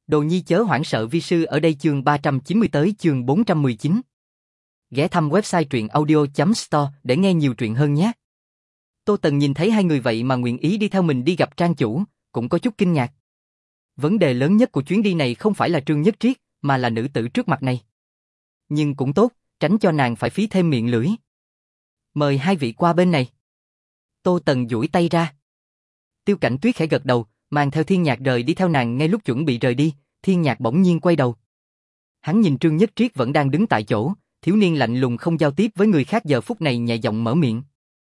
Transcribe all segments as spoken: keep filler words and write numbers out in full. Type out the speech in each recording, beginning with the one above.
Đồ nhi chớ hoảng sợ vi sư ở đây chương ba trăm chín mươi tới chương bốn trăm mười chín. Ghé thăm website truyện audio chấm store để nghe nhiều truyện hơn nhé. Tô Tần nhìn thấy hai người vậy mà nguyện ý đi theo mình đi gặp trang chủ, cũng có chút kinh ngạc. Vấn đề lớn nhất của chuyến đi này không phải là Trương Nhất Triết, mà là nữ tử trước mặt này. Nhưng cũng tốt, tránh cho nàng phải phí thêm miệng lưỡi. Mời hai vị qua bên này. Tô Tần duỗi tay ra. Tiêu Cảnh Tuyết khẽ gật đầu, mang theo Thiên Nhạc rời đi theo nàng. Ngay lúc chuẩn bị rời đi, Thiên Nhạc bỗng nhiên quay đầu. Hắn nhìn Trương Nhất Triết vẫn đang đứng tại chỗ, thiếu niên lạnh lùng không giao tiếp với người khác giờ phút này nhẹ giọng mở miệng.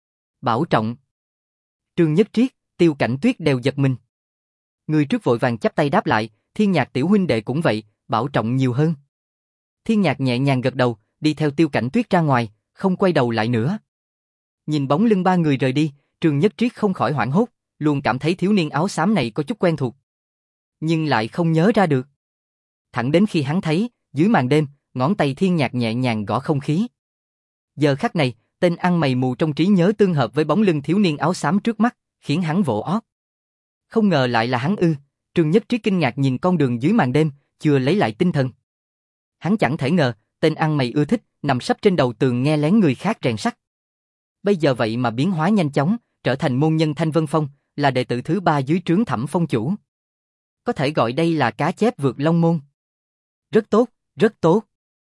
Bảo trọng. Trương Nhất Triết, Tiêu Cảnh Tuyết đều giật mình. Người trước vội vàng chắp tay đáp lại, Thiên Nhạc tiểu huynh đệ cũng vậy, bảo trọng nhiều hơn. Thiên Nhạc nhẹ nhàng gật đầu, đi theo Tiêu Cảnh Tuyết ra ngoài, không quay đầu lại nữa. Nhìn bóng lưng ba người rời đi, Trương Nhất Triết không khỏi hoảng hốt, luôn cảm thấy thiếu niên áo xám này có chút quen thuộc. Nhưng lại không nhớ ra được. Thẳng đến khi hắn thấy, dưới màn đêm, ngón tay Thiên Nhạc nhẹ nhàng gõ không khí. Giờ khắc này, tên ăn mày mù trong trí nhớ tương hợp với bóng lưng thiếu niên áo xám trước mắt, khiến hắn vỗ ót. Không ngờ lại là hắn ư. Trương Nhất Triết kinh ngạc nhìn con đường dưới màn đêm, chưa lấy lại tinh thần. Hắn chẳng thể ngờ, tên ăn mày ưa thích, nằm sấp trên đầu tường nghe lén người khác rèn sắt. Bây giờ vậy mà biến hóa nhanh chóng, trở thành môn nhân Thanh Vân Phong, là đệ tử thứ ba dưới trướng Thẩm Phong chủ. Có thể gọi đây là cá chép vượt long môn. Rất tốt, rất tốt.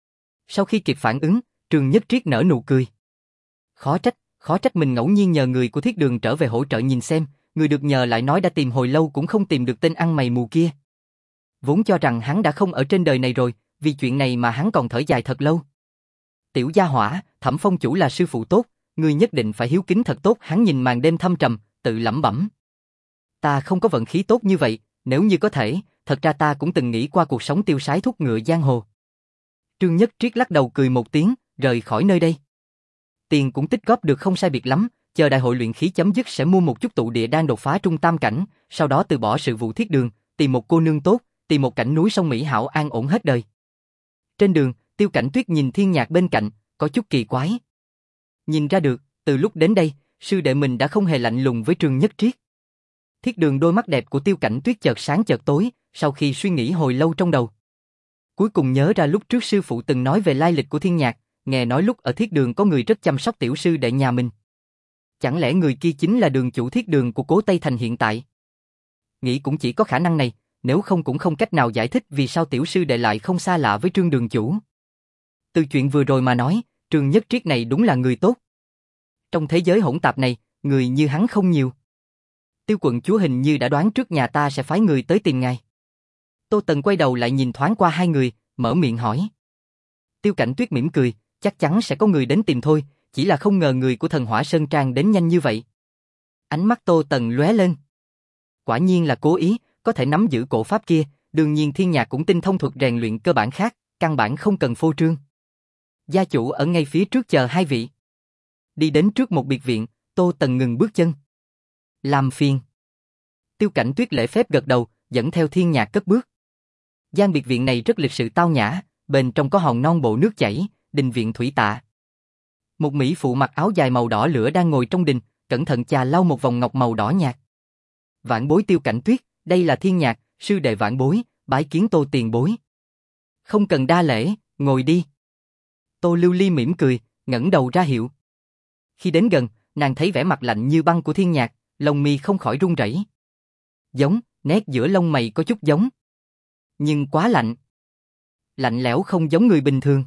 Sau khi kịp phản ứng, Trương Nhất Triết nở nụ cười. Khó trách, khó trách mình ngẫu nhiên nhờ người của Thiết Đường trở về hỗ trợ nhìn xem, người được nhờ lại nói đã tìm hồi lâu cũng không tìm được tên ăn mày mù kia. Vốn cho rằng hắn đã không ở trên đời này rồi, vì chuyện này mà hắn còn thở dài thật lâu. Tiểu gia hỏa, Thẩm Phong chủ là sư phụ tốt, ngươi nhất định phải hiếu kính thật tốt. Hắn nhìn màn đêm thâm trầm, tự lẩm bẩm. Ta không có vận khí tốt như vậy, nếu như có thể, thật ra ta cũng từng nghĩ qua cuộc sống tiêu sái thúc ngựa giang hồ. Trương Nhất Triết lắc đầu cười một tiếng, rời khỏi nơi đây. Tiền cũng tích góp được không sai biệt lắm, chờ đại hội luyện khí chấm dứt sẽ mua một chút tụ địa đan đột phá trung tam cảnh, sau đó từ bỏ sự vụ Thiết Đường, tìm một cô nương tốt, tìm một cảnh núi sông Mỹ hảo an ổn hết đời. Trên đường, Tiêu Cảnh Tuyết nhìn Thiên Nhạc bên cạnh, có chút kỳ quái. Nhìn ra được, từ lúc đến đây, sư đệ mình đã không hề lạnh lùng với Trương Nhất Triết. Thiết Đường đôi mắt đẹp của Tiêu Cảnh Tuyết chợt sáng chợt tối, sau khi suy nghĩ hồi lâu trong đầu. Cuối cùng nhớ ra lúc trước sư phụ từng nói về lai lịch của Thiên Nhạc, nghe nói lúc ở Thiết Đường có người rất chăm sóc tiểu sư đệ nhà mình. Chẳng lẽ người kia chính là đường chủ Thiết Đường của Cố Tây Thành hiện tại? Nghĩ cũng chỉ có khả năng này, nếu không cũng không cách nào giải thích vì sao tiểu sư đệ lại không xa lạ với Trương đường chủ. Từ chuyện vừa rồi mà nói, Trương Nhất Triết này đúng là người tốt. Trong thế giới hỗn tạp này, người như hắn không nhiều. Tiêu quận chúa hình như đã đoán trước nhà ta sẽ phái người tới tìm ngài. Tô Tần quay đầu lại nhìn thoáng qua hai người, mở miệng hỏi. Tiêu Cảnh Tuyết mỉm cười, chắc chắn sẽ có người đến tìm thôi, chỉ là không ngờ người của Thần Hỏa Sơn Trang đến nhanh như vậy. Ánh mắt Tô Tần lóe lên. Quả nhiên là cố ý, có thể nắm giữ cổ pháp kia, đương nhiên Thiên Nhạc cũng tinh thông thuật rèn luyện cơ bản khác, căn bản không cần phô trương. Gia chủ ở ngay phía trước chờ hai vị. Đi đến trước một biệt viện, Tô Tần ngừng bước chân. Làm phiền. Tiêu Cảnh Tuyết lễ phép gật đầu, dẫn theo Thiên Nhạc cất bước. Gian biệt viện này rất lịch sự tao nhã, bên trong có hòn non bộ nước chảy, đình viện thủy tạ. Một mỹ phụ mặc áo dài màu đỏ lửa đang ngồi trong đình, cẩn thận chà lau một vòng ngọc màu đỏ nhạt. Vãn bối Tiêu Cảnh Tuyết, đây là Thiên Nhạc, sư đệ vãn bối, bái kiến Tô tiền bối. Không cần đa lễ, ngồi đi. Tô Lưu Ly mỉm cười, ngẩng đầu ra hiệu. Khi đến gần, nàng thấy vẻ mặt lạnh như băng của Thiên Nhạc, lông mi không khỏi run rẩy. Giống, nét giữa lông mày có chút giống. Nhưng quá lạnh. Lạnh lẽo không giống người bình thường.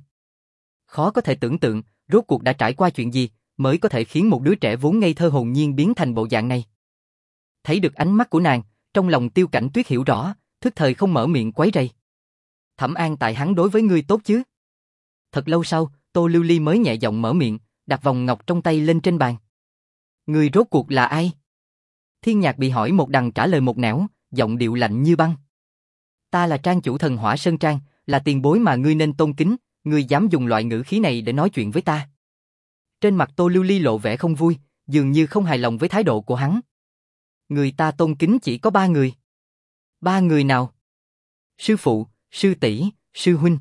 Khó có thể tưởng tượng, rốt cuộc đã trải qua chuyện gì, mới có thể khiến một đứa trẻ vốn ngây thơ hồn nhiên biến thành bộ dạng này. Thấy được ánh mắt của nàng, trong lòng Tiêu Cảnh Tuyết hiểu rõ, thức thời không mở miệng quấy rầy. Thẩm An tại hắn đối với ngươi tốt chứ? Thật lâu sau, Tô Lưu Ly mới nhẹ giọng mở miệng, đặt vòng ngọc trong tay lên trên bàn. Ngươi rốt cuộc là ai? Thiên Nhạc bị hỏi một đằng trả lời một nẻo, giọng điệu lạnh như băng. Ta là trang chủ Thần Hỏa Sơn Trang, là tiền bối mà ngươi nên tôn kính, ngươi dám dùng loại ngữ khí này để nói chuyện với ta. Trên mặt Tô Lưu Ly lộ vẻ không vui, dường như không hài lòng với thái độ của hắn. Người ta tôn kính chỉ có ba người. Ba người nào? Sư phụ, sư tỷ, sư huynh.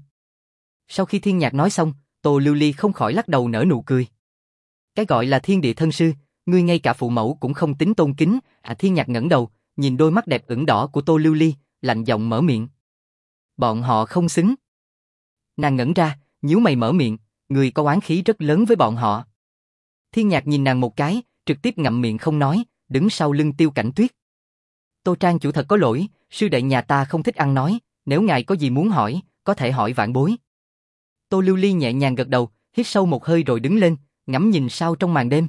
Sau khi Thiên Nhạc nói xong, Tô Lưu Ly không khỏi lắc đầu nở nụ cười. Cái gọi là thiên địa thân sư, ngươi ngay cả phụ mẫu cũng không tính tôn kính. À, Thiên Nhạc ngẩng đầu, nhìn đôi mắt đẹp ửng đỏ của Tô Lưu Ly, lạnh giọng mở miệng. Bọn họ không xứng. Nàng ngẩn ra, nhíu mày mở miệng, người có oán khí rất lớn với bọn họ. Thiên Nhạc nhìn nàng một cái, trực tiếp ngậm miệng không nói, đứng sau lưng Tiêu Cảnh Tuyết. Tô Trang chủ thật có lỗi, sư đệ nhà ta không thích ăn nói, nếu ngài có gì muốn hỏi, có thể hỏi vãn bối. Tô Lưu Ly nhẹ nhàng gật đầu, hít sâu một hơi rồi đứng lên, ngắm nhìn sao trong màn đêm.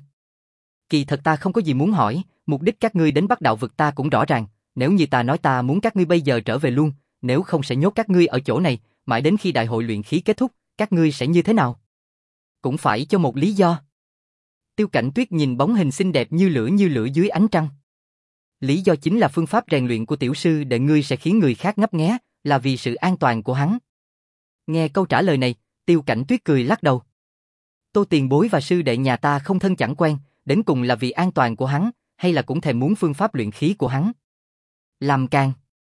Kỳ thật ta không có gì muốn hỏi, mục đích các ngươi đến Bắc Đạo vực ta cũng rõ ràng, nếu như ta nói ta muốn các ngươi bây giờ trở về luôn, nếu không sẽ nhốt các ngươi ở chỗ này, mãi đến khi đại hội luyện khí kết thúc, các ngươi sẽ như thế nào? Cũng phải cho một lý do. Tiêu Cảnh Tuyết nhìn bóng hình xinh đẹp như lửa như lửa dưới ánh trăng. Lý do chính là phương pháp rèn luyện của tiểu sư đệ ngươi sẽ khiến người khác ngấp nghé, là vì sự an toàn của hắn. Nghe câu trả lời này, Tiêu Cảnh Tuyết cười lắc đầu. Tô tiền bối và sư đệ nhà ta không thân chẳng quen, đến cùng là vì an toàn của hắn, hay là cũng thèm muốn phương pháp luyện khí của hắn? Làm càng.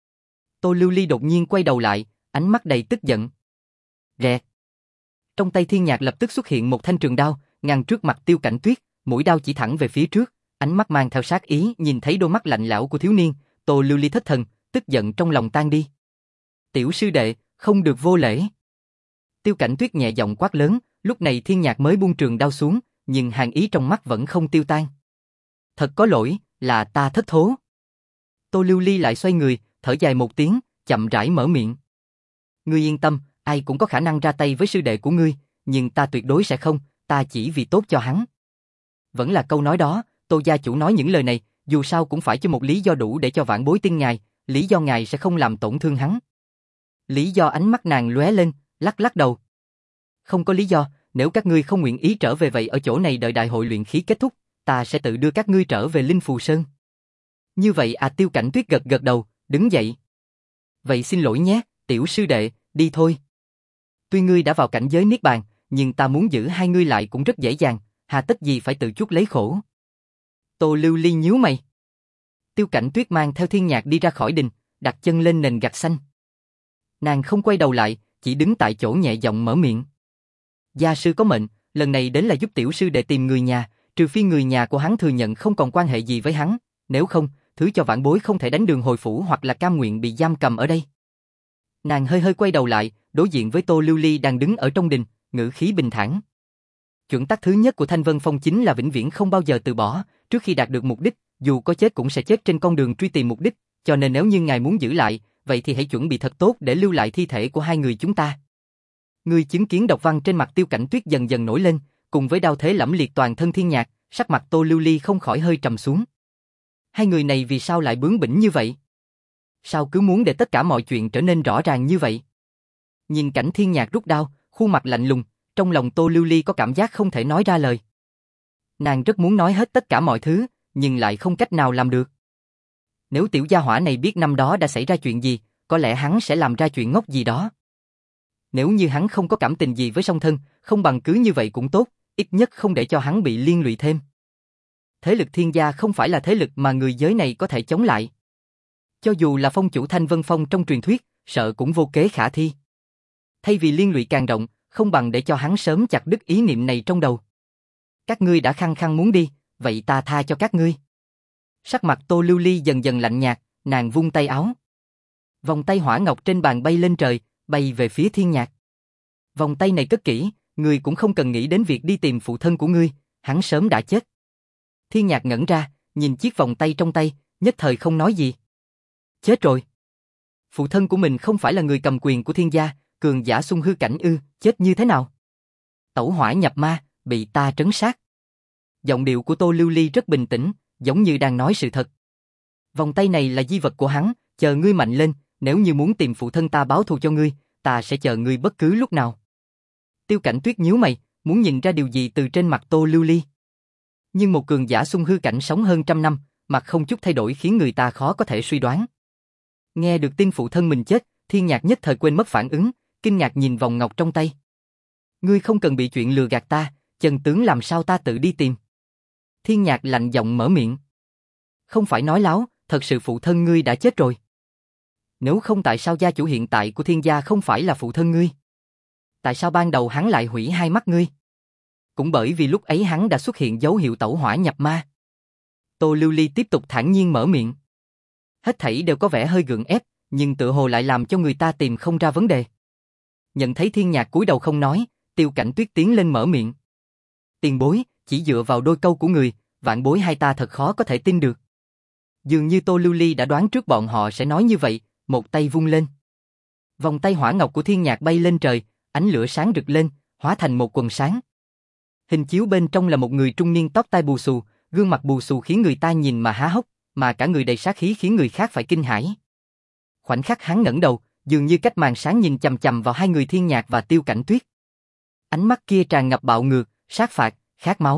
Tô Lưu Ly đột nhiên quay đầu lại, ánh mắt đầy tức giận. Rẹt. Trong tay Thiên Nhạc lập tức xuất hiện một thanh trường đao, ngăn trước mặt Tiêu Cảnh Tuyết, mũi đao chỉ thẳng về phía trước, ánh mắt mang theo sát ý, nhìn thấy đôi mắt lạnh lẽo của thiếu niên, Tô Lưu Ly thất thần, tức giận trong lòng tan đi. Tiểu sư đệ, không được vô lễ. Tiêu Cảnh Tuyết nhẹ giọng quát lớn, lúc này Thiên Nhạc mới buông trường đao xuống, nhưng hàn ý trong mắt vẫn không tiêu tan. Thật có lỗi, là ta thất thố. Tô Lưu Ly lại xoay người, thở dài một tiếng, chậm rãi mở miệng. Ngươi yên tâm, ai cũng có khả năng ra tay với sư đệ của ngươi, nhưng ta tuyệt đối sẽ không, ta chỉ vì tốt cho hắn. Vẫn là câu nói đó, Tô gia chủ nói những lời này, dù sao cũng phải cho một lý do đủ để cho vãn bối tin ngài, lý do ngài sẽ không làm tổn thương hắn. Lý do? Ánh mắt nàng lóe lên, lắc lắc đầu. Không có lý do, nếu các ngươi không nguyện ý trở về vậy ở chỗ này đợi đại hội luyện khí kết thúc, ta sẽ tự đưa các ngươi trở về Linh Phù Sơn. Như vậy à? Tiêu Cảnh Tuyết gật gật đầu, đứng dậy. Vậy xin lỗi nhé, tiểu sư đệ, đi thôi. Tuy ngươi đã vào cảnh giới niết bàn, nhưng ta muốn giữ hai ngươi lại cũng rất dễ dàng, hà tất gì phải tự chuốc lấy khổ. Tô Lưu Ly nhíu mày. Tiêu Cảnh Tuyết mang theo Thiên Nhạc đi ra khỏi đình, đặt chân lên nền gạch xanh. Nàng không quay đầu lại, chỉ đứng tại chỗ nhẹ giọng mở miệng. Gia sư có mệnh, lần này đến là giúp tiểu sư đệ tìm người nhà, trừ phi người nhà của hắn thừa nhận không còn quan hệ gì với hắn, nếu không, thứ cho vãn bối không thể đánh đường hồi phủ hoặc là cam nguyện bị giam cầm ở đây. Nàng hơi hơi quay đầu lại, đối diện với Tô Lưu Ly đang đứng ở trong đình, ngữ khí bình thản. Chuẩn tắc thứ nhất của Thanh Vân Phong chính là vĩnh viễn không bao giờ từ bỏ, trước khi đạt được mục đích, dù có chết cũng sẽ chết trên con đường truy tìm mục đích, cho nên nếu như ngài muốn giữ lại, vậy thì hãy chuẩn bị thật tốt để lưu lại thi thể của hai người chúng ta. Người chứng kiến độc văn trên mặt Tiêu Cảnh Tuyết dần dần nổi lên, cùng với đao thế lẫm liệt toàn thân Thiên Nhạc, sắc mặt Tô Lưu Ly không khỏi hơi trầm xuống. Hai người này vì sao lại bướng bỉnh như vậy? Sao cứ muốn để tất cả mọi chuyện trở nên rõ ràng như vậy? Nhìn cảnh Thiên Nhạc rút đao, khuôn mặt lạnh lùng, trong lòng Tô Lưu Ly có cảm giác không thể nói ra lời. Nàng rất muốn nói hết tất cả mọi thứ, nhưng lại không cách nào làm được. Nếu tiểu gia hỏa này biết năm đó đã xảy ra chuyện gì, có lẽ hắn sẽ làm ra chuyện ngốc gì đó. Nếu như hắn không có cảm tình gì với song thân, không bằng cứ như vậy cũng tốt, ít nhất không để cho hắn bị liên lụy thêm. Thế lực Thiên gia không phải là thế lực mà người giới này có thể chống lại. Cho dù là phong chủ Thanh Vân Phong trong truyền thuyết, sợ cũng vô kế khả thi. Thay vì liên lụy càng rộng, không bằng để cho hắn sớm chặt đứt ý niệm này trong đầu. Các ngươi đã khăng khăng muốn đi, vậy ta tha cho các ngươi. Sắc mặt Tô Lưu Ly dần dần lạnh nhạt, nàng vung tay áo. Vòng tay hỏa ngọc trên bàn bay lên trời, bay về phía Thiên Nhạc. Vòng tay này cất kỹ, ngươi cũng không cần nghĩ đến việc đi tìm phụ thân của ngươi, hắn sớm đã chết. Thiên Nhạc ngẩn ra, nhìn chiếc vòng tay trong tay, nhất thời không nói gì. Chết rồi. Phụ thân của mình không phải là người cầm quyền của Thiên gia, cường giả xung hư cảnh ư, chết như thế nào? Tẩu hỏa nhập ma, bị ta trấn sát. Giọng điệu của Tô Lưu Ly rất bình tĩnh, giống như đang nói sự thật. Vòng tay này là di vật của hắn, chờ ngươi mạnh lên, nếu như muốn tìm phụ thân ta báo thù cho ngươi, ta sẽ chờ ngươi bất cứ lúc nào. Tiêu Cảnh Tuyết nhíu mày, muốn nhìn ra điều gì từ trên mặt Tô Lưu Ly. Nhưng một cường giả xung hư cảnh sống hơn trăm năm, mặt không chút thay đổi khiến người ta khó có thể suy đoán. Nghe được tin phụ thân mình chết, Thiên Nhạc nhất thời quên mất phản ứng, kinh ngạc nhìn vòng ngọc trong tay. Ngươi không cần bị chuyện lừa gạt ta, chân tướng làm sao ta tự đi tìm. Thiên Nhạc lạnh giọng mở miệng. Không phải nói láo, thật sự phụ thân ngươi đã chết rồi. Nếu không tại sao gia chủ hiện tại của Thiên gia không phải là phụ thân ngươi? Tại sao ban đầu hắn lại hủy hai mắt ngươi? Cũng bởi vì lúc ấy hắn đã xuất hiện dấu hiệu tẩu hỏa nhập ma. Tô Lưu Ly tiếp tục thản nhiên mở miệng. Hết thảy đều có vẻ hơi gượng ép, nhưng tựa hồ lại làm cho người ta tìm không ra vấn đề. Nhận thấy Thiên Nhạc cúi đầu không nói, Tiêu Cảnh Tuyết tiến lên mở miệng. Tiền bối, chỉ dựa vào đôi câu của người, vạn bối hai ta thật khó có thể tin được. Dường như Tô Lưu Ly đã đoán trước bọn họ sẽ nói như vậy, một tay vung lên. Vòng tay hỏa ngọc của Thiên Nhạc bay lên trời, ánh lửa sáng rực lên, hóa thành một quần sáng. Hình chiếu bên trong là một người trung niên tóc tai bù xù, gương mặt bù xù khiến người ta nhìn mà há hốc, mà cả người đầy sát khí khiến người khác phải kinh hãi. Khoảnh khắc hắn ngẩng đầu, dường như cách màn sáng nhìn chằm chằm vào hai người Thiên Nhạc và Tiêu Cảnh Tuyết. Ánh mắt kia tràn ngập bạo ngược, sát phạt, khát máu.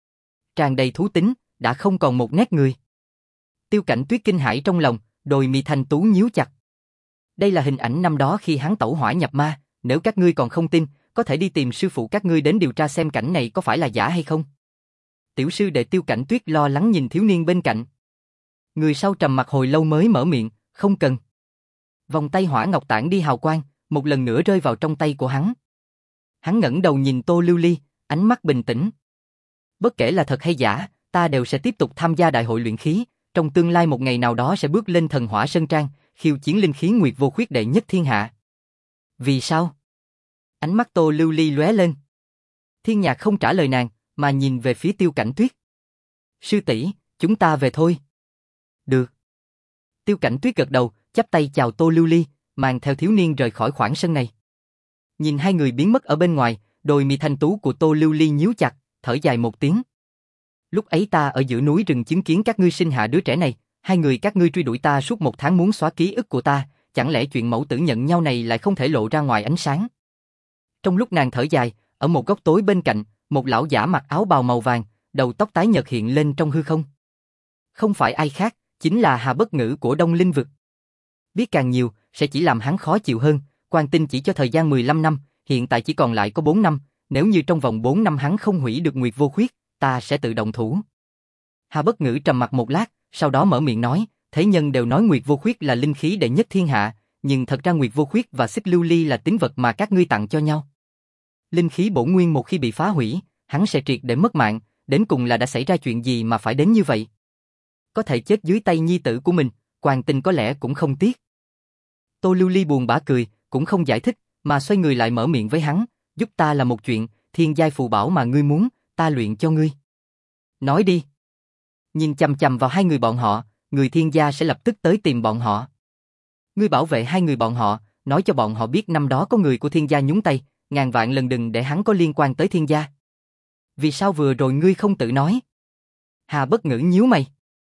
Tràn đầy thú tính, đã không còn một nét người. Tiêu Cảnh Tuyết kinh hãi trong lòng, đôi mi thanh tú nhíu chặt. Đây là hình ảnh năm đó khi hắn tẩu hỏa nhập ma, nếu các ngươi còn không tin, có thể đi tìm sư phụ các ngươi đến điều tra xem cảnh này có phải là giả hay không. Tiểu sư đệ Tiêu Cảnh Tuyết lo lắng nhìn thiếu niên bên cạnh. Người sau trầm mặc hồi lâu mới mở miệng, không cần. Vòng tay hỏa ngọc tản đi hào quang, một lần nữa rơi vào trong tay của hắn. Hắn ngẩng đầu nhìn Tô Lưu Ly, ánh mắt bình tĩnh. Bất kể là thật hay giả, ta đều sẽ tiếp tục tham gia đại hội luyện khí, trong tương lai một ngày nào đó sẽ bước lên thần hỏa sơn trang, khiêu chiến linh khí nguyệt vô khuyết đệ nhất thiên hạ. Vì sao? Ánh mắt Tô Lưu Ly lóe lên. Thiên Nhạc không trả lời nàng, mà nhìn về phía Tiêu Cảnh Tuyết. Sư tỷ, chúng ta về thôi. Được. Tiêu Cảnh Tuyết gật đầu, chắp tay chào Tô Lưu Ly, mang theo thiếu niên rời khỏi khoảng sân này. Nhìn hai người biến mất ở bên ngoài, đôi mi thanh tú của Tô Lưu Ly nhíu chặt, thở dài một tiếng. Lúc ấy ta ở giữa núi rừng chứng kiến các ngươi sinh hạ đứa trẻ này, hai người các ngươi truy đuổi ta suốt một tháng muốn xóa ký ức của ta, chẳng lẽ chuyện mẫu tử nhận nhau này lại không thể lộ ra ngoài ánh sáng? Trong lúc nàng thở dài, ở một góc tối bên cạnh, một lão giả mặc áo bào màu vàng, đầu tóc tái nhợt hiện lên trong hư không. Không phải ai khác, chính là Hà Bất Ngữ của Đông Linh Vực. Biết càng nhiều, sẽ chỉ làm hắn khó chịu hơn, Quan Tinh chỉ cho thời gian mười lăm năm, hiện tại chỉ còn lại có bốn năm, nếu như trong vòng bốn năm hắn không hủy được Nguyệt Vô Khuyết, ta sẽ tự động thủ. Hà Bất Ngữ trầm mặc một lát, sau đó mở miệng nói, thế nhân đều nói Nguyệt Vô Khuyết là linh khí đệ nhất thiên hạ, nhưng thật ra Nguyệt Vô Khuyết và Xích Lưu Ly là tín vật mà các ngươi tặng cho nhau. Linh khí bổn nguyên một khi bị phá hủy, hắn sẽ triệt để mất mạng, đến cùng là đã xảy ra chuyện gì mà phải đến như vậy? Có thể chết dưới tay nhi tử của mình, Quan Tinh có lẽ cũng không tiếc. Tô Lưu Ly buồn bã cười, cũng không giải thích, mà xoay người lại mở miệng với hắn, giúp ta là một chuyện, thiên giai phù bảo mà ngươi muốn, ta luyện cho ngươi. Nói đi. Nhìn chằm chằm vào hai người bọn họ, người thiên gia sẽ lập tức tới tìm bọn họ. Ngươi bảo vệ hai người bọn họ, nói cho bọn họ biết năm đó có người của thiên gia nhúng tay, ngàn vạn lần đừng để hắn có liên quan tới thiên gia. Vì sao vừa rồi ngươi không tự nói? Hà Bất Ngữ nhíu mày.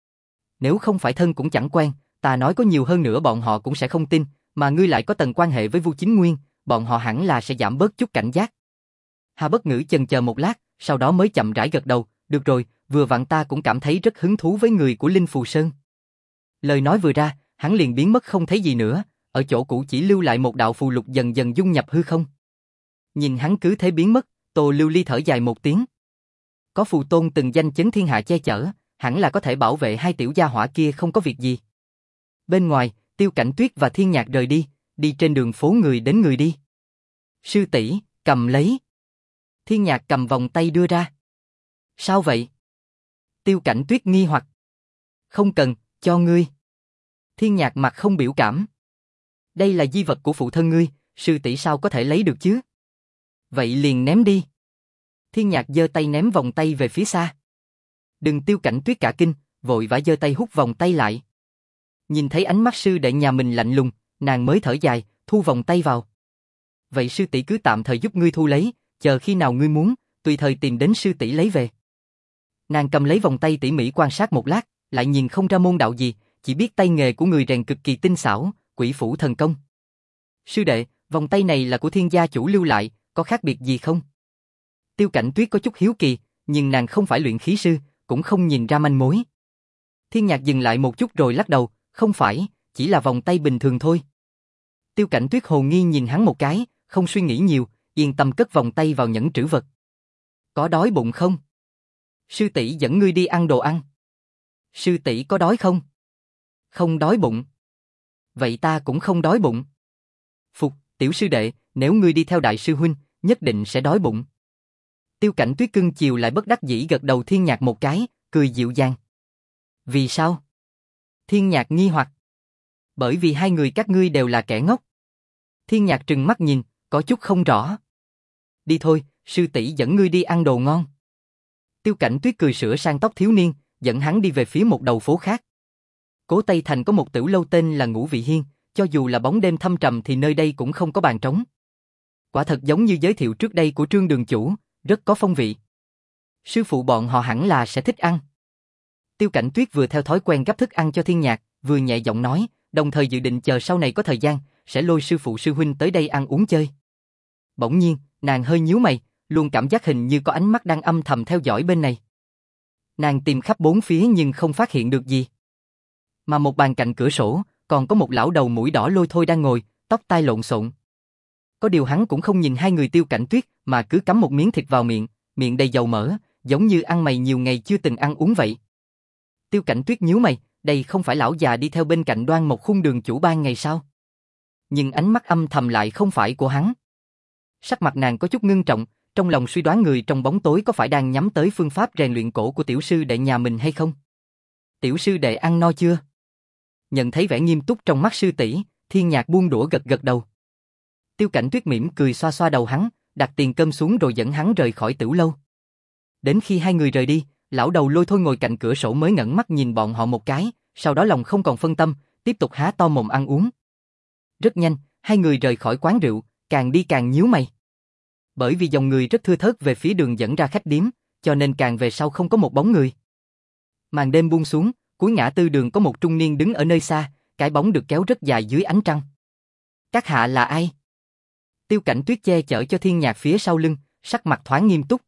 Nếu không phải thân cũng chẳng quen, ta nói có nhiều hơn nữa bọn họ cũng sẽ không tin, mà ngươi lại có tầng quan hệ với Vu Chính Nguyên, bọn họ hẳn là sẽ giảm bớt chút cảnh giác. Hà Bất Ngữ chần chờ một lát, sau đó mới chậm rãi gật đầu, được rồi, vừa vặn ta cũng cảm thấy rất hứng thú với người của Linh Phù Sơn. Lời nói vừa ra, hắn liền biến mất không thấy gì nữa, ở chỗ cũ chỉ lưu lại một đạo phù lục dần dần dung nhập hư không. Nhìn hắn cứ thế biến mất, Tô Lưu Ly thở dài một tiếng. Có phù tôn từng danh chấn thiên hạ che chở, hẳn là có thể bảo vệ hai tiểu gia hỏa kia không có việc gì. Bên ngoài, Tiêu Cảnh Tuyết và Thiên Nhạc rời đi, đi trên đường phố người đến người đi. Sư tỷ, cầm lấy. Thiên Nhạc cầm vòng tay đưa ra. Sao vậy? Tiêu Cảnh Tuyết nghi hoặc. Không cần, cho ngươi. Thiên Nhạc mặt không biểu cảm. Đây là di vật của phụ thân ngươi, sư tỷ sao có thể lấy được chứ? Vậy liền ném đi. Thiên Nhạc giơ tay ném vòng tay về phía xa. Đừng. Tiêu Cảnh Tuyết cả kinh, vội vã giơ tay hút vòng tay lại. Nhìn thấy ánh mắt sư đệ nhà mình lạnh lùng, nàng mới thở dài, thu vòng tay vào. Vậy sư tỷ cứ tạm thời giúp ngươi thu lấy, chờ khi nào ngươi muốn, tùy thời tìm đến sư tỷ lấy về. Nàng cầm lấy vòng tay tỉ mỉ quan sát một lát, lại nhìn không ra môn đạo gì, chỉ biết tay nghề của người rèn cực kỳ tinh xảo, quỷ phủ thần công. Sư đệ, vòng tay này là của Thiên gia chủ lưu lại, có khác biệt gì không? Tiêu Cảnh Tuyết có chút hiếu kỳ, nhưng nàng không phải luyện khí sư, cũng không nhìn ra manh mối. Thiên Nhạc dừng lại một chút rồi lắc đầu, không phải, chỉ là vòng tay bình thường thôi. Tiêu Cảnh Tuyết hồ nghi nhìn hắn một cái, không suy nghĩ nhiều, yên tâm cất vòng tay vào nhẫn trữ vật. Có đói bụng không? Sư tỷ dẫn ngươi đi ăn đồ ăn. Sư tỷ có đói không? Không đói bụng. Vậy ta cũng không đói bụng. Phục, tiểu sư đệ, nếu ngươi đi theo đại sư huynh, nhất định sẽ đói bụng. Tiêu Cảnh Tuyết cưng chiều lại bất đắc dĩ gật đầu Thiên Nhạc một cái, cười dịu dàng. Vì sao? Thiên Nhạc nghi hoặc. Bởi vì hai người các ngươi đều là kẻ ngốc. Thiên Nhạc trừng mắt nhìn, có chút không rõ. Đi thôi, sư tỷ dẫn ngươi đi ăn đồ ngon. Tiêu Cảnh Tuyết cười sửa sang tóc thiếu niên, dẫn hắn đi về phía một đầu phố khác. Cố Tây Thành có một tiểu lâu tên là Ngũ Vị Hiên, cho dù là bóng đêm thâm trầm thì nơi đây cũng không có bàn trống. Quả thật giống như giới thiệu trước đây của Trương đường chủ, rất có phong vị. Sư phụ bọn họ hẳn là sẽ thích ăn. Tiêu Cảnh Tuyết vừa theo thói quen gấp thức ăn cho Thiên Nhạc, vừa nhẹ giọng nói, đồng thời dự định chờ sau này có thời gian, sẽ lôi sư phụ sư huynh tới đây ăn uống chơi. Bỗng nhiên, nàng hơi nhíu mày, luôn cảm giác hình như có ánh mắt đang âm thầm theo dõi bên này. Nàng tìm khắp bốn phía nhưng không phát hiện được gì. Mà một bàn cạnh cửa sổ, còn có một lão đầu mũi đỏ lôi thôi đang ngồi, tóc tai lộn xộn. Có điều hắn cũng không nhìn hai người Tiêu Cảnh Tuyết, mà cứ cắm một miếng thịt vào miệng, miệng đầy dầu mỡ, giống như ăn mày nhiều ngày chưa từng ăn uống vậy. Tiêu Cảnh Tuyết nhíu mày, đây không phải lão già đi theo bên cạnh Đoan một khung đường chủ ban ngày sao? Nhưng ánh mắt âm thầm lại không phải của hắn. Sắc mặt nàng có chút ngưng trọng, trong lòng suy đoán người trong bóng tối có phải đang nhắm tới phương pháp rèn luyện cổ của tiểu sư đệ nhà mình hay không? Tiểu sư đệ ăn no chưa? Nhận thấy vẻ nghiêm túc trong mắt sư tỷ, Thiên Nhạc buông đũa gật gật đầu. Tiêu Cảnh Tuyết mỉm cười xoa xoa đầu hắn, đặt tiền cơm xuống rồi dẫn hắn rời khỏi tiểu lâu. Đến khi hai người rời đi, lão đầu lôi thôi ngồi cạnh cửa sổ mới ngẩng mắt nhìn bọn họ một cái, sau đó lòng không còn phân tâm, tiếp tục há to mồm ăn uống. Rất nhanh, hai người rời khỏi quán rượu, càng đi càng nhíu mày. Bởi vì dòng người rất thưa thớt về phía đường dẫn ra khách điếm, cho nên càng về sau không có một bóng người. Màn đêm buông xuống, cuối ngã tư đường có một trung niên đứng ở nơi xa, cái bóng được kéo rất dài dưới ánh trăng. Các hạ là ai? Tiêu Cảnh Tuyết che chở cho Thiên Nhạc phía sau lưng, sắc mặt thoáng nghiêm túc.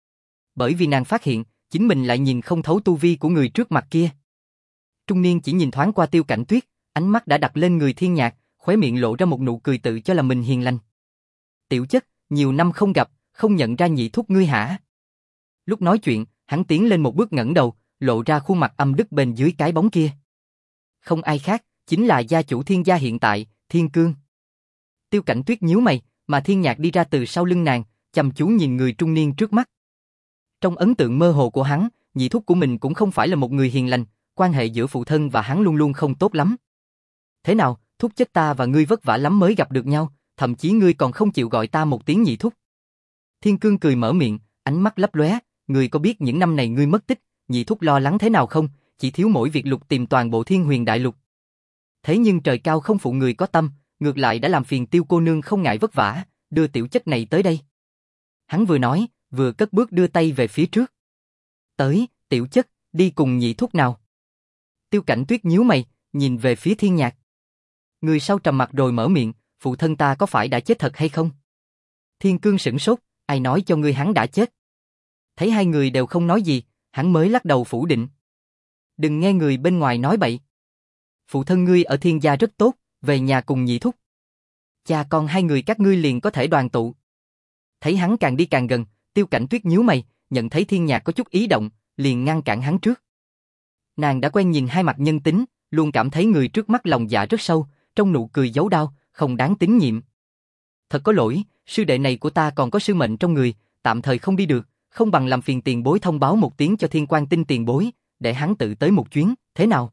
Bởi vì nàng phát hiện, chính mình lại nhìn không thấu tu vi của người trước mặt kia. Trung niên chỉ nhìn thoáng qua Tiêu Cảnh Tuyết, ánh mắt đã đặt lên người Thiên Nhạc, khóe miệng lộ ra một nụ cười tự cho là mình hiền lành. Tiểu chất, nhiều năm không gặp, không nhận ra nhị thúc ngươi hả? Lúc nói chuyện, hắn tiến lên một bước ngẩng đầu, lộ ra khuôn mặt âm đức bên dưới cái bóng kia. Không ai khác, chính là gia chủ Thiên gia hiện tại, Thiên Cương. Tiêu Cảnh Tuyết nhíu mày, mà Thiên Nhạc đi ra từ sau lưng nàng, chăm chú nhìn người trung niên trước mắt. Trong ấn tượng mơ hồ của hắn, nhị thúc của mình cũng không phải là một người hiền lành, quan hệ giữa phụ thân và hắn luôn luôn không tốt lắm. Thế nào, thúc chất ta và ngươi vất vả lắm mới gặp được nhau, thậm chí ngươi còn không chịu gọi ta một tiếng nhị thúc. Thiên Cương cười mở miệng, ánh mắt lấp lóe, ngươi có biết những năm này ngươi mất tích, nhị thúc lo lắng thế nào không, chỉ thiếu mỗi việc lục tìm toàn bộ Thiên Huyền Đại Lục. Thế nhưng trời cao không phụ người có tâm, ngược lại đã làm phiền Tiêu cô nương không ngại vất vả, đưa tiểu chất này tới đây. Hắn vừa nói, vừa cất bước đưa tay về phía trước. Tới, tiểu chất, đi cùng nhị thúc nào. Tiêu Cảnh Tuyết nhíu mày, nhìn về phía Thiên Nhạc. Người sau trầm mặt rồi mở miệng, phụ thân ta có phải đã chết thật hay không? Thiên Cương sửng sốt, ai nói cho ngươi hắn đã chết? Thấy hai người đều không nói gì, hắn mới lắc đầu phủ định. Đừng nghe người bên ngoài nói bậy. Phụ thân ngươi ở Thiên gia rất tốt, về nhà cùng nhị thúc. Cha con hai người các ngươi liền có thể đoàn tụ. Thấy hắn càng đi càng gần, Tiêu Cảnh Tuyết nhíu mày, nhận thấy Thiên Nhạc có chút ý động, liền ngăn cản hắn trước. Nàng đã quen nhìn hai mặt nhân tính, luôn cảm thấy người trước mắt lòng dạ rất sâu, trong nụ cười giấu đau, không đáng tín nhiệm. Thật có lỗi, sư đệ này của ta còn có sư mệnh trong người, tạm thời không đi được, không bằng làm phiền tiền bối thông báo một tiếng cho Thiên Quan Tinh tiền bối, để hắn tự tới một chuyến, thế nào?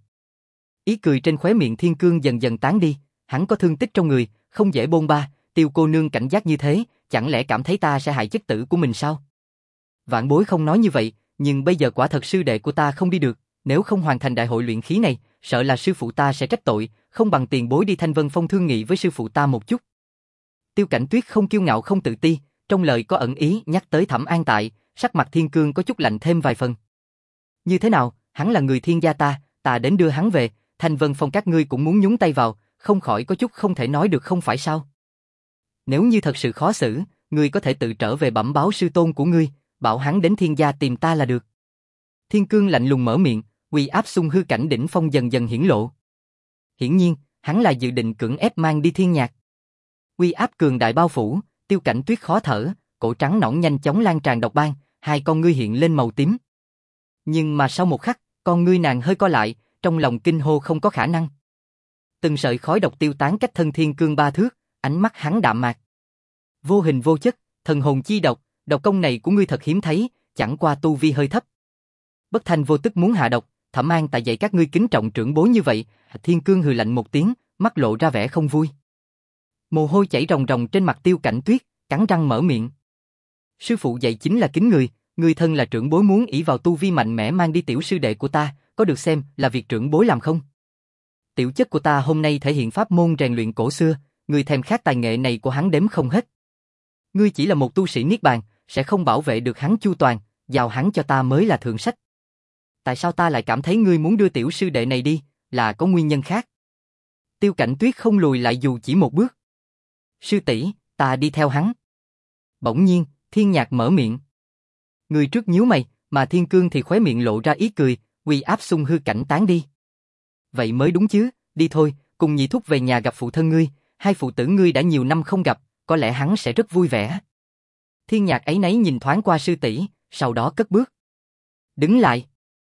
Ý cười trên khóe miệng Thiên Cương dần dần tán đi, hắn có thương tích trong người, không dễ bôn ba, Tiêu cô nương cảnh giác như thế, chẳng lẽ cảm thấy ta sẽ hại chất tử của mình sao? Vạn bối không nói như vậy, nhưng bây giờ quả thật sư đệ của ta không đi được, nếu không hoàn thành đại hội luyện khí này, sợ là sư phụ ta sẽ trách tội, không bằng tiền bối đi Thanh Vân Phong thương nghị với sư phụ ta một chút. Tiêu Cảnh Tuyết không kiêu ngạo không tự ti, trong lời có ẩn ý nhắc tới Thẩm An Tại, sắc mặt Thiên Cương có chút lạnh thêm vài phần. Như thế nào, hắn là người Thiên gia ta, ta đến đưa hắn về, Thanh Vân Phong các ngươi cũng muốn nhúng tay vào, không khỏi có chút không thể nói được không phải sao? Nếu như thật sự khó xử, ngươi có thể tự trở về bẩm báo sư tôn của ngươi, bảo hắn đến Thiên gia tìm ta là được. Thiên Cương lạnh lùng mở miệng, uy áp xung hư cảnh đỉnh phong dần dần hiển lộ. Hiển nhiên, hắn là dự định cưỡng ép mang đi Thiên Nhạc. Uy áp cường đại bao phủ, Tiêu Cảnh Tuyết khó thở, cổ trắng nõn nhanh chóng lan tràn độc ban, hai con ngươi hiện lên màu tím. Nhưng mà sau một khắc, con ngươi nàng hơi co lại, trong lòng kinh hô không có khả năng. Từng sợi khói độc tiêu tán cách thân Thiên Cương ba thước, ánh mắt hắn đạm mạc. Vô hình vô chất, thần hồn chi độc, độc công này của ngươi thật hiếm thấy, chẳng qua tu vi hơi thấp. Bất Thanh vô tức muốn hạ độc, Thẩm An Tại dạy các ngươi kính trọng trưởng bối như vậy. Thiên Cương hừ lạnh một tiếng, mắt lộ ra vẻ không vui. Mồ hôi chảy ròng ròng trên mặt Tiêu Cảnh Tuyết, cắn răng mở miệng. Sư phụ dạy chính là kính người, người thân là trưởng bối muốn ỷ vào tu vi mạnh mẽ mang đi tiểu sư đệ của ta, có được xem là việc trưởng bối làm không? Tiểu chất của ta hôm nay thể hiện pháp môn rèn luyện cổ xưa, người thèm khát tài nghệ này của hắn đếm không hết. Ngươi chỉ là một tu sĩ niết bàn, sẽ không bảo vệ được hắn chu toàn, giao hắn cho ta mới là thượng sách. Tại sao ta lại cảm thấy ngươi muốn đưa tiểu sư đệ này đi, là có nguyên nhân khác? Tiêu Cảnh Tuyết không lùi lại dù chỉ một bước. Sư tỷ, ta đi theo hắn. Bỗng nhiên, Thiên Nhạc mở miệng. Người trước nhíu mày, mà Thiên Cương thì khóe miệng lộ ra ý cười, uy áp xung hư cảnh tán đi. Vậy mới đúng chứ, đi thôi, cùng nhị thúc về nhà gặp phụ thân ngươi, hai phụ tử ngươi đã nhiều năm không gặp, có lẽ hắn sẽ rất vui vẻ. Thiên Nhạc ấy nấy nhìn thoáng qua sư tỷ, sau đó cất bước. Đứng lại.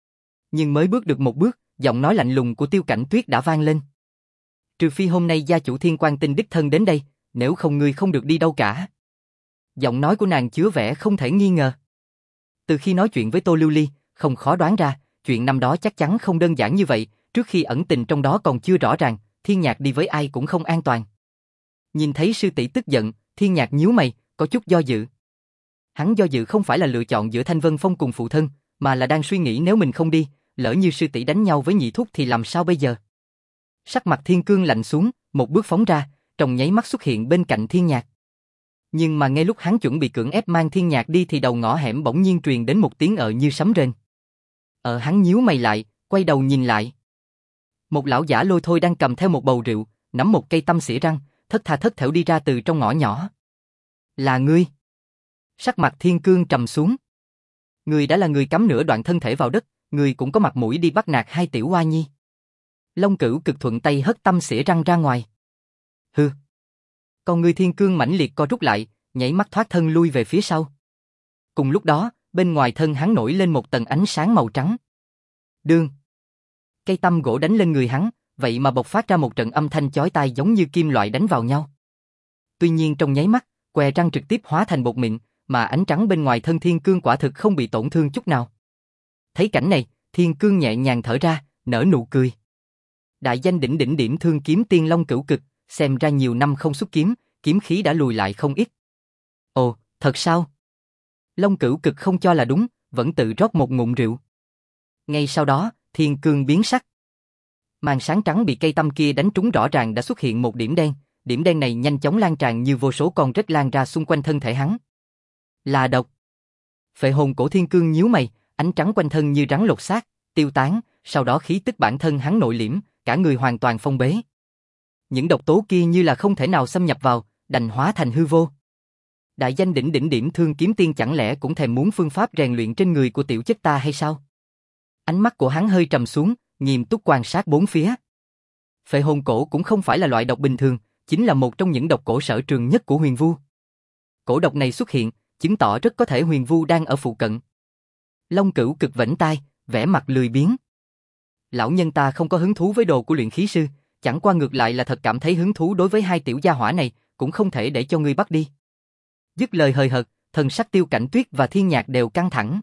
Nhưng mới bước được một bước, giọng nói lạnh lùng của Tiêu Cảnh Tuyết đã vang lên. Trừ phi hôm nay gia chủ Thiên Quang Tinh đích thân đến đây, nếu không ngươi không được đi đâu cả. Giọng nói của nàng chứa vẻ không thể nghi ngờ. Từ khi nói chuyện với Tô Lưu Ly, không khó đoán ra, chuyện năm đó chắc chắn không đơn giản như vậy, trước khi ẩn tình trong đó còn chưa rõ ràng, Thiên Nhạc đi với ai cũng không an toàn. Nhìn thấy sư tỷ tức giận, Thiên Nhạc nhíu mày, có chút do dự. Hắn do dự không phải là lựa chọn giữa Thanh Vân Phong cùng phụ thân, mà là đang suy nghĩ nếu mình không đi, lỡ như sư tỷ đánh nhau với nhị thúc thì làm sao bây giờ? Sắc mặt Thiên Cương lạnh xuống, một bước phóng ra, trong nháy mắt xuất hiện bên cạnh Thiên Nhạc. Nhưng mà ngay lúc hắn chuẩn bị cưỡng ép mang Thiên Nhạc đi thì đầu ngõ hẻm bỗng nhiên truyền đến một tiếng ợ như sấm rền. Ở hắn nhíu mày lại, quay đầu nhìn lại. Một lão giả lôi thôi đang cầm theo một bầu rượu, nắm một cây tăm xỉa răng, thất tha thất thểu đi ra từ trong ngõ nhỏ. Là ngươi? Sắc mặt Thiên Cương trầm xuống. Ngươi đã là người cắm nửa đoạn thân thể vào đất, ngươi cũng có mặt mũi đi bắt nạt hai tiểu oa nhi. Long Cửu cực thuận tay hất tăm xỉa răng ra ngoài. Hừ. Con ngươi Thiên Cương mãnh liệt co rút lại, nhảy mắt thoát thân lui về phía sau. Cùng lúc đó, bên ngoài thân hắn nổi lên một tầng ánh sáng màu trắng. Đương. Cây tăm gỗ đánh lên người hắn, vậy mà bộc phát ra một trận âm thanh chói tai giống như kim loại đánh vào nhau. Tuy nhiên trong nháy mắt, què răng trực tiếp hóa thành bột mịn, mà ánh trắng bên ngoài thân Thiên Cương quả thực không bị tổn thương chút nào. Thấy cảnh này, Thiên Cương nhẹ nhàng thở ra, nở nụ cười. Đại danh đỉnh đỉnh điểm thương kiếm tiên Long Cửu Cực, xem ra nhiều năm không xuất kiếm, kiếm khí đã lùi lại không ít. Ồ, thật sao? Long Cửu Cực không cho là đúng, vẫn tự rót một ngụm rượu. Ngay sau đó, Thiên Cương biến sắc. Màn sáng trắng bị cây tăm kia đánh trúng rõ ràng đã xuất hiện một điểm đen, điểm đen này nhanh chóng lan tràn như vô số con rết lan ra xung quanh thân thể hắn. Là độc. Phệ hồn cổ Thiên Cương nhíu mày, ánh trắng quanh thân như rắn lột xác, tiêu tán, sau đó khí tức bản thân hắn nội liễm, cả người hoàn toàn phong bế. Những độc tố kia như là không thể nào xâm nhập vào, đành hóa thành hư vô. Đại danh đỉnh đỉnh điểm thương kiếm tiên chẳng lẽ cũng thèm muốn phương pháp rèn luyện trên người của tiểu chất ta hay sao? Ánh mắt của hắn hơi trầm xuống, nghiêm túc quan sát bốn phía. Phệ hồn cổ cũng không phải là loại độc bình thường, chính là một trong những độc cổ sở trường nhất của Huyền Vu. Cổ độc này xuất hiện, chứng tỏ rất có thể Huyền Vu đang ở phụ cận. Long Cửu Cực vẫy tay, vẻ mặt lười biếng. Lão nhân ta không có hứng thú với đồ của luyện khí sư, chẳng qua ngược lại là thật cảm thấy hứng thú đối với hai tiểu gia hỏa này, cũng không thể để cho ngươi bắt đi. Dứt lời hời hợt, thần sắc Tiêu Cảnh Tuyết và Thiên Nhạc đều căng thẳng.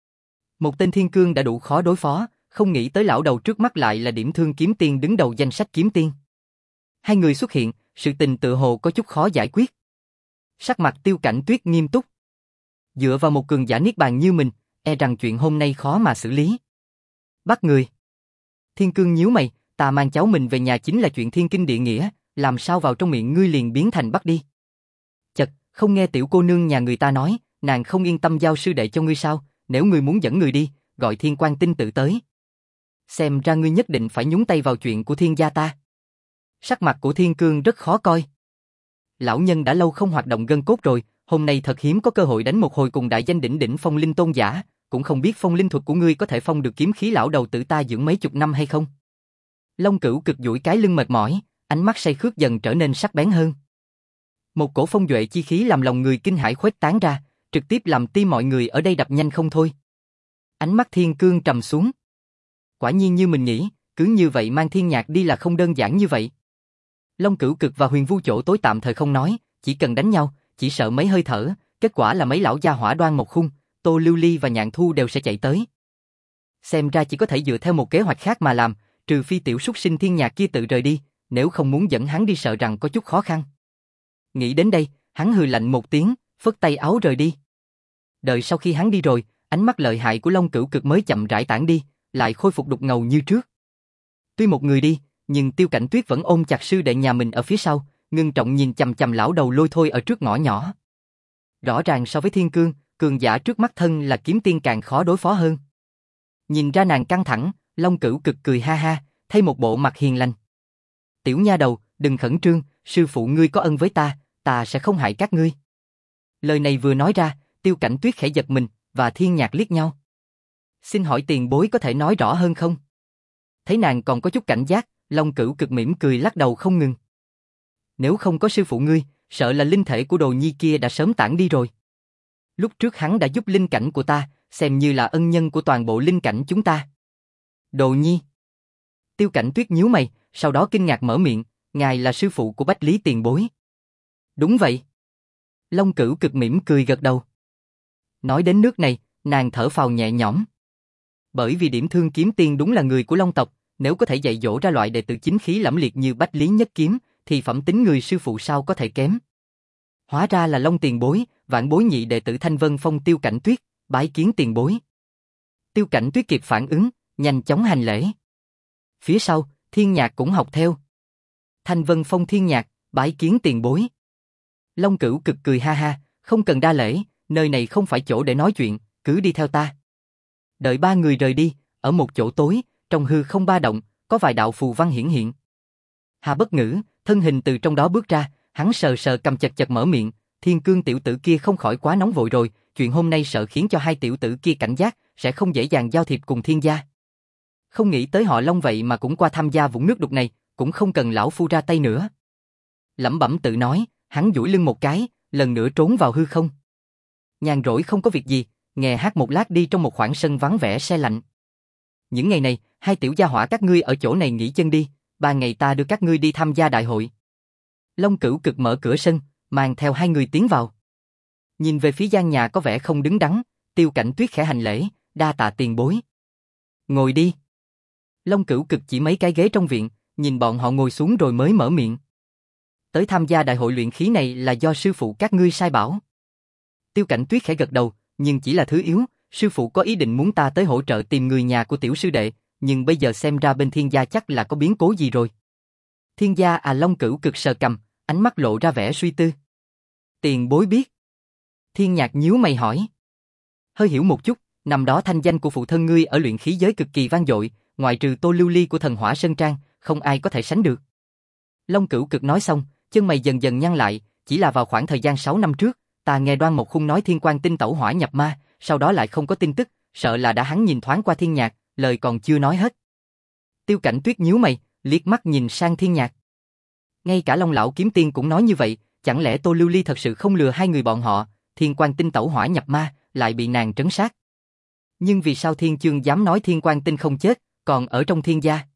Một tên Thiên Cương đã đủ khó đối phó, không nghĩ tới lão đầu trước mắt lại là điểm thương kiếm tiên đứng đầu danh sách kiếm tiên. Hai người xuất hiện, sự tình tự hồ có chút khó giải quyết. Sắc mặt Tiêu Cảnh Tuyết nghiêm túc. Dựa vào một cường giả niết bàn như mình, e rằng chuyện hôm nay khó mà xử lý. Bắt người. Thiên Cương nhíu mày, ta mang cháu mình về nhà chính là chuyện thiên kinh địa nghĩa, làm sao vào trong miệng ngươi liền biến thành bắt đi. Chật, không nghe tiểu cô nương nhà người ta nói, nàng không yên tâm giao sư đệ cho ngươi sao, nếu ngươi muốn dẫn người đi, gọi Thiên Quang Tinh tự tới. Xem ra ngươi nhất định phải nhúng tay vào chuyện của Thiên gia ta. Sắc mặt của Thiên Cương rất khó coi. Lão nhân đã lâu không hoạt động gân cốt rồi, hôm nay thật hiếm có cơ hội đánh một hồi cùng đại danh đỉnh đỉnh phong linh tôn giả, cũng không biết phong linh thuật của ngươi có thể phong được kiếm khí lão đầu tử ta dưỡng mấy chục năm hay không. Long Cửu Cực duỗi cái lưng mệt mỏi, ánh mắt say khướt dần trở nên sắc bén hơn. Một cổ phong duệ chi khí làm lòng người kinh hãi khuếch tán ra, trực tiếp làm tim mọi người ở đây đập nhanh không thôi. Ánh mắt Thiên Cương trầm xuống. Quả nhiên như mình nghĩ, cứ như vậy mang Thiên Nhạc đi là không đơn giản như vậy. Long Cửu Cực và Huyền Vu chỗ tối tạm thời không nói, chỉ cần đánh nhau, chỉ sợ mấy hơi thở, kết quả là mấy lão gia hỏa Đoan một khung, Tô Lưu Ly và Nhạn Thu đều sẽ chạy tới. Xem ra chỉ có thể dựa theo một kế hoạch khác mà làm, trừ phi tiểu súc sinh Thiên Nhạc kia tự rời đi, nếu không muốn dẫn hắn đi sợ rằng có chút khó khăn. Nghĩ đến đây, hắn hừ lạnh một tiếng, phất tay áo rời đi. Đợi sau khi hắn đi rồi, ánh mắt lợi hại của Long Cửu Cực mới chậm rãi tản đi, lại khôi phục đục ngầu như trước. Tuy một người đi, nhưng Tiêu Cảnh Tuyết vẫn ôm chặt sư đệ nhà mình ở phía sau, ngưng trọng nhìn chằm chằm lão đầu lôi thôi ở trước ngõ nhỏ. Rõ ràng so với Thiên Cương, cường giả trước mắt thân là kiếm tiên càng khó đối phó hơn. Nhìn ra nàng căng thẳng, Long Cửu Cực cười ha ha, thay một bộ mặt hiền lành. Tiểu nha đầu, đừng khẩn trương, sư phụ ngươi có ân với ta, ta sẽ không hại các ngươi. Lời này vừa nói ra, Tiêu Cảnh Tuyết khẽ giật mình, và Thiên Nhạc liếc nhau. Xin hỏi tiền bối có thể nói rõ hơn không? Thấy nàng còn có chút cảnh giác, Long Cửu Cực mỉm cười lắc đầu không ngừng. Nếu không có sư phụ ngươi, sợ là linh thể của đồ nhi kia đã sớm tản đi rồi. Lúc trước hắn đã giúp linh cảnh của ta, xem như là ân nhân của toàn bộ linh cảnh chúng ta. Đồ nhi. Tiêu Cảnh Tuyết nhíu mày, sau đó kinh ngạc mở miệng, ngài là sư phụ của Bách Lý tiền bối. Đúng vậy. Long Cửu Cực mỉm cười gật đầu. Nói đến nước này, nàng thở phào nhẹ nhõm. Bởi vì Điểm Thương kiếm tiên đúng là người của Long tộc, nếu có thể dạy dỗ ra loại đệ tử chính khí lẫm liệt như Bách Lý Nhất Kiếm, thì phẩm tính người sư phụ sao có thể kém. Hóa ra là Long tiền bối, vạn bối nhị đệ tử Thanh Vân Phong Tiêu Cảnh Tuyết, bái kiến tiền bối. Tiêu Cảnh Tuyết kịp phản ứng, nhanh chóng hành lễ. Phía sau, Thiên Nhạc cũng học theo. Thanh Vân Phong Thiên Nhạc, bái kiến tiền bối. Long Cửu Cực cười ha ha, không cần đa lễ, nơi này không phải chỗ để nói chuyện, cứ đi theo ta. Đợi ba người rời đi, ở một chỗ tối, trong hư không ba động, có vài đạo phù văn hiển hiện. Hà Bất Ngữ, thân hình từ trong đó bước ra, hắn sờ sờ cầm chật chật mở miệng, Thiên Cương tiểu tử kia không khỏi quá nóng vội rồi, chuyện hôm nay sợ khiến cho hai tiểu tử kia cảnh giác, sẽ không dễ dàng giao thiệp cùng Thiên gia. Không nghĩ tới họ Long vậy mà cũng qua tham gia vũng nước đục này, cũng không cần lão phu ra tay nữa. Lẩm bẩm tự nói, hắn duỗi lưng một cái, lần nữa trốn vào hư không. Nhàn rỗi không có việc gì, nghe hát một lát đi trong một khoảng sân vắng vẻ se lạnh. Những ngày này, hai tiểu gia hỏa các ngươi ở chỗ này nghỉ chân đi, ba ngày ta đưa các ngươi đi tham gia đại hội. Long Cửu Cực mở cửa sân, mang theo hai người tiến vào. Nhìn về phía gian nhà có vẻ không đứng đắn, Tiêu Cảnh Tuyết khẽ hành lễ, đa tạ tiền bối. Ngồi đi. Long Cửu Cực chỉ mấy cái ghế trong viện, nhìn bọn họ ngồi xuống rồi mới mở miệng. Tới tham gia đại hội luyện khí này là do sư phụ các ngươi sai bảo. Tiêu Cảnh Tuyết khẽ gật đầu, nhưng chỉ là thứ yếu, sư phụ có ý định muốn ta tới hỗ trợ tìm người nhà của tiểu sư đệ, nhưng bây giờ xem ra bên Thiên gia chắc là có biến cố gì rồi. Thiên gia à? Long Cửu Cực sờ cằm, ánh mắt lộ ra vẻ suy tư. Tiền bối biết. Thiên Nhạc nhíu mày hỏi. Hơi hiểu một chút, năm đó thanh danh của phụ thân ngươi ở luyện khí giới cực kỳ vang dội, ngoại trừ Tô Lưu Ly của Thần Hỏa Sơn Trang, không ai có thể sánh được. Long Cửu Cực nói xong, chân mày dần dần nhăn lại, chỉ là vào khoảng thời gian sáu năm trước, ta nghe Đoan Mộc Khung nói Thiên Quang Tinh tẩu hỏa nhập ma, sau đó lại không có tin tức, sợ là đã hắn nhìn thoáng qua Thiên Nhạc, lời còn chưa nói hết. Tiêu Cảnh Tuyết nhíu mày, liếc mắt nhìn sang Thiên Nhạc. Ngay cả Long lão kiếm tiên cũng nói như vậy, chẳng lẽ Tô Lưu Ly thật sự không lừa hai người bọn họ, Thiên Quang Tinh tẩu hỏa nhập ma, lại bị nàng trấn sát. Nhưng vì sao Thiên Chương dám nói Thiên Quang Tinh không chết, còn ở trong Thiên gia?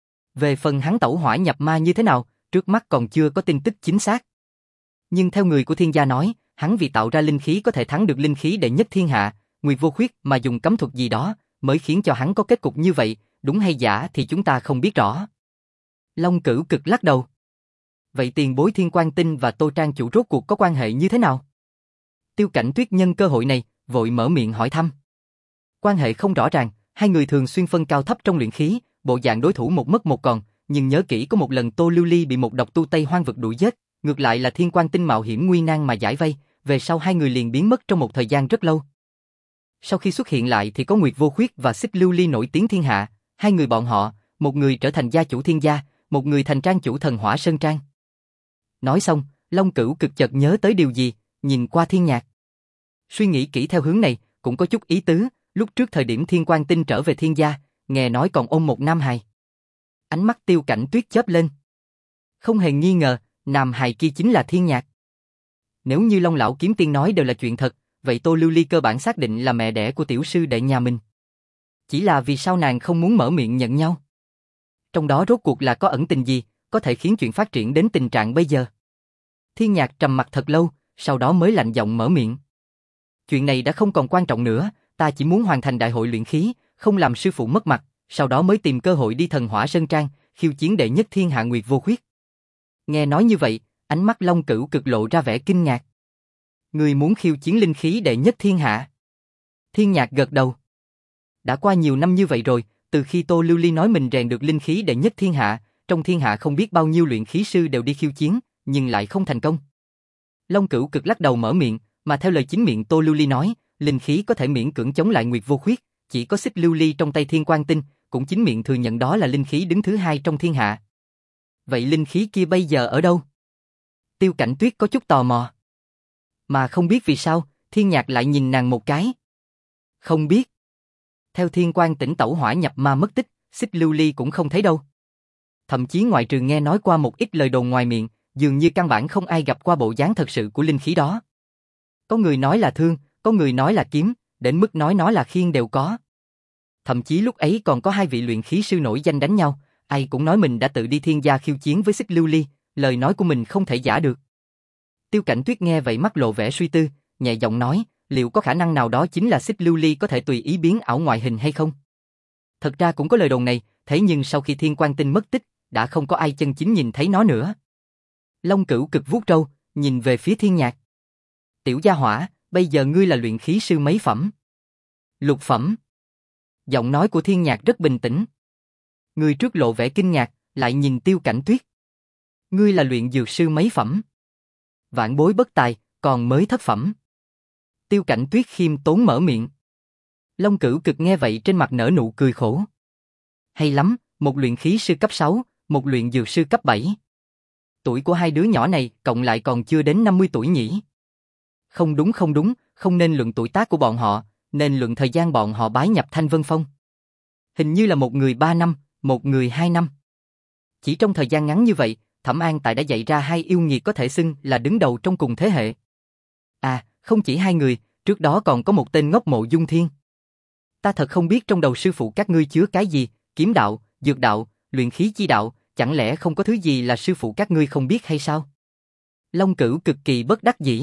Về phần hắn tẩu hỏa nhập ma như thế nào, trước mắt còn chưa có tin tức chính xác. Nhưng theo người của Thiên gia nói, hắn vì tạo ra linh khí có thể thắng được linh khí đệ nhất thiên hạ, Nguyệt Vô Khuyết mà dùng cấm thuật gì đó, mới khiến cho hắn có kết cục như vậy, đúng hay giả thì chúng ta không biết rõ. Long Cửu Cực lắc đầu. Vậy tiền bối Thiên Quang Tinh và Tô Trang chủ rốt cuộc có quan hệ như thế nào? Tiêu Cảnh Tuyết nhân cơ hội này, vội mở miệng hỏi thăm. Quan hệ không rõ ràng, hai người thường xuyên phân cao thấp trong luyện khí, bộ dạng đối thủ một mất một còn, nhưng nhớ kỹ có một lần Tô Lưu Ly bị một độc tu Tây Hoang vực đuổi giết, ngược lại là Thiên Quang Tinh mạo hiểm nguy nan mà giải vây, về sau hai người liền biến mất trong một thời gian rất lâu. Sau khi xuất hiện lại thì có Nguyệt Vô Khuyết và Xích Lưu Ly nổi tiếng thiên hạ, hai người bọn họ, một người trở thành gia chủ Thiên gia, một người thành trang chủ Thần Hỏa Sơn Trang. Nói xong, Long Cửu Cực chợt nhớ tới điều gì, nhìn qua Thiên Nhạc. Suy nghĩ kỹ theo hướng này, cũng có chút ý tứ, lúc trước thời điểm Thiên Quang Tinh trở về Thiên gia, nghe nói còn ôm một nam hài. Ánh mắt Tiêu Cảnh Tuyết chớp lên. Không hề nghi ngờ, nam hài kia chính là Thiên Nhạc. Nếu như Long lão kiếm tiên nói đều là chuyện thật, vậy Tô Lưu Ly cơ bản xác định là mẹ đẻ của tiểu sư đệ nhà mình. Chỉ là vì sao nàng không muốn mở miệng nhận nhau? Trong đó rốt cuộc là có ẩn tình gì, có thể khiến chuyện phát triển đến tình trạng bây giờ? Thiên Nhạc trầm mặt thật lâu, sau đó mới lạnh giọng mở miệng. Chuyện này đã không còn quan trọng nữa, ta chỉ muốn hoàn thành đại hội luyện khí, không làm sư phụ mất mặt, sau đó mới tìm cơ hội đi Thần Hỏa Sơn Trang, khiêu chiến đệ nhất thiên hạ Nguyệt Vô Khuyết. Nghe nói như vậy, ánh mắt Long Cửu cực lộ ra vẻ kinh ngạc. Ngươi muốn khiêu chiến linh khí đệ nhất thiên hạ? Thiên Nhạc gật đầu. Đã qua nhiều năm như vậy rồi, từ khi Tô Lưu Ly nói mình rèn được linh khí đệ nhất thiên hạ, trong thiên hạ không biết bao nhiêu luyện khí sư đều đi khiêu chiến, nhưng lại không thành công. Long Cửu cực lắc đầu mở miệng, mà theo lời chính miệng Tô Lưu Ly nói, linh khí có thể miễn cưỡng chống lại Nguyệt Vô Khuyết, chỉ có xích lưu ly trong tay Thiên Quang Tinh, cũng chính miệng thừa nhận đó là linh khí đứng thứ hai trong thiên hạ. Vậy linh khí kia bây giờ ở đâu? Tiêu Cảnh Tuyết có chút tò mò. Mà không biết vì sao, Thiên Nhạc lại nhìn nàng một cái. Không biết. Theo Thiên Quang Tỉnh tẩu hỏa nhập ma mất tích, xích lưu ly cũng không thấy đâu. Thậm chí ngoại trừ nghe nói qua một ít lời đồn ngoài miệng, dường như căn bản không ai gặp qua bộ dáng thật sự của linh khí đó. Có người nói là thương, có người nói là kiếm, đến mức nói nó là khiên đều có. Thậm chí lúc ấy còn có hai vị luyện khí sư nổi danh đánh nhau, ai cũng nói mình đã tự đi thiên gia khiêu chiến với xích lưu ly, lời nói của mình không thể giả được. Tiêu Cảnh Tuyết nghe vậy mắt lộ vẻ suy tư, nhẹ giọng nói, liệu có khả năng nào đó chính là xích lưu ly có thể tùy ý biến ảo ngoại hình hay không? Thật ra cũng có lời đồn này, thế nhưng sau khi Thiên Quang Tinh mất tích, đã không có ai chân chính nhìn thấy nó nữa. Long Cửu cực vuốt râu, nhìn về phía Thiên Nhạc. Tiểu gia hỏa, bây giờ ngươi là luyện khí sư mấy phẩm? Lục phẩm. Giọng nói của Thiên Nhạc rất bình tĩnh. Người trước lộ vẻ kinh ngạc, lại nhìn Tiêu Cảnh Tuyết. Ngươi là luyện dược sư mấy phẩm? Vạn bối bất tài, còn mới thất phẩm. Tiêu Cảnh Tuyết khiêm tốn mở miệng. Long Cửu cực nghe vậy trên mặt nở nụ cười khổ. Hay lắm, một luyện khí sư cấp sáu, một luyện dược sư cấp bảy. Tuổi của hai đứa nhỏ này cộng lại còn chưa đến năm mươi tuổi nhỉ? Không đúng không đúng, không nên luận tuổi tác của bọn họ, nên luận thời gian bọn họ bái nhập Thanh Vân Phong. Hình như là một người ba năm, một người hai năm. Chỉ trong thời gian ngắn như vậy, Thẩm An Tại đã dạy ra hai yêu nghiệt có thể xưng là đứng đầu trong cùng thế hệ. À, không chỉ hai người, trước đó còn có một tên ngốc Mộ Dung Thiên. Ta thật không biết trong đầu sư phụ các ngươi chứa cái gì, kiếm đạo, dược đạo, luyện khí chi đạo, chẳng lẽ không có thứ gì là sư phụ các ngươi không biết hay sao? Long Cửu cực kỳ bất đắc dĩ.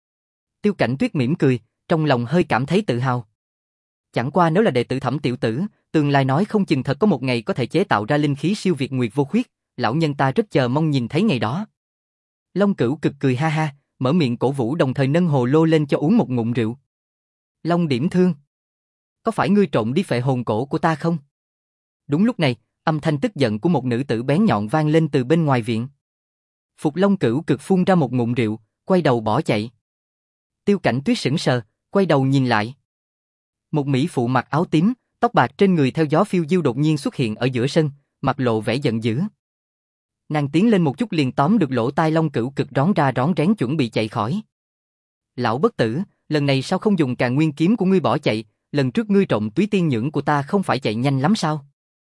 Tiêu Cảnh Tuyết mỉm cười, trong lòng hơi cảm thấy tự hào. Chẳng qua nếu là đệ tử Thẩm tiểu tử, tương lai nói không chừng thật có một ngày có thể chế tạo ra linh khí siêu việt Nguyệt Vô Khuyết, lão nhân ta rất chờ mong nhìn thấy ngày đó. Long Cửu cực cười ha ha, mở miệng cổ vũ đồng thời nâng hồ lô lên cho uống một ngụm rượu. Long Điểm Thương, có phải ngươi trộm đi phệ hồn cổ của ta không? Đúng lúc này, âm thanh tức giận của một nữ tử bén nhọn vang lên từ bên ngoài viện. Phục Long Cửu cực phun ra một ngụm rượu, quay đầu bỏ chạy. Tiêu Cảnh Tuyết sững sờ, quay đầu nhìn lại. Một mỹ phụ mặc áo tím, tóc bạc trên người theo gió phiêu diêu đột nhiên xuất hiện ở giữa sân, mặt lộ vẻ giận dữ. Nàng tiến lên một chút liền tóm được lỗ tai Long Cửu cực rón ra rón rén chuẩn bị chạy khỏi. Lão bất tử, lần này sao không dùng Càn Nguyên kiếm của ngươi bỏ chạy, lần trước ngươi trộm túy tiên nhưỡng của ta không phải chạy nhanh lắm sao?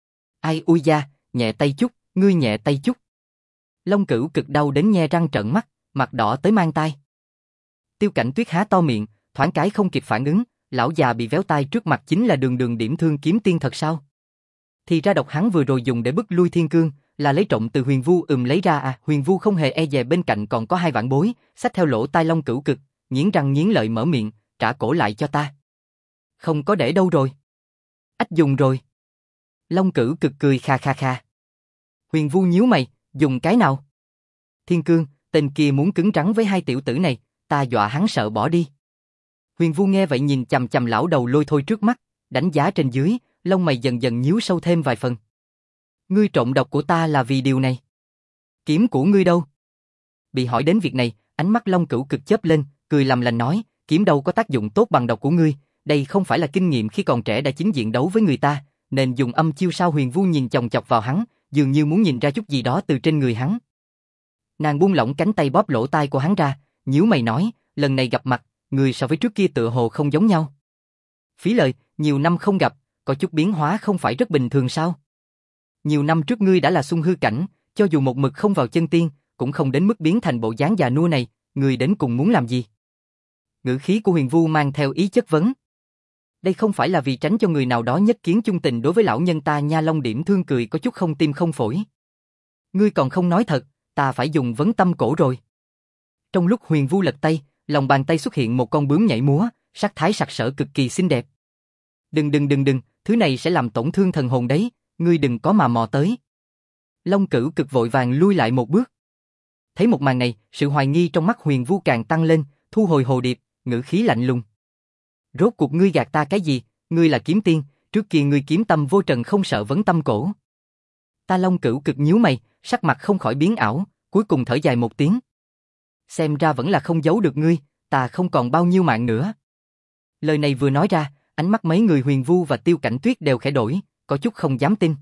Ai ui da, nhẹ tay chút, ngươi nhẹ tay chút. Long Cửu cực đau đến nhe răng trợn mắt, mặt đỏ tới mang tai. Tiêu Cảnh Tuyết há to miệng, thoáng cái không kịp phản ứng, lão già bị véo tai trước mặt chính là Đường Đường Điểm Thương kiếm tiên thật sao? Thì ra độc hắn vừa rồi dùng để bức lui Thiên Cương, là lấy trộm từ Huyền Vu ừm lấy ra à? Huyền Vu không hề e dè bên cạnh còn có hai vạn bối, xách theo lỗ tai Long Cửu cực, nghiến răng nghiến lợi mở miệng, trả cổ lại cho ta. Không có để đâu rồi? Ách dùng rồi. Long Cửu cực cười kha kha kha. Huyền Vu nhíu mày, dùng cái nào? Thiên Cương, tên kia muốn cứng rắn với hai tiểu tử này, ta dọa hắn sợ bỏ đi. Huyền Vu nghe vậy nhìn chằm chằm lão đầu lôi thôi trước mắt, đánh giá trên dưới, lông mày dần dần nhíu sâu thêm vài phần. Ngươi trộm độc của ta là vì điều này. Kiếm của ngươi đâu? Bị hỏi đến việc này, ánh mắt Long Cửu cực chớp lên, cười làm lành nói, kiếm đâu có tác dụng tốt bằng độc của ngươi, đây không phải là kinh nghiệm khi còn trẻ đã chính diện đấu với người ta, nên dùng âm chiêu sao? Huyền Vu nhìn chòng chọc vào hắn, dường như muốn nhìn ra chút gì đó từ trên người hắn. Nàng buông lỏng cánh tay bóp lỗ tai của hắn ra, nhíu mày nói, lần này gặp mặt, người so với trước kia tựa hồ không giống nhau. Phí lời, nhiều năm không gặp, có chút biến hóa không phải rất bình thường sao? Nhiều năm trước ngươi đã là xung hư cảnh, cho dù một mực không vào chân tiên, cũng không đến mức biến thành bộ dáng già nua này, ngươi đến cùng muốn làm gì? Ngữ khí của Huyền Vu mang theo ý chất vấn. Đây không phải là vì tránh cho người nào đó nhất kiến chung tình đối với lão nhân ta nha. Long Điểm Thương cười có chút không tim không phổi. Ngươi còn không nói thật, ta phải dùng vấn tâm cổ rồi. Trong lúc Huyền Vu lật tay, lòng bàn tay xuất hiện một con bướm nhảy múa, sắc thái sặc sỡ cực kỳ xinh đẹp. Đừng đừng đừng đừng, thứ này sẽ làm tổn thương thần hồn đấy, ngươi đừng có mà mò tới. Long Cửu Cực vội vàng lui lại một bước. Thấy một màn này, sự hoài nghi trong mắt Huyền Vu càng tăng lên, thu hồi hồ điệp, ngữ khí lạnh lùng. Rốt cuộc ngươi gạt ta cái gì, ngươi là kiếm tiên, trước kia ngươi kiếm tâm vô trần không sợ vấn tâm cổ. Ta Long Cửu Cực nhíu mày, sắc mặt không khỏi biến ảo, cuối cùng thở dài một tiếng. Xem ra vẫn là không giấu được ngươi, ta không còn bao nhiêu mạng nữa. Lời này vừa nói ra, ánh mắt mấy người Huyền Vu và Tiêu Cảnh Tuyết đều khẽ đổi, có chút không dám tin.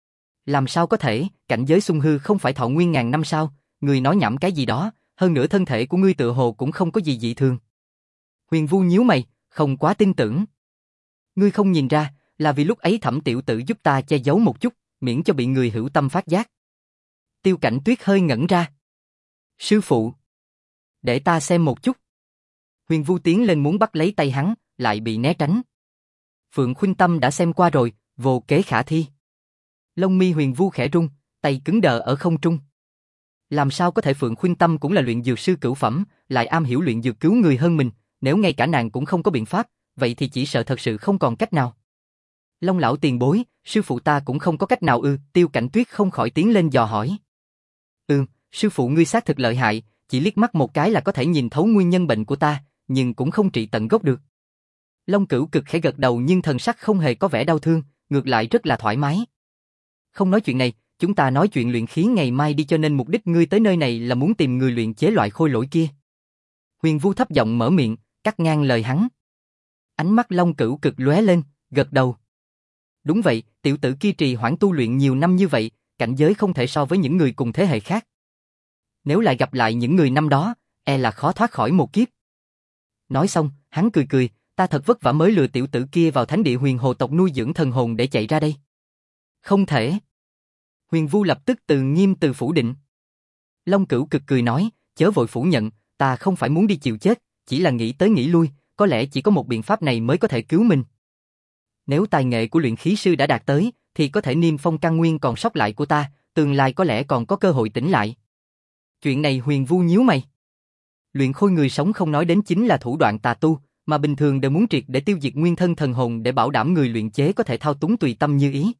Làm sao có thể, cảnh giới xung hư không phải thọ nguyên ngàn năm sao, ngươi nói nhảm cái gì đó, hơn nữa thân thể của ngươi tựa hồ cũng không có gì dị thường. Huyền Vu nhíu mày, không quá tin tưởng. Ngươi không nhìn ra, là vì lúc ấy Thẩm tiểu tử giúp ta che giấu một chút, miễn cho bị người hữu tâm phát giác. Tiêu Cảnh Tuyết hơi ngẩn ra. Sư phụ, để ta xem một chút. Huyền Vu tiến lên muốn bắt lấy tay hắn, lại bị né tránh. Phượng Khuynh Tâm đã xem qua rồi, vô kế khả thi. Lông mi Huyền Vu khẽ rung, tay cứng đờ ở không trung. Làm sao có thể Phượng Khuynh Tâm cũng là luyện dược sư cửu phẩm, lại am hiểu luyện dược cứu người hơn mình, nếu ngay cả nàng cũng không có biện pháp, vậy thì chỉ sợ thật sự không còn cách nào. Long lão tiền bối, sư phụ ta cũng không có cách nào ư? Tiêu Cảnh Tuyết không khỏi tiến lên dò hỏi. Ừ, sư phụ ngươi xác thực lợi hại, chỉ liếc mắt một cái là có thể nhìn thấu nguyên nhân bệnh của ta, nhưng cũng không trị tận gốc được. Long Cửu Cực khẽ gật đầu nhưng thần sắc không hề có vẻ đau thương, ngược lại rất là thoải mái. Không nói chuyện này, chúng ta nói chuyện luyện khí ngày mai đi, cho nên mục đích ngươi tới nơi này là muốn tìm người luyện chế loại khôi lỗi kia. Huyền Vu thấp giọng mở miệng, cắt ngang lời hắn. Ánh mắt Long Cửu Cực lóe lên, gật đầu. Đúng vậy, tiểu tử kia trì hoãn tu luyện nhiều năm như vậy, cảnh giới không thể so với những người cùng thế hệ khác. Nếu lại gặp lại những người năm đó, e là khó thoát khỏi một kiếp. Nói xong, hắn cười cười, ta thật vất vả mới lừa tiểu tử kia vào thánh địa Huyền Hồ tộc nuôi dưỡng thần hồn để chạy ra đây. Không thể. Huyền Vu lập tức từ nghiêm từ phủ định. Long Cửu Cực cười nói, chớ vội phủ nhận, ta không phải muốn đi chịu chết, chỉ là nghĩ tới nghĩ lui, có lẽ chỉ có một biện pháp này mới có thể cứu mình. Nếu tài nghệ của luyện khí sư đã đạt tới, thì có thể niêm phong căn nguyên còn sót lại của ta, tương lai có lẽ còn có cơ hội tỉnh lại. Chuyện này Huyền Vu nhíu mày. Luyện khôi người sống không nói đến chính là thủ đoạn tà tu, mà bình thường đều muốn triệt để tiêu diệt nguyên thân thần hồn để bảo đảm người luyện chế có thể thao túng tùy tâm như ý.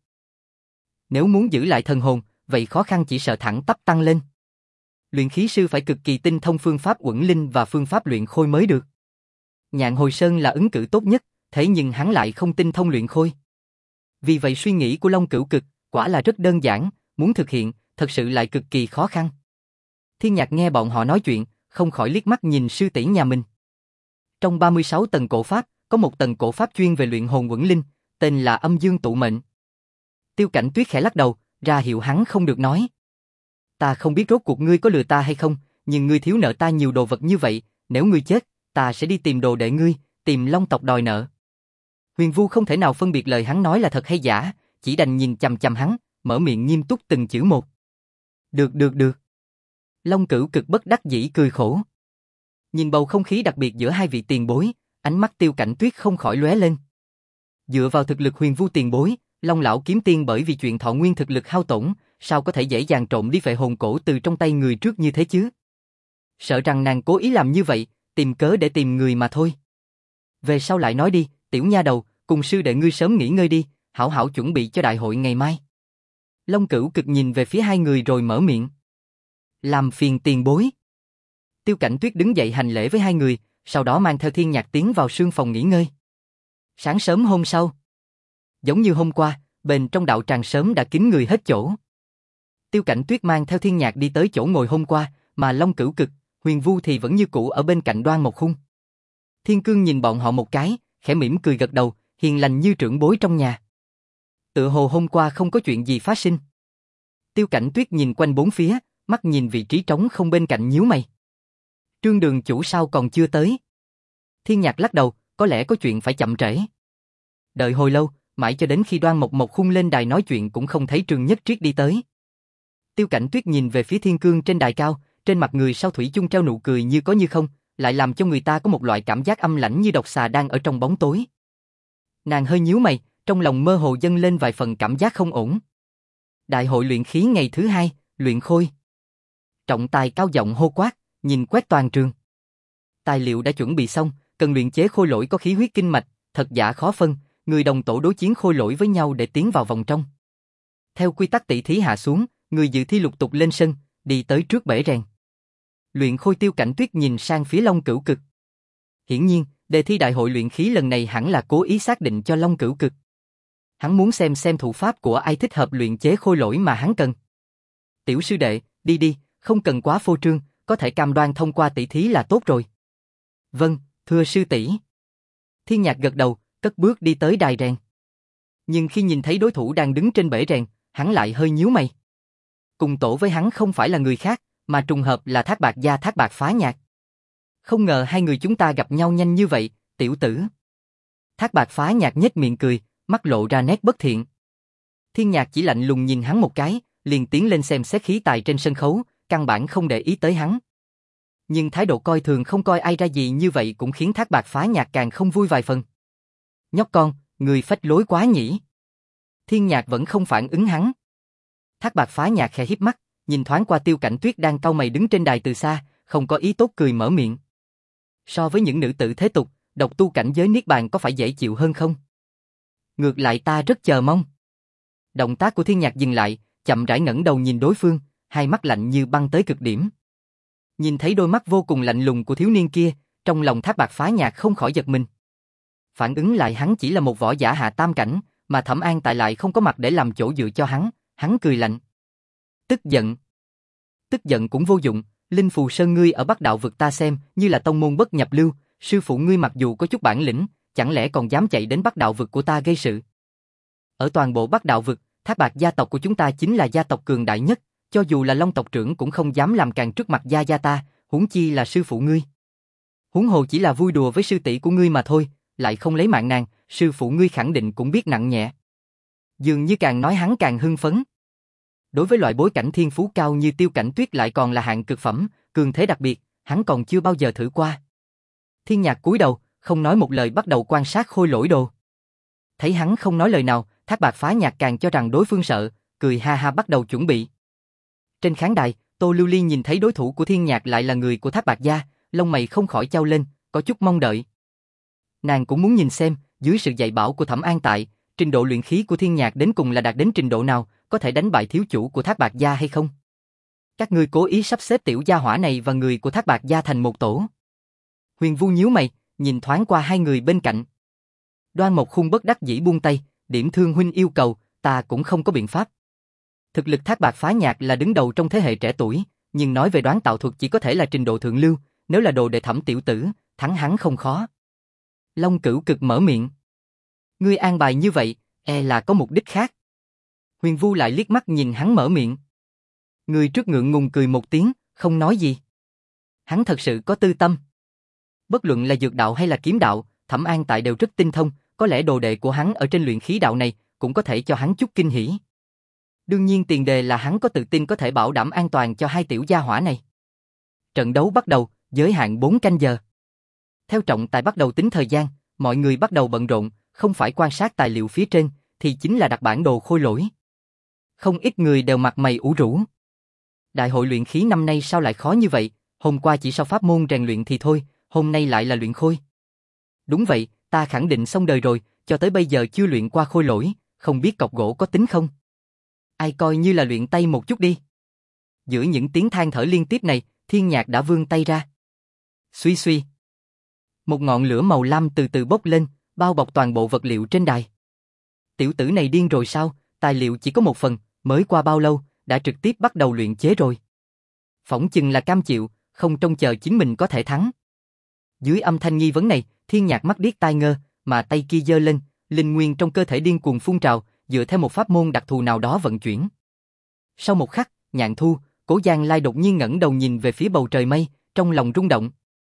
Nếu muốn giữ lại thần hồn, vậy khó khăn chỉ sợ thẳng tắp tăng lên. Luyện khí sư phải cực kỳ tinh thông phương pháp uẩn linh và phương pháp luyện khôi mới được. Nhạn Hồi Sơn là ứng cử tốt nhất, thế nhưng hắn lại không tinh thông luyện khôi. Vì vậy suy nghĩ của Long Cửu Cực quả là rất đơn giản, muốn thực hiện, thật sự lại cực kỳ khó khăn. Thiên Nhạc nghe bọn họ nói chuyện, không khỏi liếc mắt nhìn sư tỷ nhà mình. Trong ba mươi sáu tầng cổ pháp, có một tầng cổ pháp chuyên về luyện hồn uẩn linh, tên là Âm Dương Tụ Mệnh. Tiêu Cảnh Tuyết khẽ lắc đầu, ra hiệu hắn không được nói. Ta không biết rốt cuộc ngươi có lừa ta hay không, nhưng ngươi thiếu nợ ta nhiều đồ vật như vậy, nếu ngươi chết, ta sẽ đi tìm đồ đệ ngươi, tìm Long tộc đòi nợ. Huyền Vu không thể nào phân biệt lời hắn nói là thật hay giả, chỉ đành nhìn chằm chằm hắn, mở miệng nghiêm túc từng chữ một. Được được được. Long Cửu Cực bất đắc dĩ cười khổ. Nhìn bầu không khí đặc biệt giữa hai vị tiền bối, ánh mắt Tiêu Cảnh Tuyết không khỏi lóe lên. Dựa vào thực lực Huyền Vu tiền bối, Long lão kiếm tiên bởi vì chuyện thọ nguyên thực lực hao tổn, sao có thể dễ dàng trộm đi phệ hồn cổ từ trong tay người trước như thế chứ? Sợ rằng nàng cố ý làm như vậy, tìm cớ để tìm người mà thôi. Về sau lại nói đi, tiểu nha đầu, cùng sư đệ ngươi sớm nghỉ ngơi đi, hảo hảo chuẩn bị cho đại hội ngày mai. Long Cửu Cực nhìn về phía hai người rồi mở miệng. Làm phiền tiền bối. Tiêu Cảnh Tuyết đứng dậy hành lễ với hai người, sau đó mang theo Thiên Nhạc tiến vào sương phòng nghỉ ngơi. Sáng sớm hôm sau, giống như hôm qua, bên trong đạo tràng sớm đã kín người hết chỗ. Tiêu Cảnh Tuyết mang theo Thiên Nhạc đi tới chỗ ngồi hôm qua, mà Long Cửu Cực, Huyền Vu thì vẫn như cũ ở bên cạnh Đoan Mộc Khung. Thiên Cương nhìn bọn họ một cái, khẽ mỉm cười gật đầu, hiền lành như trưởng bối trong nhà. Tựa hồ hôm qua không có chuyện gì phát sinh. Tiêu Cảnh Tuyết nhìn quanh bốn phía, mắt nhìn vị trí trống không bên cạnh nhíu mày. Trương đường chủ sao còn chưa tới? Thiên Nhạc lắc đầu, có lẽ có chuyện phải chậm trễ. Đợi hồi lâu, mãi cho đến khi Đoan Mộc Mộc Khung lên đài nói chuyện cũng không thấy Trương Nhất Triết đi tới. Tiêu Cảnh Tuyết nhìn về phía Thiên Cương trên đài cao, trên mặt người sau thủy chung treo nụ cười như có như không, lại làm cho người ta có một loại cảm giác âm lãnh như độc xà đang ở trong bóng tối. Nàng hơi nhíu mày, trong lòng mơ hồ dâng lên vài phần cảm giác không ổn. Đại hội luyện khí ngày thứ hai, luyện khôi. Trọng tài cao giọng hô quát, nhìn quét toàn trường. Tài liệu đã chuẩn bị xong, cần luyện chế khôi lỗi có khí huyết kinh mạch, thật giả khó phân, người đồng tổ đối chiến khôi lỗi với nhau để tiến vào vòng trong. Theo quy tắc tỷ thí hạ xuống, người dự thi lục tục lên sân, đi tới trước bể rèn. Luyện khôi Tiêu Cảnh Tuyết nhìn sang phía Long Cửu Cực. Hiển nhiên, đề thi đại hội luyện khí lần này hẳn là cố ý xác định cho Long Cửu Cực. Hắn muốn xem xem thủ pháp của ai thích hợp luyện chế khôi lỗi mà hắn cần. Tiểu sư đệ, đi đi, không cần quá phô trương, có thể cam đoan thông qua tỷ thí là tốt rồi. Vâng, thưa sư tỷ. Thiên Nhạc gật đầu, cất bước đi tới đài rèn. Nhưng khi nhìn thấy đối thủ đang đứng trên bể rèn, hắn lại hơi nhíu mày. Cùng tổ với hắn không phải là người khác, mà trùng hợp là Thác Bạt Gia Thác Bạt Phá Nhạc. Không ngờ hai người chúng ta gặp nhau nhanh như vậy, tiểu tử. Thác Bạt Phá Nhạc nhếch miệng cười, mắt lộ ra nét bất thiện. Thiên Nhạc chỉ lạnh lùng nhìn hắn một cái, liền tiến lên xem xét khí tài trên sân khấu, căn bản không để ý tới hắn. Nhưng thái độ coi thường không coi ai ra gì như vậy cũng khiến Thác Bạt Phá Nhạc càng không vui vài phần. Nhóc con, người phách lối quá nhỉ. Thiên Nhạc vẫn không phản ứng hắn. Thác Bạt Phá Nhạc khẽ híp mắt, nhìn thoáng qua Tiêu Cảnh Tuyết đang cau mày đứng trên đài từ xa, không có ý tốt cười mở miệng. So với những nữ tử thế tục, độc tu cảnh giới niết bàn có phải dễ chịu hơn không? Ngược lại ta rất chờ mong. Động tác của Thiên Nhạc dừng lại, chậm rãi ngẩng đầu nhìn đối phương, hai mắt lạnh như băng tới cực điểm. Nhìn thấy đôi mắt vô cùng lạnh lùng của thiếu niên kia, trong lòng Thác Bạt Phá Nhạc không khỏi giật mình. Phản ứng lại hắn chỉ là một võ giả hạ tam cảnh, mà Thẩm An tại lại không có mặt để làm chỗ dựa cho hắn, hắn cười lạnh. Tức giận. Tức giận cũng vô dụng, Linh Phù Sơn ngươi ở Bắc Đạo vực ta xem như là tông môn bất nhập lưu, sư phụ ngươi mặc dù có chút bản lĩnh, chẳng lẽ còn dám chạy đến Bắc Đạo vực của ta gây sự? Ở toàn bộ Bắc Đạo vực, Thác Bạt gia tộc của chúng ta chính là gia tộc cường đại nhất, cho dù là Long tộc trưởng cũng không dám làm càn trước mặt gia gia ta, huống chi là sư phụ ngươi. Huống hồ chỉ là vui đùa với sư tỷ của ngươi mà thôi, lại không lấy mạng nàng, sư phụ ngươi khẳng định cũng biết nặng nhẹ. Dường như càng nói hắn càng hưng phấn. Đối với loại bối cảnh thiên phú cao như Tiêu Cảnh Tuyết lại còn là hạng cực phẩm, cường thế đặc biệt, hắn còn chưa bao giờ thử qua. Thiên Nhạc cúi đầu, không nói một lời bắt đầu quan sát khôi lỗi đồ. Thấy hắn không nói lời nào, Thác Bạt Phá Nhạc càng cho rằng đối phương sợ, cười ha ha bắt đầu chuẩn bị. Trên khán đài, Tô Lưu Ly nhìn thấy đối thủ của Thiên Nhạc lại là người của Thác Bạt gia, lông mày không khỏi chau lên, có chút mong đợi. Nàng cũng muốn nhìn xem, dưới sự dạy bảo của Thẩm An tại, trình độ luyện khí của Thiên Nhạc đến cùng là đạt đến trình độ nào, có thể đánh bại thiếu chủ của Thác Bạt gia hay không? Các ngươi cố ý sắp xếp tiểu gia hỏa này và người của Thác Bạt gia thành một tổ. Huyền Vu nhíu mày, nhìn thoáng qua hai người bên cạnh. Đoan Mộc Khung bất đắc dĩ buông tay, điểm thương huynh yêu cầu, ta cũng không có biện pháp. Thực lực Thác Bạt Phá Nhạc là đứng đầu trong thế hệ trẻ tuổi, nhưng nói về đoán tạo thuật chỉ có thể là trình độ thượng lưu, nếu là đồ đệ Thẩm tiểu tử, thắng hắn không khó. Long Cửu Cực mở miệng. Ngươi an bài như vậy, e là có mục đích khác. Huyền Vu lại liếc mắt nhìn hắn mở miệng. Người trước ngượng ngùng cười một tiếng, không nói gì. Hắn thật sự có tư tâm. Bất luận là dược đạo hay là kiếm đạo, Thẩm An tại đều rất tinh thông, có lẽ đồ đệ của hắn ở trên luyện khí đạo này cũng có thể cho hắn chút kinh hỉ. Đương nhiên tiền đề là hắn có tự tin có thể bảo đảm an toàn cho hai tiểu gia hỏa này. Trận đấu bắt đầu, giới hạn bốn canh giờ. Theo trọng tài bắt đầu tính thời gian, mọi người bắt đầu bận rộn, không phải quan sát tài liệu phía trên, thì chính là đặt bản đồ khôi lỗi. Không ít người đều mặt mày ủ rũ. Đại hội luyện khí năm nay sao lại khó như vậy, hôm qua chỉ sau pháp môn rèn luyện thì thôi, hôm nay lại là luyện khôi. Đúng vậy, ta khẳng định xong đời rồi, cho tới bây giờ chưa luyện qua khôi lỗi, không biết cọc gỗ có tính không? Ai coi như là luyện tay một chút đi. Giữa những tiếng than thở liên tiếp này, Thiên Nhạc đã vươn tay ra. Suy suy. Một ngọn lửa màu lam từ từ bốc lên, bao bọc toàn bộ vật liệu trên đài. Tiểu tử này điên rồi sao, tài liệu chỉ có một phần, mới qua bao lâu, đã trực tiếp bắt đầu luyện chế rồi. Phỏng chừng là cam chịu, không trông chờ chính mình có thể thắng. Dưới âm thanh nghi vấn này, Thiên Nhạc mắt điếc tai ngơ, mà tay kia giơ lên, linh nguyên trong cơ thể điên cuồng phun trào, dựa theo một pháp môn đặc thù nào đó vận chuyển. Sau một khắc, Nhạn Thu, Cố Giang Lai đột nhiên ngẩng đầu nhìn về phía bầu trời mây, trong lòng rung động.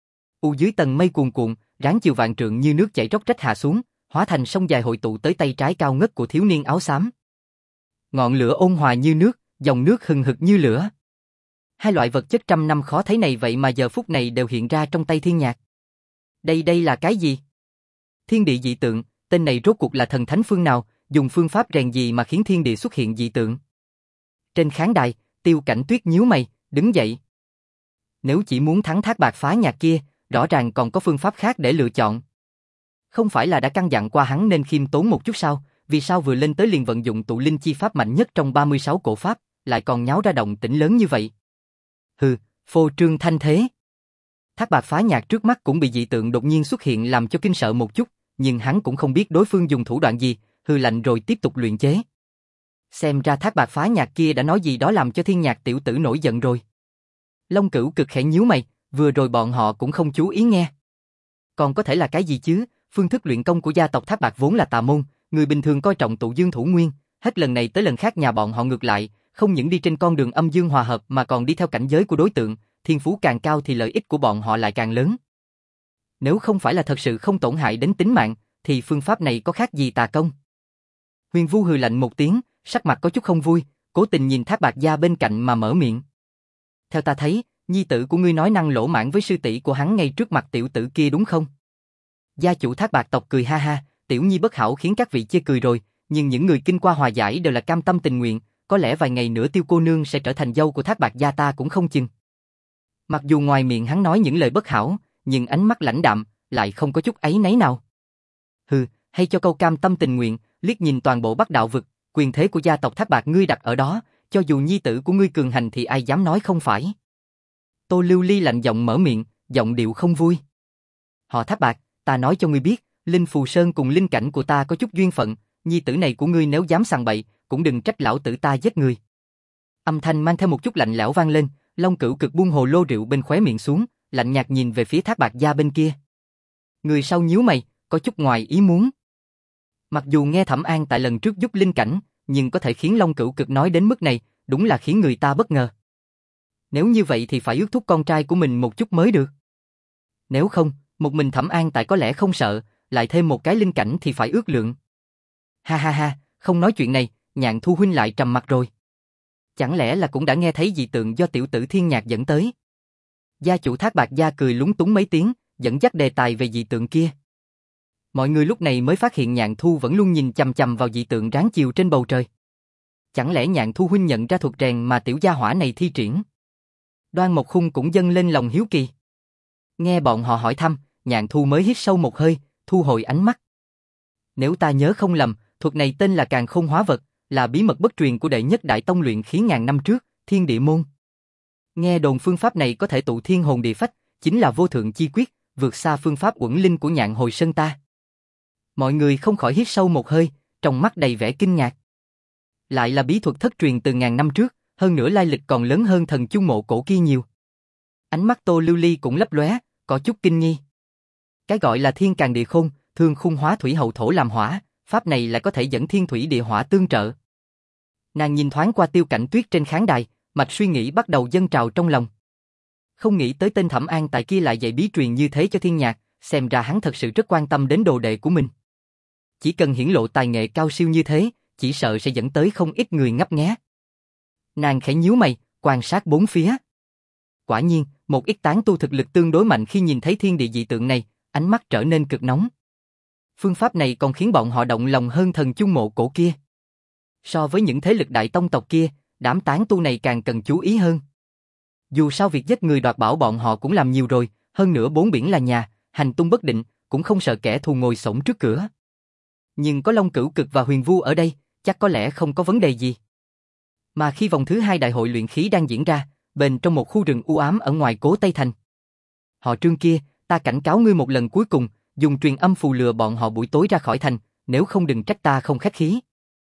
U dưới tầng mây cuồn cuộn, ráng chiều vạn trượng như nước chảy róc rách hạ xuống, hóa thành sông dài hội tụ tới tay trái cao ngất của thiếu niên áo xám. Ngọn lửa ôn hòa như nước, dòng nước hừng hực như lửa. Hai loại vật chất trăm năm khó thấy này vậy mà giờ phút này đều hiện ra trong tay Thiên Nhạc. Đây đây là cái gì? Thiên địa dị tượng, tên này rốt cuộc là thần thánh phương nào, dùng phương pháp rèn gì mà khiến thiên địa xuất hiện dị tượng? Trên khán đài, Tiêu Cảnh Tuyết nhíu mày, đứng dậy. Nếu chỉ muốn thắng Thác Bạt Phá Nhạc kia, rõ ràng còn có phương pháp khác để lựa chọn. Không phải là đã căn dặn qua hắn nên khiêm tốn một chút sao, vì sao vừa lên tới liền vận dụng tụ linh chi pháp mạnh nhất trong ba mươi sáu cổ pháp, lại còn nháo ra động tĩnh lớn như vậy. Hừ, phô trương thanh thế. Thác Bạt Phá Nhạc trước mắt cũng bị dị tượng đột nhiên xuất hiện làm cho kinh sợ một chút, nhưng hắn cũng không biết đối phương dùng thủ đoạn gì, hừ lạnh rồi tiếp tục luyện chế. Xem ra Thác Bạt Phá Nhạc kia đã nói gì đó làm cho Thiên Nhạc tiểu tử nổi giận rồi. Long Cửu cực khẽ nhíu mày, vừa rồi bọn họ cũng không chú ý nghe. Còn có thể là cái gì chứ, phương thức luyện công của gia tộc Thác Bạt vốn là tà môn, người bình thường coi trọng tụ dương thủ nguyên, hết lần này tới lần khác nhà bọn họ ngược lại, không những đi trên con đường âm dương hòa hợp mà còn đi theo cảnh giới của đối tượng, thiên phú càng cao thì lợi ích của bọn họ lại càng lớn. Nếu không phải là thật sự không tổn hại đến tính mạng, thì phương pháp này có khác gì tà công. Huyền Vu hừ lạnh một tiếng, sắc mặt có chút không vui, cố tình nhìn Thác Bạt Gia bên cạnh mà mở miệng. Theo ta thấy, nhi tử của ngươi nói năng lỗ mãng với sư tỷ của hắn ngay trước mặt tiểu tử kia đúng không? Gia chủ Thác Bạt tộc cười ha ha, tiểu nhi bất hảo khiến các vị chê cười rồi, nhưng những người kinh qua hòa giải đều là cam tâm tình nguyện, có lẽ vài ngày nữa Tiêu cô nương sẽ trở thành dâu của Thác Bạt Gia ta cũng không chừng. Mặc dù ngoài miệng hắn nói những lời bất hảo, nhưng ánh mắt lãnh đạm, lại không có chút áy náy nào. Hừ, hay cho câu cam tâm tình nguyện, liếc nhìn toàn bộ Bắc Đạo vực, quyền thế của gia tộc Thác Bạt ngươi đặt ở đó, cho dù nhi tử của ngươi cường hành thì ai dám nói không phải. Tô Lưu Ly lạnh giọng mở miệng, giọng điệu không vui. Họ Thác Bạt, ta nói cho ngươi biết, Linh Phù Sơn cùng linh cảnh của ta có chút duyên phận, nhi tử này của ngươi nếu dám sằng bậy, cũng đừng trách lão tử ta giết ngươi. Âm thanh mang theo một chút lạnh lẽo vang lên, Long Cửu cực buông hồ lô rượu bên khóe miệng xuống, lạnh nhạt nhìn về phía Thác Bạt Gia bên kia. Người sau nhíu mày, có chút ngoài ý muốn. Mặc dù nghe Thẩm An tại lần trước giúp linh cảnh, nhưng có thể khiến Long Cửu cực nói đến mức này, đúng là khiến người ta bất ngờ. Nếu như vậy thì phải ước thúc con trai của mình một chút mới được. Nếu không, một mình Thẩm An tại có lẽ không sợ, lại thêm một cái linh cảnh thì phải ước lượng. Ha ha ha, không nói chuyện này, Nhạn Thu huynh lại trầm mặt rồi. Chẳng lẽ là cũng đã nghe thấy dị tượng do tiểu tử Thiên Nhạc dẫn tới? Gia chủ Thác Bạt Gia cười lúng túng mấy tiếng, dẫn dắt đề tài về dị tượng kia. Mọi người lúc này mới phát hiện Nhạn Thu vẫn luôn nhìn chằm chằm vào dị tượng ráng chiều trên bầu trời. Chẳng lẽ Nhạn Thu huynh nhận ra thuật rèn mà tiểu gia hỏa này thi triển? Đoan Mộc Khung cũng dâng lên lòng hiếu kỳ. Nghe bọn họ hỏi thăm, Nhạn Thu mới hít sâu một hơi, thu hồi ánh mắt. Nếu ta nhớ không lầm, thuật này tên là Càn Khôn Hóa Vật, là bí mật bất truyền của đệ nhất đại tông luyện khí ngàn năm trước, Thiên Địa Môn. Nghe đồn phương pháp này có thể tụ thiên hồn địa phách, chính là vô thượng chi quyết, vượt xa phương pháp uẩn linh của Nhạn Hồi Sơn ta. Mọi người không khỏi hít sâu một hơi, trong mắt đầy vẻ kinh ngạc. Lại là bí thuật thất truyền từ ngàn năm trước, hơn nữa lai lịch còn lớn hơn thần chung mộ cổ kia nhiều. Ánh mắt Tô Lưu Ly cũng lấp lóe, có chút kinh nghi. Cái gọi là thiên càn địa khôn, thương khung hóa thủy hậu thổ làm hỏa, pháp này lại có thể dẫn thiên thủy địa hỏa tương trợ. Nàng nhìn thoáng qua Tiêu Cảnh Tuyết trên khán đài, mạch suy nghĩ bắt đầu dâng trào trong lòng. Không nghĩ tới tên Thẩm An tại kia lại dạy bí truyền như thế cho Thiên Nhạc, xem ra hắn thật sự rất quan tâm đến đồ đệ của mình. Chỉ cần hiển lộ tài nghệ cao siêu như thế, chỉ sợ sẽ dẫn tới không ít người ngấp nghé. Nàng khẽ nhíu mày, quan sát bốn phía. Quả nhiên, một ít tán tu thực lực tương đối mạnh khi nhìn thấy thiên địa dị tượng này, ánh mắt trở nên cực nóng. Phương pháp này còn khiến bọn họ động lòng hơn thần chung mộ cổ kia. So với những thế lực đại tông tộc kia, đám tán tu này càng cần chú ý hơn. Dù sao việc giết người đoạt bảo bọn họ cũng làm nhiều rồi, hơn nữa bốn biển là nhà, hành tung bất định, cũng không sợ kẻ thù ngồi xổm trước cửa. Nhưng có Long Cửu Cực và Huyền Vu ở đây, chắc có lẽ không có vấn đề gì. Mà khi vòng thứ hai đại hội luyện khí đang diễn ra, bên trong một khu rừng u ám ở ngoài Cố Tây Thành. Họ Trương kia, ta cảnh cáo ngươi một lần cuối cùng, dùng truyền âm phù lừa bọn họ buổi tối ra khỏi thành, nếu không đừng trách ta không khách khí.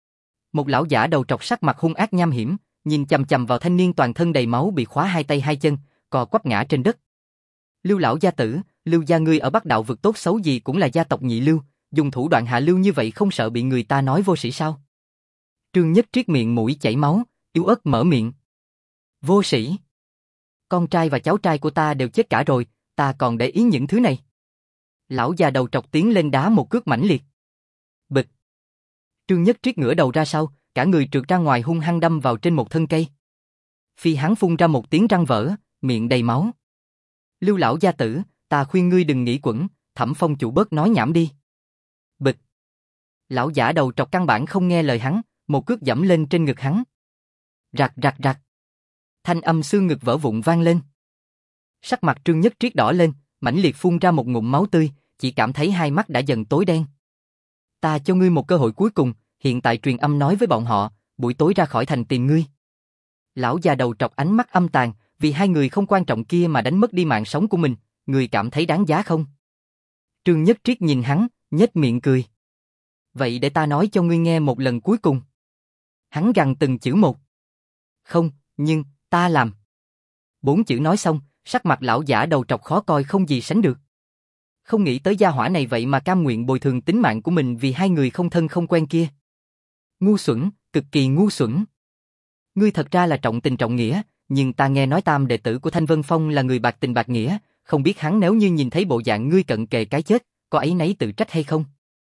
Một lão giả đầu trọc sắc mặt hung ác nham hiểm, nhìn chằm chằm vào thanh niên toàn thân đầy máu bị khóa hai tay hai chân, cò quắp ngã trên đất. Lưu lão gia tử, Lưu gia ngươi ở Bắc Đạo vực tốt xấu gì cũng là gia tộc nhị lưu, dùng thủ đoạn hạ lưu như vậy không sợ bị người ta nói vô sĩ sao? Trương Nhất Triết miệng mũi chảy máu, yếu ớt mở miệng. Vô sĩ? Con trai và cháu trai của ta đều chết cả rồi, ta còn để ý những thứ này. Lão già đầu trọc tiến lên đá một cước mãnh liệt. Bịch. Trương Nhất Triết ngửa đầu ra sau, cả người trượt ra ngoài hung hăng đâm vào trên một thân cây. Phi hắn phun ra một tiếng răng vỡ, miệng đầy máu. Lưu lão gia tử, ta khuyên ngươi đừng nghĩ quẩn, Thẩm Phong chủ bớt nói nhảm đi. Bịch. Lão giả đầu trọc căn bản không nghe lời hắn, một cước giẫm lên trên ngực hắn. Rạc rạc rạc. Thanh âm xương ngực vỡ vụn vang lên. Sắc mặt Trương Nhất Triết đỏ lên, mãnh liệt phun ra một ngụm máu tươi, chỉ cảm thấy hai mắt đã dần tối đen. Ta cho ngươi một cơ hội cuối cùng, hiện tại truyền âm nói với bọn họ, buổi tối ra khỏi thành tìm ngươi. Lão già đầu trọc ánh mắt âm tàn, vì hai người không quan trọng kia mà đánh mất đi mạng sống của mình, người cảm thấy đáng giá không? Trương Nhất Triết nhìn hắn, nhếch miệng cười. Vậy để ta nói cho ngươi nghe một lần cuối cùng. Hắn gằn từng chữ một. Không, nhưng, ta làm. Bốn chữ nói xong, sắc mặt lão giả đầu trọc khó coi không gì sánh được. Không nghĩ tới gia hỏa này vậy mà cam nguyện bồi thường tính mạng của mình vì hai người không thân không quen kia. Ngu xuẩn, cực kỳ ngu xuẩn. Ngươi thật ra là trọng tình trọng nghĩa, nhưng ta nghe nói tam đệ tử của Thanh Vân Phong là người bạc tình bạc nghĩa, không biết hắn nếu như nhìn thấy bộ dạng ngươi cận kề cái chết, có áy náy tự trách hay không?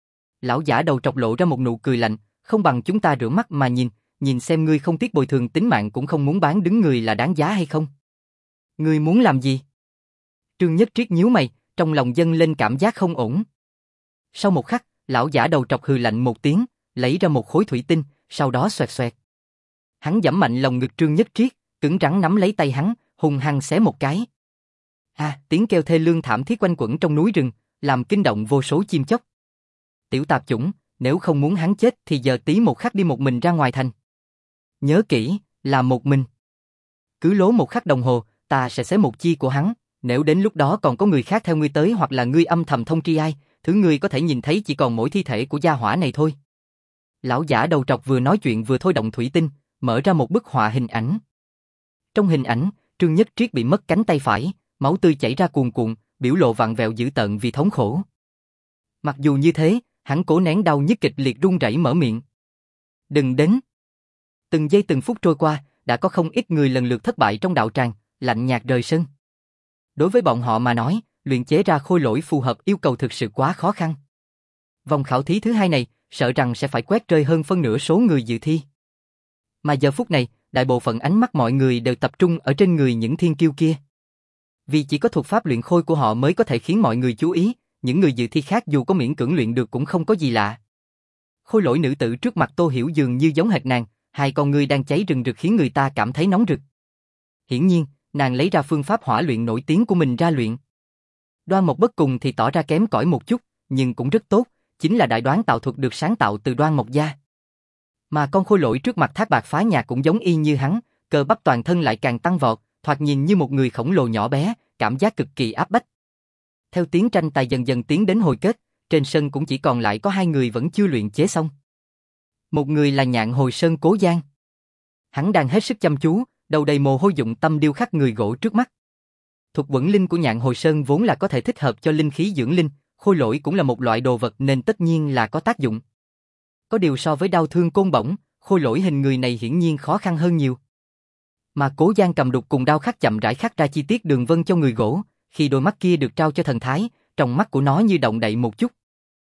Lão giả đầu trọc lộ ra một nụ cười lạnh, không bằng chúng ta rửa mắt mà nhìn, nhìn xem ngươi không tiếc bồi thường tính mạng cũng không muốn bán đứng người là đáng giá hay không? Ngươi muốn làm gì? Trương Nhất Triết nhíu mày, trong lòng dâng lên cảm giác không ổn. Sau một khắc, lão giả đầu trọc hừ lạnh một tiếng, lấy ra một khối thủy tinh, sau đó xoẹt xoẹt. Hắn giẫm mạnh lồng ngực Trương Nhất Triết, cứng rắn nắm lấy tay hắn, hung hăng xé một cái. À, tiếng kêu thê lương thảm thiết quanh quẩn trong núi rừng, làm kinh động vô số chim chóc. Tiểu tạp chủng, nếu không muốn hắn chết thì giờ tí một khắc đi một mình ra ngoài thành. Nhớ kỹ, là một mình. Cứ lố một khắc đồng hồ, ta sẽ xé một chi của hắn, nếu đến lúc đó còn có người khác theo ngươi tới hoặc là ngươi âm thầm thông tri ai, thứ ngươi có thể nhìn thấy chỉ còn mỗi thi thể của gia hỏa này thôi. Lão giả đầu trọc vừa nói chuyện vừa thôi động thủy tinh, mở ra một bức họa hình ảnh. Trong hình ảnh, Trương Nhất Triết bị mất cánh tay phải, máu tươi chảy ra cuồn cuộn, biểu lộ vặn vẹo dữ tợn vì thống khổ. Mặc dù như thế, hắn cố nén đau nhức kịch liệt run rẩy mở miệng. Đừng đến. Từng giây từng phút trôi qua, đã có không ít người lần lượt thất bại trong đạo tràng, lạnh nhạt rời sân. Đối với bọn họ mà nói, luyện chế ra khôi lỗi phù hợp yêu cầu thực sự quá khó khăn. Vòng khảo thí thứ hai này, sợ rằng sẽ phải quét rơi hơn phân nửa số người dự thi. Mà giờ phút này, đại bộ phận ánh mắt mọi người đều tập trung ở trên người những thiên kiêu kia. Vì chỉ có thuật pháp luyện khôi của họ mới có thể khiến mọi người chú ý, những người dự thi khác dù có miễn cưỡng luyện được cũng không có gì lạ. Khôi lỗi nữ tử trước mặt Tô Hiểu dường như giống hệt nàng, hai con ngươi đang cháy rừng rực khiến người ta cảm thấy nóng rực. Hiển nhiên, nàng lấy ra phương pháp hỏa luyện nổi tiếng của mình ra luyện. Đoan Mộc bất cùng thì tỏ ra kém cỏi một chút, nhưng cũng rất tốt, chính là đại đoán tạo thuật được sáng tạo từ Đoan Mộc gia. Mà con khôi lỗi trước mặt Thác Bạt Phá Nhạc cũng giống y như hắn, cơ bắp toàn thân lại càng tăng vọt, thoạt nhìn như một người khổng lồ nhỏ bé, cảm giác cực kỳ áp bách. Theo tiếng tranh tài dần dần tiến đến hồi kết, trên sân cũng chỉ còn lại có hai người vẫn chưa luyện chế xong. Một người là Nhạn Hồi Sơn Cố Giang. Hắn đang hết sức chăm chú, đầu đầy mồ hôi dụng tâm điêu khắc người gỗ trước mắt. Thuật quẩn linh của Nhạn Hồi Sơn vốn là có thể thích hợp cho linh khí dưỡng linh, khôi lỗi cũng là một loại đồ vật nên tất nhiên là có tác dụng. Có điều so với đao thương côn bổng, khôi lỗi hình người này hiển nhiên khó khăn hơn nhiều. Mà Cố Giang cầm đục cùng đao khắc chậm rãi khắc ra chi tiết đường vân cho người gỗ, khi đôi mắt kia được trao cho thần thái, trong mắt của nó như động đậy một chút.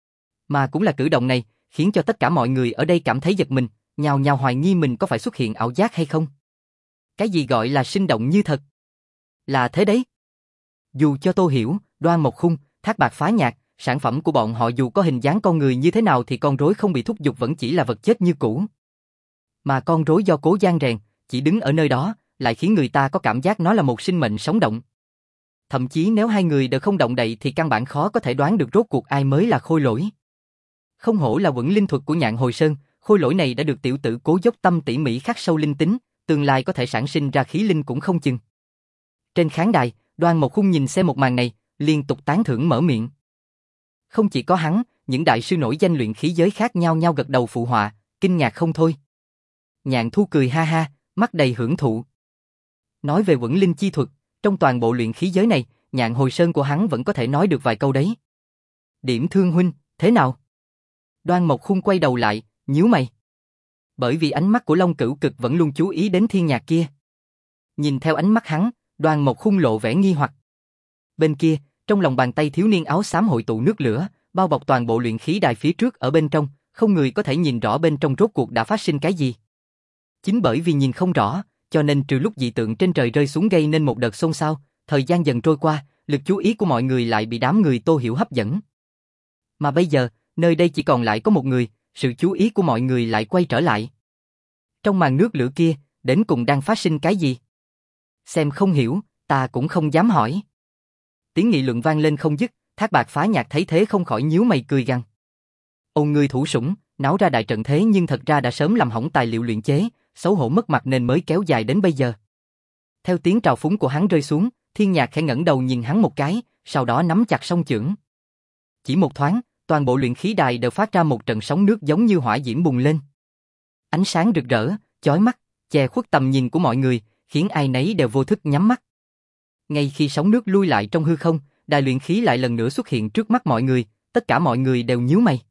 Mà cũng là cử động này, khiến cho tất cả mọi người ở đây cảm thấy giật mình, nhào nhào hoài nghi mình có phải xuất hiện ảo giác hay không. Cái gì gọi là sinh động như thật? Là thế đấy. Dù cho Tô Hiểu, Đoan Mộc Khung, Thác Bạt Phá Nhạc, sản phẩm của bọn họ dù có hình dáng con người như thế nào thì con rối không bị thúc giục vẫn chỉ là vật chết như cũ. Mà con rối do Cố Giang rèn, chỉ đứng ở nơi đó, lại khiến người ta có cảm giác nó là một sinh mệnh sống động. Thậm chí nếu hai người đều không động đậy thì căn bản khó có thể đoán được rốt cuộc ai mới là khôi lỗi. Không hổ là quẩn linh thuật của Nhạn Hồi Sơn, khôi lỗi này đã được tiểu tử Cố dốc tâm tỉ mỉ khắc sâu linh tính, tương lai có thể sản sinh ra khí linh cũng không chừng. Trên khán đài, Đoan Mộc Khung nhìn xem một màn này, liên tục tán thưởng mở miệng. Không chỉ có hắn, những đại sư nổi danh luyện khí giới khác nhau nhau gật đầu phụ họa, kinh ngạc không thôi. Nhạn Thu cười ha ha, mắt đầy hưởng thụ. Nói về quẩn linh chi thuật, trong toàn bộ luyện khí giới này, Nhạn Hồi Sơn của hắn vẫn có thể nói được vài câu đấy. Điểm Thương huynh, thế nào? Đoan Mộc Khung quay đầu lại, nhíu mày. Bởi vì ánh mắt của Long Cửu Cực vẫn luôn chú ý đến thiên nhạc kia. Nhìn theo ánh mắt hắn, Đoan Mộc Khung lộ vẻ nghi hoặc. Bên kia, trong lòng bàn tay thiếu niên áo xám hội tụ nước lửa, bao bọc toàn bộ luyện khí đài phía trước ở bên trong, không người có thể nhìn rõ bên trong rốt cuộc đã phát sinh cái gì. Chính bởi vì nhìn không rõ, cho nên trừ lúc dị tượng trên trời rơi xuống gây nên một đợt xôn xao, thời gian dần trôi qua, lực chú ý của mọi người lại bị đám người Tô Hiểu hấp dẫn. Mà bây giờ, nơi đây chỉ còn lại có một người, sự chú ý của mọi người lại quay trở lại. Trong màn nước lửa kia, đến cùng đang phát sinh cái gì? Xem không hiểu, ta cũng không dám hỏi. Tiếng nghị luận vang lên không dứt, Thác Bạt Phá Nhạc thấy thế không khỏi nhíu mày cười gằn. Ôn người thủ sủng, náo ra đại trận thế nhưng thật ra đã sớm làm hỏng tài liệu luyện chế, xấu hổ mất mặt nên mới kéo dài đến bây giờ. Theo tiếng trào phúng của hắn rơi xuống, Thiên Nhạc khẽ ngẩng đầu nhìn hắn một cái, sau đó nắm chặt song chưởng. Chỉ một thoáng, toàn bộ luyện khí đài đều phát ra một trận sóng nước giống như hỏa diễm bùng lên. Ánh sáng rực rỡ, chói mắt, che khuất tầm nhìn của mọi người, khiến ai nấy đều vô thức nhắm mắt. Ngay khi sóng nước lui lại trong hư không, đài luyện khí lại lần nữa xuất hiện trước mắt mọi người, tất cả mọi người đều nhíu mày.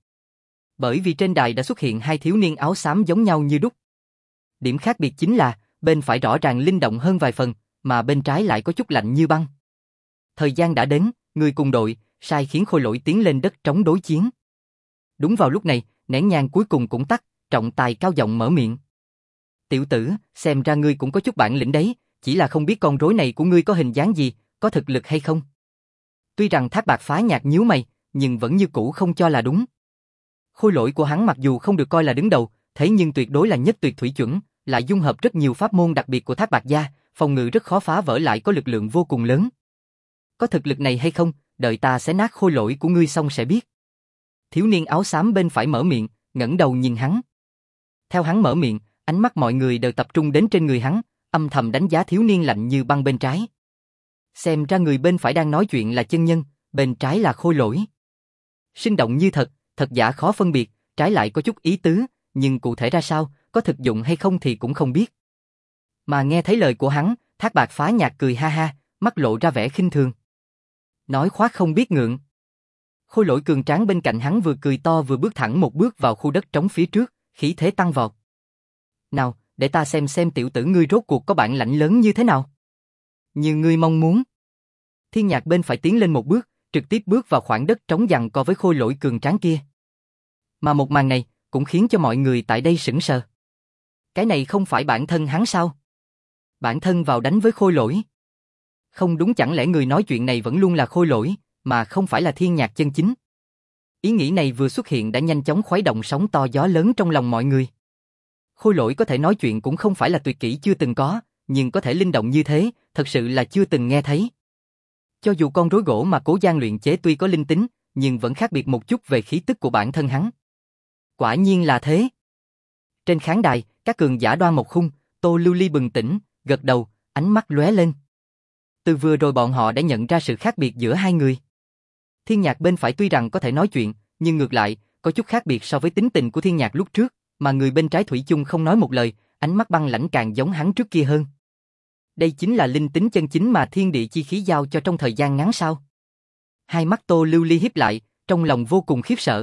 Bởi vì trên đài đã xuất hiện hai thiếu niên áo xám giống nhau như đúc. Điểm khác biệt chính là, bên phải rõ ràng linh động hơn vài phần, mà bên trái lại có chút lạnh như băng. Thời gian đã đến, người cùng đội, sai khiến Khôi Lỗi tiến lên đất trống đối chiến. Đúng vào lúc này, nén nhang cuối cùng cũng tắt, Trọng Tài cao giọng mở miệng. Tiểu tử, xem ra ngươi cũng có chút bản lĩnh đấy, chỉ là không biết con rối này của ngươi có hình dáng gì, có thực lực hay không. Tuy rằng Thác Bạt Phá Nhạc nhíu mày, nhưng vẫn như cũ không cho là đúng. Khôi Lỗi của hắn mặc dù không được coi là đứng đầu, thế nhưng tuyệt đối là nhất tuyệt thủy chuẩn, lại dung hợp rất nhiều pháp môn đặc biệt của Thác Bạt gia, phòng ngự rất khó phá vỡ lại có lực lượng vô cùng lớn. Có thực lực này hay không, đợi ta xé nát Khôi Lỗi của ngươi xong sẽ biết. Thiếu niên áo xám bên phải mở miệng, ngẩng đầu nhìn hắn. Theo hắn mở miệng, ánh mắt mọi người đều tập trung đến trên người hắn, âm thầm đánh giá thiếu niên lạnh như băng bên trái. Xem ra người bên phải đang nói chuyện là chân nhân, bên trái là Khôi Lỗi. Sinh động như thật, thật giả khó phân biệt, trái lại có chút ý tứ, nhưng cụ thể ra sao, có thực dụng hay không thì cũng không biết. Mà nghe thấy lời của hắn, Thác Bạt Phá Nhạc cười ha ha, mắt lộ ra vẻ khinh thường. Nói khoác không biết ngượng. Khôi Lỗi cường tráng bên cạnh hắn vừa cười to vừa bước thẳng một bước vào khu đất trống phía trước, khí thế tăng vọt. Nào, để ta xem xem tiểu tử ngươi rốt cuộc có bản lãnh lớn như thế nào. Như ngươi mong muốn. Thiên Nhạc bên phải tiến lên một bước, trực tiếp bước vào khoảng đất trống giằng co với Khôi Lỗi cường tráng kia. Mà một màn này cũng khiến cho mọi người tại đây sững sờ. Cái này không phải bản thân hắn sao? Bản thân vào đánh với Khôi Lỗi. Không đúng, chẳng lẽ người nói chuyện này vẫn luôn là Khôi Lỗi, mà không phải là Thiên Nhạc chân chính? Ý nghĩ này vừa xuất hiện đã nhanh chóng khuấy động sóng to gió lớn trong lòng mọi người. Khôi Lỗi có thể nói chuyện cũng không phải là tuyệt kỹ chưa từng có, nhưng có thể linh động như thế, thật sự là chưa từng nghe thấy. Cho dù con rối gỗ mà Cố Giang luyện chế tuy có linh tính, nhưng vẫn khác biệt một chút về khí tức của bản thân hắn. Quả nhiên là thế. Trên khán đài, các cường giả Đoan Mộc Khung, Tô Lưu Ly bừng tỉnh, gật đầu, ánh mắt lóe lên. Từ vừa rồi bọn họ đã nhận ra sự khác biệt giữa hai người. Thiên Nhạc bên phải tuy rằng có thể nói chuyện, nhưng ngược lại, có chút khác biệt so với tính tình của Thiên Nhạc lúc trước, mà người bên trái thủy chung không nói một lời, ánh mắt băng lãnh càng giống hắn trước kia hơn. Đây chính là linh tính chân chính mà thiên địa chi khí giao cho trong thời gian ngắn sao? Hai mắt Tô Lưu Ly híp lại, trong lòng vô cùng khiếp sợ.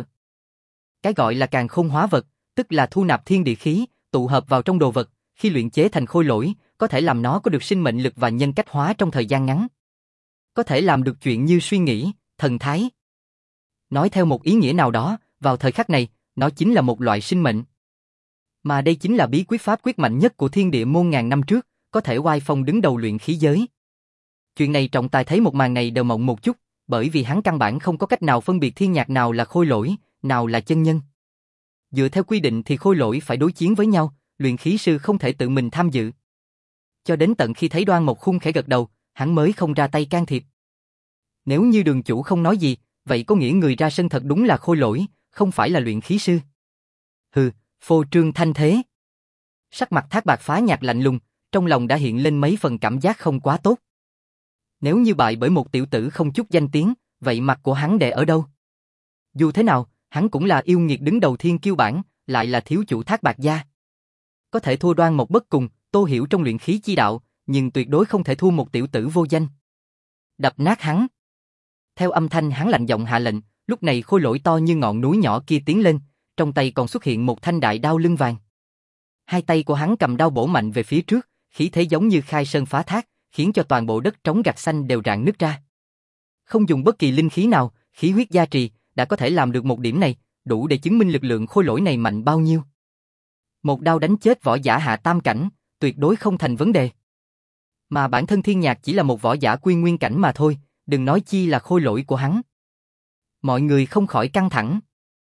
Cái gọi là càn khôn hóa vật, tức là thu nạp thiên địa khí, tụ hợp vào trong đồ vật, khi luyện chế thành Khôi Lỗi, có thể làm nó có được sinh mệnh lực và nhân cách hóa trong thời gian ngắn. Có thể làm được chuyện như suy nghĩ, thần thái. Nói theo một ý nghĩa nào đó, vào thời khắc này, nó chính là một loại sinh mệnh. Mà đây chính là bí quyết pháp quyết mạnh nhất của thiên địa môn ngàn năm trước, có thể oai phong đứng đầu luyện khí giới. Chuyện này Trọng Tài thấy một màn này đều mộng một chút, bởi vì hắn căn bản không có cách nào phân biệt Thiên Nhạc nào là Khôi Lỗi, nào là chân nhân. Dựa theo quy định thì Khôi Lỗi phải đối chiến với nhau, luyện khí sư không thể tự mình tham dự. Cho đến tận khi thấy Đoan Mộc Khung khẽ gật đầu, hắn mới không ra tay can thiệp. Nếu như đường chủ không nói gì, vậy có nghĩa người ra sân thật đúng là Khôi Lỗi, không phải là luyện khí sư. Hừ, phô trương thanh thế. Sắc mặt Thác Bạt Phá Nhạc lạnh lùng, trong lòng đã hiện lên mấy phần cảm giác không quá tốt. Nếu như bại bởi một tiểu tử không chút danh tiếng, vậy mặt của hắn để ở đâu? Dù thế nào, hắn cũng là yêu nghiệt đứng đầu thiên kiêu bảng, lại là thiếu chủ Thác Bạt gia. Có thể thua Đoan Mộc bất cùng, Tô Hiểu trong luyện khí chi đạo, nhưng tuyệt đối không thể thua một tiểu tử vô danh. Đập nát hắn. Theo âm thanh hắn lạnh giọng hạ lệnh, lúc này Khôi Lỗi to như ngọn núi nhỏ kia tiến lên, trong tay còn xuất hiện một thanh đại đao lưng vàng. Hai tay của hắn cầm đao bổ mạnh về phía trước, khí thế giống như khai sơn phá thác, khiến cho toàn bộ đất trống gạch xanh đều rạn nứt ra. Không dùng bất kỳ linh khí nào, khí huyết gia trì, đã có thể làm được một điểm này, đủ để chứng minh lực lượng Khôi Lỗi này mạnh bao nhiêu. Một đao đánh chết võ giả hạ tam cảnh, tuyệt đối không thành vấn đề. Mà bản thân Thiên Nhạc chỉ là một võ giả quy nguyên cảnh mà thôi, đừng nói chi là Khôi Lỗi của hắn. Mọi người không khỏi căng thẳng.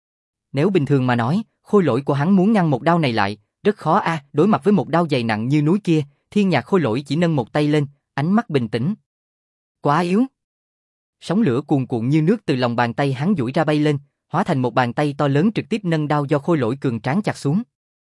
Nếu bình thường mà nói, Khôi Lỗi của hắn muốn ngăn một đao này lại, rất khó a, à, đối mặt với một đao dày nặng như núi kia, Thiên Nhạc Khôi Lỗi chỉ nâng một tay lên, ánh mắt bình tĩnh. Quá yếu. Sóng lửa cuồn cuộn như nước từ lòng bàn tay hắn duỗi ra bay lên, hóa thành một bàn tay to lớn trực tiếp nâng đao do Khôi Lỗi cường tráng chặt xuống.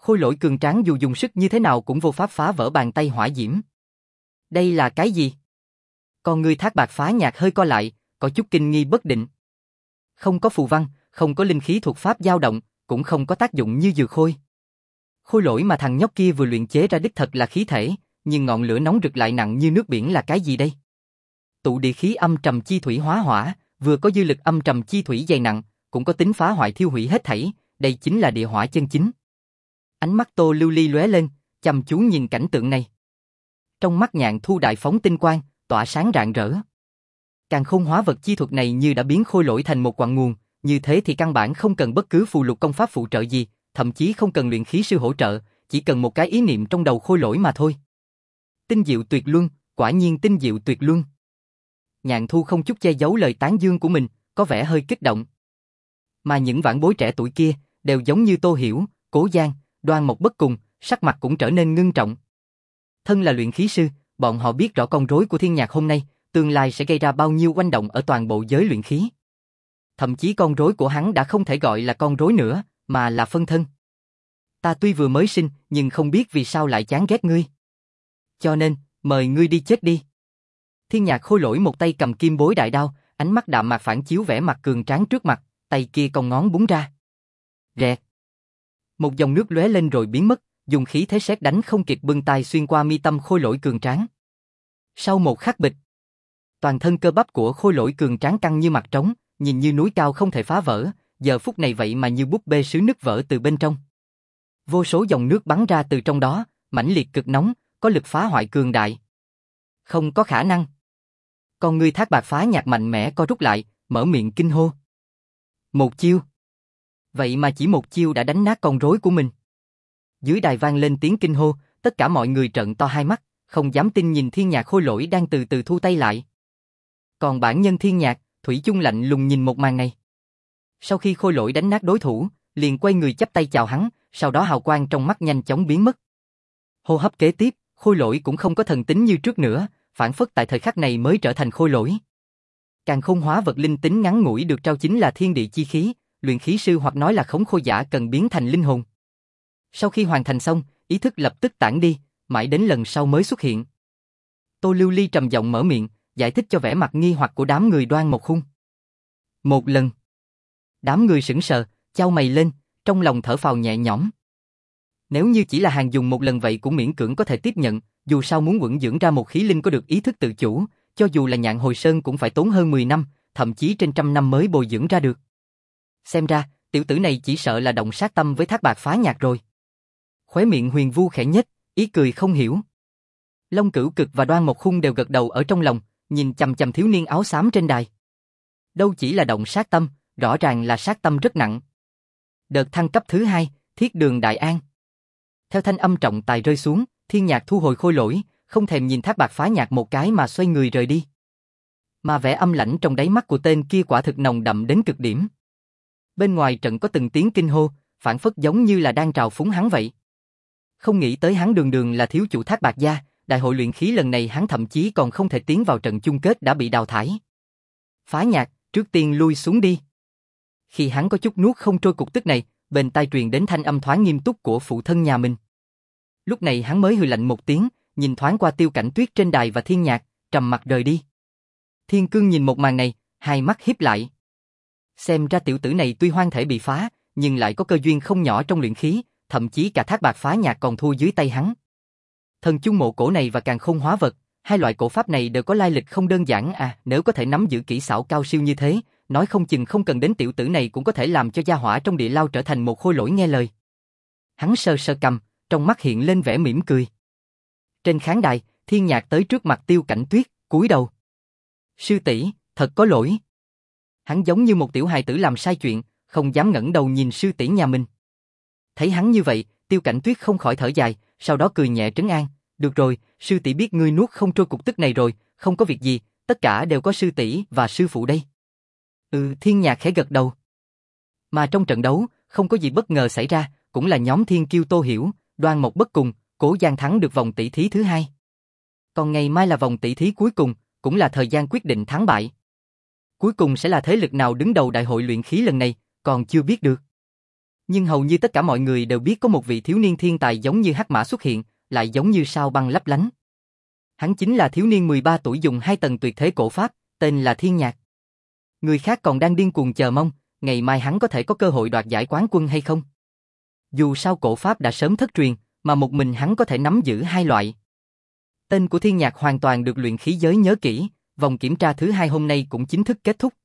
Khôi Lỗi cường tráng dù dùng sức như thế nào cũng vô pháp phá vỡ bàn tay hỏa diễm. Đây là cái gì? Con ngươi Thác Bạt Phá Nhạc hơi co lại, có chút kinh nghi bất định. Không có phù văn, không có linh khí thuộc pháp dao động, cũng không có tác dụng như dừa khôi. Khôi Lỗi mà thằng nhóc kia vừa luyện chế ra đích thật là khí thể, nhưng ngọn lửa nóng rực lại nặng như nước biển là cái gì đây? Tụ địa khí âm trầm chi thủy hóa hỏa, vừa có dư lực âm trầm chi thủy dày nặng, cũng có tính phá hoại thiêu hủy hết thảy, đây chính là địa hỏa chân chính. Ánh mắt Tô Lưu Ly lóe lên, chăm chú nhìn cảnh tượng này. Trong mắt Nhạn Thu đại phóng tinh quang, tỏa sáng rạng rỡ. Càn khôn hóa vật chi thuật này như đã biến Khôi Lỗi thành một quặng nguồn, như thế thì căn bản không cần bất cứ phù lục công pháp phụ trợ gì, thậm chí không cần luyện khí sư hỗ trợ, chỉ cần một cái ý niệm trong đầu Khôi Lỗi mà thôi. Tinh diệu tuyệt luân, quả nhiên tinh diệu tuyệt luân. Nhạn Thu không chút che giấu lời tán dương của mình, có vẻ hơi kích động. Mà những vãn bối trẻ tuổi kia, đều giống như Tô Hiểu, Cố Giang, Đoan Mộc Bất cùng, sắc mặt cũng trở nên ngưng trọng. Thân là luyện khí sư, bọn họ biết rõ con rối của Thiên Nhạc hôm nay, tương lai sẽ gây ra bao nhiêu oanh động ở toàn bộ giới luyện khí. Thậm chí con rối của hắn đã không thể gọi là con rối nữa, mà là phân thân. Ta tuy vừa mới sinh, nhưng không biết vì sao lại chán ghét ngươi. Cho nên, mời ngươi đi chết đi. Thiên Nhạc Khôi Lỗi một tay cầm kim bối đại đao, ánh mắt đạm mạc phản chiếu vẻ mặt cường tráng trước mặt, tay kia cong ngón búng ra. Rẹt. Một dòng nước lóe lên rồi biến mất, dùng khí thế sét đánh không kịp bưng tay xuyên qua mi tâm Khôi Lỗi cường tráng. Sau một khắc bịch, toàn thân cơ bắp của Khôi Lỗi cường tráng căng như mặt trống, nhìn như núi cao không thể phá vỡ, giờ phút này vậy mà như búp bê sứ nứt vỡ từ bên trong. Vô số dòng nước bắn ra từ trong đó, mãnh liệt cực nóng, có lực phá hoại cường đại. Không có khả năng. Con ngươi Thác Bạt Phá Nhạc mạnh mẽ co rút lại, mở miệng kinh hô. Một chiêu. Vậy mà chỉ một chiêu đã đánh nát con rối của mình. Dưới đài vang lên tiếng kinh hô, tất cả mọi người trợn to hai mắt, không dám tin nhìn Thiên Nhạc Khôi Lỗi đang từ từ thu tay lại. Còn bản nhân Thiên Nhạc, thủy chung lạnh lùng nhìn một màn này. Sau khi Khôi Lỗi đánh nát đối thủ, liền quay người chắp tay chào hắn, sau đó hào quang trong mắt nhanh chóng biến mất. Hô hấp kế tiếp, Khôi Lỗi cũng không có thần tính như trước nữa, phản phất tại thời khắc này mới trở thành Khôi Lỗi. Càn khôn hóa vật linh tính ngắn ngủi được trao chính là thiên địa chi khí, luyện khí sư hoặc nói là khống khôi giả cần biến thành linh hồn. Sau khi hoàn thành xong, ý thức lập tức tản đi, mãi đến lần sau mới xuất hiện. Tô Lưu Ly trầm giọng mở miệng, giải thích cho vẻ mặt nghi hoặc của đám người Đoan Mộc Khung. Một lần. Đám người sững sờ, chau mày lên, trong lòng thở phào nhẹ nhõm. Nếu như chỉ là hàng dùng một lần vậy cũng miễn cưỡng có thể tiếp nhận, dù sao muốn quẩn dưỡng ra một khí linh có được ý thức tự chủ, cho dù là Nhạn Hồi Sơn cũng phải tốn hơn mười năm, thậm chí trên trăm năm mới bồi dưỡng ra được. Xem ra, tiểu tử này chỉ sợ là động sát tâm với Thác Bạt Phá Nhạc rồi. Khóe miệng Huyền Vu khẽ nhếch, ý cười không hiểu. Long Cửu Cực và Đoan Mộc Khung đều gật đầu ở trong lòng, nhìn chằm chằm thiếu niên áo xám trên đài. Đâu chỉ là động sát tâm, rõ ràng là sát tâm rất nặng. Đợt thăng cấp thứ hai, Thiết Đường Đại An. Theo thanh âm trọng tài rơi xuống, Thiên Nhạc thu hồi Khôi Lỗi, không thèm nhìn Thác Bạt Phá Nhạc một cái mà xoay người rời đi. Mà vẻ âm lãnh trong đáy mắt của tên kia quả thực nồng đậm đến cực điểm. Bên ngoài trận có từng tiếng kinh hô, phản phất giống như là đang trào phúng hắn vậy. Không nghĩ tới hắn đường đường là thiếu chủ Thác Bạt gia, đại hội luyện khí lần này hắn thậm chí còn không thể tiến vào trận chung kết đã bị đào thải. Phá Nhạc, trước tiên lui xuống đi. Khi hắn có chút nuốt không trôi cục tức này, bên tai truyền đến thanh âm thoáng nghiêm túc của phụ thân nhà mình. Lúc này hắn mới hừ lạnh một tiếng, nhìn thoáng qua Tiêu Cảnh Tuyết trên đài và Thiên Nhạc, trầm mặt rời đi. Thiên Cương nhìn một màn này, hai mắt híp lại. Xem ra tiểu tử này tuy hoang thể bị phá, nhưng lại có cơ duyên không nhỏ trong luyện khí, thậm chí cả Thác Bạt Phá Nhạc còn thua dưới tay hắn. Thần chung mộ cổ này và càn khôn hóa vật, hai loại cổ pháp này đều có lai lịch không đơn giản à, nếu có thể nắm giữ kỹ xảo cao siêu như thế, nói không chừng không cần đến tiểu tử này cũng có thể làm cho gia hỏa trong địa lao trở thành một Khôi Lỗi nghe lời. Hắn sờ sờ cầm, trong mắt hiện lên vẻ mỉm cười. Trên khán đài, Thiên Nhạc tới trước mặt Tiêu Cảnh Tuyết, cúi đầu. Sư tỷ, thật có lỗi. Hắn giống như một tiểu hài tử làm sai chuyện, không dám ngẩng đầu nhìn sư tỷ nhà mình. Thấy hắn như vậy, Tiêu Cảnh Tuyết không khỏi thở dài, sau đó cười nhẹ trấn an. Được rồi, sư tỷ biết ngươi nuốt không trôi cục tức này rồi, không có việc gì, tất cả đều có sư tỷ và sư phụ đây. Ừ, Thiên Nhạc khẽ gật đầu. Mà trong trận đấu, không có gì bất ngờ xảy ra, cũng là nhóm Thiên Kiêu Tô Hiểu, Đoan Mộc Bất cùng, Cố Giang thắng được vòng tỷ thí thứ hai. Còn ngày mai là vòng tỷ thí cuối cùng, cũng là thời gian quyết định thắng bại. Cuối cùng sẽ là thế lực nào đứng đầu đại hội luyện khí lần này, còn chưa biết được. Nhưng hầu như tất cả mọi người đều biết có một vị thiếu niên thiên tài giống như hắc mã xuất hiện, lại giống như sao băng lấp lánh. Hắn chính là thiếu niên mười ba tuổi dùng hai tầng tuyệt thế cổ pháp, tên là Thiên Nhạc. Người khác còn đang điên cuồng chờ mong, ngày mai hắn có thể có cơ hội đoạt giải quán quân hay không. Dù sao cổ pháp đã sớm thất truyền, mà một mình hắn có thể nắm giữ hai loại. Tên của Thiên Nhạc hoàn toàn được luyện khí giới nhớ kỹ, vòng kiểm tra thứ hai hôm nay cũng chính thức kết thúc.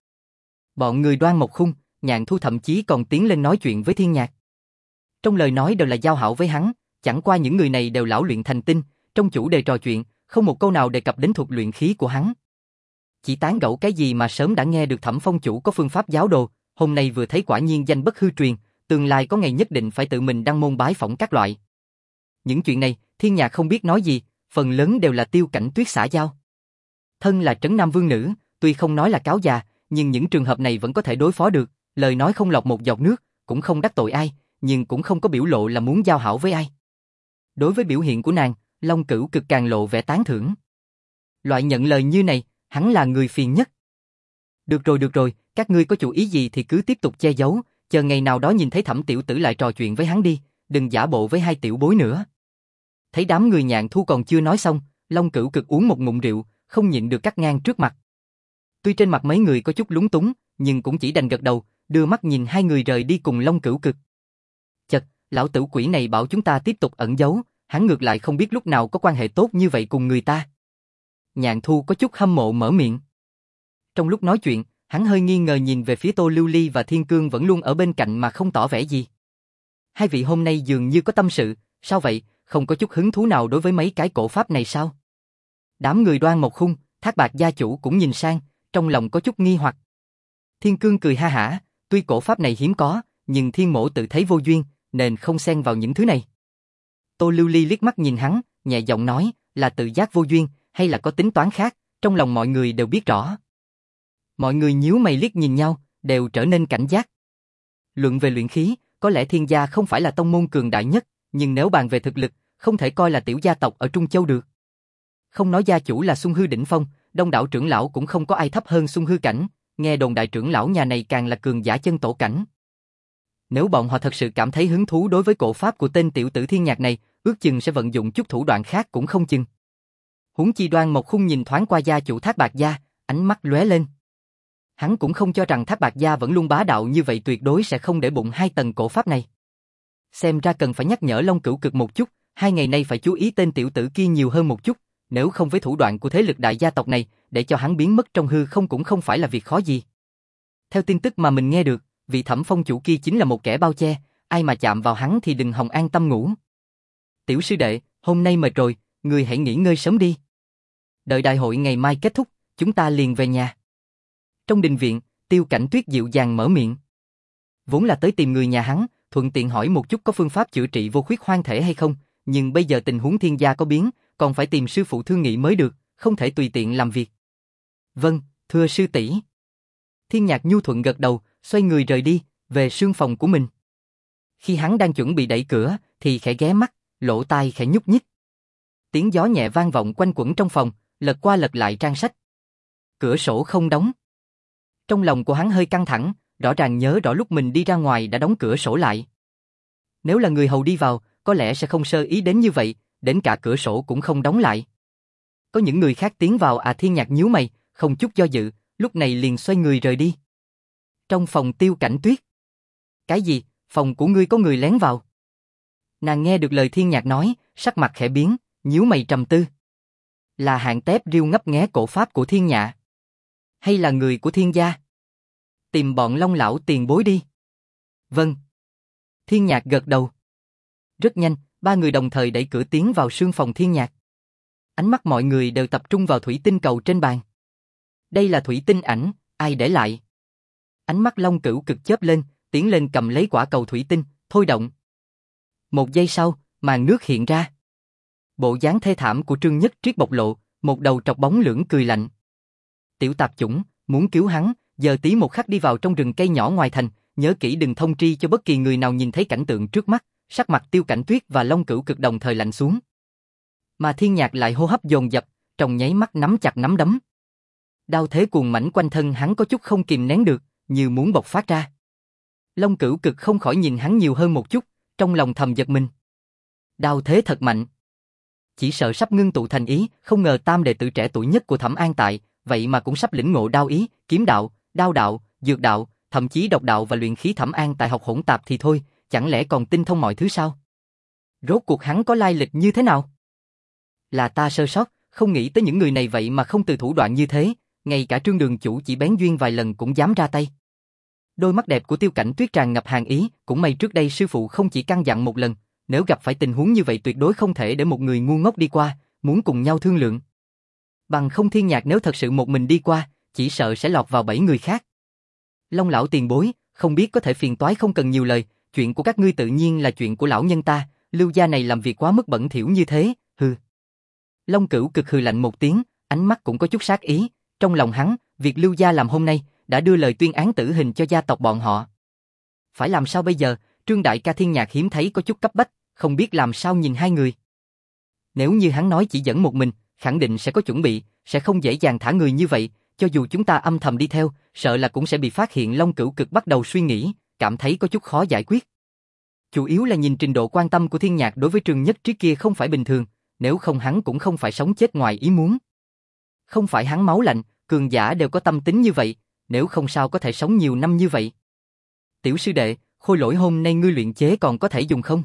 Bọn người Đoan Mộc Khung, Nhạn Thu thậm chí còn tiến lên nói chuyện với Thiên Nhạc. Trong lời nói đều là giao hảo với hắn, chẳng qua những người này đều lão luyện thành tinh, trong chủ đề trò chuyện, không một câu nào đề cập đến thuật luyện khí của hắn. Chỉ tán gẫu cái gì mà sớm đã nghe được Thẩm Phong chủ có phương pháp giáo đồ, hôm nay vừa thấy quả nhiên danh bất hư truyền, tương lai có ngày nhất định phải tự mình đăng môn bái phỏng các loại. Những chuyện này, Thiên Nhạc không biết nói gì, phần lớn đều là Tiêu Cảnh Tuyết xã giao. Thân là trấn nam vương nữ, tuy không nói là cáo già, nhưng những trường hợp này vẫn có thể đối phó được, lời nói không lọt một giọt nước, cũng không đắc tội ai, nhưng cũng không có biểu lộ là muốn giao hảo với ai. Đối với biểu hiện của nàng, Long Cửu Cực càng lộ vẻ tán thưởng. Loại nhận lời như này, hắn là người phiền nhất. Được rồi được rồi, các ngươi có chủ ý gì thì cứ tiếp tục che giấu, chờ ngày nào đó nhìn thấy Thẩm tiểu tử lại trò chuyện với hắn đi, đừng giả bộ với hai tiểu bối nữa. Thấy đám người Nhạn Thu còn chưa nói xong, Long Cửu Cực uống một ngụm rượu, không nhịn được cắt ngang trước mặt. Tuy trên mặt mấy người có chút lúng túng, nhưng cũng chỉ đành gật đầu, đưa mắt nhìn hai người rời đi cùng Long Cửu Cực. Chật, lão tử quỷ này bảo chúng ta tiếp tục ẩn giấu, hắn ngược lại không biết lúc nào có quan hệ tốt như vậy cùng người ta. Nhạn Thu có chút hâm mộ mở miệng. Trong lúc nói chuyện, hắn hơi nghi ngờ nhìn về phía Tô Lưu Ly và Thiên Cương vẫn luôn ở bên cạnh mà không tỏ vẻ gì. Hai vị hôm nay dường như có tâm sự, sao vậy, không có chút hứng thú nào đối với mấy cái cổ pháp này sao? Đám người Đoan Mộc Khung, Thác Bạt gia chủ cũng nhìn sang, trong lòng có chút nghi hoặc. Thiên Cương cười ha hả, tuy cổ pháp này hiếm có, nhưng Thiên Mỗ tự thấy vô duyên, nên không xen vào những thứ này. Tô Lưu Ly liếc mắt nhìn hắn, nhẹ giọng nói, là tự giác vô duyên, hay là có tính toán khác, trong lòng mọi người đều biết rõ. Mọi người nhíu mày liếc nhìn nhau, đều trở nên cảnh giác. Luận về luyện khí, có lẽ Thiên gia không phải là tông môn cường đại nhất, nhưng nếu bàn về thực lực, không thể coi là tiểu gia tộc ở Trung Châu được. Không nói gia chủ là Xuân Hư đỉnh phong, đông đảo trưởng lão cũng không có ai thấp hơn Xuân Hư cảnh, nghe đồn đại trưởng lão nhà này càng là cường giả chân tổ cảnh. Nếu bọn họ thật sự cảm thấy hứng thú đối với cổ pháp của tên tiểu tử Thiên Nhạc này, ước chừng sẽ vận dụng chút thủ đoạn khác cũng không chừng. Huống chi Đoan Mộc Khung nhìn thoáng qua gia chủ Thác Bạt gia, ánh mắt lóe lên. Hắn cũng không cho rằng Thác Bạt gia vẫn luôn bá đạo như vậy tuyệt đối sẽ không để bụng hai tầng cổ pháp này. Xem ra cần phải nhắc nhở Long Cửu Cực một chút, hai ngày nay phải chú ý tên tiểu tử kia nhiều hơn một chút, nếu không với thủ đoạn của thế lực đại gia tộc này, để cho hắn biến mất trong hư không cũng không phải là việc khó gì. Theo tin tức mà mình nghe được, vị Thẩm Phong chủ kia chính là một kẻ bao che, ai mà chạm vào hắn thì đừng hòng an tâm ngủ. Tiểu sư đệ, hôm nay mệt rồi, ngươi hãy nghỉ ngơi sớm đi. Đợi đại hội ngày mai kết thúc, chúng ta liền về nhà. Trong đình viện, Tiêu Cảnh Tuyết dịu dàng mở miệng. Vốn là tới tìm người nhà hắn, thuận tiện hỏi một chút có phương pháp chữa trị vô khuyết hoang thể hay không, nhưng bây giờ tình huống Thiên gia có biến, còn phải tìm sư phụ thương nghị mới được, không thể tùy tiện làm việc. Vâng, thưa sư tỷ. Thiên Nhạc nhu thuận gật đầu, xoay người rời đi, về sương phòng của mình. Khi hắn đang chuẩn bị đẩy cửa, thì khẽ ghé mắt, lỗ tai khẽ nhúc nhích. Tiếng gió nhẹ vang vọng quanh quẩn trong phòng, lật qua lật lại trang sách. Cửa sổ không đóng. Trong lòng của hắn hơi căng thẳng, rõ ràng nhớ rõ lúc mình đi ra ngoài đã đóng cửa sổ lại. Nếu là người hầu đi vào, có lẽ sẽ không sơ ý đến như vậy, đến cả cửa sổ cũng không đóng lại. Có những người khác tiến vào à? Thiên Nhạc nhíu mày, không chút do dự, lúc này liền xoay người rời đi. Trong phòng Tiêu Cảnh Tuyết. Cái gì, phòng của ngươi có người lén vào? Nàng nghe được lời Thiên Nhạc nói, sắc mặt khẽ biến, nhíu mày trầm tư. Là hạng tép riêu ngấp nghé cổ pháp của Thiên Nhạ? Hay là người của Thiên gia? Tìm bọn Long lão tiền bối đi. Vâng. Thiên Nhạc gật đầu. Rất nhanh, ba người đồng thời đẩy cửa tiến vào sương phòng Thiên Nhạc. Ánh mắt mọi người đều tập trung vào thủy tinh cầu trên bàn. Đây là thủy tinh ảnh, ai để lại? Ánh mắt Long Cửu Cực chớp lên, tiến lên cầm lấy quả cầu thủy tinh, thôi động. Một giây sau, màn nước hiện ra. Bộ dáng thê thảm của Trương Nhất Triết bộc lộ, một đầu trọc bóng lưỡng cười lạnh. Tiểu tạp chủng, muốn cứu hắn, giờ tí một khắc đi vào trong rừng cây nhỏ ngoài thành, nhớ kỹ đừng thông tri cho bất kỳ người nào nhìn thấy cảnh tượng trước mắt. Sắc mặt Tiêu Cảnh Tuyết và Long Cửu Cực đồng thời lạnh xuống. Mà Thiên Nhạc lại hô hấp dồn dập, trong nháy mắt nắm chặt nắm đấm. Đao thế cuồng mãnh quanh thân hắn có chút không kìm nén được, như muốn bộc phát ra. Long Cửu Cực không khỏi nhìn hắn nhiều hơn một chút, trong lòng thầm giật mình. Đao thế thật mạnh. Chỉ sợ sắp ngưng tụ thành ý, không ngờ tam đệ tử trẻ tuổi nhất của Thẩm An Tại, vậy mà cũng sắp lĩnh ngộ đao ý, kiếm đạo, đao đạo, dược đạo, thậm chí độc đạo và luyện khí. Thẩm An Tại học hỗn tạp thì thôi, chẳng lẽ còn tinh thông mọi thứ sao? Rốt cuộc hắn có lai lịch như thế nào? Là ta sơ sót, không nghĩ tới những người này vậy mà không từ thủ đoạn như thế, ngay cả Trương đường chủ chỉ bén duyên vài lần cũng dám ra tay. Đôi mắt đẹp của Tiêu Cảnh Tuyết tràn ngập hàn ý, cũng may trước đây sư phụ không chỉ căn dặn một lần, nếu gặp phải tình huống như vậy tuyệt đối không thể để một người ngu ngốc đi qua, muốn cùng nhau thương lượng. Bằng không Thiên Nhạc nếu thật sự một mình đi qua, chỉ sợ sẽ lọt vào bẫy người khác. Long lão tiền bối, không biết có thể phiền toái không cần nhiều lời, chuyện của các ngươi tự nhiên là chuyện của lão nhân ta, Lưu gia này làm việc quá mức bẩn thỉu như thế, hừ. Long Cửu Cực hừ lạnh một tiếng, ánh mắt cũng có chút sát ý, trong lòng hắn, việc Lưu gia làm hôm nay đã đưa lời tuyên án tử hình cho gia tộc bọn họ. Phải làm sao bây giờ? Trương đại ca Thiên Nhạc hiếm thấy có chút cấp bách, không biết làm sao nhìn hai người. Nếu như hắn nói chỉ dẫn một mình, khẳng định sẽ có chuẩn bị, sẽ không dễ dàng thả người như vậy, cho dù chúng ta âm thầm đi theo, sợ là cũng sẽ bị phát hiện. Long Cửu Cực bắt đầu suy nghĩ, cảm thấy có chút khó giải quyết. Chủ yếu là nhìn trình độ quan tâm của Thiên Nhạc đối với Trương Nhất trước kia không phải bình thường, nếu không hắn cũng không phải sống chết ngoài ý muốn. Không phải hắn máu lạnh, cường giả đều có tâm tính như vậy, nếu không sao có thể sống nhiều năm như vậy. Tiểu sư đệ, khôi lỗi hôm nay ngươi luyện chế còn có thể dùng không?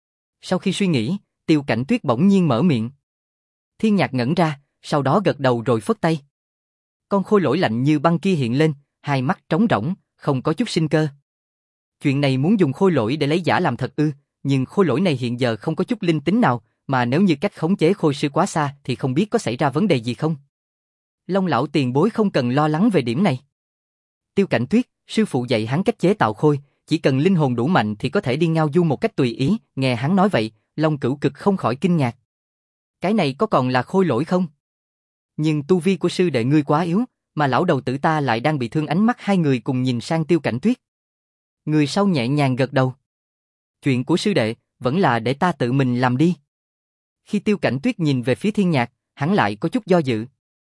Sau khi suy nghĩ, Tiêu Cảnh Tuyết bỗng nhiên mở miệng. Thiên Nhạc ngẩn ra, sau đó gật đầu rồi phất tay. Con khôi lỗi lạnh như băng kia hiện lên, hai mắt trống rỗng, không có chút sinh cơ. Chuyện này muốn dùng khôi lỗi để lấy giả làm thật ư, nhưng khôi lỗi này hiện giờ không có chút linh tính nào, mà nếu như cách khống chế khôi sư quá xa thì không biết có xảy ra vấn đề gì không? Long lão tiền bối không cần lo lắng về điểm này. Tiêu Cảnh Tuyết, sư phụ dạy hắn cách chế tạo khôi, chỉ cần linh hồn đủ mạnh thì có thể đi ngao du một cách tùy ý. Nghe hắn nói vậy, Long Cửu Cực không khỏi kinh ngạc. Cái này có còn là khôi lỗi không? Nhưng tu vi của sư đệ ngươi quá yếu, mà lão đầu tử ta lại đang bị thương. Ánh mắt hai người cùng nhìn sang Tiêu Cảnh Tuyết. Người sau nhẹ nhàng gật đầu. Chuyện của sư đệ, vẫn là để ta tự mình làm đi. Khi Tiêu Cảnh Tuyết nhìn về phía Thiên Nhạc, hắn lại có chút do dự.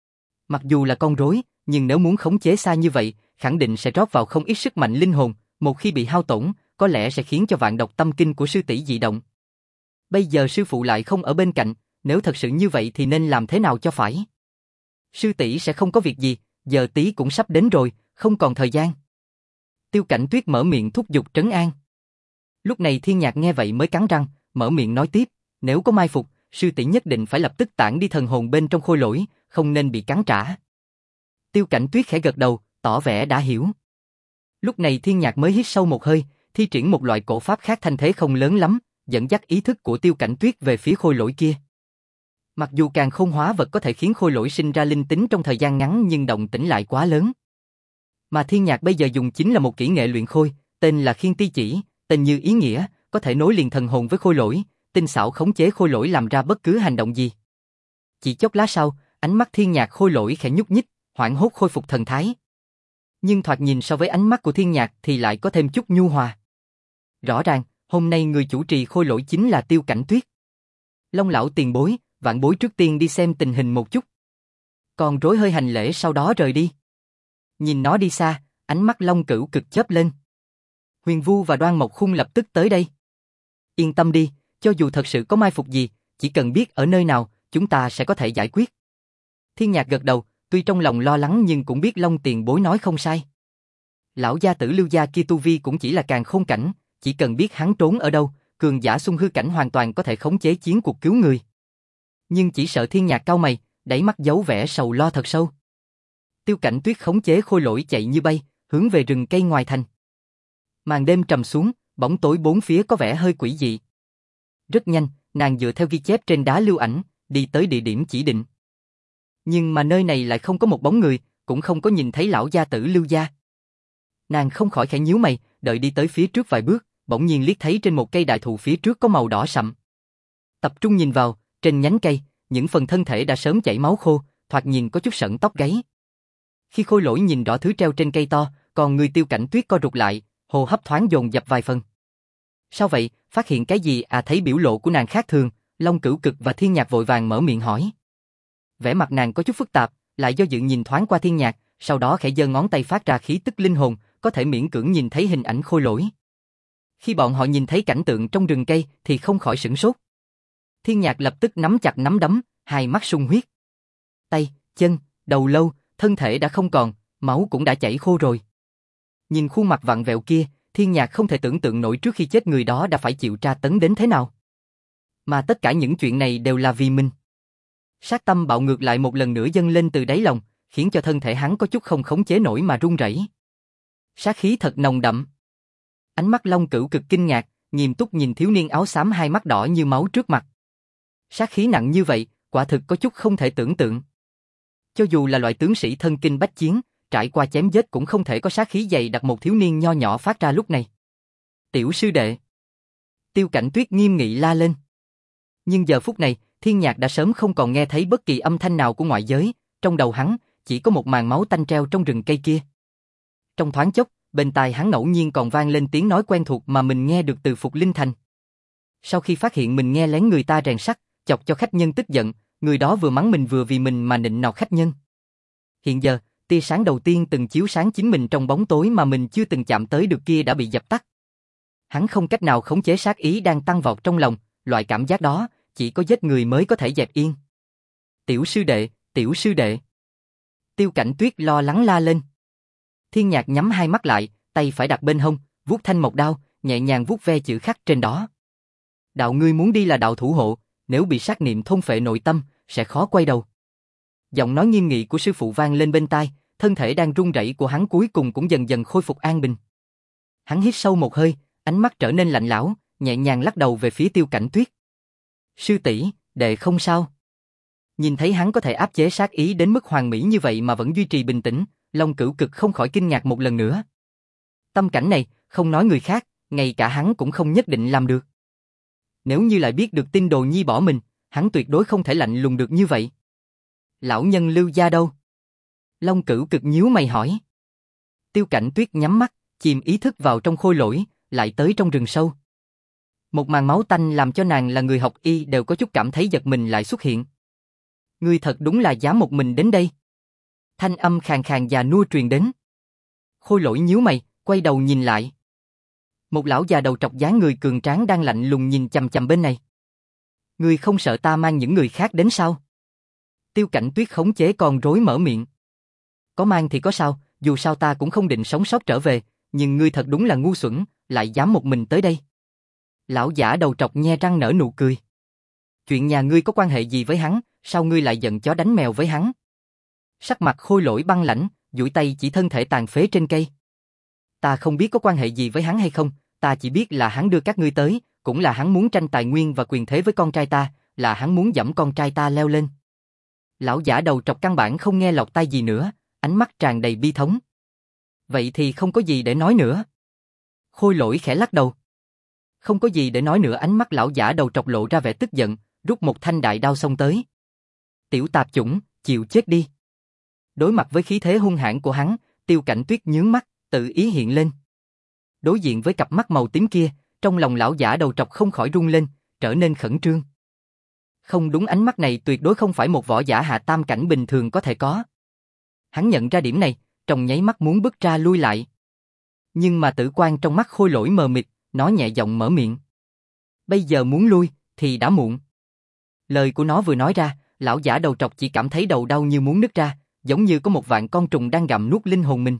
Mặc dù là con rối, nhưng nếu muốn khống chế xa như vậy, khẳng định sẽ rót vào không ít sức mạnh linh hồn, một khi bị hao tổn, có lẽ sẽ khiến cho vạn độc tâm kinh của sư tỷ dị động. Bây giờ sư phụ lại không ở bên cạnh, nếu thật sự như vậy thì nên làm thế nào cho phải? Sư tỷ sẽ không có việc gì, giờ tí cũng sắp đến rồi, không còn thời gian. Tiêu Cảnh Tuyết mở miệng thúc giục trấn an. Lúc này Thiên Nhạc nghe vậy mới cắn răng, mở miệng nói tiếp, nếu có mai phục, sư tỷ nhất định phải lập tức tản đi thần hồn bên trong khôi lỗi, không nên bị cắn trả. Tiêu Cảnh Tuyết khẽ gật đầu, tỏ vẻ đã hiểu. Lúc này Thiên Nhạc mới hít sâu một hơi, thi triển một loại cổ pháp khác thanh thế không lớn lắm, dẫn dắt ý thức của Tiêu Cảnh Tuyết về phía khôi lỗi kia. Mặc dù càn khôn hóa vật có thể khiến khôi lỗi sinh ra linh tính trong thời gian ngắn nhưng động tĩnh lại quá lớn. Mà Thiên Nhạc bây giờ dùng chính là một kỹ nghệ luyện khôi, tên là Khiên Ti Chỉ, tên như ý nghĩa, có thể nối liền thần hồn với khôi lỗi, tinh xảo khống chế khôi lỗi làm ra bất cứ hành động gì. Chỉ chốc lát sau, ánh mắt Thiên Nhạc khôi lỗi khẽ nhúc nhích, hoảng hốt khôi phục thần thái. Nhưng thoạt nhìn so với ánh mắt của Thiên Nhạc thì lại có thêm chút nhu hòa. Rõ ràng, hôm nay người chủ trì khôi lỗi chính là Tiêu Cảnh Tuyết. Long lão tiền bối, vạn bối trước tiên đi xem tình hình một chút. Còn rối hơi hành lễ sau đó rời đi. Nhìn nó đi xa, ánh mắt Long Cửu Cực chớp lên. Huyền Vu và Đoan Mộc Khung lập tức tới đây. Yên tâm đi, cho dù thật sự có mai phục gì, chỉ cần biết ở nơi nào, chúng ta sẽ có thể giải quyết. Thiên Nhạc gật đầu, tuy trong lòng lo lắng nhưng cũng biết Long tiền bối nói không sai. Lão gia tử Lưu gia kia tu vi cũng chỉ là càn khôn cảnh, chỉ cần biết hắn trốn ở đâu, cường giả xung hư cảnh hoàn toàn có thể khống chế chiến cuộc cứu người. Nhưng chỉ sợ Thiên Nhạc cau mày, đáy mắt giấu vẻ sầu lo thật sâu. Tiêu Cảnh Tuyết khống chế khôi lỗi chạy như bay, hướng về rừng cây ngoài thành. Màn đêm trầm xuống, bóng tối bốn phía có vẻ hơi quỷ dị. Rất nhanh, nàng dựa theo ghi chép trên đá lưu ảnh, đi tới địa điểm chỉ định. Nhưng mà nơi này lại không có một bóng người, cũng không có nhìn thấy lão gia tử Lưu gia. Nàng không khỏi khẽ nhíu mày, đợi đi tới phía trước vài bước, bỗng nhiên liếc thấy trên một cây đại thụ phía trước có màu đỏ sậm. Tập trung nhìn vào, trên nhánh cây, những phần thân thể đã sớm chảy máu khô, thoạt nhìn có chút sởn tóc gáy. Khi khôi lỗi nhìn rõ thứ treo trên cây to, còn người Tiêu Cảnh Tuyết co rụt lại, hô hấp thoáng dồn dập vài phần. Sao vậy, phát hiện cái gì à? Thấy biểu lộ của nàng khác thường, Long Cửu Cực và Thiên Nhạc vội vàng mở miệng hỏi. Vẻ mặt nàng có chút phức tạp, lại do dự nhìn thoáng qua Thiên Nhạc, sau đó khẽ giơ ngón tay phát ra khí tức linh hồn, có thể miễn cưỡng nhìn thấy hình ảnh Khôi Lỗi. Khi bọn họ nhìn thấy cảnh tượng trong rừng cây thì không khỏi sửng sốt. Thiên Nhạc lập tức nắm chặt nắm đấm, hai mắt sung huyết. Tay, chân, đầu lâu, thân thể đã không còn, máu cũng đã chảy khô rồi. Nhìn khuôn mặt vặn vẹo kia, Thiên Nhạc không thể tưởng tượng nổi trước khi chết người đó đã phải chịu tra tấn đến thế nào. Mà tất cả những chuyện này đều là vì mình. Sát tâm bạo ngược lại một lần nữa dâng lên từ đáy lòng, khiến cho thân thể hắn có chút không khống chế nổi mà run rẩy. Sát khí thật nồng đậm. Ánh mắt Long Cửu cực kinh ngạc, nghiêm túc nhìn thiếu niên áo xám hai mắt đỏ như máu trước mặt. Sát khí nặng như vậy, quả thực có chút không thể tưởng tượng. Cho dù là loại tướng sĩ thân kinh bách chiến, trải qua chém giết cũng không thể có sát khí dày đặc một thiếu niên nho nhỏ phát ra lúc này. Tiểu sư đệ. Tiêu Cảnh Tuyết nghiêm nghị la lên. Nhưng giờ phút này, Thiên Nhạc đã sớm không còn nghe thấy bất kỳ âm thanh nào của ngoại giới, trong đầu hắn chỉ có một màn máu tanh treo trong rừng cây kia. Trong thoáng chốc, bên tai hắn ngẫu nhiên còn vang lên tiếng nói quen thuộc mà mình nghe được từ Phục Linh Thành. Sau khi phát hiện mình nghe lén người ta rèn sắt, chọc cho khách nhân tức giận, người đó vừa mắng mình vừa vì mình mà nịnh nọt khách nhân. Hiện giờ, tia sáng đầu tiên từng chiếu sáng chính mình trong bóng tối mà mình chưa từng chạm tới được kia đã bị dập tắt. Hắn không cách nào khống chế sát ý đang tăng vọt trong lòng, loại cảm giác đó chỉ có giết người mới có thể dẹp yên. Tiểu sư đệ, tiểu sư đệ. Tiêu Cảnh Tuyết lo lắng la lên. Thiên Nhạc nhắm hai mắt lại, tay phải đặt bên hông, vuốt thanh mộc đao, nhẹ nhàng vuốt ve chữ khắc trên đó. Đạo ngươi muốn đi là đạo thủ hộ, nếu bị sát niệm thôn phệ nội tâm, sẽ khó quay đầu. Giọng nói nghiêm nghị của sư phụ vang lên bên tai, thân thể đang run rẩy của hắn cuối cùng cũng dần dần khôi phục an bình. Hắn hít sâu một hơi, ánh mắt trở nên lạnh lẽo, nhẹ nhàng lắc đầu về phía Tiêu Cảnh Tuyết. Sư tỷ, đệ không sao. Nhìn thấy hắn có thể áp chế sát ý đến mức hoàn mỹ như vậy mà vẫn duy trì bình tĩnh, Long Cửu cực không khỏi kinh ngạc một lần nữa. Tâm cảnh này, không nói người khác, ngay cả hắn cũng không nhất định làm được. Nếu như lại biết được tin Đồ Nhi bỏ mình, hắn tuyệt đối không thể lạnh lùng được như vậy. Lão nhân Lưu gia đâu? Long Cửu cực nhíu mày hỏi. Tiêu Cảnh Tuyết nhắm mắt, chìm ý thức vào trong Khôi Lỗi, lại tới trong rừng sâu. Một màn máu tanh làm cho nàng là người học y đều có chút cảm thấy giật mình lại xuất hiện. Ngươi thật đúng là dám một mình đến đây. Thanh âm khàn khàn già nua truyền đến. Khôi Lỗi nhíu mày, quay đầu nhìn lại. Một lão già đầu trọc dáng người cường tráng đang lạnh lùng nhìn chằm chằm bên này. Ngươi không sợ ta mang những người khác đến sao? Tiêu Cảnh Tuyết khống chế con rối mở miệng. Có mang thì có sao, dù sao ta cũng không định sống sót trở về, nhưng ngươi thật đúng là ngu xuẩn, lại dám một mình tới đây. Lão giả đầu trọc nhe răng nở nụ cười. Chuyện nhà ngươi có quan hệ gì với hắn, sao ngươi lại giận chó đánh mèo với hắn? Sắc mặt Khôi Lỗi băng lãnh, duỗi tay chỉ thân thể tàn phế trên cây. Ta không biết có quan hệ gì với hắn hay không, ta chỉ biết là hắn đưa các ngươi tới, cũng là hắn muốn tranh tài nguyên và quyền thế với con trai ta, là hắn muốn giẫm con trai ta leo lên. Lão giả đầu trọc căn bản không nghe lọt tai gì nữa, ánh mắt tràn đầy bi thống. Vậy thì không có gì để nói nữa. Khôi Lỗi khẽ lắc đầu. Không có gì để nói nữa, ánh mắt lão giả đầu trọc lộ ra vẻ tức giận, rút một thanh đại đao xông tới. Tiểu tạp chủng, chịu chết đi. Đối mặt với khí thế hung hãn của hắn, Tiêu Cảnh Tuyết nhướng mắt, tự ý hiện lên. Đối diện với cặp mắt màu tím kia, trong lòng lão giả đầu trọc không khỏi rung lên, trở nên khẩn trương. Không đúng, ánh mắt này tuyệt đối không phải một võ giả hạ tam cảnh bình thường có thể có. Hắn nhận ra điểm này, trong nháy mắt muốn bước ra lui lại. Nhưng mà tử quan trong mắt Khôi Lỗi mờ mịt, nó nhẹ giọng mở miệng. Bây giờ muốn lui, thì đã muộn. Lời của nó vừa nói ra, lão giả đầu trọc chỉ cảm thấy đầu đau như muốn nứt ra, giống như có một vạn con trùng đang gặm nuốt linh hồn mình.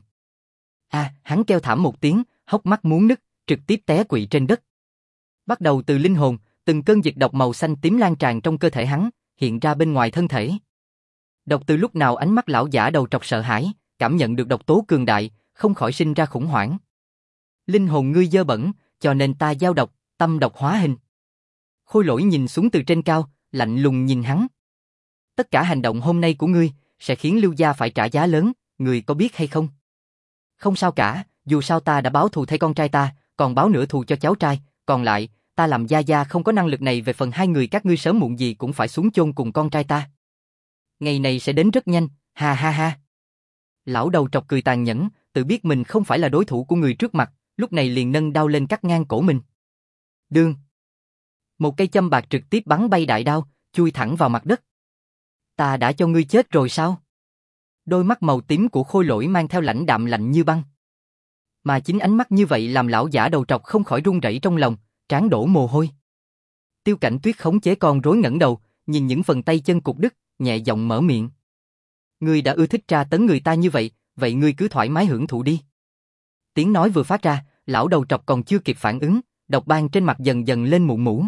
À, hắn kêu thảm một tiếng, hốc mắt muốn nứt, trực tiếp té quỵ trên đất. Bắt đầu từ linh hồn, từng cơn dịch độc màu xanh tím lan tràn trong cơ thể hắn, hiện ra bên ngoài thân thể. Độc từ lúc nào ánh mắt lão giả đầu trọc sợ hãi, cảm nhận được độc tố cường đại, không khỏi sinh ra khủng hoảng. Linh hồn ngươi dơ bẩn, cho nên ta giao độc, tâm độc hóa hình. Khôi Lỗi nhìn xuống từ trên cao, lạnh lùng nhìn hắn. Tất cả hành động hôm nay của ngươi sẽ khiến Lưu gia phải trả giá lớn, ngươi có biết hay không? Không sao cả, dù sao ta đã báo thù thay con trai ta, còn báo nửa thù cho cháu trai, còn lại, ta làm gia gia không có năng lực này, về phần hai người các ngươi sớm muộn gì cũng phải xuống chôn cùng con trai ta. Ngày này sẽ đến rất nhanh, ha ha ha. Lão đầu trọc cười tàn nhẫn, tự biết mình không phải là đối thủ của người trước mặt, lúc này liền nâng đao lên cắt ngang cổ mình. Đương. Một cây châm bạc trực tiếp bắn bay đại đao, chui thẳng vào mặt đất. Ta đã cho ngươi chết rồi sao? Đôi mắt màu tím của Khôi Lỗi mang theo lãnh đạm lạnh như băng. Mà chính ánh mắt như vậy làm lão giả đầu trọc không khỏi run rẩy trong lòng, trán đổ mồ hôi. Tiêu Cảnh Tuyết khống chế con rối ngẩng đầu, nhìn những phần tay chân cụt đứt, nhẹ giọng mở miệng. Ngươi đã ưa thích tra tấn người ta như vậy, vậy ngươi cứ thoải mái hưởng thụ đi. Tiếng nói vừa phát ra, lão đầu trọc còn chưa kịp phản ứng, độc ban trên mặt dần dần lên mụn mũ.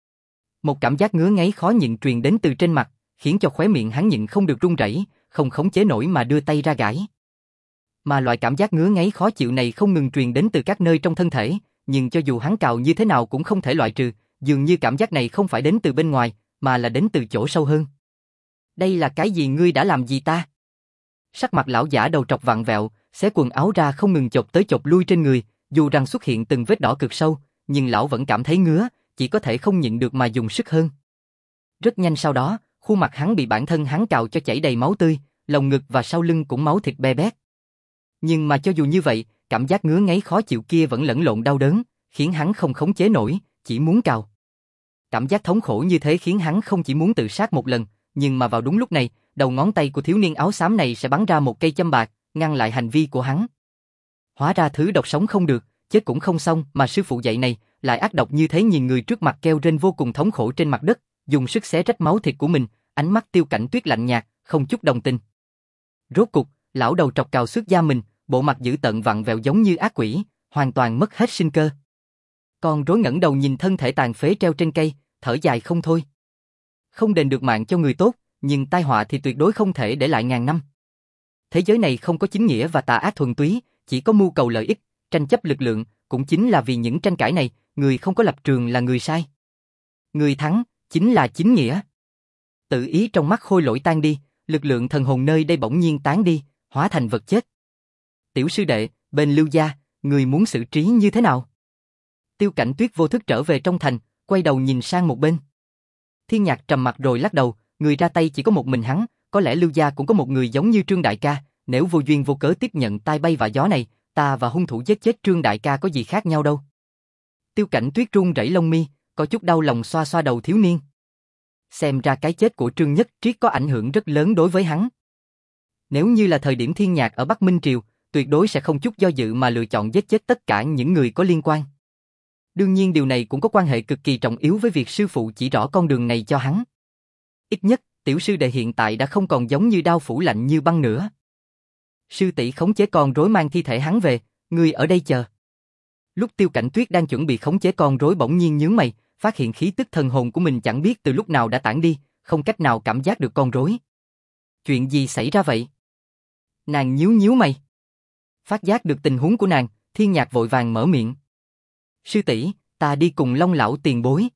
Một cảm giác ngứa ngáy khó nhịn truyền đến từ trên mặt, khiến cho khóe miệng hắn nhịn không được run rẩy, không khống chế nổi mà đưa tay ra gãi. Mà loại cảm giác ngứa ngáy khó chịu này không ngừng truyền đến từ các nơi trong thân thể, nhưng cho dù hắn cào như thế nào cũng không thể loại trừ, dường như cảm giác này không phải đến từ bên ngoài, mà là đến từ chỗ sâu hơn. Đây là cái gì, ngươi đã làm gì ta? Sắc mặt lão giả đầu trọc vặn vẹo, xé quần áo ra không ngừng chộp tới chộp lui trên người, dù rằng xuất hiện từng vết đỏ cực sâu, nhưng lão vẫn cảm thấy ngứa, chỉ có thể không nhịn được mà dùng sức hơn. Rất nhanh sau đó, khuôn mặt hắn bị bản thân hắn cào cho chảy đầy máu tươi, lồng ngực và sau lưng cũng máu thịt be bét. Nhưng mà cho dù như vậy, cảm giác ngứa ngáy khó chịu kia vẫn lẫn lộn đau đớn, khiến hắn không khống chế nổi, chỉ muốn cào. Cảm giác thống khổ như thế khiến hắn không chỉ muốn tự sát một lần, nhưng mà vào đúng lúc này, đầu ngón tay của thiếu niên áo xám này sẽ bắn ra một cây châm bạc, ngăn lại hành vi của hắn. Hóa ra thứ độc sống không được, chết cũng không xong, mà sư phụ dạy này lại ác độc như thế, nhìn người trước mặt kêu rên vô cùng thống khổ trên mặt đất, dùng sức xé rách máu thịt của mình, ánh mắt Tiêu Cảnh Tuyết lạnh nhạt, không chút đồng tình. Rốt cục, lão đầu trọc cào xước da mình, bộ mặt dữ tợn vặn vẹo giống như ác quỷ, hoàn toàn mất hết sinh cơ. Con rối ngẩng đầu nhìn thân thể tàn phế treo trên cây, thở dài không thôi. Không đền được mạng cho người tốt, nhưng tai họa thì tuyệt đối không thể để lại ngàn năm. Thế giới này không có chính nghĩa và tà ác thuần túy, chỉ có mưu cầu lợi ích, tranh chấp lực lượng, cũng chính là vì những tranh cãi này, người không có lập trường là người sai. Người thắng, chính là chính nghĩa. Tự ý trong mắt Khôi Lỗi tan đi, lực lượng thần hồn nơi đây bỗng nhiên tán đi, hóa thành vật chết. Tiểu sư đệ, bên Lưu gia, người muốn xử trí như thế nào? Tiêu Cảnh Tuyết vô thức trở về trong thành, quay đầu nhìn sang một bên. Thiên Nhạc trầm mặt rồi lắc đầu, người ra tay chỉ có một mình hắn, có lẽ Lưu gia cũng có một người giống như Trương đại ca, nếu vô duyên vô cớ tiếp nhận tai bay vạ gió này, ta và hung thủ giết chết Trương đại ca có gì khác nhau đâu. Tiêu Cảnh Tuyết run rẩy lông mi, có chút đau lòng xoa xoa đầu thiếu niên. Xem ra cái chết của Trương Nhất Triết có ảnh hưởng rất lớn đối với hắn. Nếu như là thời điểm Thiên Nhạc ở Bắc Minh Triều, tuyệt đối sẽ không chút do dự mà lựa chọn giết chết tất cả những người có liên quan. Đương nhiên điều này cũng có quan hệ cực kỳ trọng yếu với việc sư phụ chỉ rõ con đường này cho hắn. Ít nhất, tiểu sư đệ hiện tại đã không còn giống như đao phủ lạnh như băng nữa. Sư tỷ khống chế con rối mang thi thể hắn về, ngươi ở đây chờ. Lúc Tiêu Cảnh Tuyết đang chuẩn bị khống chế con rối bỗng nhiên nhướng mày, phát hiện khí tức thần hồn của mình chẳng biết từ lúc nào đã tản đi, không cách nào cảm giác được con rối. Chuyện gì xảy ra vậy? Nàng nhíu nhíu mày. Phát giác được tình huống của nàng, Thiên Nhạc vội vàng mở miệng. Sư tỷ, ta đi cùng Long lão tiền bối.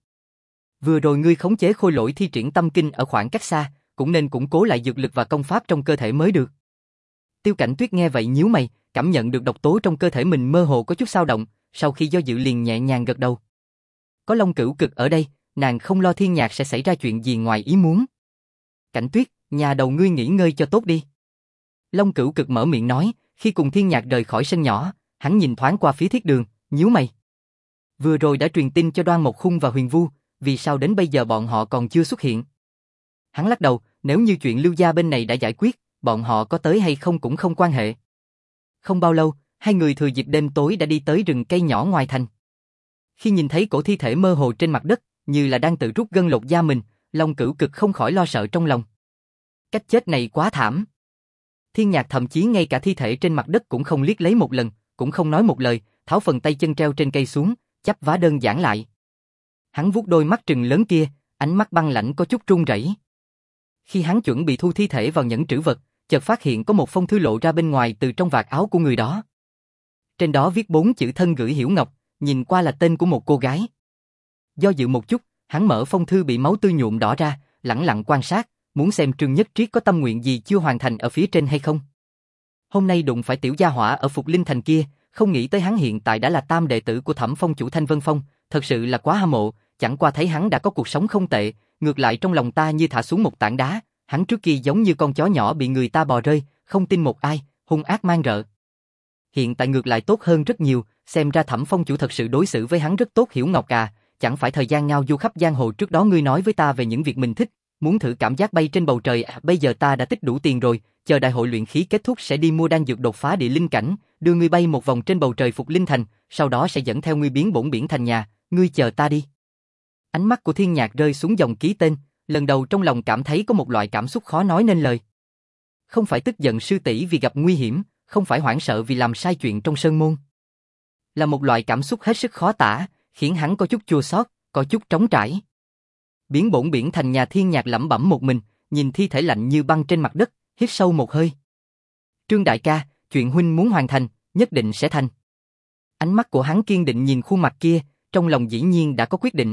Vừa rồi ngươi khống chế Khôi Lỗi thi triển tâm kinh ở khoảng cách xa, cũng nên củng cố lại dược lực và công pháp trong cơ thể mới được. Tiêu Cảnh Tuyết nghe vậy nhíu mày, cảm nhận được độc tố trong cơ thể mình mơ hồ có chút dao động, sau khi do dự liền nhẹ nhàng gật đầu. Có Long Cửu Cực ở đây, nàng không lo Thiên Nhạc sẽ xảy ra chuyện gì ngoài ý muốn. Cảnh Tuyết, nhà đầu ngươi nghỉ ngơi cho tốt đi. Long Cửu Cực mở miệng nói, khi cùng Thiên Nhạc rời khỏi sân nhỏ, hắn nhìn thoáng qua phía thiết đường, nhíu mày. Vừa rồi đã truyền tin cho Đoan Mộc Khung và Huyền Vu, vì sao đến bây giờ bọn họ còn chưa xuất hiện? Hắn lắc đầu, nếu như chuyện Lưu gia bên này đã giải quyết, bọn họ có tới hay không cũng không quan hệ. Không bao lâu, hai người thừa dịp đêm tối đã đi tới rừng cây nhỏ ngoài thành. Khi nhìn thấy cổ thi thể mơ hồ trên mặt đất, như là đang tự rút gân lột da mình, Long Cửu Cực không khỏi lo sợ trong lòng. Cách chết này quá thảm. Thiên Nhạc thậm chí ngay cả thi thể trên mặt đất cũng không liếc lấy một lần, cũng không nói một lời, tháo phần tay chân treo trên cây xuống, chắp vá đơn giản lại. Hắn vuốt đôi mắt trừng lớn kia, ánh mắt băng lãnh có chút run rẩy. Khi hắn chuẩn bị thu thi thể vào nhẫn trữ vật, chợt phát hiện có một phong thư lộ ra bên ngoài từ trong vạt áo của người đó. Trên đó viết bốn chữ thân gửi Hiểu Ngọc, nhìn qua là tên của một cô gái. Do dự một chút, hắn mở phong thư bị máu tươi nhuộm đỏ ra, lẳng lặng quan sát, muốn xem Trương Nhất Triết có tâm nguyện gì chưa hoàn thành ở phía trên hay không. Hôm nay đụng phải tiểu gia hỏa ở Phục Linh Thành kia, không nghĩ tới hắn hiện tại đã là tam đệ tử của Thẩm Phong chủ Thanh Vân Phong, thật sự là quá hâm mộ, chẳng qua thấy hắn đã có cuộc sống không tệ, ngược lại trong lòng ta như thả xuống một tảng đá, hắn trước kia giống như con chó nhỏ bị người ta bò rơi, không tin một ai, hung ác man rợ. Hiện tại ngược lại tốt hơn rất nhiều, xem ra Thẩm Phong chủ thật sự đối xử với hắn rất tốt. Hiểu Ngọc à, chẳng phải thời gian ngao du khắp giang hồ trước đó ngươi nói với ta về những việc mình thích, muốn thử cảm giác bay trên bầu trời à, bây giờ ta đã tích đủ tiền rồi, chờ đại hội luyện khí kết thúc sẽ đi mua đan dược đột phá địa linh cảnh, đưa ngươi bay một vòng trên bầu trời Phục Linh Thành, sau đó sẽ dẫn theo ngươi biến bổn biển thành nhà, ngươi chờ ta đi. Ánh mắt của Thiên Nhạc rơi xuống dòng ký tên, lần đầu trong lòng cảm thấy có một loại cảm xúc khó nói nên lời. Không phải tức giận sư tỷ vì gặp nguy hiểm, không phải hoảng sợ vì làm sai chuyện trong sơn môn. Là một loại cảm xúc hết sức khó tả, khiến hắn có chút chua xót, có chút trống trải. Biến bổn biển thành nhà, Thiên Nhạc lẩm bẩm một mình, nhìn thi thể lạnh như băng trên mặt đất, hít sâu một hơi. Trương đại ca, chuyện huynh muốn hoàn thành, nhất định sẽ thành. Ánh mắt của hắn kiên định nhìn khuôn mặt kia, trong lòng dĩ nhiên đã có quyết định.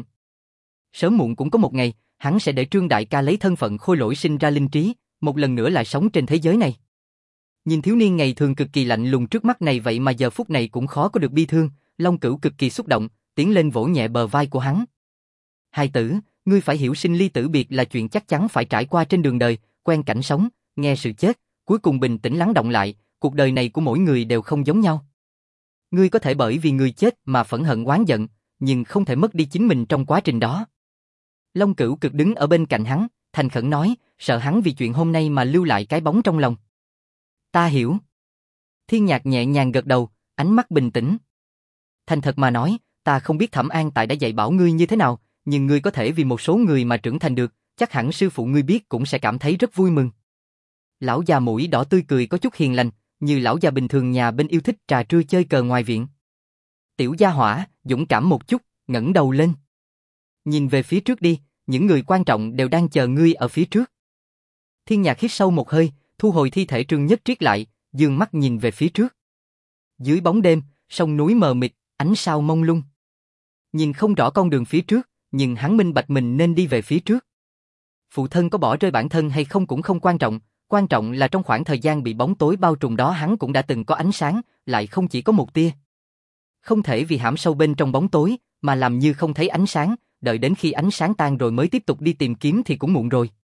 Sớm muộn cũng có một ngày, hắn sẽ để Trương đại ca lấy thân phận khôi lỗi sinh ra linh trí, một lần nữa lại sống trên thế giới này. Nhìn thiếu niên ngày thường cực kỳ lạnh lùng trước mắt này vậy mà giờ phút này cũng khó có được bi thương, Long Cửu cực kỳ xúc động, tiến lên vỗ nhẹ bờ vai của hắn. Hai tử, ngươi phải hiểu sinh ly tử biệt là chuyện chắc chắn phải trải qua trên đường đời, quen cảnh sống, nghe sự chết, cuối cùng bình tĩnh lắng động lại, cuộc đời này của mỗi người đều không giống nhau. Ngươi có thể bởi vì người chết mà phẫn hận oán giận, nhưng không thể mất đi chính mình trong quá trình đó. Long Cửu cực đứng ở bên cạnh hắn, thành khẩn nói, sợ hắn vì chuyện hôm nay mà lưu lại cái bóng trong lòng. Ta hiểu. Thiên Nhạc nhẹ nhàng gật đầu, ánh mắt bình tĩnh. Thành thật mà nói, ta không biết Thẩm An Tại đã dạy bảo ngươi như thế nào, nhưng ngươi có thể vì một số người mà trưởng thành được, chắc hẳn sư phụ ngươi biết cũng sẽ cảm thấy rất vui mừng. Lão già mũi đỏ tươi cười có chút hiền lành, như lão già bình thường nhà bên yêu thích trà trưa chơi cờ ngoài viện. Tiểu gia hỏa, dũng cảm một chút, ngẩng đầu lên. Nhìn về phía trước đi, những người quan trọng đều đang chờ ngươi ở phía trước. Thiên Nhạc hít sâu một hơi, thu hồi thi thể Trương Nhất Triết lại, dương mắt nhìn về phía trước. Dưới bóng đêm, sông núi mờ mịt, ánh sao mông lung. Nhìn không rõ con đường phía trước, nhưng hắn minh bạch mình nên đi về phía trước. Phụ thân có bỏ rơi bản thân hay không cũng không quan trọng, quan trọng là trong khoảng thời gian bị bóng tối bao trùm đó hắn cũng đã từng có ánh sáng, lại không chỉ có một tia. Không thể vì hãm sâu bên trong bóng tối, mà làm như không thấy ánh sáng, đợi đến khi ánh sáng tan rồi mới tiếp tục đi tìm kiếm thì cũng muộn rồi.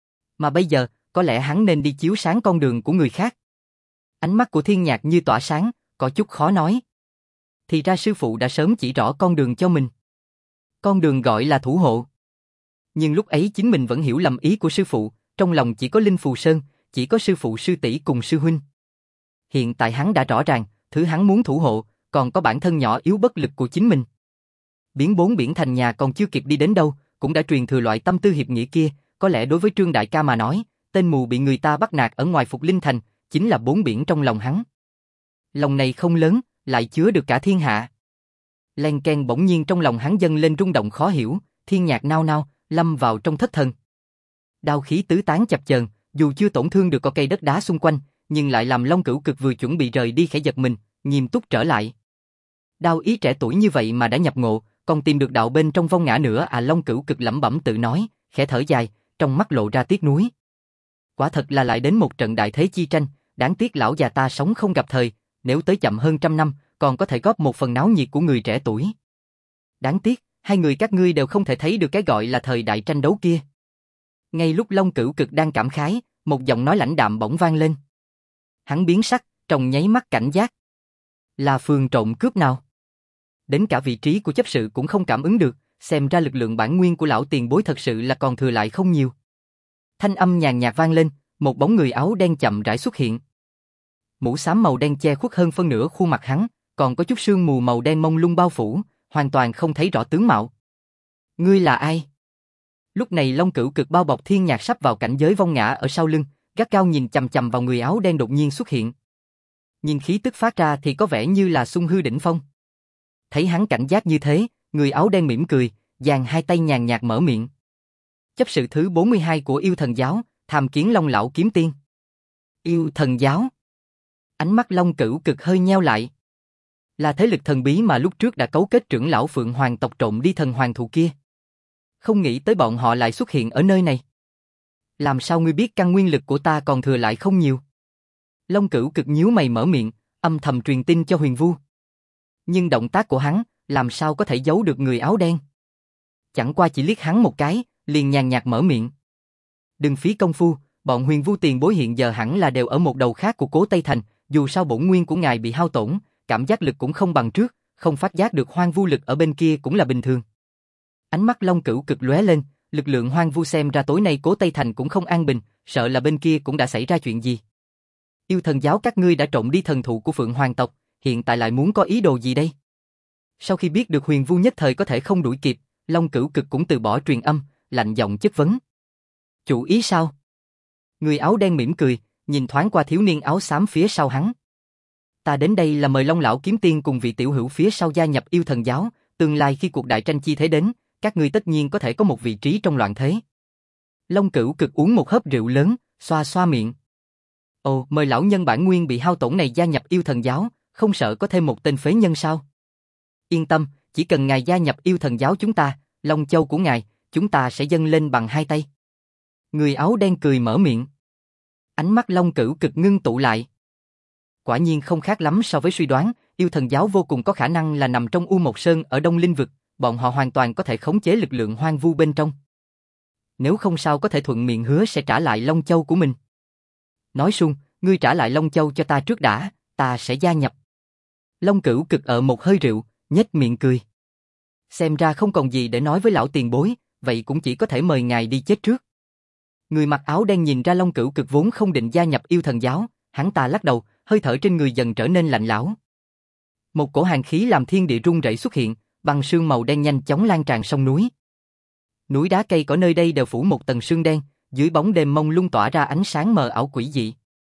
Mà bây giờ, có lẽ hắn nên đi chiếu sáng con đường của người khác. Ánh mắt của Thiên Nhạc như tỏa sáng, có chút khó nói. Thì ra sư phụ đã sớm chỉ rõ con đường cho mình. Con đường gọi là thủ hộ. Nhưng lúc ấy chính mình vẫn hiểu lầm ý của sư phụ, trong lòng chỉ có Linh Phù Sơn, chỉ có sư phụ sư tỷ cùng sư huynh. Hiện tại hắn đã rõ ràng, thứ hắn muốn thủ hộ, còn có bản thân nhỏ yếu bất lực của chính mình. Biến bốn biển thành nhà còn chưa kịp đi đến đâu, cũng đã truyền thừa loại tâm tư hiệp nghĩa kia, có lẽ đối với Trương đại ca mà nói, tên mù bị người ta bắt nạt ở ngoài Phục Linh Thành, chính là bốn biển trong lòng hắn. Lòng này không lớn, lại chứa được cả thiên hạ. Len keng bỗng nhiên trong lòng hắn dâng lên rung động khó hiểu, Thiên Nhạc nao nao, lâm vào trong thất thần. Đao khí tứ tán chập chờn, dù chưa tổn thương được có cây đất đá xung quanh, nhưng lại làm Long Cửu cực vừa chuẩn bị rời đi khẽ giật mình, nghiêm túc trở lại. Đao ý trẻ tuổi như vậy mà đã nhập ngộ, còn tìm được đạo bên trong vong ngã nữa à, Long Cửu cực lẩm bẩm tự nói, khẽ thở dài, trong mắt lộ ra tiếc nuối. Quả thật là lại đến một trận đại thế chi tranh, đáng tiếc lão già ta sống không gặp thời, nếu tới chậm hơn trăm năm, còn có thể góp một phần náo nhiệt của người trẻ tuổi. Đáng tiếc, hai người các ngươi đều không thể thấy được cái gọi là thời đại tranh đấu kia. Ngay lúc Long Cửu cực đang cảm khái, một giọng nói lãnh đạm bỗng vang lên. Hắn biến sắc, trong nháy mắt cảnh giác. Là phường trộm cướp nào? Đến cả vị trí của chấp sự cũng không cảm ứng được, xem ra lực lượng bản nguyên của lão tiền bối thật sự là còn thừa lại không nhiều. Thanh âm nhàn nhạt vang lên, một bóng người áo đen chậm rãi xuất hiện. Mũ xám màu đen che khuất hơn phân nửa khuôn mặt hắn, còn có chút sương mù màu đen mông lung bao phủ, hoàn toàn không thấy rõ tướng mạo. Ngươi là ai? Lúc này Long Cửu cực bao bọc Thiên Nhạc sắp vào cảnh giới vong ngã ở sau lưng, gắt gao nhìn chằm chằm vào người áo đen đột nhiên xuất hiện. Nhìn khí tức phát ra thì có vẻ như là xung hư đỉnh phong. Thấy hắn cảnh giác như thế, người áo đen mỉm cười, giang hai tay nhàn nhạt mở miệng. Chấp sự thứ bốn mươi hai của Yêu Thần Giáo, tham kiến Long lão kiếm tiên. Yêu Thần Giáo? Ánh mắt Long Cửu cực hơi nheo lại. Là thế lực thần bí mà lúc trước đã cấu kết trưởng lão Phượng Hoàng tộc trộm đi thần hoàng thụ kia. Không nghĩ tới bọn họ lại xuất hiện ở nơi này. Làm sao ngươi biết căn nguyên lực của ta còn thừa lại không nhiều? Long Cửu cực nhíu mày mở miệng, âm thầm truyền tin cho Huyền Vu. Nhưng động tác của hắn, làm sao có thể giấu được người áo đen? Chẳng qua chỉ liếc hắn một cái, liền nhàn nhạt mở miệng. Đừng phí công phu, bọn Huyền Vu tiền bối hiện giờ hẳn là đều ở một đầu khác của Cố Tây Thành, dù sao bổn nguyên của ngài bị hao tổn, cảm giác lực cũng không bằng trước, không phát giác được hoang vu lực ở bên kia cũng là bình thường. Ánh mắt Long Cửu cực lóe lên, lực lượng hoang vu xem ra tối nay Cố Tây Thành cũng không an bình, sợ là bên kia cũng đã xảy ra chuyện gì. Yêu thần giáo các ngươi đã trộm đi thần thụ của Phượng Hoàng tộc, hiện tại lại muốn có ý đồ gì đây? Sau khi biết được Huyền Vu nhất thời có thể không đuổi kịp, Long Cửu Cực cũng từ bỏ truyền âm, lạnh giọng chất vấn. Chủ ý sao? Người áo đen mỉm cười, nhìn thoáng qua thiếu niên áo xám phía sau hắn. Ta đến đây là mời Long lão kiếm tiên cùng vị tiểu hữu phía sau gia nhập yêu thần giáo, tương lai khi cuộc đại tranh chi thế đến, các ngươi tất nhiên có thể có một vị trí trong loạn thế. Long Cửu Cực uống một hớp rượu lớn, xoa xoa miệng. Ồ, mời lão nhân bản nguyên bị hao tổn này gia nhập yêu thần giáo, không sợ có thêm một tên phế nhân sao? Yên tâm, chỉ cần ngài gia nhập yêu thần giáo chúng ta, Long Châu của ngài, chúng ta sẽ dâng lên bằng hai tay. Người áo đen cười mở miệng. Ánh mắt Long Cửu Cực ngưng tụ lại. Quả nhiên không khác lắm so với suy đoán, yêu thần giáo vô cùng có khả năng là nằm trong U Mộc Sơn ở Đông Linh Vực, bọn họ hoàn toàn có thể khống chế lực lượng hoang vu bên trong. Nếu không sao có thể thuận miệng hứa sẽ trả lại Long Châu của mình. Nói sung, ngươi trả lại Long Châu cho ta trước đã, ta sẽ gia nhập. Long Cửu Cực ở một hơi rượu, nhếch miệng cười. Xem ra không còn gì để nói với lão tiền bối, vậy cũng chỉ có thể mời ngài đi chết trước. Người mặc áo đen nhìn ra Long Cửu Cực vốn không định gia nhập yêu thần giáo, hắn ta lắc đầu, hơi thở trên người dần trở nên lạnh lẽo. Một cổ hàn khí làm thiên địa rung rẩy xuất hiện, băng sương màu đen nhanh chóng lan tràn sông núi. Núi đá cây cỏ nơi đây đều phủ một tầng sương đen, dưới bóng đêm mông lung tỏa ra ánh sáng mờ ảo quỷ dị.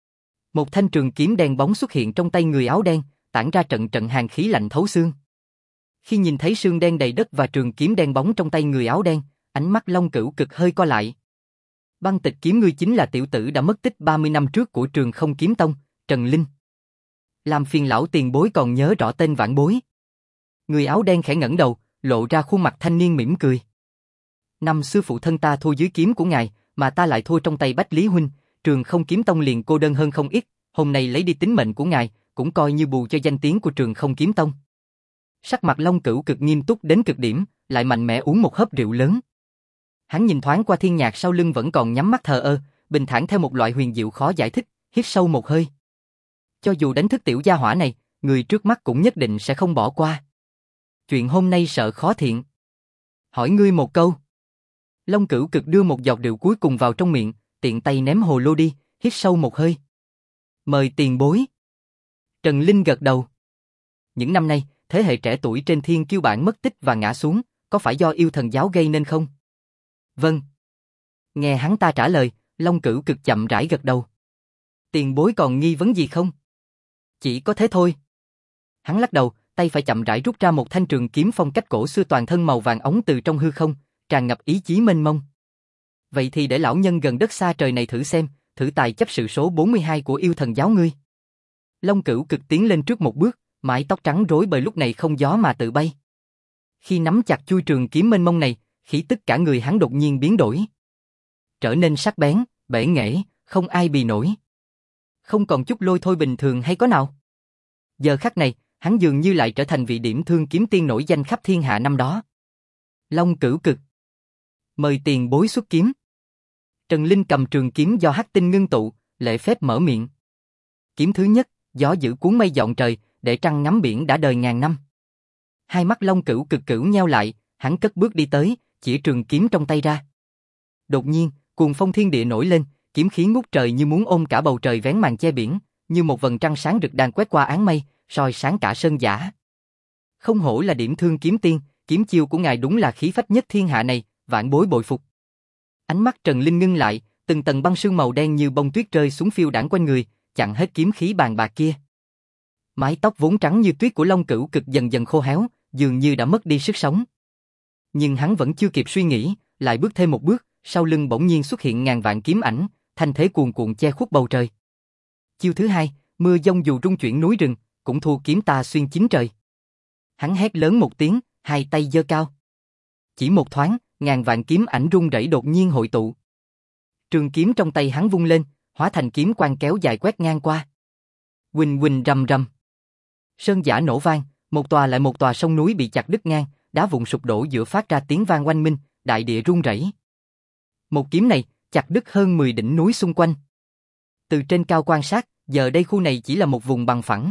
Một thanh trường kiếm đen bóng xuất hiện trong tay người áo đen, tản ra trận trận hàn khí lạnh thấu xương. Khi nhìn thấy sương đen đầy đất và trường kiếm đen bóng trong tay người áo đen, ánh mắt Long Cửu Cực hơi co lại. Băng Tịch kiếm ngươi chính là tiểu tử đã mất tích ba mươi năm trước của Trường Không Kiếm Tông, Trần Linh. Làm phiền lão tiền bối còn nhớ rõ tên vãn bối. Người áo đen khẽ ngẩng đầu, lộ ra khuôn mặt thanh niên mỉm cười. Năm xưa phụ thân ta thua dưới kiếm của ngài, mà ta lại thua trong tay Bách Lý huynh, Trường Không Kiếm Tông liền cô đơn hơn không ít, hôm nay lấy đi tính mệnh của ngài, cũng coi như bù cho danh tiếng của Trường Không Kiếm Tông. Sắc mặt Long Cửu Cực nghiêm túc đến cực điểm, lại mạnh mẽ uống một hớp rượu lớn. Hắn nhìn thoáng qua Thiên Nhạc sau lưng vẫn còn nhắm mắt thờ ơ, bình thản theo một loại huyền diệu khó giải thích, hít sâu một hơi. Cho dù đánh thức tiểu gia hỏa này, người trước mắt cũng nhất định sẽ không bỏ qua. Chuyện hôm nay sợ khó thiện. Hỏi ngươi một câu. Long Cửu Cực đưa một giọt rượu cuối cùng vào trong miệng, tiện tay ném hồ lô đi, hít sâu một hơi. Mời tiền bối. Trần Linh gật đầu. Những năm nay, thế hệ trẻ tuổi trên thiên kiêu bảng mất tích và ngã xuống, có phải do yêu thần giáo gây nên không? Vâng. Nghe hắn ta trả lời, Long Cửu Cực chậm rãi gật đầu. Tiền bối còn nghi vấn gì không? Chỉ có thế thôi. Hắn lắc đầu, tay phải chậm rãi rút ra một thanh trường kiếm phong cách cổ xưa toàn thân màu vàng ống từ trong hư không, tràn ngập ý chí mênh mông. Vậy thì để lão nhân gần đất xa trời này thử xem, thử tài chấp sự số bốn mươi hai của yêu thần giáo ngươi. Long Cửu Cực tiến lên trước một bước, mái tóc trắng rối bời lúc này không gió mà tự bay. Khi nắm chặt chuôi trường kiếm mênh mông này, khí tức cả người hắn đột nhiên biến đổi. Trở nên sắc bén, bể nghệ, không ai bì nổi. Không còn chút lôi thôi bình thường hay có nào. Giờ khắc này, hắn dường như lại trở thành vị điểm thương kiếm tiên nổi danh khắp thiên hạ năm đó. Long Cửu Cực. Mời tiền bối xuất kiếm. Trần Linh cầm trường kiếm do hắc tinh ngưng tụ, lễ phép mở miệng. Kiếm thứ nhất, gió dữ cuốn mây dọn trời, để trăng ngắm biển đã đời ngàn năm. Hai mắt Long Cửu Cực cửu nheo lại, hắn cất bước đi tới, chỉ trường kiếm trong tay ra. Đột nhiên, cuồng phong thiên địa nổi lên, kiếm khí ngút trời như muốn ôm cả bầu trời vén màn che biển, như một vầng trăng sáng rực đang quét qua áng mây, soi sáng cả sơn giả. Không hổ là điểm thương kiếm tiên, kiếm chiêu của ngài đúng là khí phách nhất thiên hạ này, vạn bối bội phục. Ánh mắt Trần Linh ngưng lại, từng tầng băng sương màu đen như bông tuyết rơi xuống phiêu đãng quanh người, chặn hết kiếm khí bàn bạc kia. Mái tóc vốn trắng như tuyết của Long Cửu Cực dần dần khô héo, dường như đã mất đi sức sống. Nhưng hắn vẫn chưa kịp suy nghĩ, lại bước thêm một bước, sau lưng bỗng nhiên xuất hiện ngàn vạn kiếm ảnh, thanh thế cuồn cuộn che khuất bầu trời. Chiêu thứ hai, mưa dông dù rung chuyển núi rừng, cũng thua kiếm ta xuyên chín trời. Hắn hét lớn một tiếng, hai tay giơ cao. Chỉ một thoáng, ngàn vạn kiếm ảnh rung rẩy đột nhiên hội tụ. Trường kiếm trong tay hắn vung lên, hóa thành kiếm quang kéo dài quét ngang qua. Huỳnh huỳnh rầm rầm. Sơn giả nổ vang, một tòa lại một tòa sông núi bị chặt đứt ngang, đá vụn sụp đổ giữa phát ra tiếng vang oanh minh, đại địa rung rẩy. Một kiếm này, chặt đứt hơn mười đỉnh núi xung quanh. Từ trên cao quan sát, giờ đây khu này chỉ là một vùng bằng phẳng.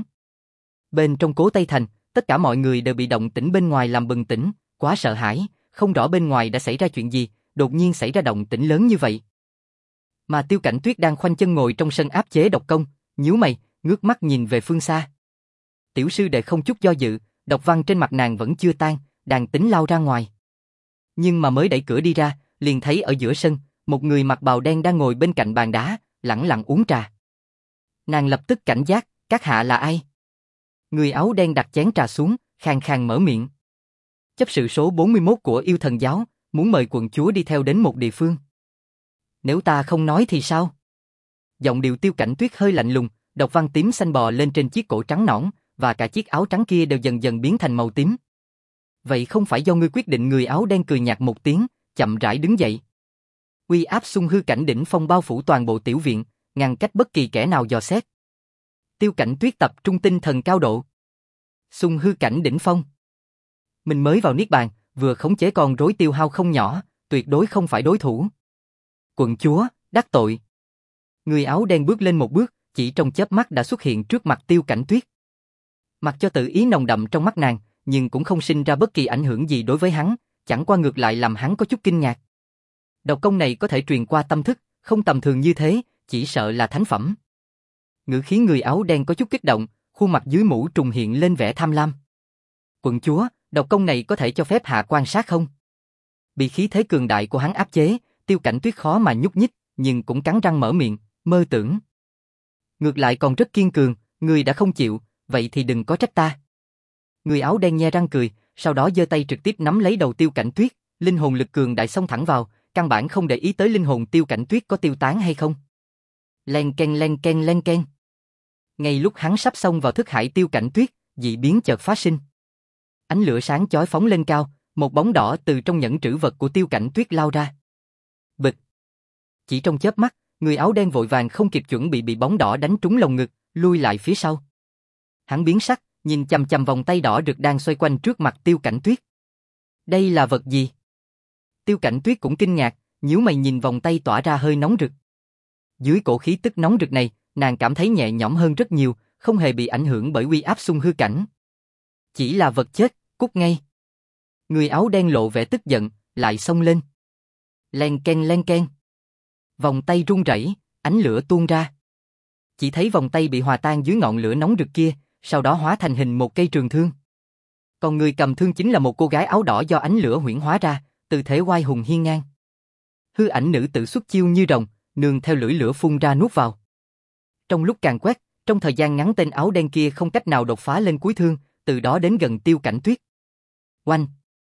Bên trong Cố Tây Thành, tất cả mọi người đều bị động tĩnh bên ngoài làm bừng tỉnh, quá sợ hãi, không rõ bên ngoài đã xảy ra chuyện gì, đột nhiên xảy ra động tĩnh lớn như vậy. Mà Tiêu Cảnh Tuyết đang khoanh chân ngồi trong sân áp chế độc công, nhíu mày, ngước mắt nhìn về phương xa. Tiểu sư đệ không chút do dự, độc văn trên mặt nàng vẫn chưa tan, đang tính lao ra ngoài. Nhưng mà mới đẩy cửa đi ra, liền thấy ở giữa sân, một người mặc bào đen đang ngồi bên cạnh bàn đá, lẳng lặng uống trà. Nàng lập tức cảnh giác, các hạ là ai? Người áo đen đặt chén trà xuống, khàn khàn mở miệng. Chấp sự số bốn mươi mốt của yêu thần giáo, muốn mời quận chúa đi theo đến một địa phương. Nếu ta không nói thì sao? Giọng điệu Tiêu Cảnh Tuyết hơi lạnh lùng, độc văn tím xanh bò lên trên chiếc cổ trắng nõn, và cả chiếc áo trắng kia đều dần dần biến thành màu tím. Vậy không phải do ngươi quyết định? Người áo đen cười nhạt một tiếng, chậm rãi đứng dậy. Uy áp xung hư cảnh đỉnh phong bao phủ toàn bộ tiểu viện, ngăn cách bất kỳ kẻ nào dò xét. Tiêu Cảnh Tuyết tập trung tinh thần cao độ. Xung hư cảnh đỉnh phong. Mình mới vào niết bàn, vừa khống chế con rối tiêu hao không nhỏ, tuyệt đối không phải đối thủ. Quận chúa, đắc tội. Người áo đen bước lên một bước, chỉ trong chớp mắt đã xuất hiện trước mặt Tiêu Cảnh Tuyết. Mặc cho tự ý nồng đậm trong mắt nàng, nhưng cũng không sinh ra bất kỳ ảnh hưởng gì đối với hắn, chẳng qua ngược lại làm hắn có chút kinh ngạc. Độc công này có thể truyền qua tâm thức, không tầm thường như thế, chỉ sợ là thánh phẩm. Ngữ khí người áo đen có chút kích động, khuôn mặt dưới mũ trùng hiện lên vẻ tham lam. Quận chúa, độc công này có thể cho phép hạ quan sát không? Bị khí thế cường đại của hắn áp chế, Tiêu Cảnh Tuyết khó mà nhúc nhích, nhưng cũng cắn răng mở miệng, mơ tưởng. Ngược lại còn rất kiên cường, người đã không chịu, vậy thì đừng có trách ta. Người áo đen nhe răng cười, sau đó giơ tay trực tiếp nắm lấy đầu Tiêu Cảnh Tuyết, linh hồn lực cường đại xông thẳng vào, căn bản không để ý tới linh hồn Tiêu Cảnh Tuyết có tiêu tán hay không. Len ken len ken len ken. Ngay lúc hắn sắp xông vào thức hải Tiêu Cảnh Tuyết, dị biến chợt phát sinh. Ánh lửa sáng chói phóng lên cao, một bóng đỏ từ trong nhẫn trữ vật của Tiêu Cảnh Tuyết lao ra. Bịch. Chỉ trong chớp mắt, người áo đen vội vàng không kịp chuẩn bị bị bóng đỏ đánh trúng lồng ngực, lui lại phía sau. Hắn biến sắc, nhìn chằm chằm vòng tay đỏ rực đang xoay quanh trước mặt Tiêu Cảnh Tuyết. Đây là vật gì? Tiêu Cảnh Tuyết cũng kinh ngạc, nhíu mày nhìn vòng tay tỏa ra hơi nóng rực. Dưới cổ khí tức nóng rực này, nàng cảm thấy nhẹ nhõm hơn rất nhiều, không hề bị ảnh hưởng bởi uy áp xung hư cảnh. Chỉ là vật chết, cút ngay. Người áo đen lộ vẻ tức giận, lại xông lên. Len ken len ken. Vòng tay rung rẩy, ánh lửa tuôn ra. Chỉ thấy vòng tay bị hòa tan dưới ngọn lửa nóng rực kia, sau đó hóa thành hình một cây trường thương. Còn người cầm thương chính là một cô gái áo đỏ do ánh lửa huyễn hóa ra, tư thế oai hùng hiên ngang. Hư ảnh nữ tự xuất chiêu như rồng, nương theo lưỡi lửa phun ra nuốt vào. Trong lúc càng quét, trong thời gian ngắn tên áo đen kia không cách nào đột phá lên cuối thương, từ đó đến gần Tiêu Cảnh Tuyết. Oanh!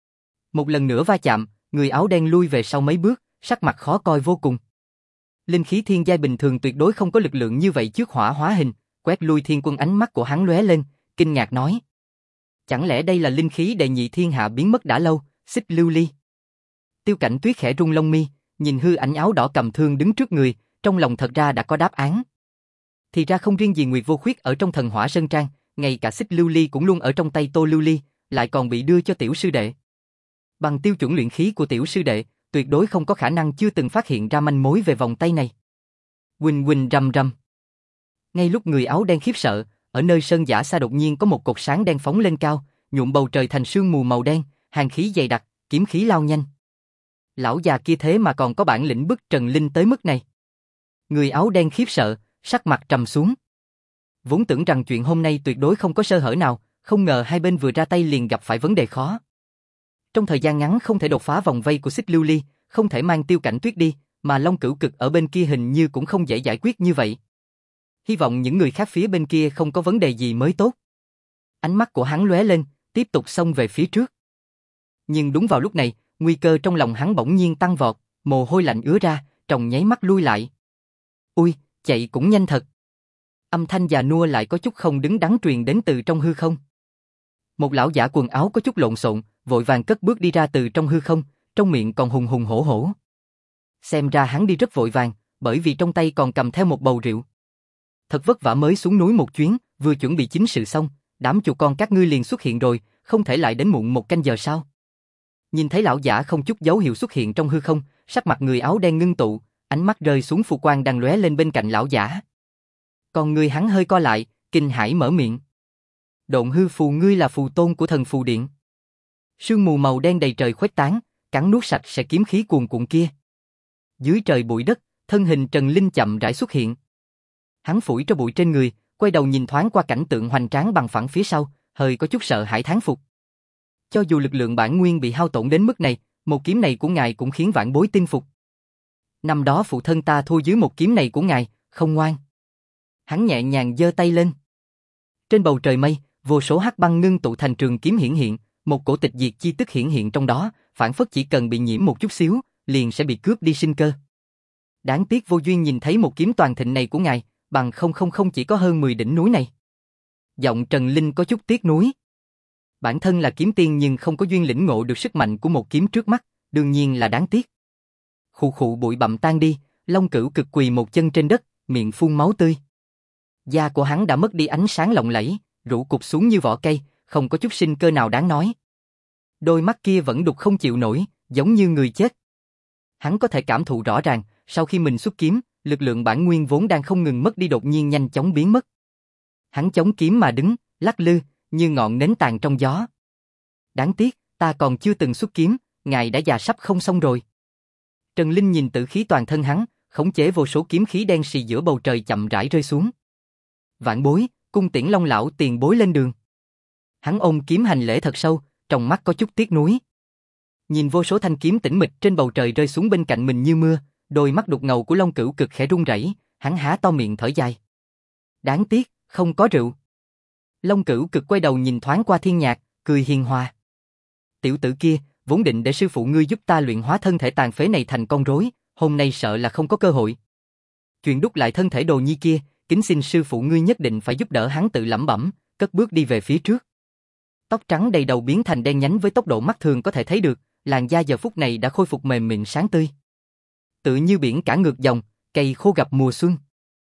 Một lần nữa va chạm, người áo đen lui về sau mấy bước, sắc mặt khó coi vô cùng. Linh khí thiên giai bình thường tuyệt đối không có lực lượng như vậy trước hỏa hóa hình, quét lui thiên quân ánh mắt của hắn lóe lên, kinh ngạc nói. Chẳng lẽ đây là linh khí đệ nhị thiên hạ biến mất đã lâu, xích lưu ly? Tiêu Cảnh Tuyết khẽ rung lông mi, nhìn hư ảnh áo đỏ cầm thương đứng trước người, trong lòng thật ra đã có đáp án. Thì ra không riêng gì Nguyệt Vô Khuyết ở trong thần hỏa sơn trang, ngay cả xích lưu ly cũng luôn ở trong tay Tô Lưu Ly, lại còn bị đưa cho tiểu sư đệ. Bằng tiêu chuẩn luyện khí của tiểu sư đệ, tuyệt đối không có khả năng chưa từng phát hiện ra manh mối về vòng tay này. Quỳnh quỳnh rầm rầm. Ngay lúc người áo đen khiếp sợ, ở nơi sơn giả xa đột nhiên có một cột sáng đen phóng lên cao, nhuộm bầu trời thành sương mù màu đen, hàn khí dày đặc, kiếm khí lao nhanh. Lão già kia thế mà còn có bản lĩnh bức Trần Linh tới mức này. Người áo đen khiếp sợ, sắc mặt trầm xuống. Vốn tưởng rằng chuyện hôm nay tuyệt đối không có sơ hở nào, không ngờ hai bên vừa ra tay liền gặp phải vấn đề khó. Trong thời gian ngắn không thể đột phá vòng vây của xích lưu ly, không thể mang Tiêu Cảnh Tuyết đi, mà Long Cửu Cực ở bên kia hình như cũng không dễ giải quyết như vậy. Hy vọng những người khác phía bên kia không có vấn đề gì mới tốt. Ánh mắt của hắn lóe lên, tiếp tục xông về phía trước. Nhưng đúng vào lúc này, nguy cơ trong lòng hắn bỗng nhiên tăng vọt, mồ hôi lạnh ứa ra, trong nháy mắt lui lại. Ui, chạy cũng nhanh thật. Âm thanh già nua lại có chút không đứng đắn truyền đến từ trong hư không. Một lão giả quần áo có chút lộn xộn, vội vàng cất bước đi ra từ trong hư không, trong miệng còn hùng hùng hổ hổ. Xem ra hắn đi rất vội vàng, bởi vì trong tay còn cầm theo một bầu rượu. Thật vất vả mới xuống núi một chuyến, vừa chuẩn bị chính sự xong, đám chuột con các ngươi liền xuất hiện rồi, không thể lại đến muộn một canh giờ sao? Nhìn thấy lão giả không chút dấu hiệu xuất hiện trong hư không, sắc mặt người áo đen ngưng tụ, ánh mắt rơi xuống phù quang đang lóe lên bên cạnh lão giả. Còn người hắn hơi co lại, kinh hãi mở miệng. Độn hư phù, ngươi là phù tôn của thần phù điện. Sương mù màu đen đầy trời khuếch tán, cắn nuốt sạch sẽ kiếm khí cuồn cuộn kia. Dưới trời bụi đất, thân hình Trần Linh chậm rãi xuất hiện. Hắn phủi tro bụi trên người, quay đầu nhìn thoáng qua cảnh tượng hoành tráng bằng phẳng phía sau, hơi có chút sợ hãi thán phục. Cho dù lực lượng bản nguyên bị hao tổn đến mức này, một kiếm này của ngài cũng khiến vạn bối tin phục. Năm đó phụ thân ta thua dưới một kiếm này của ngài, không ngoan. Hắn nhẹ nhàng giơ tay lên. Trên bầu trời mây, vô số hắc băng ngưng tụ thành trường kiếm hiển hiện, một cổ tịch diệt chi tức hiển hiện trong đó, phản phất chỉ cần bị nhiễm một chút xíu, liền sẽ bị cướp đi sinh cơ. Đáng tiếc vô duyên nhìn thấy một kiếm toàn thịnh này của ngài, bằng không không không chỉ có hơn mười đỉnh núi này. Giọng Trần Linh có chút tiếc nuối. Bản thân là kiếm tiên nhưng không có duyên lĩnh ngộ được sức mạnh của một kiếm trước mắt, đương nhiên là đáng tiếc. Khụ khụ bụi bặm tan đi, Long Cửu Cực quỳ một chân trên đất, miệng phun máu tươi. Da của hắn đã mất đi ánh sáng lộng lẫy, rũ cụp xuống như vỏ cây, không có chút sinh cơ nào đáng nói. Đôi mắt kia vẫn đục không chịu nổi, giống như người chết. Hắn có thể cảm thụ rõ ràng, sau khi mình xuất kiếm, lực lượng bản nguyên vốn đang không ngừng mất đi đột nhiên nhanh chóng biến mất. Hắn chống kiếm mà đứng, lắc lư, như ngọn nến tàn trong gió. Đáng tiếc, ta còn chưa từng xuất kiếm, ngài đã già sắp không xong rồi. Trần Linh nhìn tử khí toàn thân hắn, khống chế vô số kiếm khí đen xì giữa bầu trời chậm rãi rơi xuống. Vạn bối, cung tiễn Long lão tiền bối lên đường. Hắn ôm kiếm hành lễ thật sâu, trong mắt có chút tiếc nuối. Nhìn vô số thanh kiếm tĩnh mịch trên bầu trời rơi xuống bên cạnh mình như mưa, đôi mắt đục ngầu của Long Cửu Cực khẽ run rẩy, hắn há to miệng thở dài. Đáng tiếc, không có rượu. Long Cửu Cực quay đầu nhìn thoáng qua Thiên Nhạc, cười hiền hòa. Tiểu tử kia, vốn định để sư phụ ngươi giúp ta luyện hóa thân thể tàn phế này thành con rối, hôm nay sợ là không có cơ hội. Chuyện đúc lại thân thể đồ nhi kia, kính xin sư phụ ngươi nhất định phải giúp đỡ hắn, tự lẩm bẩm, cất bước đi về phía trước. Tóc trắng đầy đầu biến thành đen nhánh với tốc độ mắt thường có thể thấy được, làn da giờ phút này đã khôi phục mềm mịn sáng tươi. Tự như biển cả ngược dòng, cây khô gặp mùa xuân.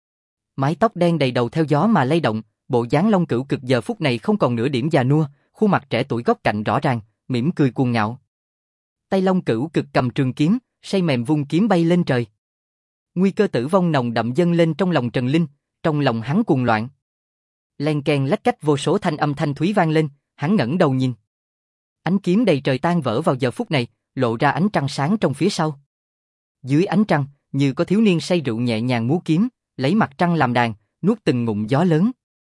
Mái tóc đen đầy đầu theo gió mà lay động, bộ dáng Long Cửu Cực giờ phút này không còn nửa điểm già nua, khuôn mặt trẻ tuổi góc cạnh rõ ràng, mỉm cười cuồng ngạo. Tay Long Cửu Cực cầm trường kiếm, say mềm vung kiếm bay lên trời. Nguy cơ tử vong nồng đậm dâng lên trong lòng Trần Linh, trong lòng hắn cuồng loạn. Len keng lách cách vô số thanh âm thanh thúy vang lên, hắn ngẩng đầu nhìn. Ánh kiếm đầy trời tan vỡ vào giờ phút này, lộ ra ánh trăng sáng trong phía sau. Dưới ánh trăng, như có thiếu niên say rượu nhẹ nhàng múa kiếm, lấy mặt trăng làm đàn, nuốt từng ngụm gió lớn.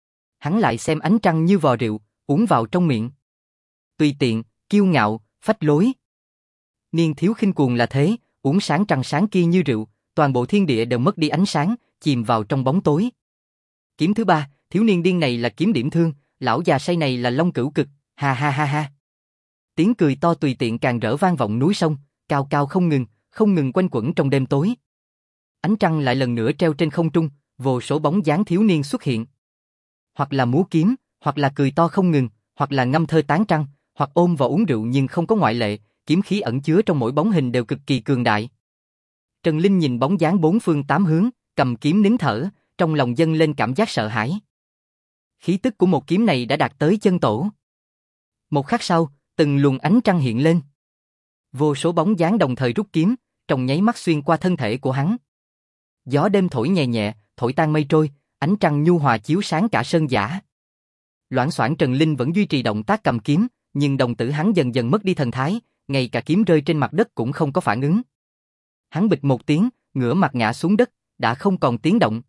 Hắn lại xem ánh trăng như vò rượu, uống vào trong miệng. Tùy tiện, kiêu ngạo, phách lối. Niên thiếu khinh cuồng là thế, uống sáng trăng sáng kia như rượu, toàn bộ thiên địa đều mất đi ánh sáng, chìm vào trong bóng tối. Kiếm thứ ba, thiếu niên điên này là kiếm điểm thương, lão già say này là Long Cửu Cực, ha ha ha ha. Tiếng cười to tùy tiện càng rỡ vang vọng núi sông, cao cao không ngừng, không ngừng quanh quẩn trong đêm tối. Ánh trăng lại lần nữa treo trên không trung, vô số bóng dáng thiếu niên xuất hiện. Hoặc là múa kiếm, hoặc là cười to không ngừng, hoặc là ngâm thơ tán trăng, hoặc ôm vào uống rượu, nhưng không có ngoại lệ, kiếm khí ẩn chứa trong mỗi bóng hình đều cực kỳ cường đại. Trần Linh nhìn bóng dáng bốn phương tám hướng, cầm kiếm nín thở, trong lòng dâng lên cảm giác sợ hãi. Khí tức của một kiếm này đã đạt tới chân tổ. Một khắc sau, từng luồng ánh trăng hiện lên. Vô số bóng dáng đồng thời rút kiếm, trong nháy mắt xuyên qua thân thể của hắn. Gió đêm thổi nhẹ nhẹ, thổi tan mây trôi, ánh trăng nhu hòa chiếu sáng cả sơn giả. Loảng xoảng Trần Linh vẫn duy trì động tác cầm kiếm, nhưng đồng tử hắn dần dần mất đi thần thái, ngay cả kiếm rơi trên mặt đất cũng không có phản ứng. Hắn bịch một tiếng, ngửa mặt ngã xuống đất, đã không còn tiếng động.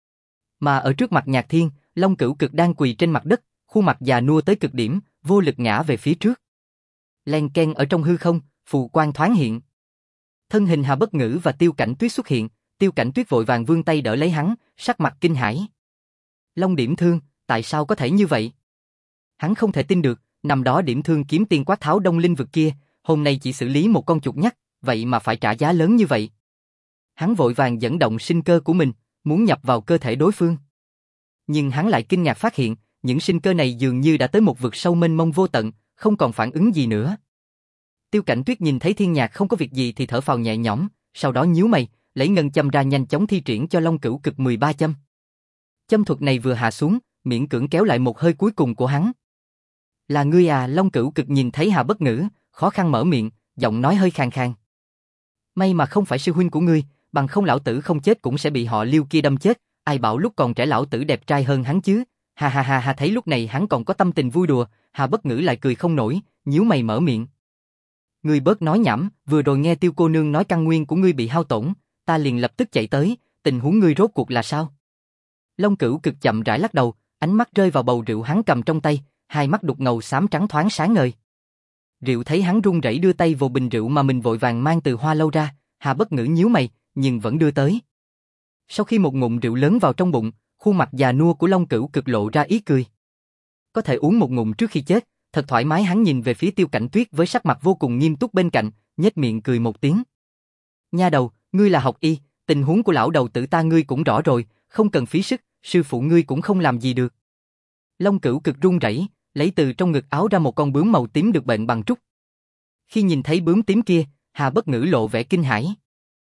Mà ở trước mặt Nhạc Thiên, Long Cửu Cực đang quỳ trên mặt đất, khuôn mặt già nua tới cực điểm, vô lực ngã về phía trước. Len keng ở trong hư không, phù quang thoáng hiện. Thân hình Hà Bất Ngữ và Tiêu Cảnh Tuyết xuất hiện, Tiêu Cảnh Tuyết vội vàng vươn tay đỡ lấy hắn, sắc mặt kinh hãi. Long điểm thương, tại sao có thể như vậy? Hắn không thể tin được, năm đó điểm thương kiếm tiên quát tháo Đông Linh vực kia, hôm nay chỉ xử lý một con chuột nhắt, vậy mà phải trả giá lớn như vậy. Hắn vội vàng dẫn động sinh cơ của mình, muốn nhập vào cơ thể đối phương. Nhưng hắn lại kinh ngạc phát hiện, những sinh cơ này dường như đã tới một vực sâu mênh mông vô tận, không còn phản ứng gì nữa. Tiêu Cảnh Tuyết nhìn thấy Thiên Nhạc không có việc gì thì thở phào nhẹ nhõm, sau đó nhíu mày, lấy ngân châm ra nhanh chóng thi triển cho Long Cửu Cực mười ba châm. Châm thuật này vừa hạ xuống, miễn cưỡng kéo lại một hơi cuối cùng của hắn. Là ngươi à? Long Cửu Cực nhìn thấy Hà Bất Ngữ, khó khăn mở miệng, giọng nói hơi khàn khàn. May mà không phải sư huynh của ngươi, bằng không lão tử không chết cũng sẽ bị họ Liêu kia đâm chết, ai bảo lúc còn trẻ lão tử đẹp trai hơn hắn chứ. Ha ha ha ha. Thấy lúc này hắn còn có tâm tình vui đùa, Hà Bất Ngữ lại cười không nổi, nhíu mày mở miệng. Ngươi bớt nói nhảm, vừa rồi nghe Tiêu cô nương nói căn nguyên của ngươi bị hao tổn, ta liền lập tức chạy tới, tình huống ngươi rốt cuộc là sao? Long Cửu Cực chậm rãi lắc đầu, ánh mắt rơi vào bầu rượu hắn cầm trong tay, hai mắt đục ngầu xám trắng thoáng sáng ngời. Rượu thấy hắn run rẩy đưa tay vào bình rượu mà mình vội vàng mang từ hoa lâu ra, Hà Bất Ngữ nhíu mày, nhưng vẫn đưa tới. Sau khi một ngụm rượu lớn vào trong bụng, khuôn mặt già nua của Long Cửu Cực lộ ra ý cười. Có thể uống một ngụm trước khi chết, thật thoải mái. Hắn nhìn về phía Tiêu Cảnh Tuyết với sắc mặt vô cùng nghiêm túc bên cạnh, nhếch miệng cười một tiếng. Nha đầu, ngươi là học y, tình huống của lão đầu tử ta ngươi cũng rõ rồi, không cần phí sức, sư phụ ngươi cũng không làm gì được. Long Cửu Cực run rẩy, lấy từ trong ngực áo ra một con bướm màu tím được bệnh bằng trúc. Khi nhìn thấy bướm tím kia, Hà Bất Ngữ lộ vẻ kinh hãi.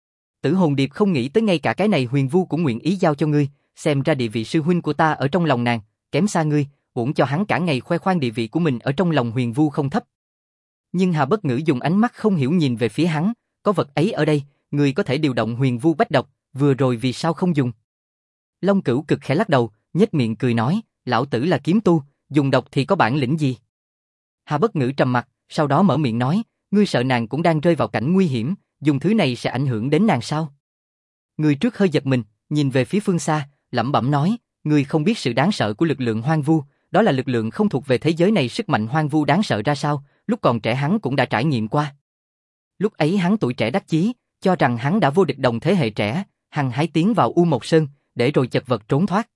Tử Hồn Điệp không nghĩ tới ngay cả cái này Huyền Vu cũng nguyện ý giao cho ngươi, xem ra địa vị sư huynh của ta ở trong lòng nàng, kém xa ngươi, uổng cho hắn cả ngày khoe khoang địa vị của mình ở trong lòng Huyền Vu không thấp. Nhưng Hà Bất Ngữ dùng ánh mắt không hiểu nhìn về phía hắn, có vật ấy ở đây, ngươi có thể điều động Huyền Vu bách độc, vừa rồi vì sao không dùng? Long Cửu Cực khẽ lắc đầu, nhếch miệng cười nói, lão tử là kiếm tu, dùng độc thì có bản lĩnh gì? Hà Bất Ngữ trầm mặt, sau đó mở miệng nói, ngươi sợ nàng cũng đang rơi vào cảnh nguy hiểm, dùng thứ này sẽ ảnh hưởng đến nàng sao? Ngươi trước hơi giật mình, nhìn về phía phương xa, lẩm bẩm nói, ngươi không biết sự đáng sợ của lực lượng hoang vu, đó là lực lượng không thuộc về thế giới này, sức mạnh hoang vu đáng sợ ra sao, lúc còn trẻ hắn cũng đã trải nghiệm qua. Lúc ấy hắn tuổi trẻ đắc chí, cho rằng hắn đã vô địch đồng thế hệ trẻ, hăng hái tiến vào U Mộc Sơn, để rồi chật vật trốn thoát.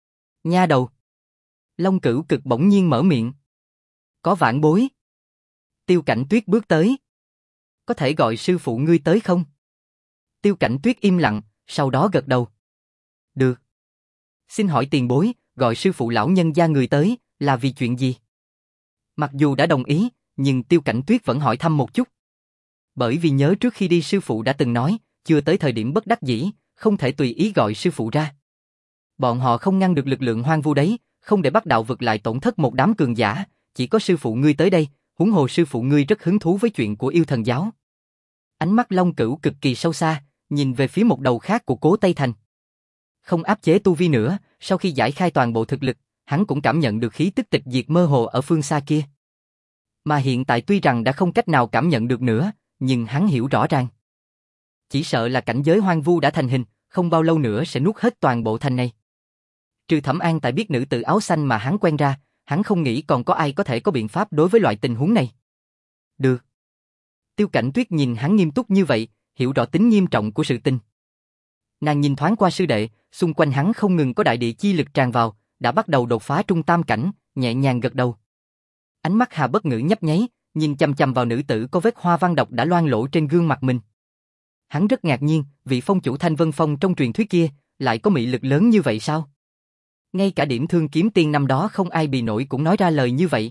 Nha đầu. Long Cửu Cực bỗng nhiên mở miệng. Có vãn bối. Tiêu Cảnh Tuyết bước tới. Có thể gọi sư phụ ngươi tới không? Tiêu Cảnh Tuyết im lặng, sau đó gật đầu. Được. Xin hỏi tiền bối, gọi sư phụ lão nhân gia người tới, là vì chuyện gì? Mặc dù đã đồng ý, nhưng Tiêu Cảnh Tuyết vẫn hỏi thăm một chút. Bởi vì nhớ trước khi đi sư phụ đã từng nói, chưa tới thời điểm bất đắc dĩ, không thể tùy ý gọi sư phụ ra. Bọn họ không ngăn được lực lượng hoang vu đấy, không để Bắc Đạo vực lại tổn thất một đám cường giả, chỉ có sư phụ ngươi tới đây, huống hồ sư phụ ngươi rất hứng thú với chuyện của yêu thần giáo. Ánh mắt Long Cửu cực kỳ sâu xa, nhìn về phía một đầu khác của Cố Tây Thành. Không áp chế tu vi nữa, sau khi giải khai toàn bộ thực lực, hắn cũng cảm nhận được khí tức tịch diệt mơ hồ ở phương xa kia. Mà hiện tại tuy rằng đã không cách nào cảm nhận được nữa, nhưng hắn hiểu rõ ràng. Chỉ sợ là cảnh giới hoang vu đã thành hình, không bao lâu nữa sẽ nuốt hết toàn bộ thành này. Trừ Thẩm An Tại biết nữ tử áo xanh mà hắn quen ra, hắn không nghĩ còn có ai có thể có biện pháp đối với loại tình huống này. Được. Tiêu Cảnh Tuyết nhìn hắn nghiêm túc như vậy, hiểu rõ tính nghiêm trọng của sự tình. Nàng nhìn thoáng qua sư đệ, xung quanh hắn không ngừng có đại địa chi lực tràn vào, đã bắt đầu đột phá trung tam cảnh, nhẹ nhàng gật đầu. Ánh mắt Hà Bất Ngữ nhấp nháy, nhìn chằm chằm vào nữ tử có vết hoa văn độc đã loang lỗ trên gương mặt mình. Hắn rất ngạc nhiên, vị phong chủ Thanh Vân Phong trong truyền thuyết kia, lại có mị lực lớn như vậy sao? Ngay cả Điểm Thương Kiếm Tiên năm đó không ai bì nổi cũng nói ra lời như vậy.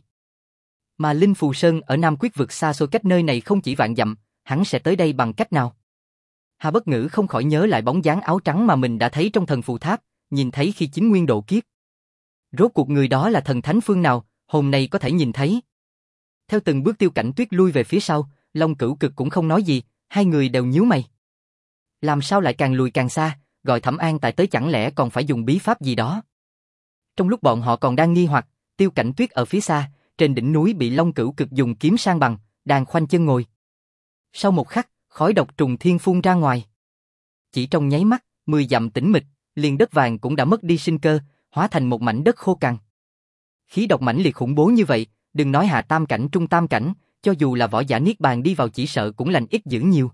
Mà Linh Phù Sơn ở Nam Quyết vực xa xôi cách nơi này không chỉ vạn dặm, hắn sẽ tới đây bằng cách nào? Hà Bất Ngữ không khỏi nhớ lại bóng dáng áo trắng mà mình đã thấy trong thần phù tháp, nhìn thấy khi chính nguyên độ kiếp. Rốt cuộc người đó là thần thánh phương nào, hôm nay có thể nhìn thấy. Theo từng bước Tiêu Cảnh Tuyết lui về phía sau, Long Cửu Cực cũng không nói gì, hai người đều nhíu mày. Làm sao lại càng lùi càng xa, gọi Thẩm An Tại tới chẳng lẽ còn phải dùng bí pháp gì đó? Trong lúc bọn họ còn đang nghi hoặc, Tiêu Cảnh Tuyết ở phía xa, trên đỉnh núi bị Long Cửu Cực dùng kiếm san bằng, đang khoanh chân ngồi. Sau một khắc, khói độc trùng thiên phun ra ngoài. Chỉ trong nháy mắt, mười dặm tĩnh mịch, liền đất vàng cũng đã mất đi sinh cơ, hóa thành một mảnh đất khô cằn. Khí độc mãnh liệt khủng bố như vậy, đừng nói hạ tam cảnh trung tam cảnh, cho dù là võ giả niết bàn đi vào chỉ sợ cũng lành ít dữ nhiều.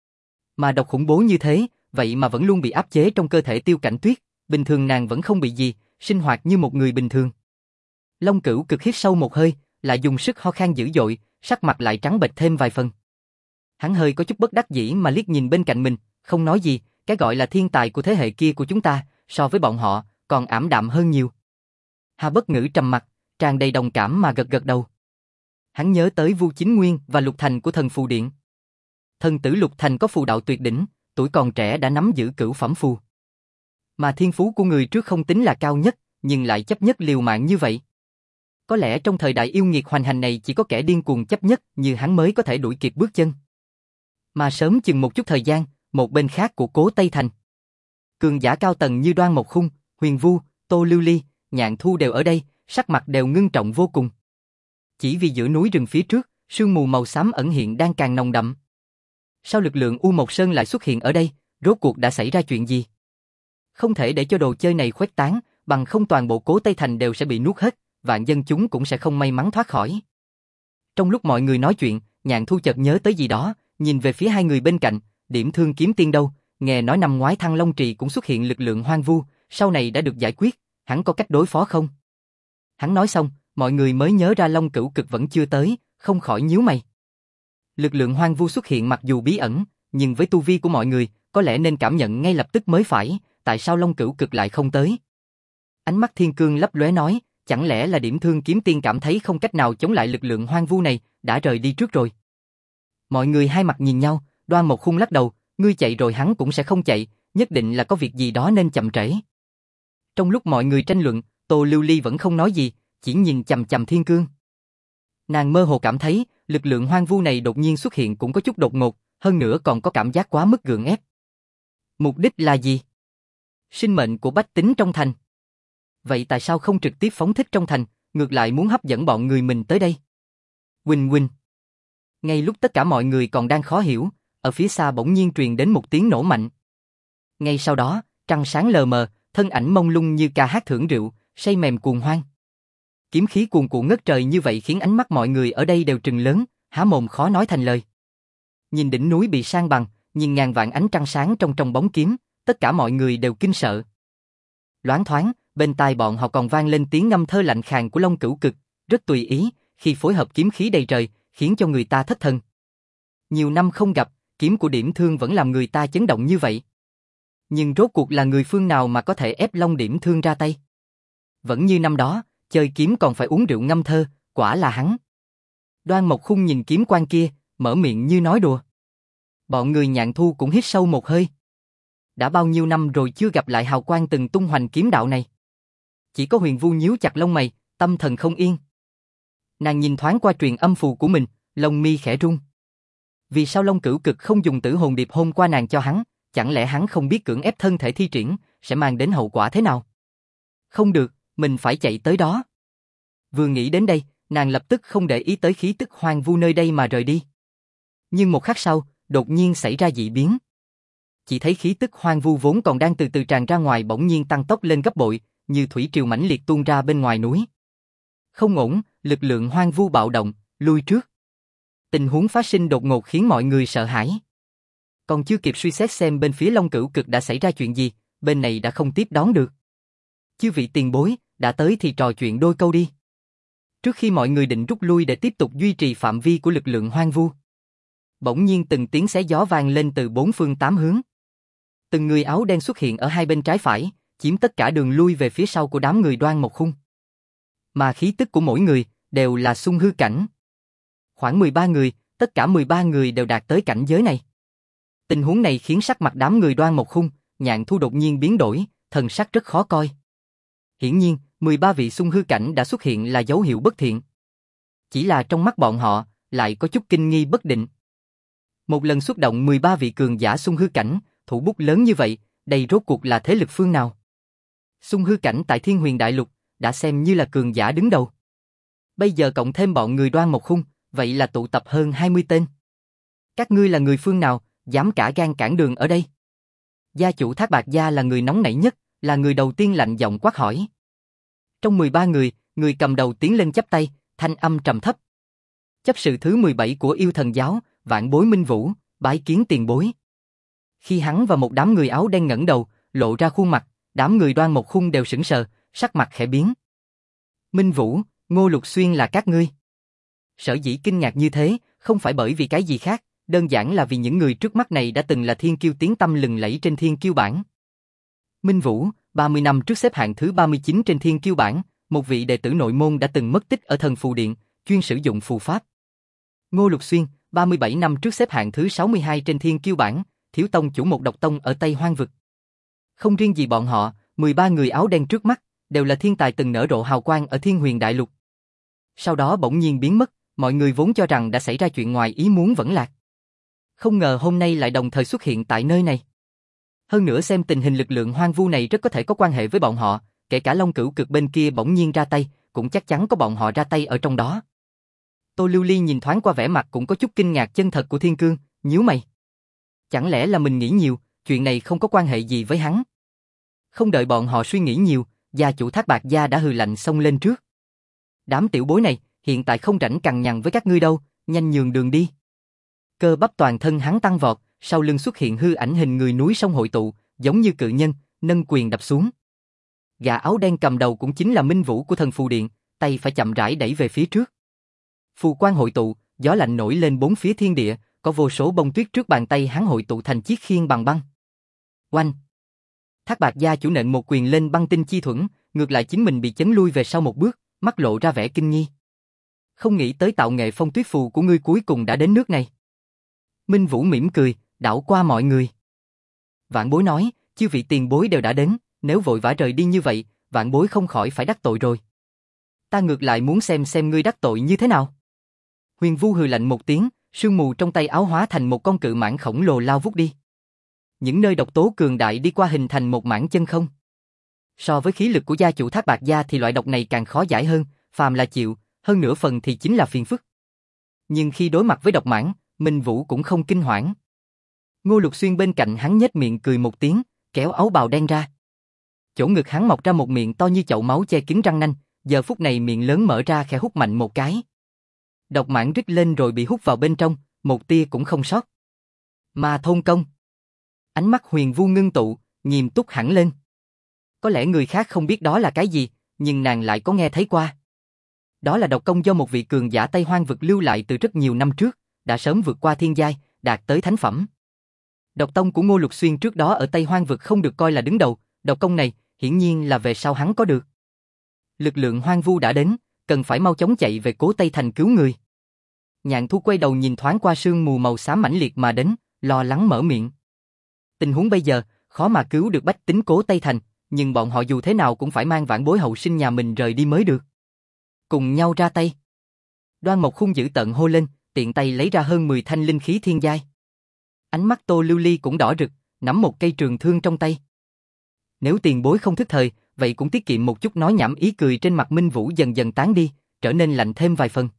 Mà độc khủng bố như thế, vậy mà vẫn luôn bị áp chế trong cơ thể Tiêu Cảnh Tuyết, bình thường nàng vẫn không bị gì, sinh hoạt như một người bình thường. Long Cửu Cực hít sâu một hơi, lại dùng sức ho khan dữ dội, sắc mặt lại trắng bệch thêm vài phần. Hắn hơi có chút bất đắc dĩ mà liếc nhìn bên cạnh mình, không nói gì, cái gọi là thiên tài của thế hệ kia của chúng ta, so với bọn họ, còn ảm đạm hơn nhiều. Hà Bất Ngữ trầm mặt, tràn đầy đồng cảm mà gật gật đầu. Hắn nhớ tới Vu Chính Nguyên và Lục Thành của Thần Phù Điện. Thần tử Lục Thành có phù đạo tuyệt đỉnh, tuổi còn trẻ đã nắm giữ cửu phẩm phù. Mà thiên phú của người trước không tính là cao nhất, nhưng lại chấp nhất liều mạng như vậy. Có lẽ trong thời đại yêu nghiệt hoành hành này chỉ có kẻ điên cuồng chấp nhất như hắn mới có thể đuổi kịp bước chân. Mà sớm chừng một chút thời gian, một bên khác của Cố Tây Thành. Cường giả cao tầng như Đoan Mộc Khung, Huyền Vu, Tô Lưu Ly, Nhạn Thu đều ở đây, sắc mặt đều ngưng trọng vô cùng. Chỉ vì giữa núi rừng phía trước, sương mù màu xám ẩn hiện đang càng nồng đậm. Sao lực lượng U Mộc Sơn lại xuất hiện ở đây, rốt cuộc đã xảy ra chuyện gì? Không thể để cho đồ chơi này khuếch tán, bằng không toàn bộ Cố Tây Thành đều sẽ bị nuốt hết, vạn dân chúng cũng sẽ không may mắn thoát khỏi. Trong lúc mọi người nói chuyện, Nhạn Thu chợt nhớ tới gì đó, nhìn về phía hai người bên cạnh, Điểm Thương kiếm tiên đâu, nghe nói năm ngoái Thăng Long Trì cũng xuất hiện lực lượng hoang vu, sau này đã được giải quyết, hắn có cách đối phó không? Hắn nói xong, mọi người mới nhớ ra Long Cửu Cực vẫn chưa tới, không khỏi nhíu mày. Lực lượng hoang vu xuất hiện mặc dù bí ẩn, nhưng với tu vi của mọi người, có lẽ nên cảm nhận ngay lập tức mới phải, tại sao Long Cửu Cực lại không tới? Ánh mắt Thiên Cương lấp lóe nói, chẳng lẽ là Điểm Thương kiếm tiên cảm thấy không cách nào chống lại lực lượng hoang vu này, đã rời đi trước rồi. Mọi người hai mặt nhìn nhau, Đoan Mộc Khung lắc đầu, ngươi chạy rồi hắn cũng sẽ không chạy, nhất định là có việc gì đó nên chậm trễ. Trong lúc mọi người tranh luận, Tô Lưu Ly vẫn không nói gì, chỉ nhìn chằm chằm Thiên Cương. Nàng mơ hồ cảm thấy, lực lượng hoang vu này đột nhiên xuất hiện cũng có chút đột ngột, hơn nữa còn có cảm giác quá mức gượng ép. Mục đích là gì? Sinh mệnh của bách tính trong thành. Vậy tại sao không trực tiếp phóng thích trong thành, ngược lại muốn hấp dẫn bọn người mình tới đây? Huỳnh huỳnh. Ngay lúc tất cả mọi người còn đang khó hiểu, ở phía xa bỗng nhiên truyền đến một tiếng nổ mạnh. Ngay sau đó, trăng sáng lờ mờ, thân ảnh mông lung như ca hát thưởng rượu, say mềm cuồng hoang. Kiếm khí cuồn cuộn ngất trời như vậy khiến ánh mắt mọi người ở đây đều trừng lớn, há mồm khó nói thành lời. Nhìn đỉnh núi bị san bằng, nhìn ngàn vạn ánh trăng sáng trong trong bóng kiếm, tất cả mọi người đều kinh sợ. Loáng thoáng, bên tai bọn họ còn vang lên tiếng ngâm thơ lạnh khàn của Long Cửu Cực, rất tùy ý, khi phối hợp kiếm khí đầy trời, khiến cho người ta thất thần. Nhiều năm không gặp, kiếm của Điểm Thương vẫn làm người ta chấn động như vậy. Nhưng rốt cuộc là người phương nào mà có thể ép Long Điểm Thương ra tay? Vẫn như năm đó, chơi kiếm còn phải uống rượu ngâm thơ, quả là hắn. Đoan Mộc Khung nhìn kiếm quan kia, mở miệng như nói đùa. Bọn người Nhạn Thu cũng hít sâu một hơi. Đã bao nhiêu năm rồi chưa gặp lại hào quang từng tung hoành kiếm đạo này. Chỉ có Huyền Vu nhíu chặt lông mày, tâm thần không yên. Nàng nhìn thoáng qua truyền âm phù của mình, lông mi khẽ rung. Vì sao Long Cửu Cực không dùng tử hồn điệp hôm qua nàng cho hắn, chẳng lẽ hắn không biết cưỡng ép thân thể thi triển, sẽ mang đến hậu quả thế nào? Không được, mình phải chạy tới đó. Vừa nghĩ đến đây, nàng lập tức không để ý tới khí tức hoang vu nơi đây mà rời đi. Nhưng một khắc sau, đột nhiên xảy ra dị biến. Chỉ thấy khí tức hoang vu vốn còn đang từ từ tràn ra ngoài bỗng nhiên tăng tốc lên gấp bội, như thủy triều mãnh liệt tuôn ra bên ngoài núi. Không ổn, lực lượng hoang vu bạo động, lui trước. Tình huống phát sinh đột ngột khiến mọi người sợ hãi. Còn chưa kịp suy xét xem bên phía Long Cửu Cực đã xảy ra chuyện gì, bên này đã không tiếp đón được. Chư vị tiền bối, đã tới thì trò chuyện đôi câu đi. Trước khi mọi người định rút lui để tiếp tục duy trì phạm vi của lực lượng hoang vu, bỗng nhiên từng tiếng xé gió vang lên từ bốn phương tám hướng. Từng người áo đen xuất hiện ở hai bên trái phải, chiếm tất cả đường lui về phía sau của đám người Đoan Mộc Khung. Mà khí tức của mỗi người đều là xung hư cảnh. Khoảng mười ba người, tất cả mười ba người đều đạt tới cảnh giới này. Tình huống này khiến sắc mặt đám người Đoan Mộc Khung, Nhạn Thu đột nhiên biến đổi, thần sắc rất khó coi. Hiển nhiên, mười ba vị xung hư cảnh đã xuất hiện là dấu hiệu bất thiện. Chỉ là trong mắt bọn họ, lại có chút kinh nghi bất định. Một lần xuất động mười ba vị cường giả xung hư cảnh, thủ bút lớn như vậy, đây rốt cuộc là thế lực phương nào? Xung hư cảnh tại Thiên Huyền Đại Lục, đã xem như là cường giả đứng đầu. Bây giờ cộng thêm bọn người Đoan Mộc Khung, vậy là tụ tập hơn hai mươi tên. Các ngươi là người phương nào, dám cả gan cản đường ở đây? Gia chủ Thác Bạt Gia là người nóng nảy nhất, là người đầu tiên lạnh giọng quát hỏi. Trong mười ba người, người cầm đầu tiến lên chắp tay, thanh âm trầm thấp. Chấp sự thứ mười bảy của Yêu Thần Giáo, Vạn Bối Minh Vũ, bái kiến tiền bối. Khi hắn và một đám người áo đen ngẩng đầu, lộ ra khuôn mặt, đám người Đoan Mộc Khung đều sững sờ, sắc mặt khẽ biến. Minh Vũ, Ngô Lục Xuyên là các ngươi. Sở dĩ kinh ngạc như thế, không phải bởi vì cái gì khác, đơn giản là vì những người trước mắt này đã từng là thiên kiêu tiếng tăm lừng lẫy trên thiên kiêu bảng. Minh Vũ, ba mươi năm trước xếp hạng thứ ba mươi chín trên thiên kiêu bảng, một vị đệ tử nội môn đã từng mất tích ở Thần Phù Điện, chuyên sử dụng phù pháp. Ngô Lục Xuyên, ba mươi bảy năm trước xếp hạng thứ sáu mươi hai trên thiên kiêu bảng, thiếu tông chủ một độc tông ở Tây Hoang Vực. Không riêng gì bọn họ, mười ba người áo đen trước mắt, đều là thiên tài từng nở rộ hào quang ở Thiên Huyền Đại Lục. Sau đó bỗng nhiên biến mất, mọi người vốn cho rằng đã xảy ra chuyện ngoài ý muốn vẫn lạc. Không ngờ hôm nay lại đồng thời xuất hiện tại nơi này. Hơn nữa xem tình hình lực lượng hoang vu này rất có thể có quan hệ với bọn họ, kể cả Long Cửu Cực bên kia bỗng nhiên ra tay, cũng chắc chắn có bọn họ ra tay ở trong đó. Tô Lưu Ly nhìn thoáng qua vẻ mặt cũng có chút kinh ngạc chân thật của Thiên Cương, nhíu mày. Chẳng lẽ là mình nghĩ nhiều, chuyện này không có quan hệ gì với hắn? Không đợi bọn họ suy nghĩ nhiều, gia chủ Thác Bạt Gia đã hừ lạnh xông lên trước. Đám tiểu bối này, hiện tại không rảnh cằn nhằn với các ngươi đâu, nhanh nhường đường đi. Cơ bắp toàn thân hắn tăng vọt, sau lưng xuất hiện hư ảnh hình người núi sông hội tụ, giống như cự nhân, nâng quyền đập xuống. Gã áo đen cầm đầu cũng chính là Minh Vũ của Thần Phù Điện, tay phải chậm rãi đẩy về phía trước. Phù quang hội tụ, gió lạnh nổi lên bốn phía thiên địa, có vô số bông tuyết trước bàn tay hắn hội tụ thành chiếc khiên bằng băng. Oanh! Thác Bạt Gia chủ nện một quyền lên băng tinh chi thuẫn, ngược lại chính mình bị chấn lui về sau một bước, mắt lộ ra vẻ kinh nghi. Không nghĩ tới tạo nghệ phong tuyết phù của ngươi cuối cùng đã đến nước này. Minh Vũ mỉm cười, đảo qua mọi người. Vạn Bối nói, chư vị tiền bối đều đã đến, nếu vội vã rời đi như vậy, Vạn Bối không khỏi phải đắc tội rồi. Ta ngược lại muốn xem xem ngươi đắc tội như thế nào. Huyền Vu hừ lạnh một tiếng, sương mù trong tay áo hóa thành một con cự mãng khổng lồ lao vút đi. Những nơi độc tố cường đại đi qua hình thành một mảng chân không. So với khí lực của gia chủ Thác Bạt Gia thì loại độc này càng khó giải hơn, phàm là chịu, hơn nửa phần thì chính là phiền phức. Nhưng khi đối mặt với độc mãng, Minh Vũ cũng không kinh hoảng. Ngô Lục Xuyên bên cạnh hắn nhếch miệng cười một tiếng, kéo áo bào đen ra. Chỗ ngực hắn mọc ra một miệng to như chậu máu che kín răng nanh, giờ phút này miệng lớn mở ra khẽ hút mạnh một cái. Độc mãng rít lên rồi bị hút vào bên trong, một tia cũng không sót. Ma thôn công. Ánh mắt Huyền Vu ngưng tụ, nghiêm túc hẳn lên. Có lẽ người khác không biết đó là cái gì, nhưng nàng lại có nghe thấy qua. Đó là độc công do một vị cường giả Tây Hoang vực lưu lại từ rất nhiều năm trước, đã sớm vượt qua thiên giai, đạt tới thánh phẩm. Độc tông của Ngô Lục Xuyên trước đó ở Tây Hoang vực không được coi là đứng đầu, độc công này hiển nhiên là về sau hắn có được. Lực lượng hoang vu đã đến, cần phải mau chóng chạy về Cố Tây Thành cứu người. Nhạn Thu quay đầu nhìn thoáng qua sương mù màu xám mãnh liệt mà đến, lo lắng mở miệng. Tình huống bây giờ, khó mà cứu được bách tính Cố Tây Thành, nhưng bọn họ dù thế nào cũng phải mang Vãn Bối hậu sinh nhà mình rời đi mới được. Cùng nhau ra tay. Đoan Mộc Khung dữ tợn hô lên, tiện tay lấy ra hơn mười thanh linh khí thiên giai. Ánh mắt Tô Lưu Ly cũng đỏ rực, nắm một cây trường thương trong tay. Nếu tiền bối không thức thời, vậy cũng tiết kiệm một chút nói nhảm. Ý cười trên mặt Minh Vũ dần dần tán đi, trở nên lạnh thêm vài phần.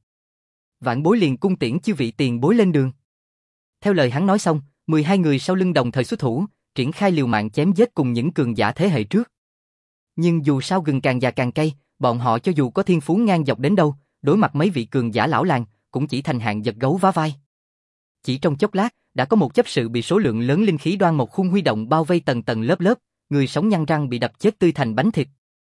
Vãn Bối liền cung tiễn chư vị tiền bối lên đường. Theo lời hắn nói xong, mười hai người sau lưng đồng thời xuất thủ, triển khai liều mạng chém giết cùng những cường giả thế hệ trước. Nhưng dù sao gừng càng già càng cay, bọn họ cho dù có thiên phú ngang dọc đến đâu, đối mặt mấy vị cường giả lão làng, cũng chỉ thành hạng giật gấu vá vai. Chỉ trong chốc lát, đã có một chấp sự bị số lượng lớn linh khí Đoan Mộc Khung huy động bao vây tầng tầng lớp lớp, người sống nhăn răng bị đập chết tươi thành bánh thịt.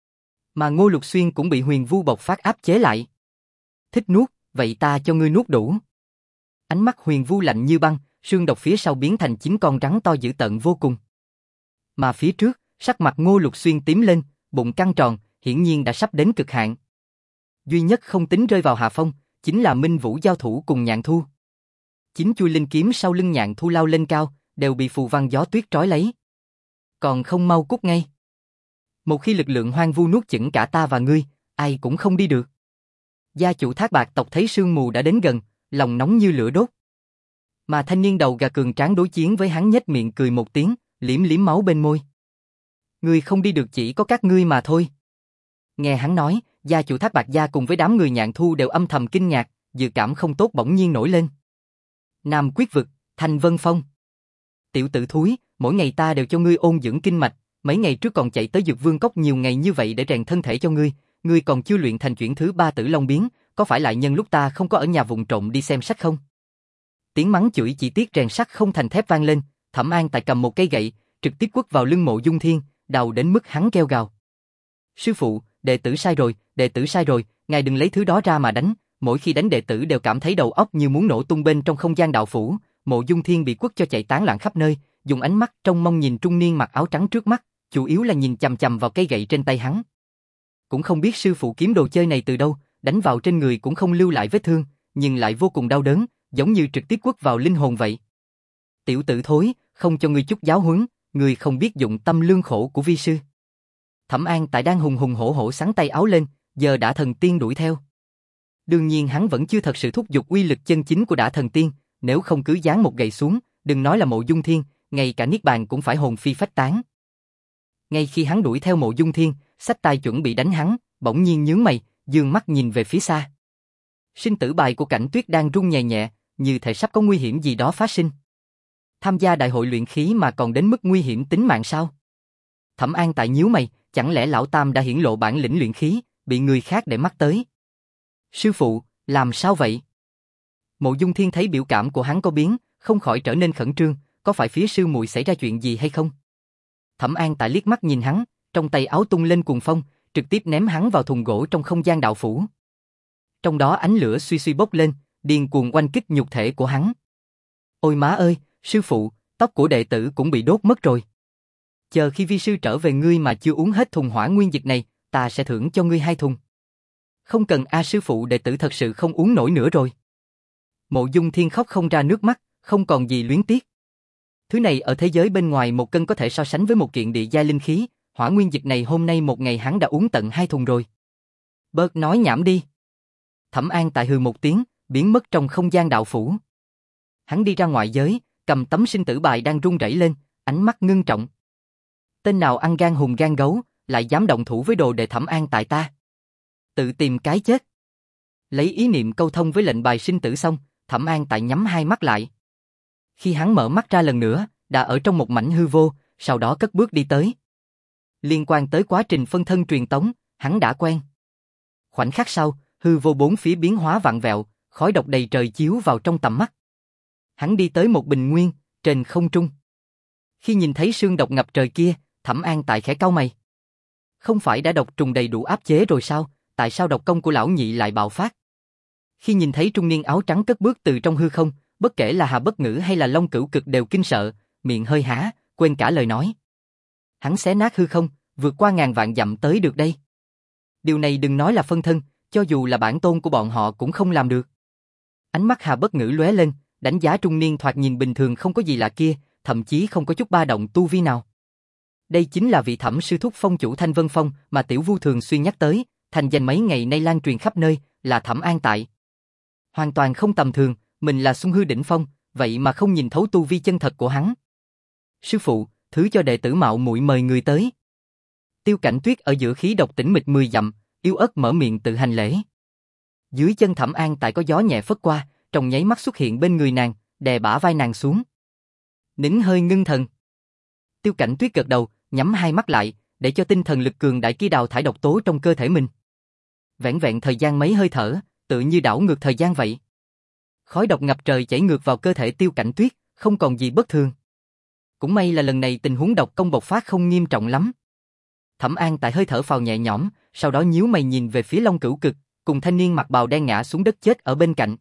Mà Ngô Lục Xuyên cũng bị Huyền Vu bộc phát áp chế lại. Thích nuốt, vậy ta cho ngươi nuốt đủ. Ánh mắt Huyền Vu lạnh như băng, xương độc phía sau biến thành chín con rắn to dữ tợn vô cùng. Mà phía trước, sắc mặt Ngô Lục Xuyên tím lên, bụng căng tròn, hiển nhiên đã sắp đến cực hạn. Duy nhất không tính rơi vào hạ phong, chính là Minh Vũ giao thủ cùng Nhạn Thu. Chín chuôi linh kiếm sau lưng Nhạn Thu lao lên cao, đều bị phù văn gió tuyết trói lấy. Còn không mau cút ngay. Một khi lực lượng hoang vu nuốt chửng cả ta và ngươi, ai cũng không đi được. Gia chủ Thác Bạt tộc thấy sương mù đã đến gần, lòng nóng như lửa đốt. Mà thanh niên đầu gà cường tráng đối chiến với hắn nhếch miệng cười một tiếng, liếm liếm máu bên môi. Ngươi không đi được chỉ có các ngươi mà thôi. Nghe hắn nói, gia chủ Thác Bạt Gia cùng với đám người Nhạn Thu đều âm thầm kinh ngạc, dự cảm không tốt bỗng nhiên nổi lên. Nam Quyết Vực, Thanh Vân Phong. Tiểu tử thúi, mỗi ngày ta đều cho ngươi ôn dưỡng kinh mạch, mấy ngày trước còn chạy tới Dược Vương Cốc nhiều ngày như vậy để rèn thân thể cho ngươi, ngươi còn chưa luyện thành chuyển thứ ba Tử Long biến, có phải lại nhân lúc ta không có ở nhà vụng trộm đi xem sách không? Tiếng mắng chửi chỉ tiếc rèn sắt không thành thép vang lên, Thẩm An Tại cầm một cây gậy, trực tiếp quất vào lưng Mộ Dung Thiên, đau đến mức hắn kêu gào. Sư phụ, đệ tử sai rồi, đệ tử sai rồi, ngài đừng lấy thứ đó ra mà đánh. Mỗi khi đánh đệ tử đều cảm thấy đầu óc như muốn nổ tung bên trong không gian đạo phủ. Mộ Dung Thiên bị quất cho chạy tán loạn khắp nơi, dùng ánh mắt trông mong nhìn trung niên mặc áo trắng trước mắt, chủ yếu là nhìn chằm chằm vào cây gậy trên tay hắn. Cũng không biết sư phụ kiếm đồ chơi này từ đâu, đánh vào trên người cũng không lưu lại vết thương, nhưng lại vô cùng đau đớn, giống như trực tiếp quất vào linh hồn vậy. Tiểu tử thối, không cho ngươi chút giáo huấn, ngươi không biết dụng tâm lương khổ của vi sư. Thẩm An Tại đang hùng hùng hổ hổ xắn tay áo lên, giờ đã thần tiên đuổi theo. Đương nhiên hắn vẫn chưa thật sự thúc giục uy lực chân chính của Đả Thần Tiên, nếu không cứ giáng một gậy xuống, đừng nói là Mộ Dung Thiên, ngay cả Niết Bàn cũng phải hồn phi phách tán. Ngay khi hắn đuổi theo Mộ Dung Thiên, xách tay chuẩn bị đánh hắn, bỗng nhiên nhướng mày, dương mắt nhìn về phía xa. Sinh tử bài của Cảnh Tuyết đang rung nhẹ nhẹ, như thể sắp có nguy hiểm gì đó phát sinh. Tham gia đại hội luyện khí mà còn đến mức nguy hiểm tính mạng sao? Thẩm An Tại nhíu mày, chẳng lẽ lão tam đã hiển lộ bản lĩnh luyện khí, bị người khác để mắt tới. Sư phụ, làm sao vậy? Mộ Dung Thiên thấy biểu cảm của hắn có biến, không khỏi trở nên khẩn trương, có phải phía sư muội xảy ra chuyện gì hay không? Thẩm An Tại liếc mắt nhìn hắn, trong tay áo tung lên cuồng phong, trực tiếp ném hắn vào thùng gỗ trong không gian đạo phủ. Trong đó ánh lửa suy suy bốc lên, điên cuồng oanh kích nhục thể của hắn. Ôi má ơi, sư phụ, tóc của đệ tử cũng bị đốt mất rồi. Chờ khi vi sư trở về ngươi mà chưa uống hết thùng hỏa nguyên dịch này, ta sẽ thưởng cho ngươi hai thùng. Không cần a sư phụ, đệ tử thật sự không uống nổi nữa rồi. Mộ Dung Thiên khóc không ra nước mắt, không còn gì luyến tiếc. Thứ này ở thế giới bên ngoài một cân có thể so sánh với một kiện địa giai linh khí, hỏa nguyên dịch này hôm nay một ngày hắn đã uống tận hai thùng rồi. Bớt nói nhảm đi. Thẩm An Tại hừ một tiếng, biến mất trong không gian đạo phủ. Hắn đi ra ngoại giới, cầm tấm sinh tử bài đang run rẩy lên, ánh mắt ngưng trọng. Tên nào ăn gan hùn gan gấu, lại dám động thủ với đồ đệ Thẩm An Tại ta? Tự tìm cái chết. Lấy ý niệm câu thông với lệnh bài sinh tử xong, Thẩm An Tại nhắm hai mắt lại. Khi hắn mở mắt ra lần nữa, đã ở trong một mảnh hư vô, sau đó cất bước đi tới. Liên quan tới quá trình phân thân truyền tống, hắn đã quen. Khoảnh khắc sau, hư vô bốn phía biến hóa vặn vẹo, khói độc đầy trời chiếu vào trong tầm mắt. Hắn đi tới một bình nguyên, trên không trung. Khi nhìn thấy sương độc ngập trời kia, Thẩm An Tại khẽ cau mày. Không phải đã độc trùng đầy đủ áp chế rồi sao, tại sao độc công của lão nhị lại bạo phát? Khi nhìn thấy trung niên áo trắng cất bước từ trong hư không, bất kể là Hà Bất Ngữ hay là Long Cửu Cực đều kinh sợ, miệng hơi há, quên cả lời nói. Hắn xé nát hư không, vượt qua ngàn vạn dặm tới được đây. Điều này đừng nói là phân thân, cho dù là bản tôn của bọn họ cũng không làm được. Ánh mắt Hà Bất Ngữ lóe lên, đánh giá trung niên thoạt nhìn bình thường không có gì lạ kia, thậm chí không có chút ba động tu vi nào. Đây chính là vị Thẩm sư thúc phong chủ Thanh Vân Phong mà Tiểu Vu thường xuyên nhắc tới, thành danh mấy ngày nay lan truyền khắp nơi, là Thẩm An Tại. Hoàn toàn không tầm thường, mình là Xuân Hư đỉnh phong, vậy mà không nhìn thấu tu vi chân thật của hắn. Sư phụ, thứ cho đệ tử mạo muội mời người tới. Tiêu Cảnh Tuyết ở giữa khí độc tĩnh mịch mười dặm, yếu ớt mở miệng tự hành lễ. Dưới chân Thẩm An Tại có gió nhẹ phất qua, trong nháy mắt xuất hiện bên người nàng, đè bả vai nàng xuống. Nín hơi ngưng thần. Tiêu Cảnh Tuyết gật đầu, nhắm hai mắt lại, để cho tinh thần lực cường đại kia đào thải độc tố trong cơ thể mình. Vẻn vẹn thời gian mấy hơi thở, tự như đảo ngược thời gian vậy. Khói độc ngập trời chảy ngược vào cơ thể Tiêu Cảnh Tuyết, không còn gì bất thường. Cũng may là lần này tình huống độc công bộc phát không nghiêm trọng lắm. Thẩm An Tại hơi thở phào nhẹ nhõm, sau đó nhíu mày nhìn về phía Long Cửu Cực, cùng thanh niên mặc bào đen ngã xuống đất chết ở bên cạnh.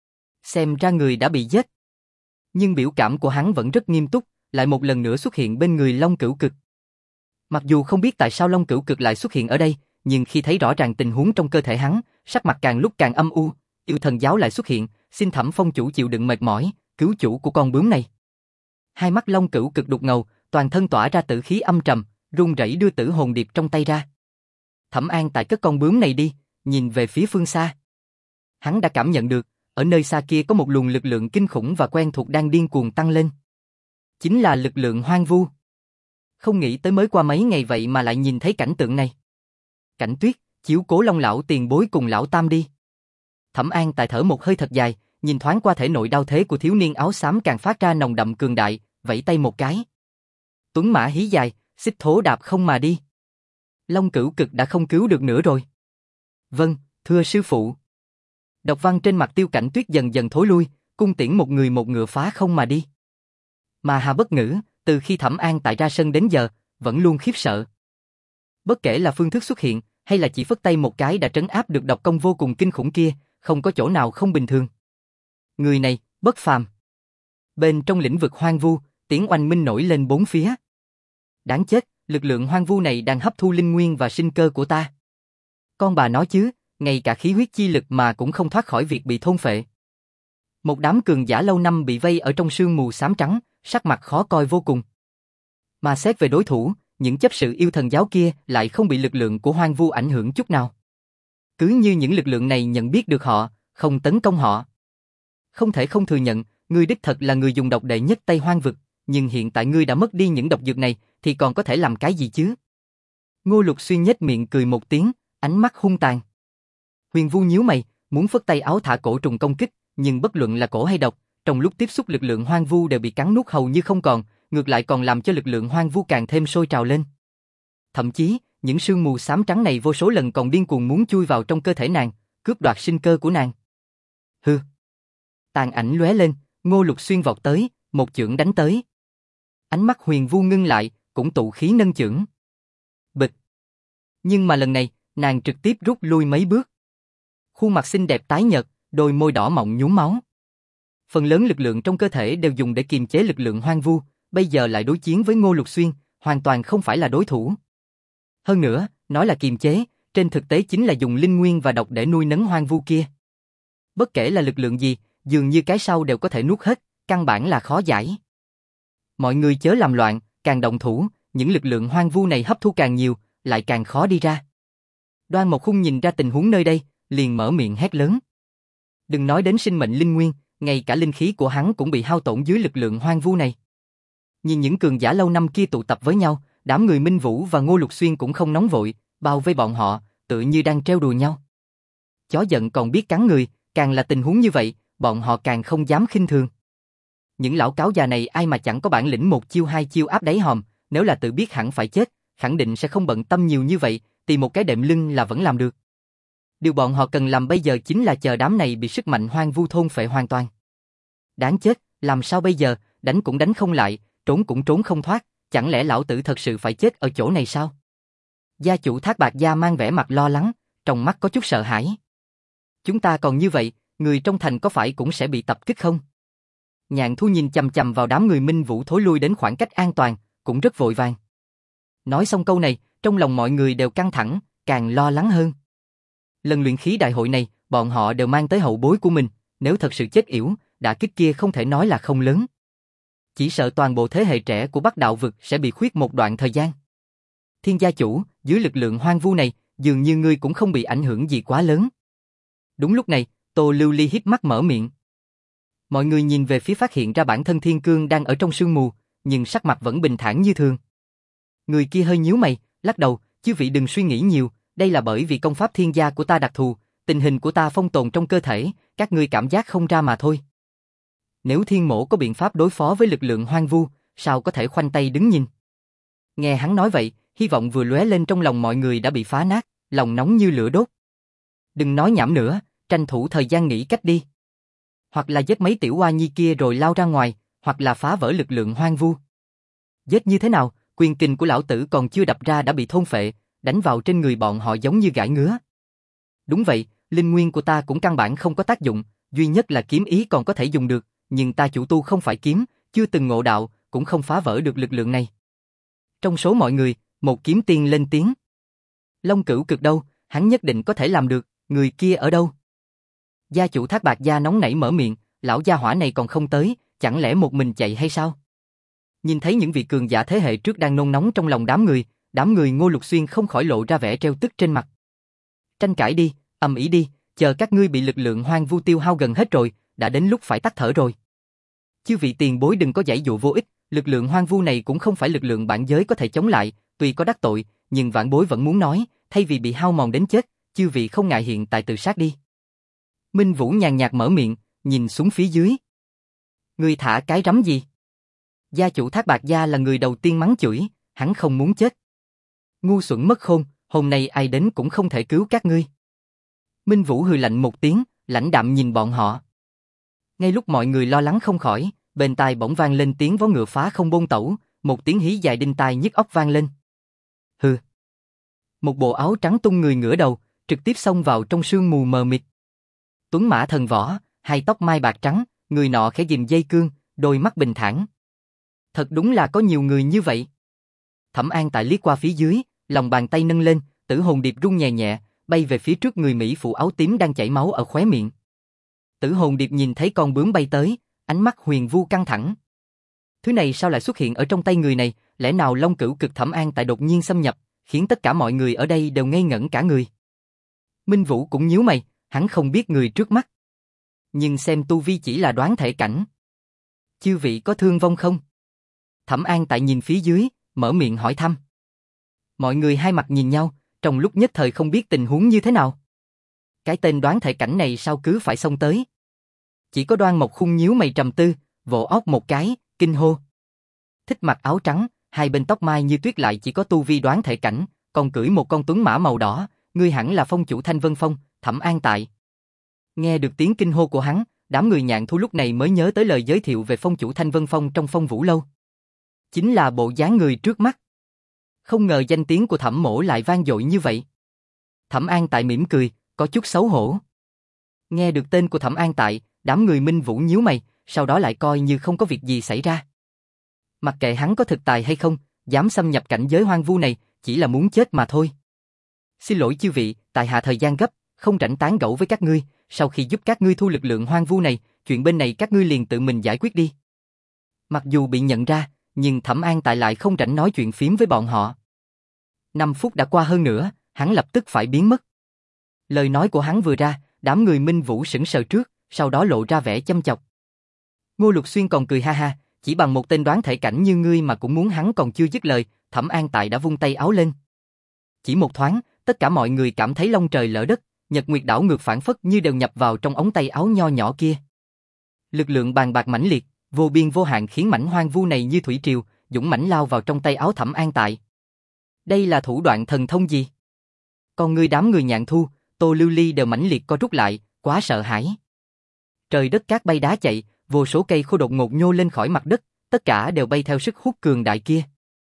Xem ra người đã bị giết. Nhưng biểu cảm của hắn vẫn rất nghiêm túc, lại một lần nữa xuất hiện bên người Long Cửu Cực. Mặc dù không biết tại sao Long Cửu Cực lại xuất hiện ở đây, nhưng khi thấy rõ ràng tình huống trong cơ thể hắn, sắc mặt càng lúc càng âm u, yêu thần giáo lại xuất hiện, xin Thẩm phong chủ chịu đựng mệt mỏi, cứu chủ của con bướm này. Hai mắt Long Cửu Cực đục ngầu, toàn thân tỏa ra tử khí âm trầm, run rẩy đưa tử hồn điệp trong tay ra. Thẩm An Tại cất con bướm này đi, nhìn về phía phương xa. Hắn đã cảm nhận được, ở nơi xa kia có một luồng lực lượng kinh khủng và quen thuộc đang điên cuồng tăng lên. Chính là lực lượng hoang vu. Không nghĩ tới mới qua mấy ngày vậy mà lại nhìn thấy cảnh tượng này. Cảnh Tuyết, chiếu cố Long lão tiền bối cùng lão tam đi. Thẩm An Tại thở một hơi thật dài, nhìn thoáng qua thể nội đau thế của thiếu niên áo xám càng phát ra nồng đậm cường đại, vẫy tay một cái. Tuấn mã hí dài, xích thố đạp không mà đi. Long Cửu Cực đã không cứu được nữa rồi. Vâng, thưa sư phụ. Độc văn trên mặt Tiêu Cảnh Tuyết dần dần thối lui, cung tiễn một người một ngựa phá không mà đi. Mà Hà Bất Ngữ, từ khi Thẩm An Tại ra sân đến giờ, vẫn luôn khiếp sợ. Bất kể là phương thức xuất hiện, hay là chỉ phất tay một cái đã trấn áp được độc công vô cùng kinh khủng kia, không có chỗ nào không bình thường. Người này, bất phàm. Bên trong lĩnh vực hoang vu, tiếng oanh minh nổi lên bốn phía. Đáng chết, lực lượng hoang vu này đang hấp thu linh nguyên và sinh cơ của ta. Con bà nói chứ, ngay cả khí huyết chi lực mà cũng không thoát khỏi việc bị thôn phệ. Một đám cường giả lâu năm bị vây ở trong sương mù xám trắng, sắc mặt khó coi vô cùng. Mà xét về đối thủ, những chấp sự yêu thần giáo kia lại không bị lực lượng của hoang vu ảnh hưởng chút nào. Cứ như những lực lượng này nhận biết được họ, không tấn công họ. Không thể không thừa nhận, ngươi đích thật là người dùng độc đệ nhất Tây Hoang vực, nhưng hiện tại ngươi đã mất đi những độc dược này, thì còn có thể làm cái gì chứ? Ngô Lục Xuyên nhếch miệng cười một tiếng, ánh mắt hung tàn. Huyền Vu nhíu mày, muốn phất tay áo thả cổ trùng công kích, nhưng bất luận là cổ hay độc, trong lúc tiếp xúc lực lượng hoang vu đều bị cắn nuốt hầu như không còn, ngược lại còn làm cho lực lượng hoang vu càng thêm sôi trào lên. Thậm chí, những sương mù xám trắng này vô số lần còn điên cuồng muốn chui vào trong cơ thể nàng, cướp đoạt sinh cơ của nàng. Hừ. Tàn ảnh lóe lên, Ngô Lục Xuyên vọt tới, một chưởng đánh tới. Ánh mắt Huyền Vu ngưng lại, cũng tụ khí nâng chưởng. Bịch. Nhưng mà lần này, nàng trực tiếp rút lui mấy bước. Khuôn mặt xinh đẹp tái nhợt, đôi môi đỏ mọng nhuốm máu. Phần lớn lực lượng trong cơ thể đều dùng để kiềm chế lực lượng hoang vu, bây giờ lại đối chiến với Ngô Lục Xuyên, hoàn toàn không phải là đối thủ. Hơn nữa, nói là kiềm chế, trên thực tế chính là dùng linh nguyên và độc để nuôi nấng hoang vu kia. Bất kể là lực lượng gì, dường như cái sau đều có thể nuốt hết, căn bản là khó giải. Mọi người chớ làm loạn, càng động thủ, những lực lượng hoang vu này hấp thu càng nhiều, lại càng khó đi ra. Đoan Mộc Khung nhìn ra tình huống nơi đây, liền mở miệng hét lớn. Đừng nói đến sinh mệnh linh nguyên, ngay cả linh khí của hắn cũng bị hao tổn dưới lực lượng hoang vu này. Nhìn những cường giả lâu năm kia tụ tập với nhau, đám người Minh Vũ và Ngô Lục Xuyên cũng không nóng vội, bao vây bọn họ, tự như đang trêu đùa nhau. Chó giận còn biết cắn người, càng là tình huống như vậy, bọn họ càng không dám khinh thường. Những lão cáo già này ai mà chẳng có bản lĩnh một chiêu hai chiêu áp đáy hòm, nếu là tự biết hẳn phải chết, khẳng định sẽ không bận tâm nhiều như vậy, tìm một cái đệm lưng là vẫn làm được. Điều bọn họ cần làm bây giờ chính là chờ đám này bị sức mạnh hoang vu thôn phệ hoàn toàn. Đáng chết, làm sao bây giờ, đánh cũng đánh không lại, trốn cũng trốn không thoát, chẳng lẽ lão tử thật sự phải chết ở chỗ này sao? Gia chủ Thác Bạt Gia mang vẻ mặt lo lắng, trong mắt có chút sợ hãi. Chúng ta còn như vậy, người trong thành có phải cũng sẽ bị tập kích không? Nhạn Thu nhìn chằm chằm vào đám người Minh Vũ thối lui đến khoảng cách an toàn, cũng rất vội vàng. Nói xong câu này, trong lòng mọi người đều căng thẳng, càng lo lắng hơn. Lần luyện khí đại hội này, bọn họ đều mang tới hậu bối của mình, nếu thật sự chết yểu, đả kích kia không thể nói là không lớn. Chỉ sợ toàn bộ thế hệ trẻ của Bắc Đạo vực sẽ bị khuyết một đoạn thời gian. Thiên gia chủ, dưới lực lượng hoang vu này, dường như ngươi cũng không bị ảnh hưởng gì quá lớn. Đúng lúc này, Tô Lưu Ly híp mắt mở miệng. Mọi người nhìn về phía phát hiện ra bản thân Thiên Cương đang ở trong sương mù, nhưng sắc mặt vẫn bình thản như thường. Người kia hơi nhíu mày, lắc đầu, chư vị đừng suy nghĩ nhiều, đây là bởi vì công pháp thiên gia của ta đặc thù, tình hình của ta phong tồn trong cơ thể, các ngươi cảm giác không ra mà thôi. Nếu Thiên Mỗ có biện pháp đối phó với lực lượng hoang vu, sao có thể khoanh tay đứng nhìn? Nghe hắn nói vậy, hy vọng vừa lóe lên trong lòng mọi người đã bị phá nát, lòng nóng như lửa đốt. Đừng nói nhảm nữa, tranh thủ thời gian nghĩ cách đi. Hoặc là giết mấy tiểu oa nhi kia rồi lao ra ngoài, hoặc là phá vỡ lực lượng hoang vu. Giết như thế nào, quyền kình của lão tử còn chưa đập ra đã bị thôn phệ, đánh vào trên người bọn họ giống như gãi ngứa. Đúng vậy, linh nguyên của ta cũng căn bản không có tác dụng, duy nhất là kiếm ý còn có thể dùng được, nhưng ta chủ tu không phải kiếm, chưa từng ngộ đạo, cũng không phá vỡ được lực lượng này. Trong số mọi người, một kiếm tiên lên tiếng. Long Cửu Cực đâu, hắn nhất định có thể làm được, người kia ở đâu? Gia chủ Thác Bạt Gia nóng nảy mở miệng, lão gia hỏa này còn không tới, chẳng lẽ một mình chạy hay sao? Nhìn thấy những vị cường giả thế hệ trước đang nôn nóng trong lòng đám người, đám người Ngô Lục Xuyên không khỏi lộ ra vẻ trêu tức trên mặt. Tranh cãi đi, ầm ĩ đi, chờ các ngươi bị lực lượng hoang vu tiêu hao gần hết rồi, đã đến lúc phải tắt thở rồi. Chư vị tiền bối đừng có giãy dụ vô ích, lực lượng hoang vu này cũng không phải lực lượng bản giới có thể chống lại, tuy có đắc tội, nhưng vãn bối vẫn muốn nói, thay vì bị hao mòn đến chết, chư vị không ngại hiện tại tự sát đi. Minh Vũ nhàn nhạt mở miệng, nhìn xuống phía dưới. Ngươi thả cái rắm gì? Gia chủ Thác Bạt Gia là người đầu tiên mắng chửi, hắn không muốn chết. Ngu xuẩn mất khôn, hôm nay ai đến cũng không thể cứu các ngươi. Minh Vũ hừ lạnh một tiếng, lãnh đạm nhìn bọn họ. Ngay lúc mọi người lo lắng không khỏi, bên tai bỗng vang lên tiếng vó ngựa phá không bôn tẩu, một tiếng hí dài đinh tai nhức óc vang lên. Hừ. Một bộ áo trắng tung người ngửa đầu, trực tiếp xông vào trong sương mù mờ mịt. Tuấn mã thần võ, hai tóc mai bạc trắng, người nọ khẽ ghim dây cương, đôi mắt bình thản. Thật đúng là có nhiều người như vậy. Thẩm An Tại liếc qua phía dưới, lòng bàn tay nâng lên, Tử Hồn Điệp rung nhẹ nhẹ, bay về phía trước người Mỹ phụ áo tím đang chảy máu ở khóe miệng. Tử Hồn Điệp nhìn thấy con bướm bay tới, ánh mắt huyền vu căng thẳng. Thứ này sao lại xuất hiện ở trong tay người này, lẽ nào Long Cửu Cực Thẩm An Tại đột nhiên xâm nhập, khiến tất cả mọi người ở đây đều ngây ngẩn cả người. Minh Vũ cũng nhíu mày, hắn không biết người trước mắt. Nhưng xem tu vi chỉ là đoán thể cảnh. Chư vị có thương vong không? Thẩm An Tại nhìn phía dưới, mở miệng hỏi thăm. Mọi người hai mặt nhìn nhau, trong lúc nhất thời không biết tình huống như thế nào. Cái tên đoán thể cảnh này sao cứ phải xông tới? Chỉ có Đoan Mộc Khung nhíu mày trầm tư, vỗ óc một cái, kinh hô. Thích mặc áo trắng, hai bên tóc mai như tuyết lại chỉ có tu vi đoán thể cảnh, còn cưỡi một con tuấn mã màu đỏ, ngươi hẳn là phong chủ Thanh Vân Phong, Thẩm An Tại. Nghe được tiếng kinh hô của hắn, đám người Nhạn Thu lúc này mới nhớ tới lời giới thiệu về phong chủ Thanh Vân Phong trong Phong Vũ Lâu. Chính là bộ dáng người trước mắt. Không ngờ danh tiếng của Thẩm mỗ lại vang dội như vậy. Thẩm An Tại mỉm cười, có chút xấu hổ. Nghe được tên của Thẩm An Tại, đám người Minh Vũ nhíu mày, sau đó lại coi như không có việc gì xảy ra. Mặc kệ hắn có thực tài hay không, dám xâm nhập cảnh giới hoang vu này, chỉ là muốn chết mà thôi. Xin lỗi chư vị, tại hạ thời gian gấp, không rảnh tán gẫu với các ngươi, sau khi giúp các ngươi thu lực lượng hoang vu này, chuyện bên này các ngươi liền tự mình giải quyết đi. Mặc dù bị nhận ra, nhưng Thẩm An Tại lại không rảnh nói chuyện phím với bọn họ. Năm phút đã qua hơn nữa, hắn lập tức phải biến mất. Lời nói của hắn vừa ra, đám người Minh Vũ sững sờ trước, sau đó lộ ra vẻ châm chọc. Ngô Lục Xuyên còn cười ha ha, chỉ bằng một tên đoán thể cảnh như ngươi mà cũng muốn. Hắn còn chưa dứt lời, Thẩm An Tại đã vung tay áo lên. Chỉ một thoáng, tất cả mọi người cảm thấy long trời lỡ đất, nhật nguyệt đảo ngược phản phất như đều nhập vào trong ống tay áo nho nhỏ kia. Lực lượng bàn bạc mãnh liệt, vô biên vô hạn khiến mảnh hoang vu này như thủy triều, dũng mãnh lao vào trong tay áo Thẩm An Tại. Đây là thủ đoạn thần thông gì? Còn người đám người Nhạn Thu, Tô Lưu Ly đều mãnh liệt co rút lại, quá sợ hãi. Trời đất cát bay đá chạy, vô số cây khô đột ngột nhô lên khỏi mặt đất, tất cả đều bay theo sức hút cường đại kia.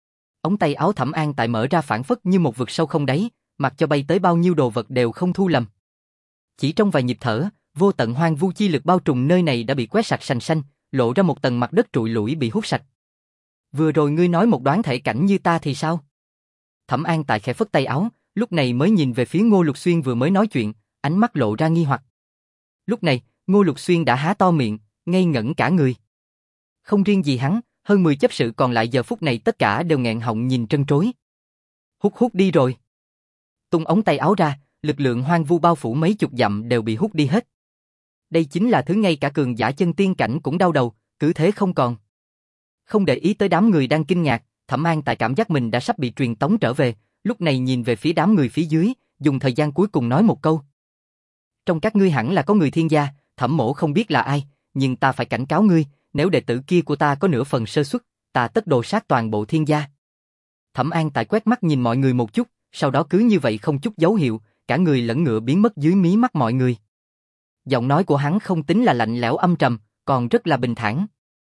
Ống tay áo Thẩm An Tại mở ra phản phất như một vực sâu không đáy, mặc cho bay tới bao nhiêu đồ vật đều không thu lầm. Chỉ trong vài nhịp thở, vô tận hoang vu chi lực bao trùm nơi này đã bị quét sạch sành xanh, lộ ra một tầng mặt đất trụi lủi bị hút sạch. Vừa rồi ngươi nói một đoán thể cảnh như ta thì sao? Thẩm An Tại khẽ phất tay áo, lúc này mới nhìn về phía Ngô Lục Xuyên vừa mới nói chuyện, ánh mắt lộ ra nghi hoặc. Lúc này, Ngô Lục Xuyên đã há to miệng, ngây ngẩn cả người. Không riêng gì hắn, hơn mười chấp sự còn lại giờ phút này tất cả đều nghẹn họng nhìn trân trối. Hút hút đi rồi. Tung ống tay áo ra, lực lượng hoang vu bao phủ mấy chục dặm đều bị hút đi hết. Đây chính là thứ ngay cả cường giả chân tiên cảnh cũng đau đầu, cứ thế không còn. Không để ý tới đám người đang kinh ngạc, Thẩm An Tại cảm giác mình đã sắp bị truyền tống trở về, lúc này nhìn về phía đám người phía dưới, dùng thời gian cuối cùng nói một câu. Trong các ngươi hẳn là có người thiên gia, Thẩm mỗ không biết là ai, nhưng ta phải cảnh cáo ngươi, nếu đệ tử kia của ta có nửa phần sơ suất, ta tất đồ sát toàn bộ thiên gia. Thẩm An Tại quét mắt nhìn mọi người một chút, sau đó cứ như vậy không chút dấu hiệu, cả người lẫn ngựa biến mất dưới mí mắt mọi người. Giọng nói của hắn không tính là lạnh lẽo âm trầm, còn rất là bình thản.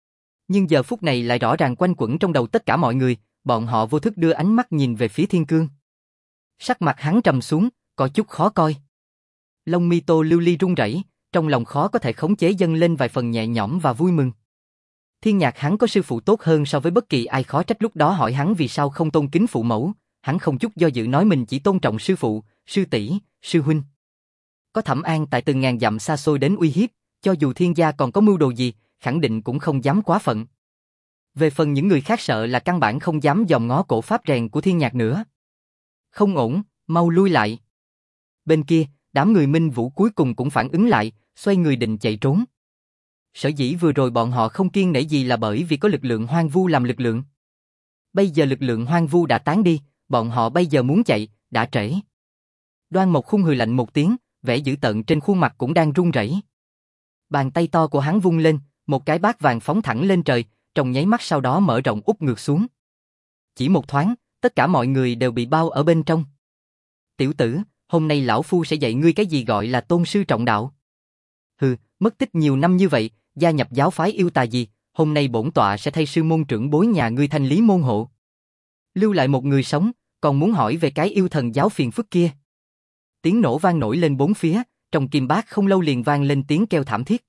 Nhưng giờ phút này lại rõ ràng quanh quẩn trong đầu tất cả mọi người, bọn họ vô thức đưa ánh mắt nhìn về phía Thiên Cương. Sắc mặt hắn trầm xuống, có chút khó coi. Lông mi Tô Lưu Ly run rẩy, trong lòng khó có thể khống chế dâng lên vài phần nhẹ nhõm và vui mừng. Thiên Nhạc hắn có sư phụ tốt hơn so với bất kỳ ai, khó trách lúc đó hỏi hắn vì sao không tôn kính phụ mẫu, hắn không chút do dự nói mình chỉ tôn trọng sư phụ, sư tỷ, sư huynh. Có Thẩm An Tại từng ngàn dặm xa xôi đến uy hiếp, cho dù thiên gia còn có mưu đồ gì, khẳng định cũng không dám quá phận. Về phần những người khác sợ là căn bản không dám dòm ngó cổ pháp rèn của Thiên Nhạc nữa. Không ổn, mau lui lại. Bên kia, đám người Minh Vũ cuối cùng cũng phản ứng lại, xoay người định chạy trốn. Sở dĩ vừa rồi bọn họ không kiêng nể gì là bởi vì có lực lượng hoang vu làm lực lượng. Bây giờ lực lượng hoang vu đã tán đi, bọn họ bây giờ muốn chạy, đã trễ. Đoan Mộc Khung hừ lạnh một tiếng, vẻ dữ tợn trên khuôn mặt cũng đang run rẩy. Bàn tay to của hắn vung lên, một cái bát vàng phóng thẳng lên trời, trong nháy mắt sau đó mở rộng úp ngược xuống. Chỉ một thoáng, tất cả mọi người đều bị bao ở bên trong. Tiểu tử, hôm nay lão phu sẽ dạy ngươi cái gì gọi là tôn sư trọng đạo. Hừ, mất tích nhiều năm như vậy, gia nhập giáo phái yêu tà gì, hôm nay bổn tọa sẽ thay sư môn trưởng bối nhà ngươi thanh lý môn hộ. Lưu lại một người sống, còn muốn hỏi về cái yêu thần giáo phiền phức kia. Tiếng nổ vang nổi lên bốn phía, trong kim bát không lâu liền vang lên tiếng kêu thảm thiết.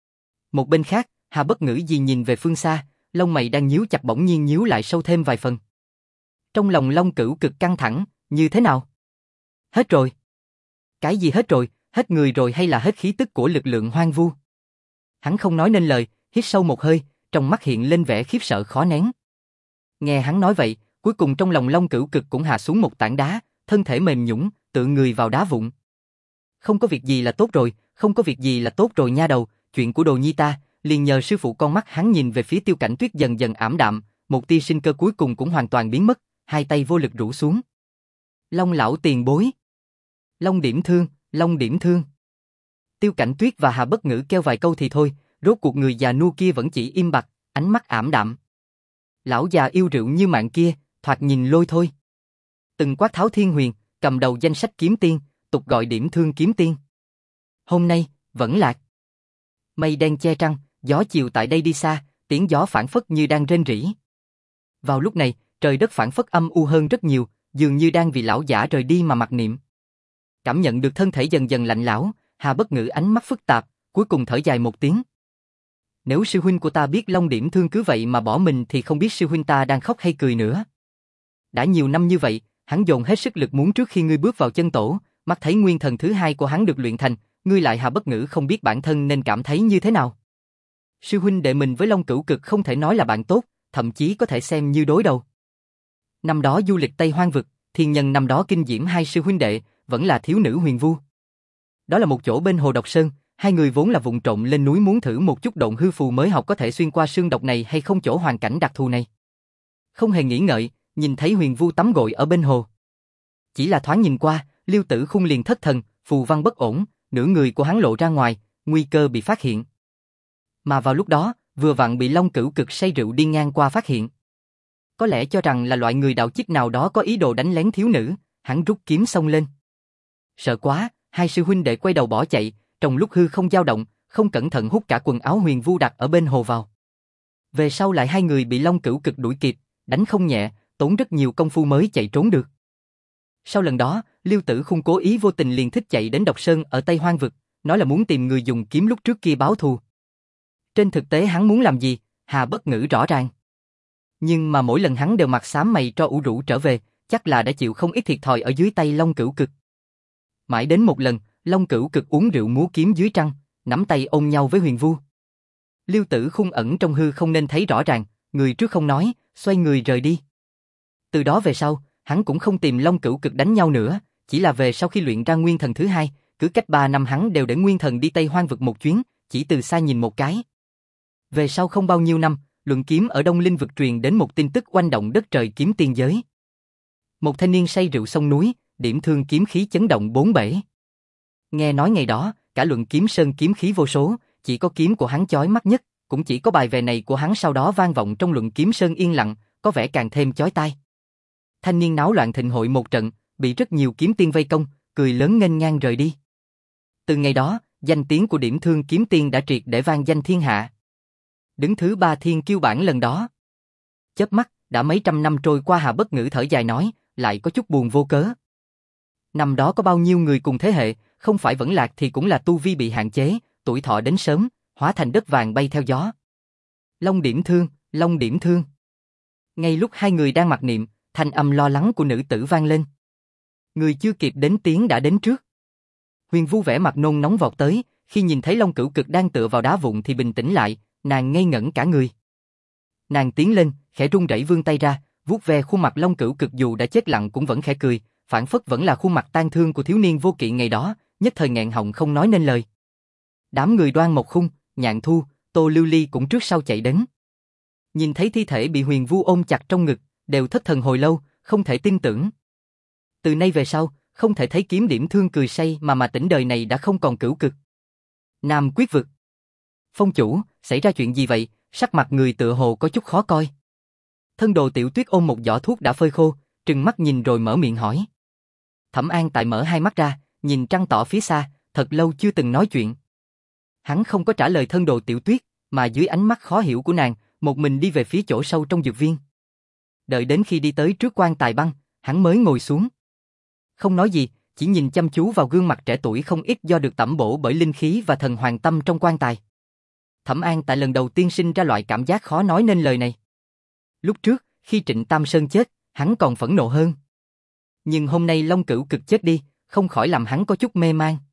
Một bên khác, Hà Bất Ngữ gì nhìn về phương xa, lông mày đang nhíu chặt bỗng nhiên nhíu lại sâu thêm vài phần. Trong lòng Long Cửu cực căng thẳng, như thế nào? Hết rồi. Cái gì hết rồi, hết người rồi hay là hết khí tức của lực lượng hoang vu? Hắn không nói nên lời, hít sâu một hơi, trong mắt hiện lên vẻ khiếp sợ khó nén. Nghe hắn nói vậy, cuối cùng trong lòng Long Cửu cực cũng hạ xuống một tảng đá, thân thể mềm nhũn, tựa người vào đá vụn. Không có việc gì là tốt rồi, không có việc gì là tốt rồi nha đầu, chuyện của Đồ Nhi ta, liền nhờ sư phụ. Con mắt hắn nhìn về phía Tiêu Cảnh Tuyết dần dần ảm đạm, một tia sinh cơ cuối cùng cũng hoàn toàn biến mất, hai tay vô lực rũ xuống. Long lão tiền bối. Long điểm thương, Long điểm thương. Tiêu Cảnh Tuyết và Hà Bất Ngữ kêu vài câu thì thôi, rốt cuộc người già nua kia vẫn chỉ im bặt, ánh mắt ảm đạm. Lão già yêu rượu như mạng kia, thoạt nhìn lôi thôi. Từng quát tháo thiên huyền, cầm đầu danh sách kiếm tiên, tục gọi điểm thương kiếm tiên. Hôm nay, vẫn lạc. Mây đen che trăng, gió chiều tại đây đi xa, tiếng gió phảng phất như đang rên rỉ. Vào lúc này, trời đất phảng phất âm u hơn rất nhiều, dường như đang vì lão giả rời đi mà mặc niệm. Cảm nhận được thân thể dần dần lạnh lẽo, Hà Bất Ngữ ánh mắt phức tạp, cuối cùng thở dài một tiếng. Nếu sư huynh của ta biết Long Điểm Thương cứ vậy mà bỏ mình thì không biết sư huynh ta đang khóc hay cười nữa. Đã nhiều năm như vậy, hắn dồn hết sức lực muốn trước khi ngươi bước vào chân tổ, mắt thấy nguyên thần thứ hai của hắn được luyện thành, ngươi lại Hà Bất Ngữ không biết bản thân nên cảm thấy như thế nào. Sư huynh đệ mình với Long Cửu Cực không thể nói là bạn tốt, thậm chí có thể xem như đối đầu. Năm đó du lịch Tây Hoang vực, thiên nhân năm đó kinh diễm hai sư huynh đệ, vẫn là thiếu nữ Huyền Vu. Đó là một chỗ bên hồ Độc Sơn, hai người vốn là vụng trộm lên núi muốn thử một chút độn hư phù mới học có thể xuyên qua sương độc này hay không chỗ hoàn cảnh đặc thù này. Không hề nghĩ ngợi, nhìn thấy Huyền Vu tắm gội ở bên hồ. Chỉ là thoáng nhìn qua, Liêu Tử Khung liền thất thần, phù văn bất ổn, nửa người của hắn lộ ra ngoài, nguy cơ bị phát hiện. Mà vào lúc đó, vừa vặn bị Long Cửu Cực say rượu đi ngang qua phát hiện. Có lẽ cho rằng là loại người đạo chích nào đó có ý đồ đánh lén thiếu nữ, hắn rút kiếm xông lên. Sợ quá, hai sư huynh đệ quay đầu bỏ chạy, trong lúc hư không dao động, không cẩn thận hút cả quần áo Huyền Vu đặt ở bên hồ vào. Về sau lại hai người bị Long Cửu Cực đuổi kịp, đánh không nhẹ, tốn rất nhiều công phu mới chạy trốn được. Sau lần đó, Liêu Tử Khung cố ý vô tình liền thích chạy đến Độc Sơn ở Tây Hoang vực, nói là muốn tìm người dùng kiếm lúc trước kia báo thù. Trên thực tế hắn muốn làm gì, Hà Bất Ngữ rõ ràng. Nhưng mà mỗi lần hắn đều mặt xám mày cho ủ rũ trở về, chắc là đã chịu không ít thiệt thòi ở dưới tay Long Cửu Cực. Mãi đến một lần, Long Cửu Cực uống rượu múa kiếm dưới trăng, nắm tay ôm nhau với Huyền Vu. Liêu Tử Khung ẩn trong hư không nên thấy rõ ràng, người trước không nói, xoay người rời đi. Từ đó về sau, hắn cũng không tìm Long Cửu Cực đánh nhau nữa, chỉ là về sau khi luyện ra nguyên thần thứ hai, cứ cách ba năm hắn đều để nguyên thần đi Tây Hoang vực một chuyến, chỉ từ xa nhìn một cái. Về sau không bao nhiêu năm, luận kiếm ở Đông Linh vực truyền đến một tin tức oanh động đất trời kiếm tiên giới. Một thanh niên say rượu sông núi, điểm thương kiếm khí chấn động bốn bể. Nghe nói ngày đó, cả luận kiếm sơn kiếm khí vô số, chỉ có kiếm của hắn chói mắt nhất, cũng chỉ có bài về này của hắn sau đó vang vọng trong luận kiếm sơn yên lặng, có vẻ càng thêm chói tai. Thanh niên náo loạn thịnh hội một trận, bị rất nhiều kiếm tiên vây công, cười lớn nghênh ngang rời đi. Từ ngày đó, danh tiếng của điểm thương kiếm tiên đã triệt để vang danh thiên hạ. Đứng thứ ba thiên kiêu bảng lần đó. Chớp mắt, đã mấy trăm năm trôi qua Hà Bất Ngữ thở dài nói, lại có chút buồn vô cớ. Năm đó có bao nhiêu người cùng thế hệ, không phải vẫn lạc thì cũng là tu vi bị hạn chế, tuổi thọ đến sớm, hóa thành đất vàng bay theo gió. Long Điểm Thương, Long Điểm Thương. Ngay lúc hai người đang mặc niệm, thanh âm lo lắng của nữ tử vang lên. Người chưa kịp đến tiếng đã đến trước. Huyền Vu vẻ mặt nôn nóng vọt tới, khi nhìn thấy Long Cửu Cực đang tựa vào đá vụn thì bình tĩnh lại, nàng ngây ngẩn cả người. Nàng tiến lên, khẽ run rẩy vươn tay ra, vuốt ve khuôn mặt Long Cửu Cực dù đã chết lặng cũng vẫn khẽ cười, phảng phất vẫn là khuôn mặt tang thương của thiếu niên vô kỵ ngày đó, nhất thời nghẹn họng không nói nên lời. Đám người Đoan Mộc Khung, Nhạn Thu, Tô Lưu Ly cũng trước sau chạy đến. Nhìn thấy thi thể bị Huyền Vu ôm chặt trong ngực, đều thất thần hồi lâu, không thể tin tưởng. Từ nay về sau, không thể thấy kiếm điểm thương cười say mà mà tỉnh đời này đã không còn Cửu Cực. Nam Quyết vực. Phong chủ, xảy ra chuyện gì vậy? Sắc mặt người tựa hồ có chút khó coi. Thân đồ Tiểu Tuyết ôm một giỏ thuốc đã phơi khô, trừng mắt nhìn rồi mở miệng hỏi. Thẩm An tại mở hai mắt ra, nhìn trăng tỏ phía xa, thật lâu chưa từng nói chuyện. Hắn không có trả lời thân đồ Tiểu Tuyết, mà dưới ánh mắt khó hiểu của nàng, một mình đi về phía chỗ sâu trong dược viên. Đợi đến khi đi tới trước quan tài băng, hắn mới ngồi xuống. Không nói gì, chỉ nhìn chăm chú vào gương mặt trẻ tuổi không ít do được tẩm bổ bởi linh khí và thần hoàng tâm trong quan tài. Thẩm An tại lần đầu tiên sinh ra loại cảm giác khó nói nên lời này. Lúc trước, khi Trịnh Tam Sơn chết, hắn còn phẫn nộ hơn. Nhưng hôm nay Long Cửu Cực chết đi, không khỏi làm hắn có chút mê man.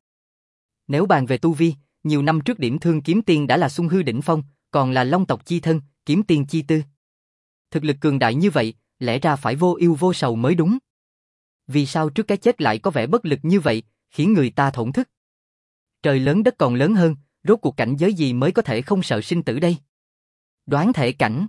Nếu bàn về tu vi, nhiều năm trước điểm thương kiếm tiên đã là Xuân Hư đỉnh phong, còn là Long tộc chi thân, kiếm tiên chi tư. Thực lực cường đại như vậy, lẽ ra phải vô ưu vô sầu mới đúng. Vì sao trước cái chết lại có vẻ bất lực như vậy, khiến người ta thổn thức? Trời lớn đất còn lớn hơn, rốt cuộc cảnh giới gì mới có thể không sợ sinh tử đây? Đoán thể cảnh.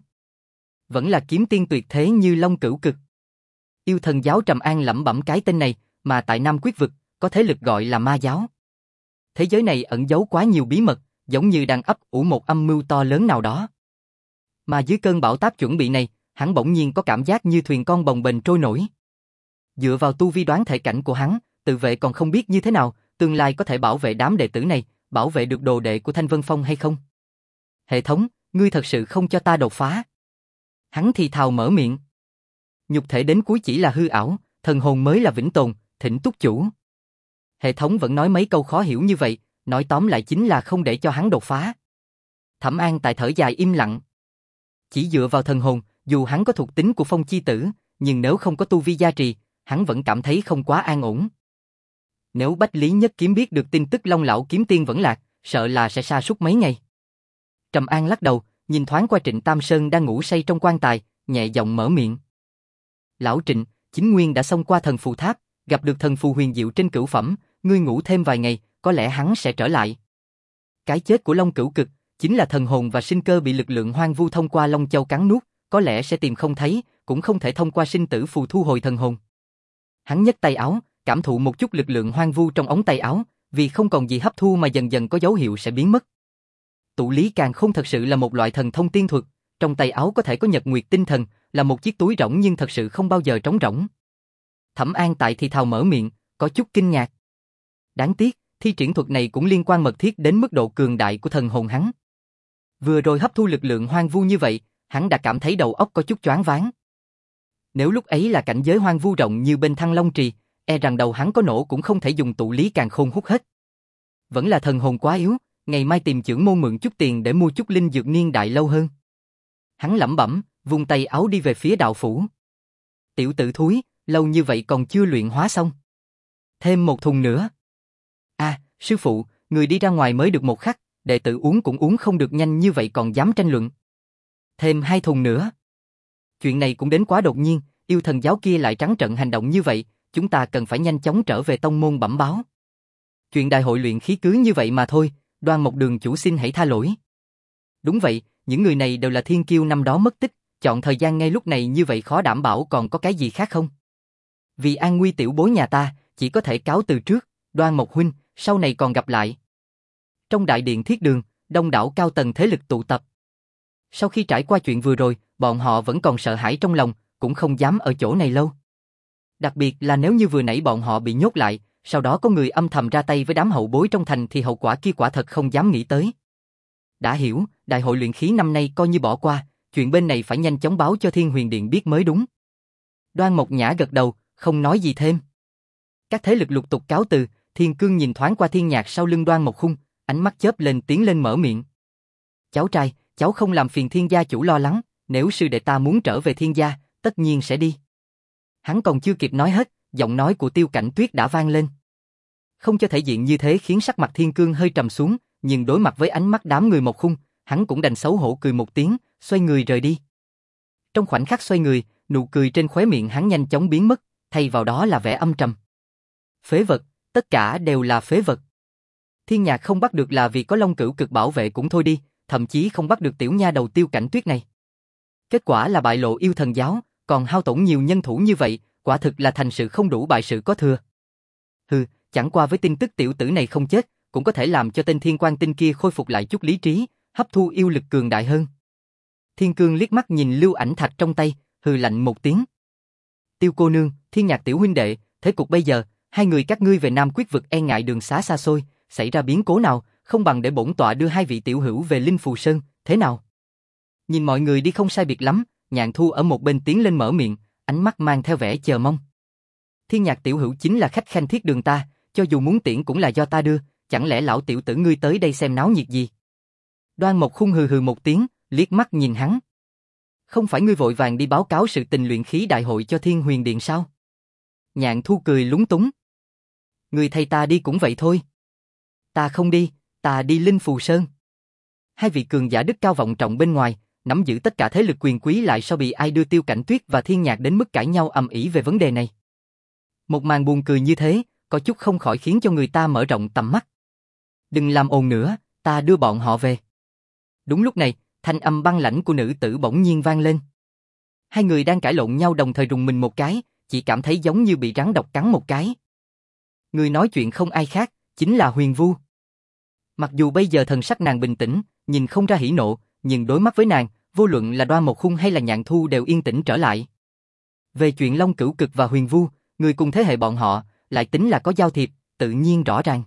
Vẫn là kiếm tiên tuyệt thế như Long Cửu Cực. Yêu thần giáo Trầm An lẩm bẩm cái tên này, mà tại Nam Quyết vực, có thế lực gọi là ma giáo. Thế giới này ẩn giấu quá nhiều bí mật, giống như đang ấp ủ một âm mưu to lớn nào đó. Mà dưới cơn bão táp chuẩn bị này, hắn bỗng nhiên có cảm giác như thuyền con bồng bềnh trôi nổi. Dựa vào tu vi đoán thể cảnh của hắn, tự vệ còn không biết như thế nào, tương lai có thể bảo vệ đám đệ tử này, bảo vệ được đồ đệ của Thanh Vân Phong hay không? Hệ thống, ngươi thật sự không cho ta đột phá. Hắn thì thào mở miệng. Nhục thể đến cuối chỉ là hư ảo, thần hồn mới là vĩnh tồn, thỉnh túc chủ. Hệ thống vẫn nói mấy câu khó hiểu như vậy, nói tóm lại chính là không để cho hắn đột phá. Thẩm An tại thở dài im lặng. Chỉ dựa vào thần hồn, dù hắn có thuộc tính của Phong Chi Tử, nhưng nếu không có tu vi gia trì, hắn vẫn cảm thấy không quá an ổn. Nếu Bách Lý Nhất Kiếm biết được tin tức Long lão kiếm tiên vẫn lạc, sợ là sẽ sa sút mấy ngày. Trầm An lắc đầu, nhìn thoáng qua Trịnh Tam Sơn đang ngủ say trong quan tài, nhẹ giọng mở miệng. Lão Trịnh, Chính Nguyên đã xông qua thần phù tháp, gặp được thần phù huyền diệu trên cửu phẩm, ngươi ngủ thêm vài ngày, có lẽ hắn sẽ trở lại. Cái chết của Long Cửu Cực chính là thần hồn và sinh cơ bị lực lượng hoang vu thông qua Long Châu cắn nuốt, có lẽ sẽ tìm không thấy, cũng không thể thông qua sinh tử phù thu hồi thần hồn. Hắn nhấc tay áo, cảm thụ một chút lực lượng hoang vu trong ống tay áo, vì không còn gì hấp thu mà dần dần có dấu hiệu sẽ biến mất. Tụ lý càn khôn thật sự là một loại thần thông tiên thuật, trong tay áo có thể có nhật nguyệt tinh thần, là một chiếc túi rỗng nhưng thật sự không bao giờ trống rỗng. Thẩm An tại thì thào mở miệng, có chút kinh ngạc. Đáng tiếc, thi triển thuật này cũng liên quan mật thiết đến mức độ cường đại của thần hồn hắn. Vừa rồi hấp thu lực lượng hoang vu như vậy, hắn đã cảm thấy đầu óc có chút choáng váng. Nếu lúc ấy là cảnh giới hoang vu rộng như bên Thăng Long Trì, e rằng đầu hắn có nổ cũng không thể dùng tụ lý càn khôn hút hết. Vẫn là thần hồn quá yếu, ngày mai tìm chưởng môn mượn chút tiền để mua chút linh dược niên đại lâu hơn. Hắn lẩm bẩm, vung tay áo đi về phía đạo phủ. Tiểu tử thúi, lâu như vậy còn chưa luyện hóa xong. Thêm một thùng nữa. À, sư phụ, người đi ra ngoài mới được một khắc, đệ tử uống cũng uống không được nhanh như vậy còn dám tranh luận. Thêm hai thùng nữa. Chuyện này cũng đến quá đột nhiên, yêu thần giáo kia lại trắng trợn hành động như vậy, chúng ta cần phải nhanh chóng trở về tông môn bẩm báo. Chuyện đại hội luyện khí cứ như vậy mà thôi, Đoan Mộc Đường chủ xin hãy tha lỗi. Đúng vậy, những người này đều là thiên kiêu năm đó mất tích, chọn thời gian ngay lúc này như vậy khó đảm bảo còn có cái gì khác không? Vì an nguy tiểu bối nhà ta, chỉ có thể cáo từ trước, Đoan Mộc huynh, sau này còn gặp lại. Trong đại điện Thiết Đường, đông đảo cao tầng thế lực tụ tập. Sau khi trải qua chuyện vừa rồi, bọn họ vẫn còn sợ hãi trong lòng, cũng không dám ở chỗ này lâu. Đặc biệt là nếu như vừa nãy bọn họ bị nhốt lại, sau đó có người âm thầm ra tay với đám hậu bối trong thành thì hậu quả kia quả thật không dám nghĩ tới. Đã hiểu, đại hội luyện khí năm nay coi như bỏ qua, chuyện bên này phải nhanh chóng báo cho Thiên Huyền Điện biết mới đúng. Đoan Mộc Nhã gật đầu, không nói gì thêm. Các thế lực lục tục cáo từ, Thiên Cương nhìn thoáng qua Thiên Nhạc sau lưng Đoan Mộc Khung, ánh mắt chớp lên tiến lên mở miệng. Cháu trai, cháu không làm phiền Thiên gia chủ lo lắng, nếu sư đệ ta muốn trở về Thiên gia, tất nhiên sẽ đi. Hắn còn chưa kịp nói hết, giọng nói của Tiêu Cảnh Tuyết đã vang lên. Không cho thể diện như thế khiến sắc mặt Thiên Cương hơi trầm xuống, nhưng đối mặt với ánh mắt đám người Mộc Khung, hắn cũng đành xấu hổ cười một tiếng, xoay người rời đi. Trong khoảnh khắc xoay người, nụ cười trên khóe miệng hắn nhanh chóng biến mất, thay vào đó là vẻ âm trầm. Phế vật, tất cả đều là phế vật. Thiên Nhạc không bắt được là vì có Long Cửu Cực bảo vệ cũng thôi đi, thậm chí không bắt được tiểu nha đầu Tiêu Cảnh Tuyết này. Kết quả là bại lộ yêu thần giáo, còn hao tổn nhiều nhân thủ như vậy, quả thực là thành sự không đủ bại sự có thừa. Hừ, chẳng qua với tin tức tiểu tử này không chết, cũng có thể làm cho tên Thiên Quang Tinh kia khôi phục lại chút lý trí, hấp thu yêu lực cường đại hơn. Thiên Cương liếc mắt nhìn lưu ảnh thạch trong tay, hừ lạnh một tiếng. Tiêu cô nương, Thiên Nhạc tiểu huynh đệ, thế cục bây giờ, hai người các ngươi về Nam Quyết vực e ngại đường xá xa xôi, xảy ra biến cố nào, không bằng để bổn tọa đưa hai vị tiểu hữu về Linh Phù Sơn, thế nào? Nhìn mọi người đi không sai biệt lắm, Nhạn Thu ở một bên tiến lên mở miệng, ánh mắt mang theo vẻ chờ mong. Thiên Nhạc tiểu hữu chính là khách khanh Thiết Đường ta, cho dù muốn tiễn cũng là do ta đưa, chẳng lẽ lão tiểu tử ngươi tới đây xem náo nhiệt gì? Đoan Mộc Khung hừ hừ một tiếng, liếc mắt nhìn hắn. Không phải ngươi vội vàng đi báo cáo sự tình luyện khí đại hội cho Thiên Huyền Điện sao? Nhạn Thu cười lúng túng. Ngươi thay ta đi cũng vậy thôi. Ta không đi, ta đi Linh Phù Sơn. Hai vị cường giả đức cao vọng trọng bên ngoài, nắm giữ tất cả thế lực quyền quý lại sao bị ai đưa Tiêu Cảnh Tuyết và Thiên Nhạc đến mức cãi nhau ầm ĩ về vấn đề này. Một màn buồn cười như thế, có chút không khỏi khiến cho người ta mở rộng tầm mắt. Đừng làm ồn nữa, ta đưa bọn họ về. Đúng lúc này, thanh âm băng lãnh của nữ tử bỗng nhiên vang lên. Hai người đang cãi lộn nhau đồng thời rùng mình một cái, chỉ cảm thấy giống như bị rắn độc cắn một cái. Người nói chuyện không ai khác, chính là Huyền Vu. Mặc dù bây giờ thần sắc nàng bình tĩnh, nhìn không ra hỉ nộ, nhưng đối mắt với nàng, vô luận là Đoan Mộc Khung hay là Nhạn Thu đều yên tĩnh trở lại. Về chuyện Long Cửu Cực và Huyền Vu, người cùng thế hệ bọn họ, lại tính là có giao thiệp, tự nhiên rõ ràng.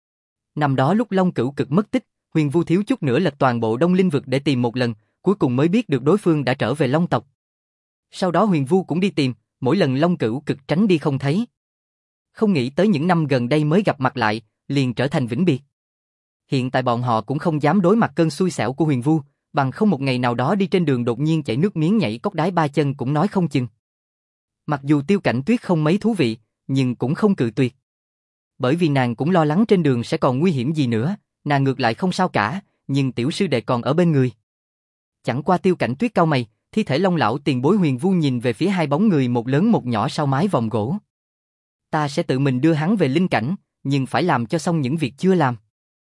Năm đó lúc Long Cửu Cực mất tích, Huyền Vu thiếu chút nữa lật toàn bộ Đông Linh vực để tìm một lần, cuối cùng mới biết được đối phương đã trở về Long tộc. Sau đó Huyền Vu cũng đi tìm, mỗi lần Long Cửu Cực tránh đi không thấy. Không nghĩ tới những năm gần đây mới gặp mặt lại, liền trở thành vĩnh biệt. Hiện tại bọn họ cũng không dám đối mặt cơn xui xẻo của Huyền Vu, bằng không một ngày nào đó đi trên đường đột nhiên chảy nước miếng nhảy cốc đái ba chân cũng nói không chừng. Mặc dù Tiêu Cảnh Tuyết không mấy thú vị, nhưng cũng không cự tuyệt. Bởi vì nàng cũng lo lắng trên đường sẽ còn nguy hiểm gì nữa, nàng ngược lại không sao cả, nhưng tiểu sư đệ còn ở bên người. Chẳng qua Tiêu Cảnh Tuyết cau mày, thi thể Long lão tiền bối Huyền Vu nhìn về phía hai bóng người một lớn một nhỏ sau mái vòng gỗ. Ta sẽ tự mình đưa hắn về linh cảnh, nhưng phải làm cho xong những việc chưa làm.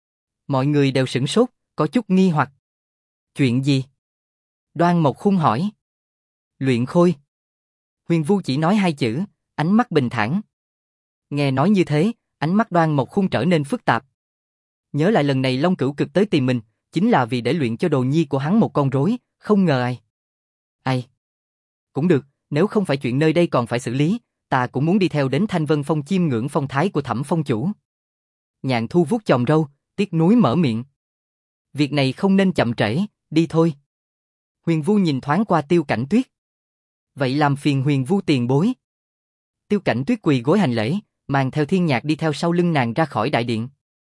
Mọi người đều sửng sốt, có chút nghi hoặc. Chuyện gì? Đoan Mộc Khung hỏi. Luyện khôi. Huyền Vu chỉ nói hai chữ, ánh mắt bình thản. Nghe nói như thế, ánh mắt Đoan Mộc Khung trở nên phức tạp. Nhớ lại lần này Long Cửu Cực tới tìm mình, chính là vì để luyện cho đồ nhi của hắn một con rối, không ngờ ai. Ai? Cũng được, nếu không phải chuyện nơi đây còn phải xử lý, ta cũng muốn đi theo đến Thanh Vân Phong chiêm ngưỡng phong thái của Thẩm phong chủ. Nhạn Thu vuốt chòm râu, tiếc nuối mở miệng. Việc này không nên chậm trễ, đi thôi. Huyền Vu nhìn thoáng qua Tiêu Cảnh Tuyết. Vậy làm phiền Huyền Vu tiền bối. Tiêu Cảnh Tuyết quỳ gối hành lễ, mang theo Thiên Nhạc đi theo sau lưng nàng ra khỏi đại điện.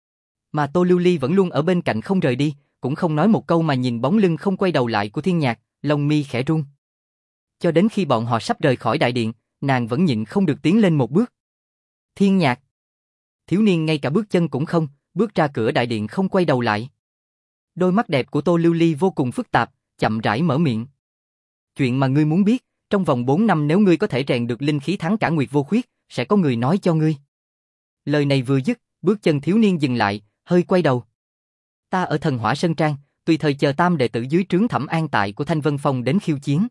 Mà Tô Lưu Ly vẫn luôn ở bên cạnh không rời đi, cũng không nói một câu mà nhìn bóng lưng không quay đầu lại của Thiên Nhạc, lông mi khẽ run. Cho đến khi bọn họ sắp rời khỏi đại điện, nàng vẫn nhịn không được tiến lên một bước. Thiên Nhạc. Thiếu niên ngay cả bước chân cũng không, bước ra cửa đại điện không quay đầu lại. Đôi mắt đẹp của Tô Lưu Ly vô cùng phức tạp, chậm rãi mở miệng. Chuyện mà ngươi muốn biết, trong vòng bốn năm nếu ngươi có thể rèn được linh khí thắng cả Nguyệt Vô Khuyết, sẽ có người nói cho ngươi. Lời này vừa dứt, bước chân thiếu niên dừng lại, hơi quay đầu. Ta ở Thần Hỏa Sơn Trang, tùy thời chờ tam đệ tử dưới trướng Thẩm An Tại của Thanh Vân Phong đến khiêu chiến.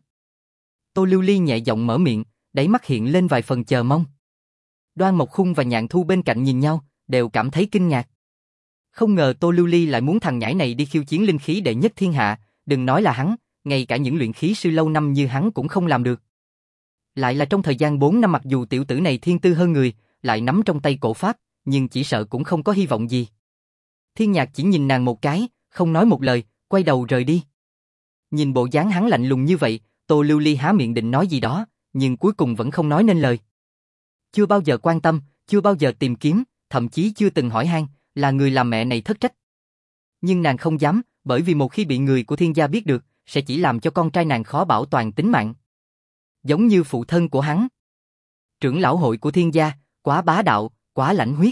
Tô Lưu Ly nhẹ giọng mở miệng, đáy mắt hiện lên vài phần chờ mong. Đoan Mộc Khung và Nhạn Thu bên cạnh nhìn nhau, đều cảm thấy kinh ngạc. Không ngờ Tô Lưu Ly lại muốn thằng nhãi này đi khiêu chiến linh khí đệ nhất thiên hạ, đừng nói là hắn, ngay cả những luyện khí sư lâu năm như hắn cũng không làm được. Lại là trong thời gian bốn năm, mặc dù tiểu tử này thiên tư hơn người, lại nắm trong tay cổ pháp, nhưng chỉ sợ cũng không có hy vọng gì. Thiên Nhạc chỉ nhìn nàng một cái, không nói một lời, quay đầu rời đi. Nhìn bộ dáng hắn lạnh lùng như vậy, Tô Lưu Ly há miệng định nói gì đó, nhưng cuối cùng vẫn không nói nên lời. Chưa bao giờ quan tâm, chưa bao giờ tìm kiếm, thậm chí chưa từng hỏi han, là người làm mẹ này thất trách. Nhưng nàng không dám, bởi vì một khi bị người của Thiên gia biết được, sẽ chỉ làm cho con trai nàng khó bảo toàn tính mạng. Giống như phụ thân của hắn. Trưởng lão hội của Thiên gia, quá bá đạo, quá lãnh huyết.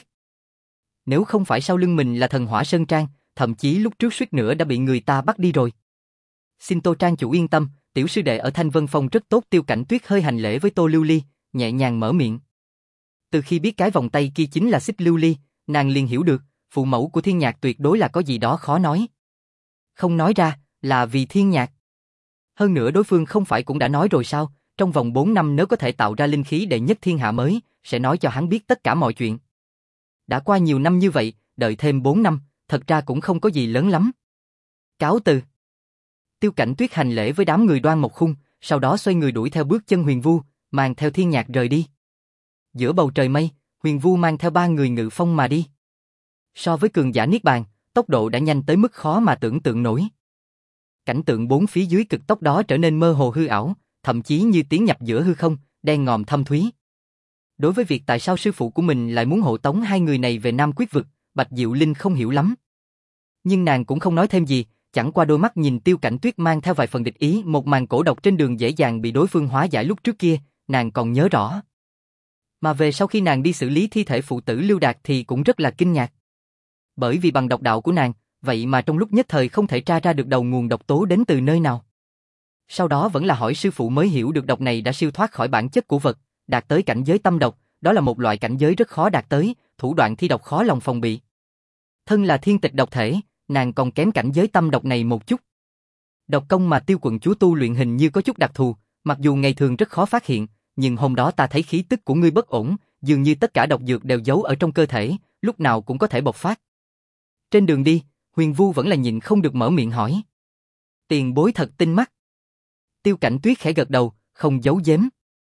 Nếu không phải sau lưng mình là Thần Hỏa Sơn Trang, thậm chí lúc trước suýt nữa đã bị người ta bắt đi rồi. Xin Tô Trang chủ yên tâm, tiểu sư đệ ở Thanh Vân Phong rất tốt. Tiêu Cảnh Tuyết hơi hành lễ với Tô Lưu Ly, nhẹ nhàng mở miệng. Từ khi biết cái vòng tay kia chính là Xích Lưu Ly, nàng liền hiểu được, phụ mẫu của Thiên Nhạc tuyệt đối là có gì đó khó nói. Không nói ra, là vì Thiên Nhạc. Hơn nữa đối phương không phải cũng đã nói rồi sao, trong vòng bốn năm nếu có thể tạo ra linh khí đệ nhất thiên hạ mới, sẽ nói cho hắn biết tất cả mọi chuyện. Đã qua nhiều năm như vậy, đợi thêm bốn năm, thật ra cũng không có gì lớn lắm. Cáo từ. Tiêu Cảnh Tuyết hành lễ với đám người Đoan Mộc Khung, sau đó xoay người đuổi theo bước chân Huyền Vu, mang theo Thiên Nhạc rời đi. Giữa bầu trời mây, Huyền Vu mang theo ba người ngự phong mà đi. So với cường giả Niết Bàn, tốc độ đã nhanh tới mức khó mà tưởng tượng nổi. Cảnh tượng bốn phía dưới cực tốc đó trở nên mơ hồ hư ảo, thậm chí như tiến nhập giữa hư không, đen ngòm thâm thúy. Đối với việc tại sao sư phụ của mình lại muốn hộ tống hai người này về Nam Quyết Vực, Bạch Diệu Linh không hiểu lắm. Nhưng nàng cũng không nói thêm gì, chẳng qua đôi mắt nhìn Tiêu Cảnh Tuyết mang theo vài phần địch ý, một màn cổ độc trên đường dễ dàng bị đối phương hóa giải lúc trước kia, nàng còn nhớ rõ. Mà về sau khi nàng đi xử lý thi thể phụ tử Lưu Đạt thì cũng rất là kinh ngạc. Bởi vì bằng độc đạo của nàng, vậy mà trong lúc nhất thời không thể tra ra được đầu nguồn độc tố đến từ nơi nào. Sau đó vẫn là hỏi sư phụ mới hiểu được độc này đã siêu thoát khỏi bản chất của vật, đạt tới cảnh giới tâm độc, đó là một loại cảnh giới rất khó đạt tới, thủ đoạn thi độc khó lòng phòng bị. Thân là thiên tịch độc thể, nàng còn kém cảnh giới tâm độc này một chút. Độc công mà Tiêu quận chúa tu luyện hình như có chút đặc thù, mặc dù ngày thường rất khó phát hiện, nhưng hôm đó ta thấy khí tức của ngươi bất ổn, dường như tất cả độc dược đều giấu ở trong cơ thể, lúc nào cũng có thể bộc phát. Trên đường đi, Huyền Vu vẫn là nhịn không được mở miệng hỏi. Tiền bối thật tinh mắt. Tiêu Cảnh Tuyết khẽ gật đầu, không giấu giếm.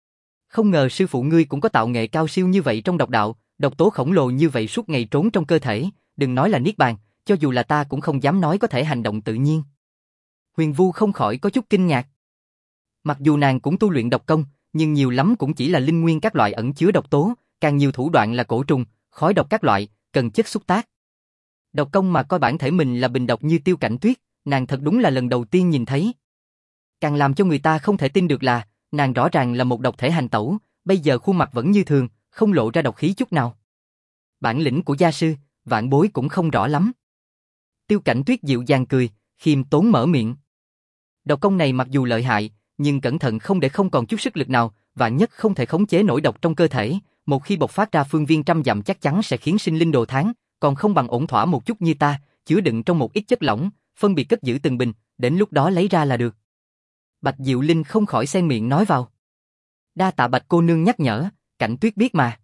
Không ngờ sư phụ ngươi cũng có tạo nghệ cao siêu như vậy trong độc đạo, độc tố khổng lồ như vậy suốt ngày trốn trong cơ thể, đừng nói là niết bàn, cho dù là ta cũng không dám nói có thể hành động tự nhiên. Huyền Vu không khỏi có chút kinh ngạc. Mặc dù nàng cũng tu luyện độc công, nhưng nhiều lắm cũng chỉ là linh nguyên các loại ẩn chứa độc tố, càng nhiều thủ đoạn là cổ trùng, khói độc các loại, cần chất xúc tác. Độc công mà coi bản thể mình là bình độc như Tiêu Cảnh Tuyết, nàng thật đúng là lần đầu tiên nhìn thấy. Càng làm cho người ta không thể tin được là, nàng rõ ràng là một độc thể hành tẩu, bây giờ khuôn mặt vẫn như thường, không lộ ra độc khí chút nào. Bản lĩnh của gia sư, vạn bối cũng không rõ lắm. Tiêu Cảnh Tuyết dịu dàng cười, khiêm tốn mở miệng. Độc công này mặc dù lợi hại, nhưng cẩn thận không để không còn chút sức lực nào, vạn nhất không thể khống chế nổi độc trong cơ thể, một khi bộc phát ra phương viên trăm dặm chắc chắn sẽ khiến sinh linh đồ thán, còn không bằng ổn thỏa một chút như ta, chứa đựng trong một ít chất lỏng, phân biệt cất giữ từng bình, đến lúc đó lấy ra là được. Bạch Diệu Linh không khỏi xen miệng nói vào. Đa tạ Bạch cô nương nhắc nhở, Cảnh Tuyết biết mà.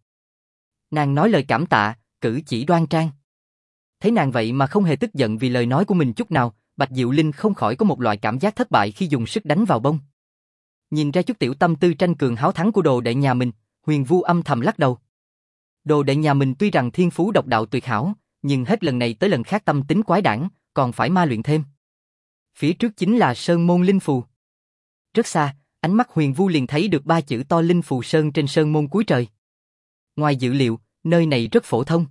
Nàng nói lời cảm tạ, cử chỉ đoan trang. Thấy nàng vậy mà không hề tức giận vì lời nói của mình chút nào, Bạch Diệu Linh không khỏi có một loại cảm giác thất bại khi dùng sức đánh vào bông. Nhìn ra chút tiểu tâm tư tranh cường háo thắng của đồ đệ nhà mình, Huyền Vu âm thầm lắc đầu. Đồ đệ nhà mình tuy rằng thiên phú độc đạo tuyệt hảo, nhưng hết lần này tới lần khác tâm tính quái đản, còn phải ma luyện thêm. Phía trước chính là Sơn Môn Linh Phù. Rất xa, ánh mắt Huyền Vu liền thấy được ba chữ to Linh Phù Sơn trên sơn môn cuối trời. Ngoài dự liệu, nơi này rất phổ thông.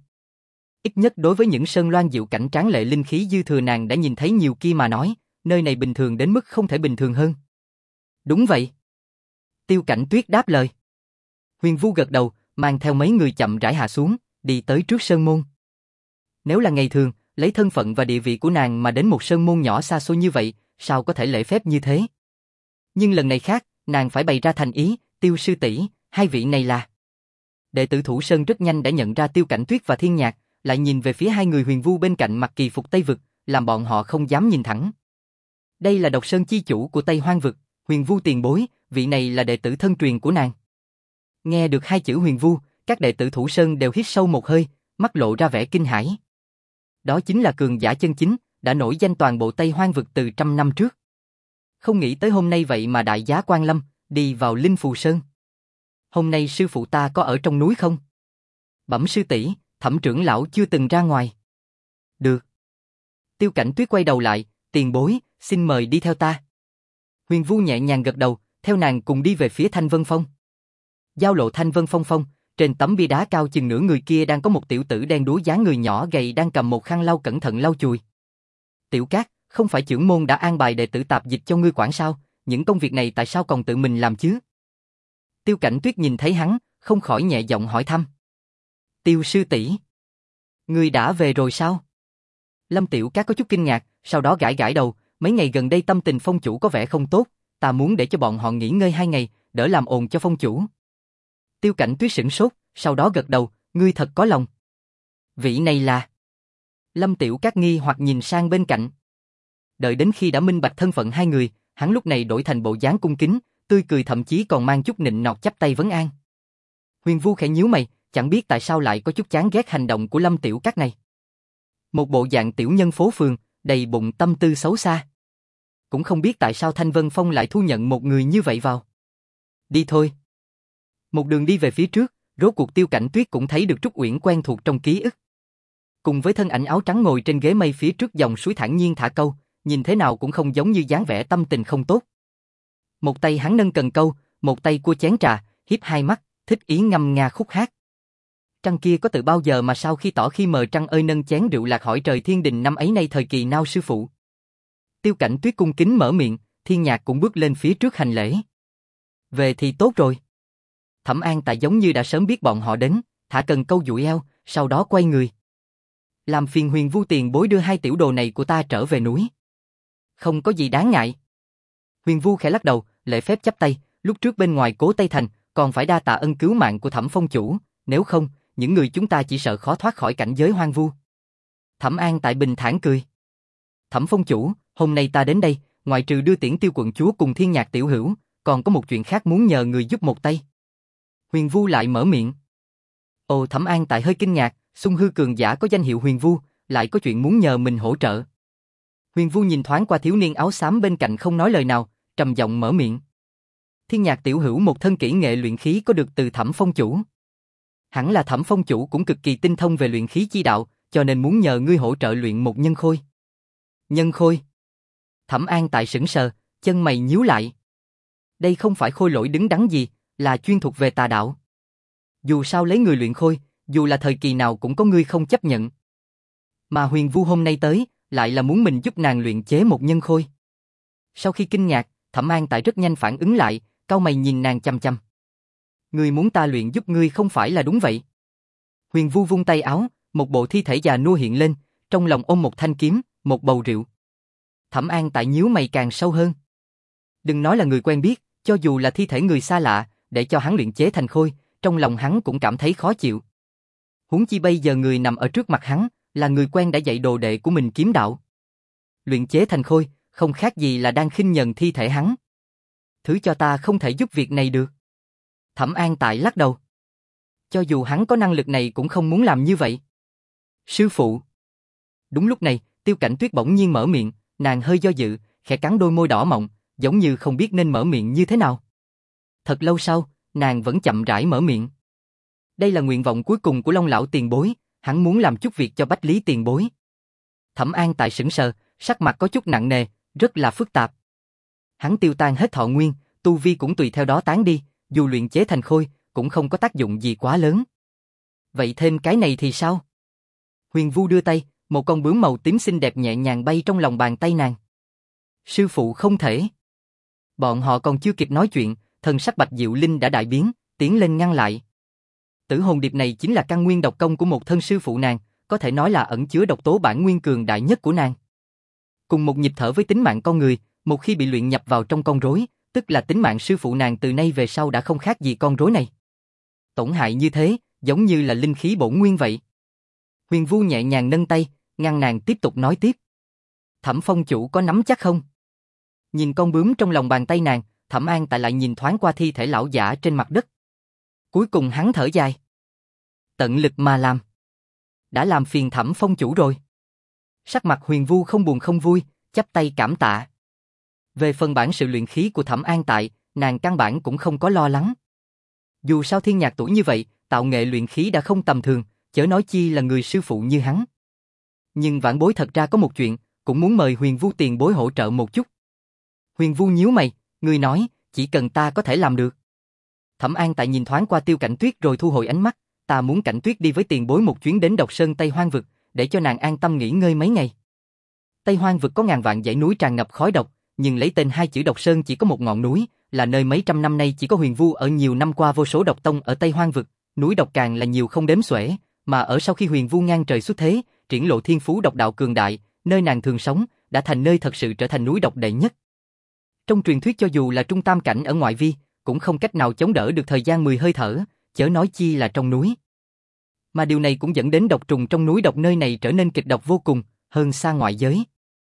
Ít nhất đối với những sơn loan diệu cảnh tráng lệ linh khí dư thừa nàng đã nhìn thấy nhiều kia mà nói, nơi này bình thường đến mức không thể bình thường hơn. Đúng vậy. Tiêu Cảnh Tuyết đáp lời. Huyền Vu gật đầu, mang theo mấy người chậm rãi hạ xuống, đi tới trước sơn môn. Nếu là ngày thường, lấy thân phận và địa vị của nàng mà đến một sơn môn nhỏ xa xôi như vậy, sao có thể lễ phép như thế? Nhưng lần này khác, nàng phải bày ra thành ý, Tiêu sư tỷ, hai vị này là. Đệ tử Thủ Sơn rất nhanh đã nhận ra Tiêu Cảnh Tuyết và Thiên Nhạc, lại nhìn về phía hai người Huyền Vu bên cạnh mặc kỳ phục Tây Vực, làm bọn họ không dám nhìn thẳng. Đây là Độc Sơn chi chủ của Tây Hoang Vực, Huyền Vu tiền bối, vị này là đệ tử thân truyền của nàng. Nghe được hai chữ Huyền Vu, các đệ tử Thủ Sơn đều hít sâu một hơi, mắt lộ ra vẻ kinh hãi. Đó chính là cường giả chân chính, đã nổi danh toàn bộ Tây Hoang Vực từ trăm năm trước. Không nghĩ tới hôm nay vậy mà đại giá Quan Lâm, đi vào Linh Phù Sơn. Hôm nay sư phụ ta có ở trong núi không? Bẩm sư tỷ, Thẩm trưởng lão chưa từng ra ngoài. Được. Tiêu Cảnh Tuyết quay đầu lại, tiền bối, xin mời đi theo ta. Huyền Vu nhẹ nhàng gật đầu, theo nàng cùng đi về phía Thanh Vân Phong. Giao lộ Thanh Vân Phong phong, trên tấm bia đá cao chừng nửa người kia đang có một tiểu tử đen đúa dáng người nhỏ gầy đang cầm một khăn lau cẩn thận lau chùi. Tiểu Cát, không phải trưởng môn đã an bài đệ tử tạp dịch cho ngươi quản sao? Những công việc này tại sao còn tự mình làm chứ? Tiêu Cảnh Tuyết nhìn thấy hắn, không khỏi nhẹ giọng hỏi thăm. Tiêu sư tỷ, ngươi đã về rồi sao? Lâm Tiểu Cát có chút kinh ngạc, sau đó gãi gãi đầu, mấy ngày gần đây tâm tình phong chủ có vẻ không tốt, ta muốn để cho bọn họ nghỉ ngơi hai ngày, đỡ làm ồn cho phong chủ. Tiêu Cảnh Tuyết sửng sốt, sau đó gật đầu, ngươi thật có lòng. Vị này là... Lâm Tiểu Cát nghi hoặc nhìn sang bên cạnh. Đợi đến khi đã minh bạch thân phận hai người, hắn lúc này đổi thành bộ dáng cung kính, tươi cười thậm chí còn mang chút nịnh nọt chắp tay vấn an. Huyền Vu khẽ nhíu mày, chẳng biết tại sao lại có chút chán ghét hành động của Lâm Tiểu Cát này. Một bộ dạng tiểu nhân phố phường, đầy bụng tâm tư xấu xa. Cũng không biết tại sao Thanh Vân Phong lại thu nhận một người như vậy vào. Đi thôi. Một đường đi về phía trước, rốt cuộc Tiêu Cảnh Tuyết cũng thấy được Trúc Uyển quen thuộc trong ký ức. Cùng với thân ảnh áo trắng ngồi trên ghế mây phía trước dòng suối thản nhiên thả câu, nhìn thế nào cũng không giống như dáng vẻ tâm tình không tốt. Một tay hắn nâng cần câu, một tay cua chén trà, hiếp hai mắt, thích ý ngâm nga khúc hát. Trăng kia có từ bao giờ mà sao khi tỏ khi mờ trăng ơi nâng chén rượu lạc hỏi trời thiên đình năm ấy nay thời kỳ nào sư phụ. Tiêu Cảnh Tuyết cung kính mở miệng, Thiên Nhạc cũng bước lên phía trước hành lễ. Về thì tốt rồi. Thẩm An tại giống như đã sớm biết bọn họ đến, thả cần câu duỗi eo, sau đó quay người. Làm phiền Huyền Vu tiền bối đưa hai tiểu đồ này của ta trở về núi. Không có gì đáng ngại. Huyền Vu khẽ lắc đầu, lễ phép chắp tay, lúc trước bên ngoài Cố Tây Thành, còn phải đa tạ ân cứu mạng của Thẩm phong chủ, nếu không, những người chúng ta chỉ sợ khó thoát khỏi cảnh giới hoang vu. Thẩm An tại bình thản cười. Thẩm phong chủ, hôm nay ta đến đây, ngoại trừ đưa tiễn Tiêu quận chúa cùng Thiên Nhạc tiểu hữu, còn có một chuyện khác muốn nhờ người giúp một tay. Huyền Vu lại mở miệng. Ồ, Thẩm An tại hơi kinh ngạc, Xung hư cường giả có danh hiệu Huyền Vu, lại có chuyện muốn nhờ mình hỗ trợ. Huyền Vu nhìn thoáng qua thiếu niên áo xám bên cạnh không nói lời nào, trầm giọng mở miệng. Thiên Nhạc tiểu hữu một thân kỹ nghệ luyện khí có được từ Thẩm Phong chủ. Hẳn là Thẩm Phong chủ cũng cực kỳ tinh thông về luyện khí chi đạo, cho nên muốn nhờ ngươi hỗ trợ luyện một nhân khôi. Nhân khôi? Thẩm An Tại sững sờ, chân mày nhíu lại. Đây không phải khôi lỗi đứng đắn gì, là chuyên thuộc về tà đạo. Dù sao lấy người luyện khôi, dù là thời kỳ nào cũng có người không chấp nhận. Mà Huyền Vu hôm nay tới, lại là muốn mình giúp nàng luyện chế một nhân khôi. Sau khi kinh ngạc, Thẩm An Tại rất nhanh phản ứng lại, cau mày nhìn nàng chăm chăm. Ngươi muốn ta luyện giúp ngươi không phải là đúng vậy. Huyền Vu vung tay áo, một bộ thi thể già nua hiện lên, trong lòng ôm một thanh kiếm, một bầu rượu. Thẩm An Tại nhíu mày càng sâu hơn. Đừng nói là người quen biết, cho dù là thi thể người xa lạ, để cho hắn luyện chế thành khôi, trong lòng hắn cũng cảm thấy khó chịu. Huống chi bây giờ người nằm ở trước mặt hắn, là người quen đã dạy đồ đệ của mình kiếm đạo. Luyện chế thành khôi, không khác gì là đang khinh nhẫn thi thể hắn. Thứ cho ta không thể giúp việc này được. Thẩm An Tại lắc đầu. Cho dù hắn có năng lực này cũng không muốn làm như vậy. Sư phụ. Đúng lúc này, Tiêu Cảnh Tuyết bỗng nhiên mở miệng, nàng hơi do dự, khẽ cắn đôi môi đỏ mọng, giống như không biết nên mở miệng như thế nào. Thật lâu sau, nàng vẫn chậm rãi mở miệng. Đây là nguyện vọng cuối cùng của Long lão tiền bối, hắn muốn làm chút việc cho Bách Lý tiền bối. Thẩm An Tại sững sờ, sắc mặt có chút nặng nề, rất là phức tạp. Hắn tiêu tan hết thọ nguyên, tu vi cũng tùy theo đó tán đi, dù luyện chế thành khôi, cũng không có tác dụng gì quá lớn. Vậy thêm cái này thì sao? Huyền Vu đưa tay, một con bướm màu tím xinh đẹp nhẹ nhàng bay trong lòng bàn tay nàng. Sư phụ không thể. Bọn họ còn chưa kịp nói chuyện, thần sắc Bạch Diệu Linh đã đại biến, tiến lên ngăn lại. Tử hồn điệp này chính là căn nguyên độc công của một thân sư phụ nàng, có thể nói là ẩn chứa độc tố bản nguyên cường đại nhất của nàng. Cùng một nhịp thở với tính mạng con người, một khi bị luyện nhập vào trong con rối, tức là tính mạng sư phụ nàng từ nay về sau đã không khác gì con rối này. Tổn hại như thế, giống như là linh khí bổn nguyên vậy. Huyền Vu nhẹ nhàng nâng tay, ngăn nàng tiếp tục nói tiếp. Thẩm Phong chủ có nắm chắc không? Nhìn con bướm trong lòng bàn tay nàng, Thẩm An Tại lại nhìn thoáng qua thi thể lão giả trên mặt đất. Cuối cùng hắn thở dài. Tận lực mà làm. Đã làm phiền Thẩm Phong chủ rồi. Sắc mặt Huyền Vu không buồn không vui, chắp tay cảm tạ. Về phần bản sự luyện khí của Thẩm An Tại, nàng căn bản cũng không có lo lắng. Dù sao Thiên Nhạc tuổi như vậy, tạo nghệ luyện khí đã không tầm thường, chớ nói chi là người sư phụ như hắn. Nhưng vãn bối thật ra có một chuyện, cũng muốn mời Huyền Vu tiền bối hỗ trợ một chút. Huyền Vu nhíu mày, người nói, chỉ cần ta có thể làm được. Thẩm An Tại nhìn thoáng qua Tiêu Cảnh Tuyết rồi thu hồi ánh mắt, ta muốn Cảnh Tuyết đi với tiền bối một chuyến đến Độc Sơn Tây Hoang Vực, để cho nàng an tâm nghỉ ngơi mấy ngày. Tây Hoang Vực có ngàn vạn dãy núi tràn ngập khói độc, nhưng lấy tên hai chữ Độc Sơn chỉ có một ngọn núi, là nơi mấy trăm năm nay chỉ có Huyền Vu ở nhiều năm qua vô số độc tông ở Tây Hoang Vực, núi độc càng là nhiều không đếm xuể, mà ở sau khi Huyền Vu ngang trời xuất thế, triển lộ thiên phú độc đạo cường đại, nơi nàng thường sống, đã thành nơi thật sự trở thành núi độc đệ nhất. Trong truyền thuyết cho dù là trung tam cảnh ở ngoại vi, cũng không cách nào chống đỡ được thời gian mười hơi thở, chớ nói chi là trong núi. Mà điều này cũng dẫn đến độc trùng trong núi độc nơi này trở nên kịch độc vô cùng, hơn xa ngoại giới.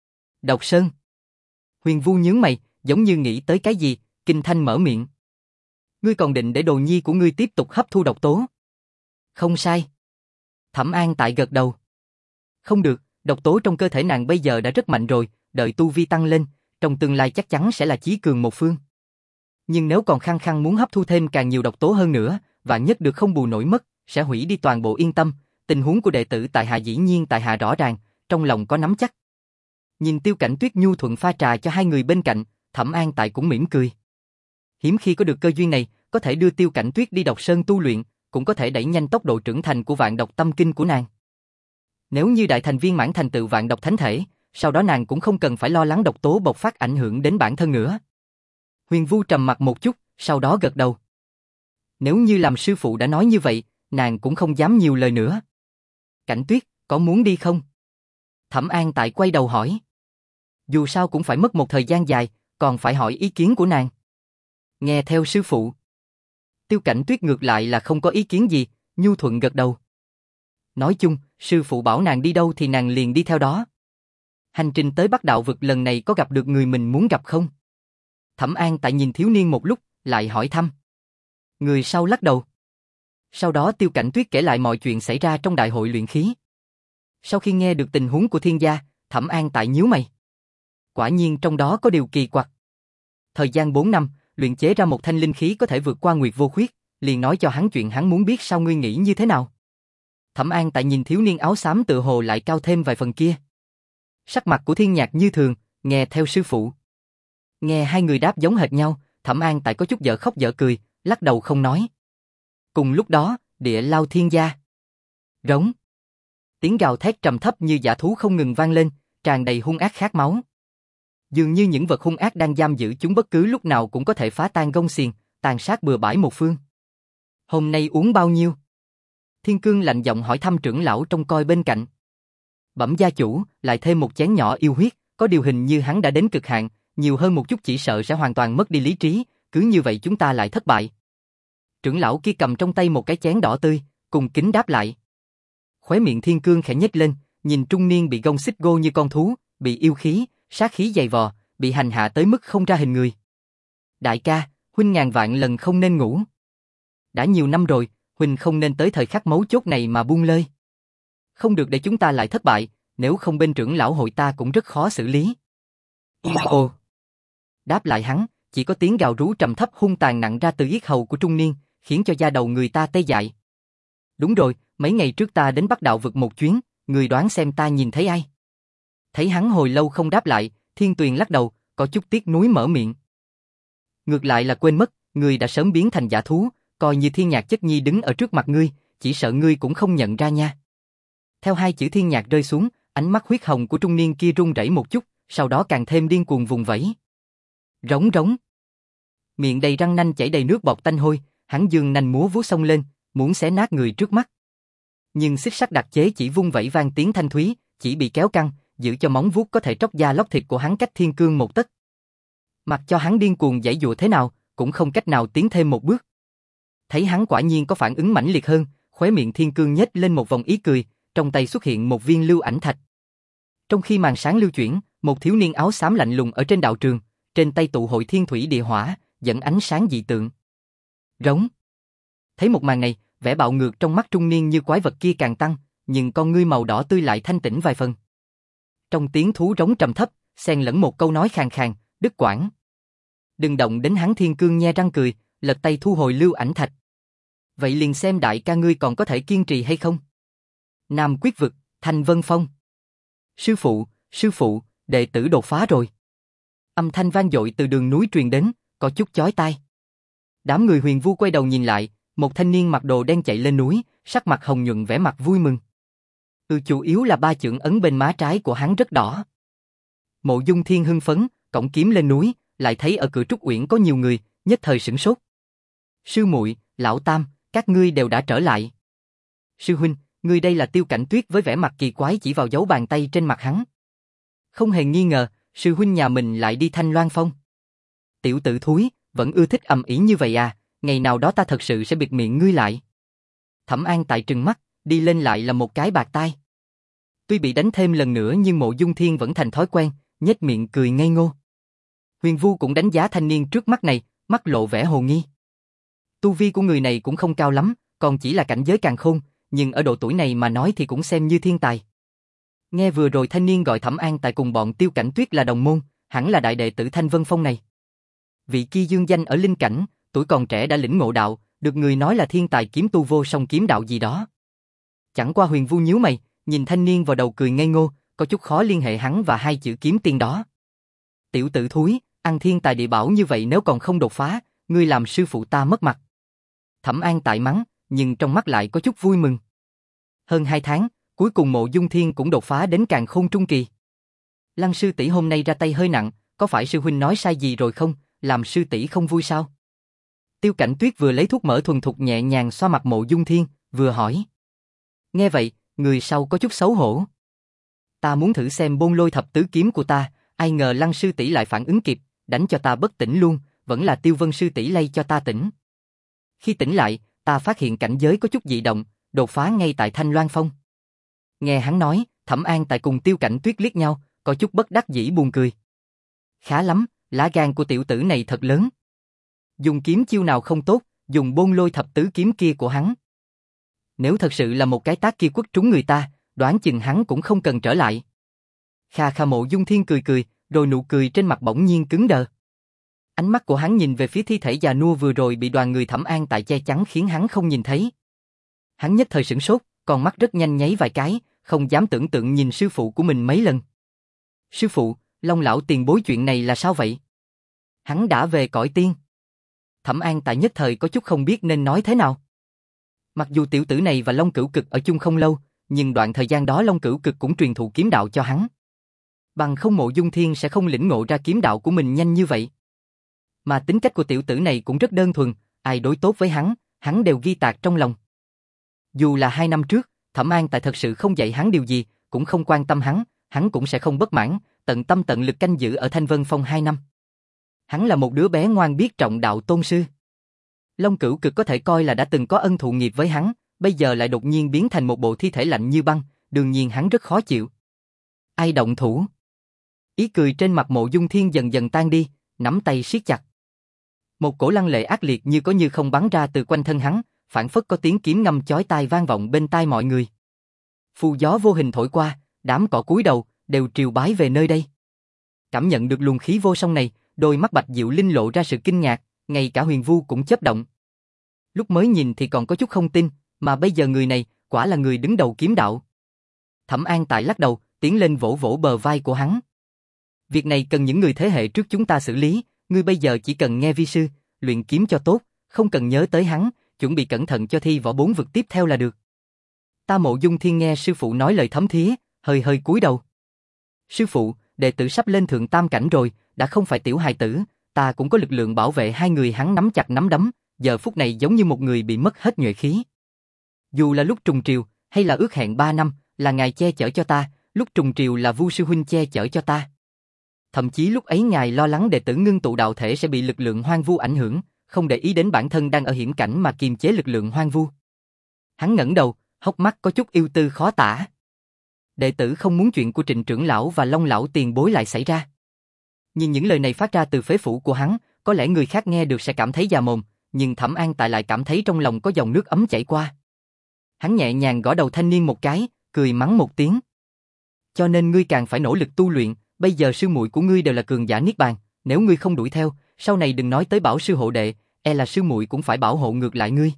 Độc Sơn. Huyền Vu nhướng mày, giống như nghĩ tới cái gì, kinh thanh mở miệng. Ngươi còn định để đồ nhi của ngươi tiếp tục hấp thu độc tố? Không sai. Thẩm An Tại gật đầu. Không được, độc tố trong cơ thể nàng bây giờ đã rất mạnh rồi, đợi tu vi tăng lên, trong tương lai chắc chắn sẽ là chí cường một phương. Nhưng nếu còn khăng khăng muốn hấp thu thêm càng nhiều độc tố hơn nữa, vạn nhất được không bù nổi mất, sẽ hủy đi toàn bộ yên tâm, tình huống của đệ tử tại hạ dĩ nhiên tại hạ rõ ràng, trong lòng có nắm chắc. Nhìn Tiêu Cảnh Tuyết nhu thuận pha trà cho hai người bên cạnh, Thẩm An Tại cũng mỉm cười. Hiếm khi có được cơ duyên này, có thể đưa Tiêu Cảnh Tuyết đi Độc Sơn tu luyện, cũng có thể đẩy nhanh tốc độ trưởng thành của vạn độc tâm kinh của nàng. Nếu như đại thành viên mãn thành tựu vạn độc thánh thể, sau đó nàng cũng không cần phải lo lắng độc tố bộc phát ảnh hưởng đến bản thân nữa. Huyền Vu trầm mặt một chút, sau đó gật đầu. Nếu như làm sư phụ đã nói như vậy, nàng cũng không dám nhiều lời nữa. Cảnh Tuyết, có muốn đi không? Thẩm An Tại quay đầu hỏi. Dù sao cũng phải mất một thời gian dài, còn phải hỏi ý kiến của nàng. Nghe theo sư phụ. Tiêu Cảnh Tuyết ngược lại là không có ý kiến gì, nhu thuận gật đầu. Nói chung, sư phụ bảo nàng đi đâu thì nàng liền đi theo đó. Hành trình tới Bắc Đạo Vực lần này có gặp được người mình muốn gặp không? Thẩm An Tại nhìn thiếu niên một lúc, lại hỏi thăm. Người sau lắc đầu. Sau đó Tiêu Cảnh Tuyết kể lại mọi chuyện xảy ra trong đại hội luyện khí. Sau khi nghe được tình huống của thiên gia, Thẩm An Tại nhíu mày. Quả nhiên trong đó có điều kỳ quặc. Thời gian bốn năm, luyện chế ra một thanh linh khí có thể vượt qua Nguyệt Vô Khuyết, liền nói cho hắn chuyện hắn muốn biết sao ngươi nghĩ như thế nào. Thẩm An tại nhìn thiếu niên áo xám tự hồ lại cao thêm vài phần kia. Sắc mặt của Thiên Nhạc như thường, nghe theo sư phụ. Nghe hai người đáp giống hệt nhau, Thẩm An tại có chút dở khóc dở cười, lắc đầu không nói. Cùng lúc đó, địa lao thiên gia. Rống. Tiếng gào thét trầm thấp như dã thú không ngừng vang lên, tràn đầy hung ác khát máu. Dường như những vật hung ác đang giam giữ chúng bất cứ lúc nào cũng có thể phá tan gông xiềng, tàn sát bừa bãi một phương. Hôm nay uống bao nhiêu? Thiên Cương lạnh giọng hỏi thăm trưởng lão trông coi bên cạnh. Bẩm gia chủ, lại thêm một chén nhỏ yêu huyết, có điều hình như hắn đã đến cực hạn, nhiều hơn một chút chỉ sợ sẽ hoàn toàn mất đi lý trí, cứ như vậy chúng ta lại thất bại. Trưởng lão kia cầm trong tay một cái chén đỏ tươi, cùng kính đáp lại. Khóe miệng Thiên Cương khẽ nhếch lên, nhìn trung niên bị gông xích gô như con thú, bị yêu khí, sát khí dày vò, bị hành hạ tới mức không ra hình người. Đại ca, huynh ngàn vạn lần không nên ngủ. Đã nhiều năm rồi, huynh không nên tới thời khắc mấu chốt này mà buông lơi. Không được để chúng ta lại thất bại, nếu không bên trưởng lão hội ta cũng rất khó xử lý. Ồ! Đáp lại hắn, chỉ có tiếng gào rú trầm thấp hung tàn nặng ra từ yết hầu của trung niên, khiến cho da đầu người ta tê dại. Đúng rồi, mấy ngày trước ta đến Bắc Đạo vực một chuyến, người đoán xem ta nhìn thấy ai? Thấy hắn hồi lâu không đáp lại, Thiên Tuyền lắc đầu, có chút tiếc nuối mở miệng. Ngược lại là quên mất, người đã sớm biến thành dã thú, coi như Thiên Nhạc chất nhi đứng ở trước mặt ngươi, chỉ sợ ngươi cũng không nhận ra nha. Theo hai chữ Thiên Nhạc rơi xuống, ánh mắt huyết hồng của trung niên kia run rẩy một chút, sau đó càng thêm điên cuồng vùng vẫy. Rống rống. Miệng đầy răng nanh chảy đầy nước bọt tanh hôi, hắn giương nanh múa vuốt xông lên, muốn xé nát người trước mắt. Nhưng xích sắt đặc chế chỉ vung vẩy vang tiếng thanh thúy, chỉ bị kéo căng, giữ cho móng vuốt có thể tróc da lóc thịt của hắn cách Thiên Cương một tấc. Mặc cho hắn điên cuồng giãy giụa thế nào, cũng không cách nào tiến thêm một bước. Thấy hắn quả nhiên có phản ứng mãnh liệt hơn, khóe miệng Thiên Cương nhếch lên một vòng ý cười, trong tay xuất hiện một viên lưu ảnh thạch. Trong khi màn sáng lưu chuyển, một thiếu niên áo xám lạnh lùng ở trên đạo trường, trên tay tụ hội thiên thủy địa hỏa, dẫn ánh sáng dị tượng. Rống. Thấy một màn này, vẻ bạo ngược trong mắt trung niên như quái vật kia càng tăng, nhưng con ngươi màu đỏ tươi lại thanh tĩnh vài phần. Trong tiếng thú rống trầm thấp, xen lẫn một câu nói khàn khàn, đứt quãng. Đừng động đến hắn. Thiên Cương nhe răng cười, lật tay thu hồi lưu ảnh thạch. Vậy liền xem đại ca ngươi còn có thể kiên trì hay không. Nam Quyết Vực, Thanh Vân Phong. Sư phụ, sư phụ, đệ tử đột phá rồi. Âm thanh vang dội từ đường núi truyền đến, có chút chói tai. Đám người Huyền Vu quay đầu nhìn lại, một thanh niên mặc đồ đen chạy lên núi, sắc mặt hồng nhuận vẻ mặt vui mừng. Ừ, chủ yếu là ba chưởng ấn bên má trái của hắn rất đỏ. Mộ Dung Thiên hưng phấn, cõng kiếm lên núi, lại thấy ở cửa Trúc Uyển có nhiều người, nhất thời sửng sốt. Sư muội, lão tam, các ngươi đều đã trở lại. Sư huynh, ngươi đây là Tiêu Cảnh Tuyết với vẻ mặt kỳ quái chỉ vào dấu bàn tay trên mặt hắn. Không hề nghi ngờ, sư huynh nhà mình lại đi Thanh Loan Phong. Tiểu tử thúi, vẫn ưa thích ầm ĩ như vậy à, ngày nào đó ta thật sự sẽ bịt miệng ngươi lại. Thẩm An tại trừng mắt, đi lên lại là một cái bạt tai. Tuy bị đánh thêm lần nữa nhưng Mộ Dung Thiên vẫn thành thói quen, nhếch miệng cười ngây ngô. Huyền Vu cũng đánh giá thanh niên trước mắt này, mắt lộ vẻ hồ nghi. Tu vi của người này cũng không cao lắm, còn chỉ là cảnh giới càn khôn, nhưng ở độ tuổi này mà nói thì cũng xem như thiên tài. Nghe vừa rồi thanh niên gọi Thẩm An tại cùng bọn Tiêu Cảnh Tuyết là đồng môn, hẳn là đại đệ tử Thanh Vân Phong này. Vị kia dương danh ở linh cảnh, tuổi còn trẻ đã lĩnh ngộ đạo, được người nói là thiên tài kiếm tu vô song kiếm đạo gì đó. Chẳng qua Huyền Vu nhíu mày, nhìn thanh niên vào đầu cười ngây ngô, có chút khó liên hệ hắn và hai chữ kiếm tiên đó. Tiểu tử thúi, ăn thiên tài địa bảo như vậy nếu còn không đột phá, ngươi làm sư phụ ta mất mặt. Thẩm An tại mắng, nhưng trong mắt lại có chút vui mừng. Hơn hai tháng, cuối cùng Mộ Dung Thiên cũng đột phá đến càn khôn trung kỳ. Lăng sư tỷ hôm nay ra tay hơi nặng, có phải sư huynh nói sai gì rồi không, làm sư tỷ không vui sao? Tiêu Cảnh Tuyết vừa lấy thuốc mỡ thuần thục nhẹ nhàng xoa mặt Mộ Dung Thiên, vừa hỏi. Nghe vậy, người sau có chút xấu hổ. Ta muốn thử xem Bôn Lôi thập tứ kiếm của ta, ai ngờ Lăng sư tỷ lại phản ứng kịp, đánh cho ta bất tỉnh luôn, vẫn là Tiêu Vân sư tỷ lay cho ta tỉnh. Khi tỉnh lại, ta phát hiện cảnh giới có chút dị động, đột phá ngay tại Thanh Loan Phong. Nghe hắn nói, Thẩm An tại cùng Tiêu Cảnh Tuyết liếc nhau, có chút bất đắc dĩ buồn cười. Khá lắm, lá gan của tiểu tử này thật lớn. Dùng kiếm chiêu nào không tốt, dùng Bôn Lôi thập tứ kiếm kia của hắn. Nếu thật sự là một cái tác kia quất trúng người ta, đoán chừng hắn cũng không cần trở lại. Kha kha. Mộ Dung Thiên cười cười, rồi nụ cười trên mặt bỗng nhiên cứng đờ. Ánh mắt của hắn nhìn về phía thi thể già nua vừa rồi bị đoàn người Thẩm An Tại che chắn khiến hắn không nhìn thấy. Hắn nhất thời sửng sốt, con mắt rất nhanh nháy vài cái, không dám tưởng tượng nhìn sư phụ của mình mấy lần. Sư phụ, Long lão tiền bối chuyện này là sao vậy? Hắn đã về cõi tiên. Thẩm An Tại nhất thời có chút không biết nên nói thế nào. Mặc dù tiểu tử này và Long Cửu Cực ở chung không lâu, nhưng đoạn thời gian đó Long Cửu Cực cũng truyền thụ kiếm đạo cho hắn. Bằng không Mộ Dung Thiên sẽ không lĩnh ngộ ra kiếm đạo của mình nhanh như vậy. Mà tính cách của tiểu tử này cũng rất đơn thuần, ai đối tốt với hắn, hắn đều ghi tạc trong lòng. Dù là hai năm trước, Thẩm An Tại thật sự không dạy hắn điều gì, cũng không quan tâm hắn, hắn cũng sẽ không bất mãn, tận tâm tận lực canh giữ ở Thanh Vân Phong hai năm. Hắn là một đứa bé ngoan biết trọng đạo tôn sư. Long Cửu Cực có thể coi là đã từng có ân thụ nghiệp với hắn, bây giờ lại đột nhiên biến thành một bộ thi thể lạnh như băng, đương nhiên hắn rất khó chịu. Ai động thủ? Ý cười trên mặt Mộ Dung Thiên dần dần tan đi, nắm tay siết chặt. Một cổ lăng lệ ác liệt như có như không bắn ra từ quanh thân hắn, phảng phất có tiếng kiếm ngâm chói tai vang vọng bên tai mọi người. Phù gió vô hình thổi qua, đám cỏ cúi đầu, đều triều bái về nơi đây. Cảm nhận được luồng khí vô song này, đôi mắt Bạch Diệu Linh lộ ra sự kinh ngạc, ngay cả Huyền Vu cũng chớp động. Lúc mới nhìn thì còn có chút không tin, mà bây giờ người này, quả là người đứng đầu kiếm đạo. Thẩm An Tại lắc đầu, tiến lên vỗ vỗ bờ vai của hắn. Việc này cần những người thế hệ trước chúng ta xử lý, ngươi bây giờ chỉ cần nghe vi sư, luyện kiếm cho tốt, không cần nhớ tới hắn, chuẩn bị cẩn thận cho thi võ bốn vực tiếp theo là được. Ta Mộ Dung Thiên nghe sư phụ nói lời thấm thía, hơi hơi cúi đầu. Sư phụ, đệ tử sắp lên thượng tam cảnh rồi, đã không phải tiểu hài tử, ta cũng có lực lượng bảo vệ hai người. Hắn nắm chặt nắm đấm, giờ phút này giống như một người bị mất hết nhuệ khí. Dù là lúc trùng triều, hay là ước hẹn ba năm, là ngài che chở cho ta, lúc trùng triều là Vu sư huynh che chở cho ta. Thậm chí lúc ấy ngài lo lắng đệ tử ngưng tụ đạo thể sẽ bị lực lượng hoang vu ảnh hưởng, không để ý đến bản thân đang ở hiểm cảnh mà kiềm chế lực lượng hoang vu. Hắn ngẩng đầu, hốc mắt có chút yêu tư khó tả. Đệ tử không muốn chuyện của Trịnh trưởng lão và Long lão tiền bối lại xảy ra. Nhưng những lời này phát ra từ phế phủ của hắn, có lẽ người khác nghe được sẽ cảm thấy già mồm, nhưng Thẩm An Tại lại cảm thấy trong lòng có dòng nước ấm chảy qua. Hắn nhẹ nhàng gõ đầu thanh niên một cái, cười mắng một tiếng. Cho nên ngươi càng phải nỗ lực tu luyện, bây giờ sư muội của ngươi đều là cường giả niết bàn, nếu ngươi không đuổi theo, sau này đừng nói tới bảo sư hộ đệ, e là sư muội cũng phải bảo hộ ngược lại ngươi.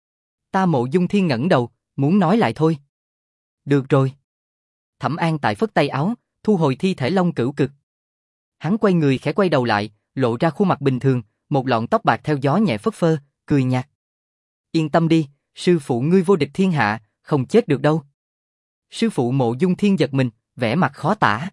Ta Mộ Dung Thiên ngẩng đầu, muốn nói lại thôi. Được rồi. Thẩm An Tại phất tay áo, thu hồi thi thể Long Cửu Cực. Hắn quay người khẽ quay đầu lại, lộ ra khuôn mặt bình thường, một lọn tóc bạc theo gió nhẹ phất phơ, cười nhạt. Yên tâm đi, sư phụ ngươi vô địch thiên hạ, không chết được đâu. Sư phụ Mộ Dung Thiên giật mình, vẻ mặt khó tả.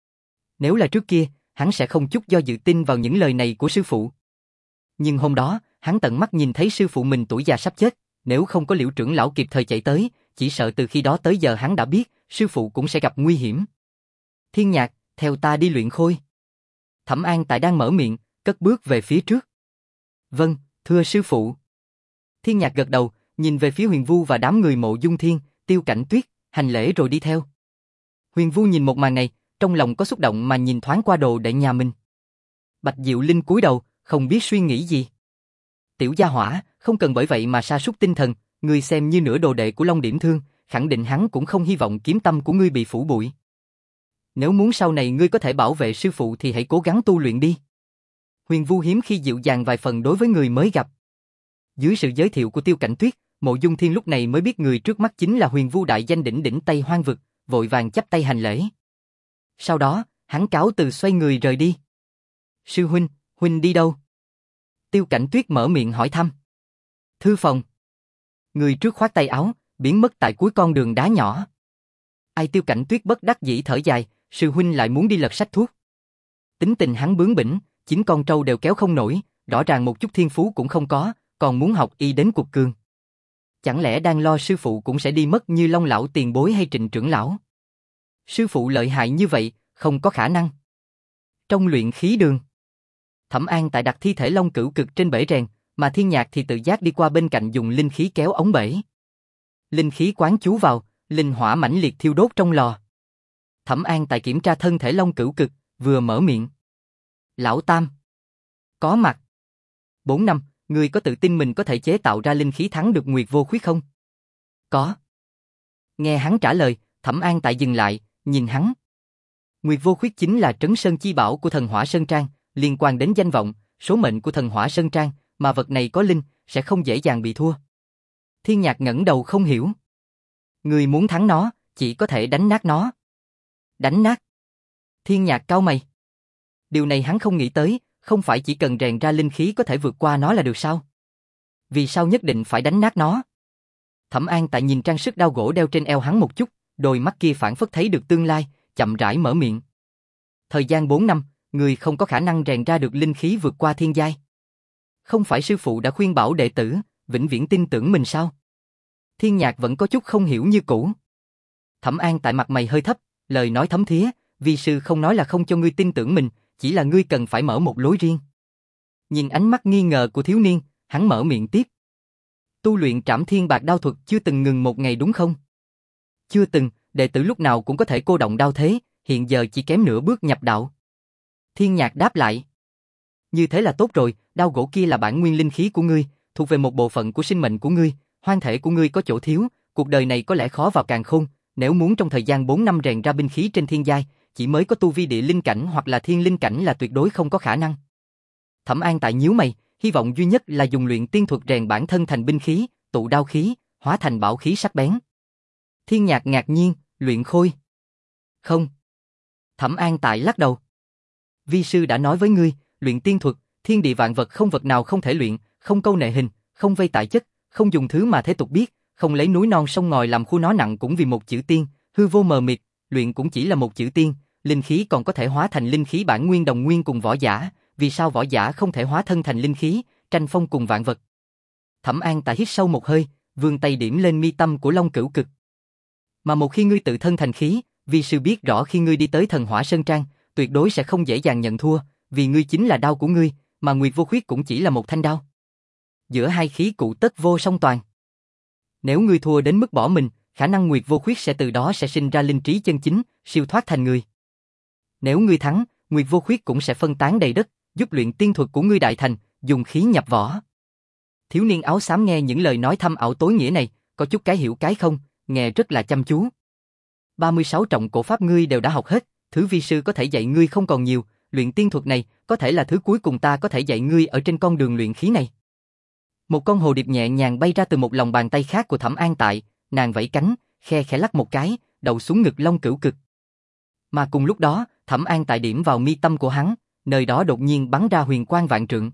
Nếu là trước kia, hắn sẽ không chút do dự tin vào những lời này của sư phụ. Nhưng hôm đó, hắn tận mắt nhìn thấy sư phụ mình tuổi già sắp chết, nếu không có Liễu trưởng lão kịp thời chạy tới, chỉ sợ từ khi đó tới giờ hắn đã biết, sư phụ cũng sẽ gặp nguy hiểm. Thiên Nhạc, theo ta đi luyện khôi. Thẩm An Tại đang mở miệng, cất bước về phía trước. Vâng, thưa sư phụ. Thiên Nhạc gật đầu, nhìn về phía Huyền Vu và đám người Mộ Dung Thiên, Tiêu Cảnh Tuyết, hành lễ rồi đi theo. Huyền Vu nhìn một màn này, trong lòng có xúc động mà nhìn thoáng qua đồ đệ nhà mình. Bạch Diệu Linh cúi đầu, không biết suy nghĩ gì. Tiểu gia hỏa, không cần bởi vậy mà sa sút tinh thần, ngươi xem như nửa đồ đệ của Long Điểm Thương, khẳng định hắn cũng không hy vọng kiếm tâm của ngươi bị phủ bụi. Nếu muốn sau này ngươi có thể bảo vệ sư phụ thì hãy cố gắng tu luyện đi. Huyền Vu hiếm khi dịu dàng vài phần đối với người mới gặp. Dưới sự giới thiệu của Tiêu Cảnh Tuyết, Mộ Dung Thiên lúc này mới biết người trước mắt chính là Huyền Vu đại danh đỉnh đỉnh Tây Hoang vực, vội vàng chắp tay hành lễ. Sau đó, hắn cáo từ xoay người rời đi. Sư huynh, huynh đi đâu? Tiêu Cảnh Tuyết mở miệng hỏi thăm. Thư phòng. Người trước khoát tay áo, biến mất tại cuối con đường đá nhỏ. Ai Tiêu Cảnh Tuyết bất đắc dĩ thở dài, sư huynh lại muốn đi lật sách thuốc. Tính tình hắn bướng bỉnh, chính con trâu đều kéo không nổi, rõ ràng một chút thiên phú cũng không có, còn muốn học y đến cuộc cường. Chẳng lẽ đang lo sư phụ cũng sẽ đi mất như Long lão tiền bối hay Trịnh trưởng lão? Sư phụ lợi hại như vậy, không có khả năng. Trong luyện khí đường, Thẩm An Tại đặt thi thể Long Cửu Cực trên bể rèn, mà Thiên Nhạc thì tự giác đi qua bên cạnh dùng linh khí kéo ống bể. Linh khí quán chú vào, linh hỏa mãnh liệt thiêu đốt trong lò. Thẩm An Tại kiểm tra thân thể Long Cửu Cực, vừa mở miệng. Lão Tam. Có mặt. Bốn năm, ngươi có tự tin mình có thể chế tạo ra linh khí thắng được Nguyệt Vô Khuyết không? Có. Nghe hắn trả lời, Thẩm An Tại dừng lại, nhìn hắn. Nguyệt Vô Khuyết chính là trấn sơn chi bảo của thần Hỏa Sơn Trang, liên quan đến danh vọng, số mệnh của thần Hỏa Sơn Trang, mà vật này có linh, sẽ không dễ dàng bị thua. Thiên Nhạc ngẩng đầu không hiểu. Ngươi muốn thắng nó, chỉ có thể đánh nát nó. Đánh nát? Thiên Nhạc cau mày. Điều này hắn không nghĩ tới, không phải chỉ cần rèn ra linh khí có thể vượt qua nó là được sao? Vì sao nhất định phải đánh nát nó? Thẩm An Tại nhìn trang sức đao gỗ đeo trên eo hắn một chút, đôi mắt kia phảng phất thấy được tương lai, chậm rãi mở miệng. Thời gian bốn năm, người không có khả năng rèn ra được linh khí vượt qua thiên giai. Không phải sư phụ đã khuyên bảo đệ tử, vĩnh viễn tin tưởng mình sao? Thiên Nhạc vẫn có chút không hiểu như cũ. Thẩm An Tại mặt mày hơi thấp, lời nói thấm thía, vi sư không nói là không cho ngươi tin tưởng mình, chỉ là ngươi cần phải mở một lối riêng. Nhìn ánh mắt nghi ngờ của thiếu niên, hắn mở miệng tiếp. Tu luyện Trảm Thiên Bạc đao thuật chưa từng ngừng một ngày đúng không? Chưa từng, đệ tử lúc nào cũng có thể cô động đao thế, hiện giờ chỉ kém nửa bước nhập đạo. Thiên Nhạc đáp lại. Như thế là tốt rồi, đao gỗ kia là bản nguyên linh khí của ngươi, thuộc về một bộ phận của sinh mệnh của ngươi, hoang thể của ngươi có chỗ thiếu, cuộc đời này có lẽ khó vào càn khôn, nếu muốn trong thời gian bốn năm rèn ra binh khí trên thiên giai, chỉ mới có tu vi địa linh cảnh hoặc là thiên linh cảnh là tuyệt đối không có khả năng. Thẩm An Tại nhíu mày, hy vọng duy nhất là dùng luyện tiên thuật rèn bản thân thành binh khí, tụ đao khí, hóa thành bảo khí sắc bén. Thiên Nhạc ngạc nhiên, luyện khôi. Không. Thẩm An Tại lắc đầu. Vi sư đã nói với ngươi, luyện tiên thuật, thiên địa vạn vật không vật nào không thể luyện, không câu nệ hình, không vây tại chất, không dùng thứ mà thế tục biết, không lấy núi non sông ngòi làm khu nó nặng cũng vì một chữ tiên, hư vô mờ mịt, luyện cũng chỉ là một chữ tiên, linh khí còn có thể hóa thành linh khí bản nguyên đồng nguyên cùng võ giả, vì sao võ giả không thể hóa thân thành linh khí, tranh phong cùng vạn vật. Thẩm An Tại hít sâu một hơi, vươn tay điểm lên mi tâm của Long Cửu Cực. Mà một khi ngươi tự thân thành khí, vi sư biết rõ khi ngươi đi tới Thần Hỏa Sơn Trang, tuyệt đối sẽ không dễ dàng nhận thua, vì ngươi chính là đao của ngươi, mà Nguyệt Vô Khuyết cũng chỉ là một thanh đao. Giữa hai khí cụ tất vô song toàn. Nếu ngươi thua đến mức bỏ mình, khả năng Nguyệt Vô Khuyết sẽ từ đó sẽ sinh ra linh trí chân chính, siêu thoát thành người. Nếu ngươi thắng, Nguyệt Vô Khuyết cũng sẽ phân tán đầy đất, giúp luyện tiên thuật của ngươi đại thành, dùng khí nhập võ. Thiếu niên áo xám nghe những lời nói thâm ảo tối nghĩa này, có chút cái hiểu cái không, nghe rất là chăm chú. ba mươi sáu trọng cổ pháp ngươi đều đã học hết, thứ vi sư có thể dạy ngươi không còn nhiều, luyện tiên thuật này có thể là thứ cuối cùng ta có thể dạy ngươi ở trên con đường luyện khí này. Một con hồ điệp nhẹ nhàng bay ra từ một lòng bàn tay khác của Thẩm An Tại, nàng vẫy cánh, khe khẽ lắc một cái, đầu xuống ngực Long Cửu Cực. Mà cùng lúc đó, Thẩm An Tại điểm vào mi tâm của hắn, nơi đó đột nhiên bắn ra huyền quang vạn trượng.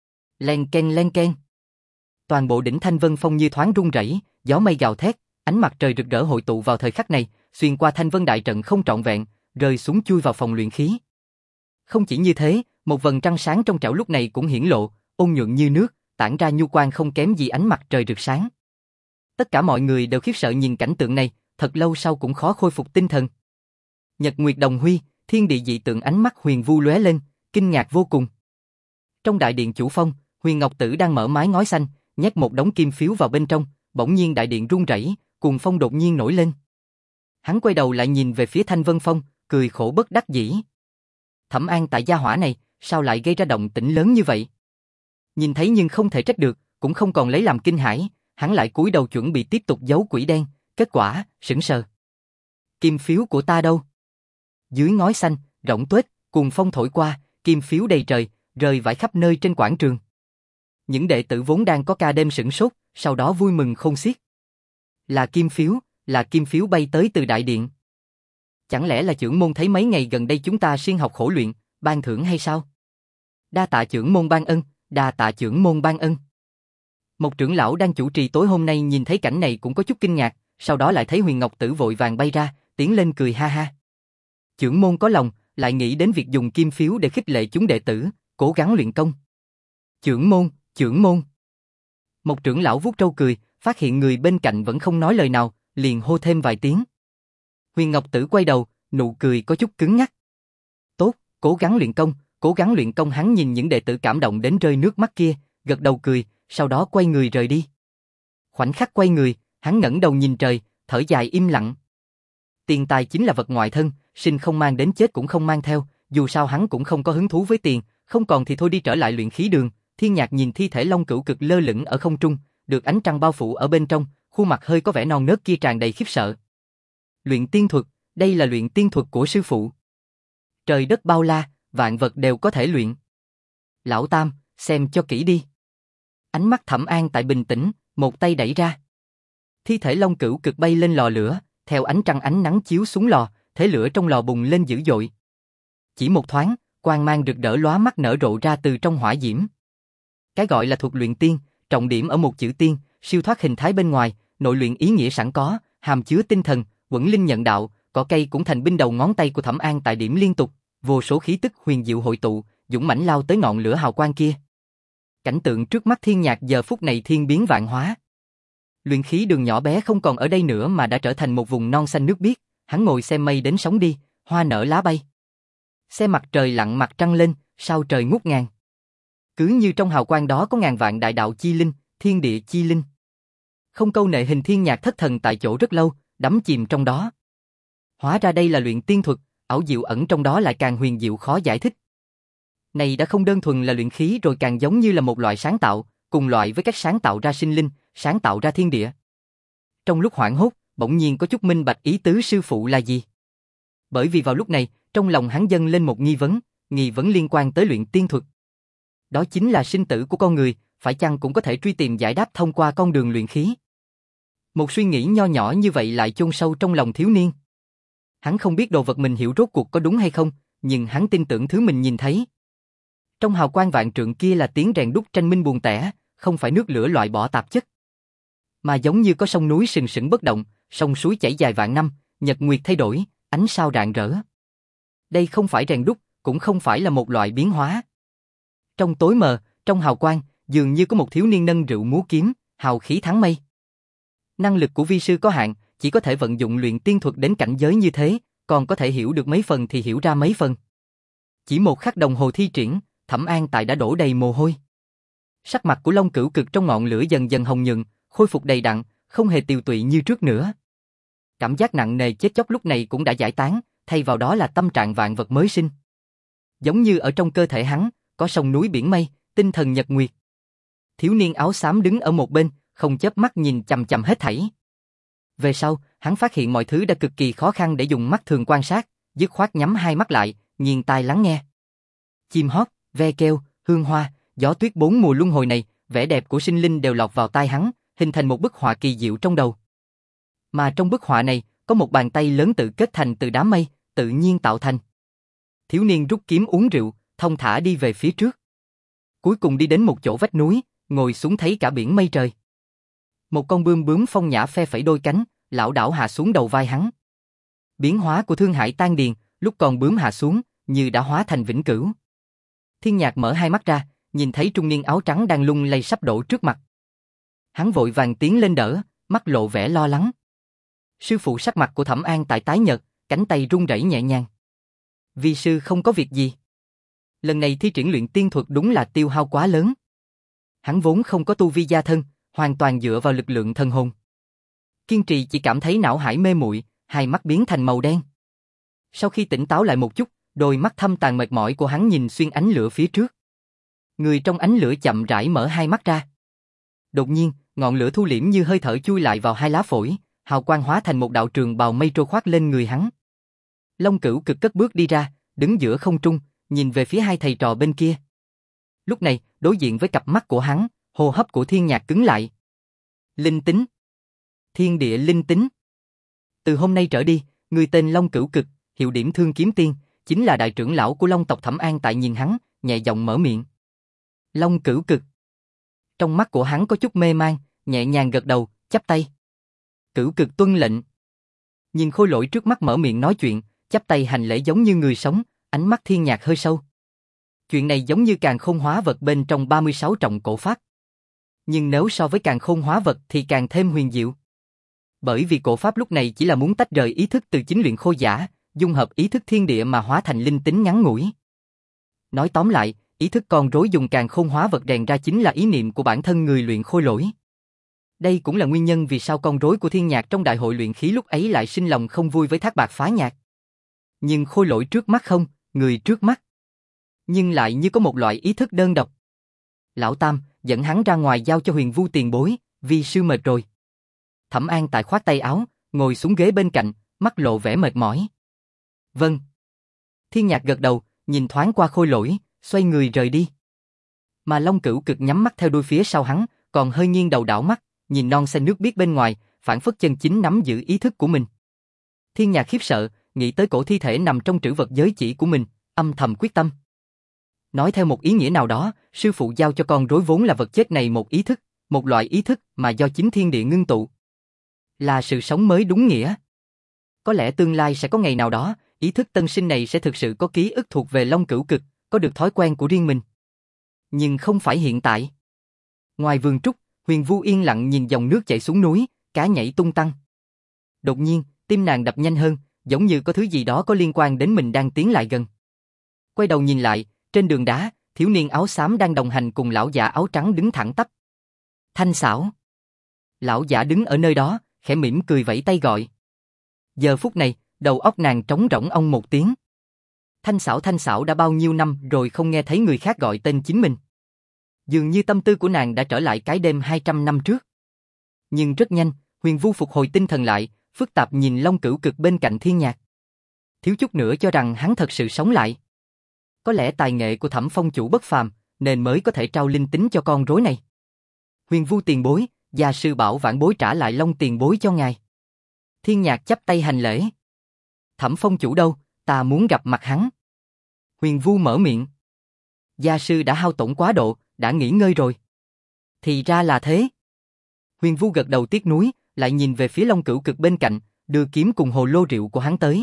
Len ken len ken. Toàn bộ đỉnh Thanh Vân Phong như thoáng rung rẩy, gió mây gào thét, ánh mặt trời rực rỡ hội tụ vào thời khắc này, xuyên qua Thanh Vân đại trận không trọn vẹn, rơi xuống chui vào phòng luyện khí. Không chỉ như thế, một vầng trăng sáng trong trẻo lúc này cũng hiển lộ, ôn nhuận như nước, tản ra nhu quang không kém gì ánh mặt trời rực sáng. Tất cả mọi người đều khiếp sợ nhìn cảnh tượng này, thật lâu sau cũng khó khôi phục tinh thần. Nhật Nguyệt đồng huy, thiên địa dị tượng ánh mắt Huyền Vu lóe lên, kinh ngạc vô cùng. Trong đại điện chủ phong, Huyền Ngọc Tử đang mở mái ngói xanh, nhét một đống kim phiếu vào bên trong, bỗng nhiên đại điện rung rẩy, cuồng phong đột nhiên nổi lên. Hắn quay đầu lại nhìn về phía Thanh Vân Phong, cười khổ bất đắc dĩ. Thẩm An Tại gia hỏa này, sao lại gây ra động tĩnh lớn như vậy? Nhìn thấy nhưng không thể trách được, cũng không còn lấy làm kinh hãi, hắn lại cúi đầu chuẩn bị tiếp tục giấu quỷ đen, kết quả, sững sờ. Kim phiếu của ta đâu? Dưới ngói xanh, rỗng tuếch, cuồng phong thổi qua, kim phiếu đầy trời, rơi vãi khắp nơi trên quảng trường. Những đệ tử vốn đang có ca đêm sửng sốt, sau đó vui mừng khôn xiết. Là kim phiếu, là kim phiếu bay tới từ đại điện. Chẳng lẽ là trưởng môn thấy mấy ngày gần đây chúng ta siêng học khổ luyện, ban thưởng hay sao? Đa tạ trưởng môn ban ân, đa tạ trưởng môn ban ân. Một trưởng lão đang chủ trì tối hôm nay nhìn thấy cảnh này cũng có chút kinh ngạc, sau đó lại thấy Huyền Ngọc Tử vội vàng bay ra, tiến lên cười ha ha. Trưởng môn có lòng, lại nghĩ đến việc dùng kim phiếu để khích lệ chúng đệ tử, cố gắng luyện công. Trưởng môn, trưởng môn. Một trưởng lão vuốt râu cười, phát hiện người bên cạnh vẫn không nói lời nào, liền hô thêm vài tiếng. Huyền Ngọc Tử quay đầu, nụ cười có chút cứng ngắc. Tốt, cố gắng luyện công, cố gắng luyện công. Hắn nhìn những đệ tử cảm động đến rơi nước mắt kia, gật đầu cười, sau đó quay người rời đi. Khoảnh khắc quay người, hắn ngẩng đầu nhìn trời, thở dài im lặng. Tiền tài chính là vật ngoại thân, sinh không mang đến chết cũng không mang theo, dù sao hắn cũng không có hứng thú với tiền, không còn thì thôi đi trở lại luyện khí đường. Thiên Nhạc nhìn thi thể Long Cửu Cực lơ lửng ở không trung, được ánh trăng bao phủ ở bên trong, khuôn mặt hơi có vẻ non nớt kia tràn đầy khiếp sợ. Luyện tiên thuật, đây là luyện tiên thuật của sư phụ. Trời đất bao la, vạn vật đều có thể luyện. Lão Tam, xem cho kỹ đi. Ánh mắt Thẩm An Tại bình tĩnh, một tay đẩy ra. Thi thể Long Cửu Cực bay lên lò lửa, theo ánh trăng ánh nắng chiếu xuống lò, thế lửa trong lò bùng lên dữ dội. Chỉ một thoáng, quang mang rực rỡ lóa mắt nở rộ ra từ trong hỏa diễm. Cái gọi là thuật luyện tiên, trọng điểm ở một chữ tiên, siêu thoát hình thái bên ngoài, nội luyện ý nghĩa sẵn có, hàm chứa tinh thần, quẩn linh nhận đạo, cỏ cây cũng thành binh đầu ngón tay của Thẩm An Tại điểm liên tục, vô số khí tức huyền diệu hội tụ, dũng mãnh lao tới ngọn lửa hào quang kia. Cảnh tượng trước mắt Thiên Nhạc giờ phút này thiên biến vạn hóa. Luyện khí đường nhỏ bé không còn ở đây nữa mà đã trở thành một vùng non xanh nước biếc, hắn ngồi xem mây đến sóng đi, hoa nở lá bay. Xem mặt trời lặn mặt trăng lên, sao trời ngút ngàn. Cứ như trong hào quang đó có ngàn vạn đại đạo chi linh, thiên địa chi linh. Không câu nệ hình Thiên Nhạc thất thần tại chỗ rất lâu, đắm chìm trong đó. Hóa ra đây là luyện tiên thuật, ảo diệu ẩn trong đó lại càng huyền diệu khó giải thích. Này đã không đơn thuần là luyện khí rồi càng giống như là một loại sáng tạo, cùng loại với cách sáng tạo ra sinh linh, sáng tạo ra thiên địa. Trong lúc hoảng hốt, bỗng nhiên có chút minh bạch ý tứ sư phụ là gì. Bởi vì vào lúc này, trong lòng hắn dâng lên một nghi vấn, nghi vấn liên quan tới luyện tiên thuật. Đó chính là sinh tử của con người, phải chăng cũng có thể truy tìm giải đáp thông qua con đường luyện khí. Một suy nghĩ nho nhỏ như vậy lại chôn sâu trong lòng thiếu niên. Hắn không biết đồ vật mình hiểu rốt cuộc có đúng hay không, nhưng hắn tin tưởng thứ mình nhìn thấy. Trong hào quang vạn trượng kia là tiếng rèn đúc tranh minh buồn tẻ, không phải nước lửa loại bỏ tạp chất. Mà giống như có sông núi sừng sững bất động, sông suối chảy dài vạn năm, nhật nguyệt thay đổi, ánh sao rạng rỡ. Đây không phải rèn đúc, cũng không phải là một loại biến hóa. Trong tối mờ, trong hào quang, dường như có một thiếu niên nâng rượu múa kiếm, hào khí thắng mây. Năng lực của vi sư có hạn, chỉ có thể vận dụng luyện tiên thuật đến cảnh giới như thế, còn có thể hiểu được mấy phần thì hiểu ra mấy phần. Chỉ một khắc đồng hồ thi triển, Thẩm An Tại đã đổ đầy mồ hôi. Sắc mặt của Long Cửu Cực trong ngọn lửa dần dần hồng nhuận, khôi phục đầy đặn, không hề tiều tụy như trước nữa. Cảm giác nặng nề chết chóc lúc này cũng đã giải tán, thay vào đó là tâm trạng vạn vật mới sinh. Giống như ở trong cơ thể hắn, có sông núi biển mây, tinh thần nhật nguyệt. Thiếu niên áo xám đứng ở một bên, không chớp mắt nhìn chằm chằm hết thảy. Về sau, hắn phát hiện mọi thứ đã cực kỳ khó khăn để dùng mắt thường quan sát, dứt khoát nhắm hai mắt lại, nghiêng tai lắng nghe. Chim hót, ve kêu, hương hoa, gió tuyết bốn mùa luân hồi này, vẻ đẹp của sinh linh đều lọt vào tai hắn, hình thành một bức họa kỳ diệu trong đầu. Mà trong bức họa này, có một bàn tay lớn tự kết thành từ đám mây, tự nhiên tạo thành. Thiếu niên rút kiếm uống rượu, thong thả đi về phía trước. Cuối cùng đi đến một chỗ vách núi, ngồi xuống thấy cả biển mây trời. Một con bươm bướm phong nhã phe phẩy đôi cánh, lảo đảo hạ xuống đầu vai hắn. Biến hóa của Thương Hải Tan Điền, lúc còn bướm hạ xuống, như đã hóa thành vĩnh cửu. Thiên Nhạc mở hai mắt ra, nhìn thấy trung niên áo trắng đang lung lay sắp đổ trước mặt. Hắn vội vàng tiến lên đỡ, mắt lộ vẻ lo lắng. Sư phụ sắc mặt của Thẩm An Tại tái nhợt, cánh tay run rẩy nhẹ nhàng. Vi sư không có việc gì. Lần này thi triển luyện tiên thuật đúng là tiêu hao quá lớn. Hắn vốn không có tu vi gia thân, hoàn toàn dựa vào lực lượng thần hồn. Kiên trì chỉ cảm thấy não hải mê muội, hai mắt biến thành màu đen. Sau khi tỉnh táo lại một chút, đôi mắt thâm tàn mệt mỏi của hắn nhìn xuyên ánh lửa phía trước. Người trong ánh lửa chậm rãi mở hai mắt ra. Đột nhiên, ngọn lửa thu liễm như hơi thở chui lại vào hai lá phổi, hào quang hóa thành một đạo trường bào mây trôi khoác lên người hắn. Long Cửu Cực cất bước đi ra, đứng giữa không trung, nhìn về phía hai thầy trò bên kia. Lúc này, đối diện với cặp mắt của hắn, hô hấp của Thiên Nhạc cứng lại. Linh tính. Thiên địa linh tính. Từ hôm nay trở đi, người tên Long Cửu Cực, hiệu điểm Thương Kiếm Tiên, chính là đại trưởng lão của Long tộc. Thẩm An Tại nhìn hắn, nhẹ giọng mở miệng. Long Cửu Cực. Trong mắt của hắn có chút mê man, nhẹ nhàng gật đầu, chắp tay. Cửu Cực tuân lệnh. Nhìn Khôi Lỗi trước mắt mở miệng nói chuyện, chắp tay hành lễ giống như người sống, ánh mắt Thiên Nhạc hơi sâu. Chuyện này giống như càn khôn hóa vật bên trong ba mươi sáu trọng cổ pháp. Nhưng nếu so với càn khôn hóa vật thì càng thêm huyền diệu. Bởi vì cổ pháp lúc này chỉ là muốn tách rời ý thức từ chính luyện khôi giả, dung hợp ý thức thiên địa mà hóa thành linh tính ngắn ngủi. Nói tóm lại, ý thức con rối dùng càn khôn hóa vật rèn ra chính là ý niệm của bản thân người luyện khôi lỗi. Đây cũng là nguyên nhân vì sao con rối của Thiên Nhạc trong đại hội luyện khí lúc ấy lại sinh lòng không vui với Thác Bạt Phá Nhạc. Nhưng khôi lỗi trước mắt không, người trước mắt. Nhưng lại như có một loại ý thức đơn độc. Lão Tam, dẫn hắn ra ngoài giao cho Huyền Vu tiền bối, vi sư mệt rồi. Thẩm An Tại khoát tay áo, ngồi xuống ghế bên cạnh, mắt lộ vẻ mệt mỏi. Vâng. Thiên Nhạc gật đầu, nhìn thoáng qua khôi lỗi, xoay người rời đi. Mà Long Cửu Cực nhắm mắt theo đuôi phía sau hắn, còn hơi nghiêng đầu đảo mắt, nhìn non xanh nước biếc bên ngoài, phản phất chân chính nắm giữ ý thức của mình. Thiên Nhạc khiếp sợ, nghĩ tới cổ thi thể nằm trong trữ vật giới chỉ của mình, âm thầm quyết tâm. Nói theo một ý nghĩa nào đó, sư phụ giao cho con rối vốn là vật chết này một ý thức, một loại ý thức mà do chính thiên địa ngưng tụ. Là sự sống mới đúng nghĩa. Có lẽ tương lai sẽ có ngày nào đó, ý thức tân sinh này sẽ thực sự có ký ức thuộc về Long Cửu Cực, có được thói quen của riêng mình. Nhưng không phải hiện tại. Ngoài vườn trúc, Huyền Vu yên lặng nhìn dòng nước chảy xuống núi, cá nhảy tung tăng. Đột nhiên, tim nàng đập nhanh hơn, giống như có thứ gì đó có liên quan đến mình đang tiến lại gần. Quay đầu nhìn lại, trên đường đá, thiếu niên áo xám đang đồng hành cùng lão giả áo trắng đứng thẳng tắp. Thanh Xảo. Lão giả đứng ở nơi đó, khẽ mỉm cười vẫy tay gọi. Giờ phút này, đầu óc nàng trống rỗng ong một tiếng. Thanh Xảo Thanh Xảo đã bao nhiêu năm rồi không nghe thấy người khác gọi tên chính mình. Dường như tâm tư của nàng đã trở lại cái đêm hai trăm năm trước. Nhưng rất nhanh, Huyền Vu phục hồi tinh thần lại, phức tạp nhìn Long Cửu Cực bên cạnh Thiên Nhạc. Thiếu chút nữa cho rằng hắn thật sự sống lại. Có lẽ tài nghệ của Thẩm Phong chủ bất phàm, nên mới có thể trao linh tính cho con rối này. Huyền Vu tiền bối, gia sư bảo vãn bối trả lại Long tiền bối cho ngài. Thiên Nhạc chắp tay hành lễ. Thẩm Phong chủ đâu, ta muốn gặp mặt hắn. Huyền Vu mở miệng. Gia sư đã hao tổn quá độ, đã nghỉ ngơi rồi. Thì ra là thế. Huyền Vu gật đầu tiếc nuối, lại nhìn về phía Long Cửu Cực bên cạnh, đưa kiếm cùng hồ lô rượu của hắn tới.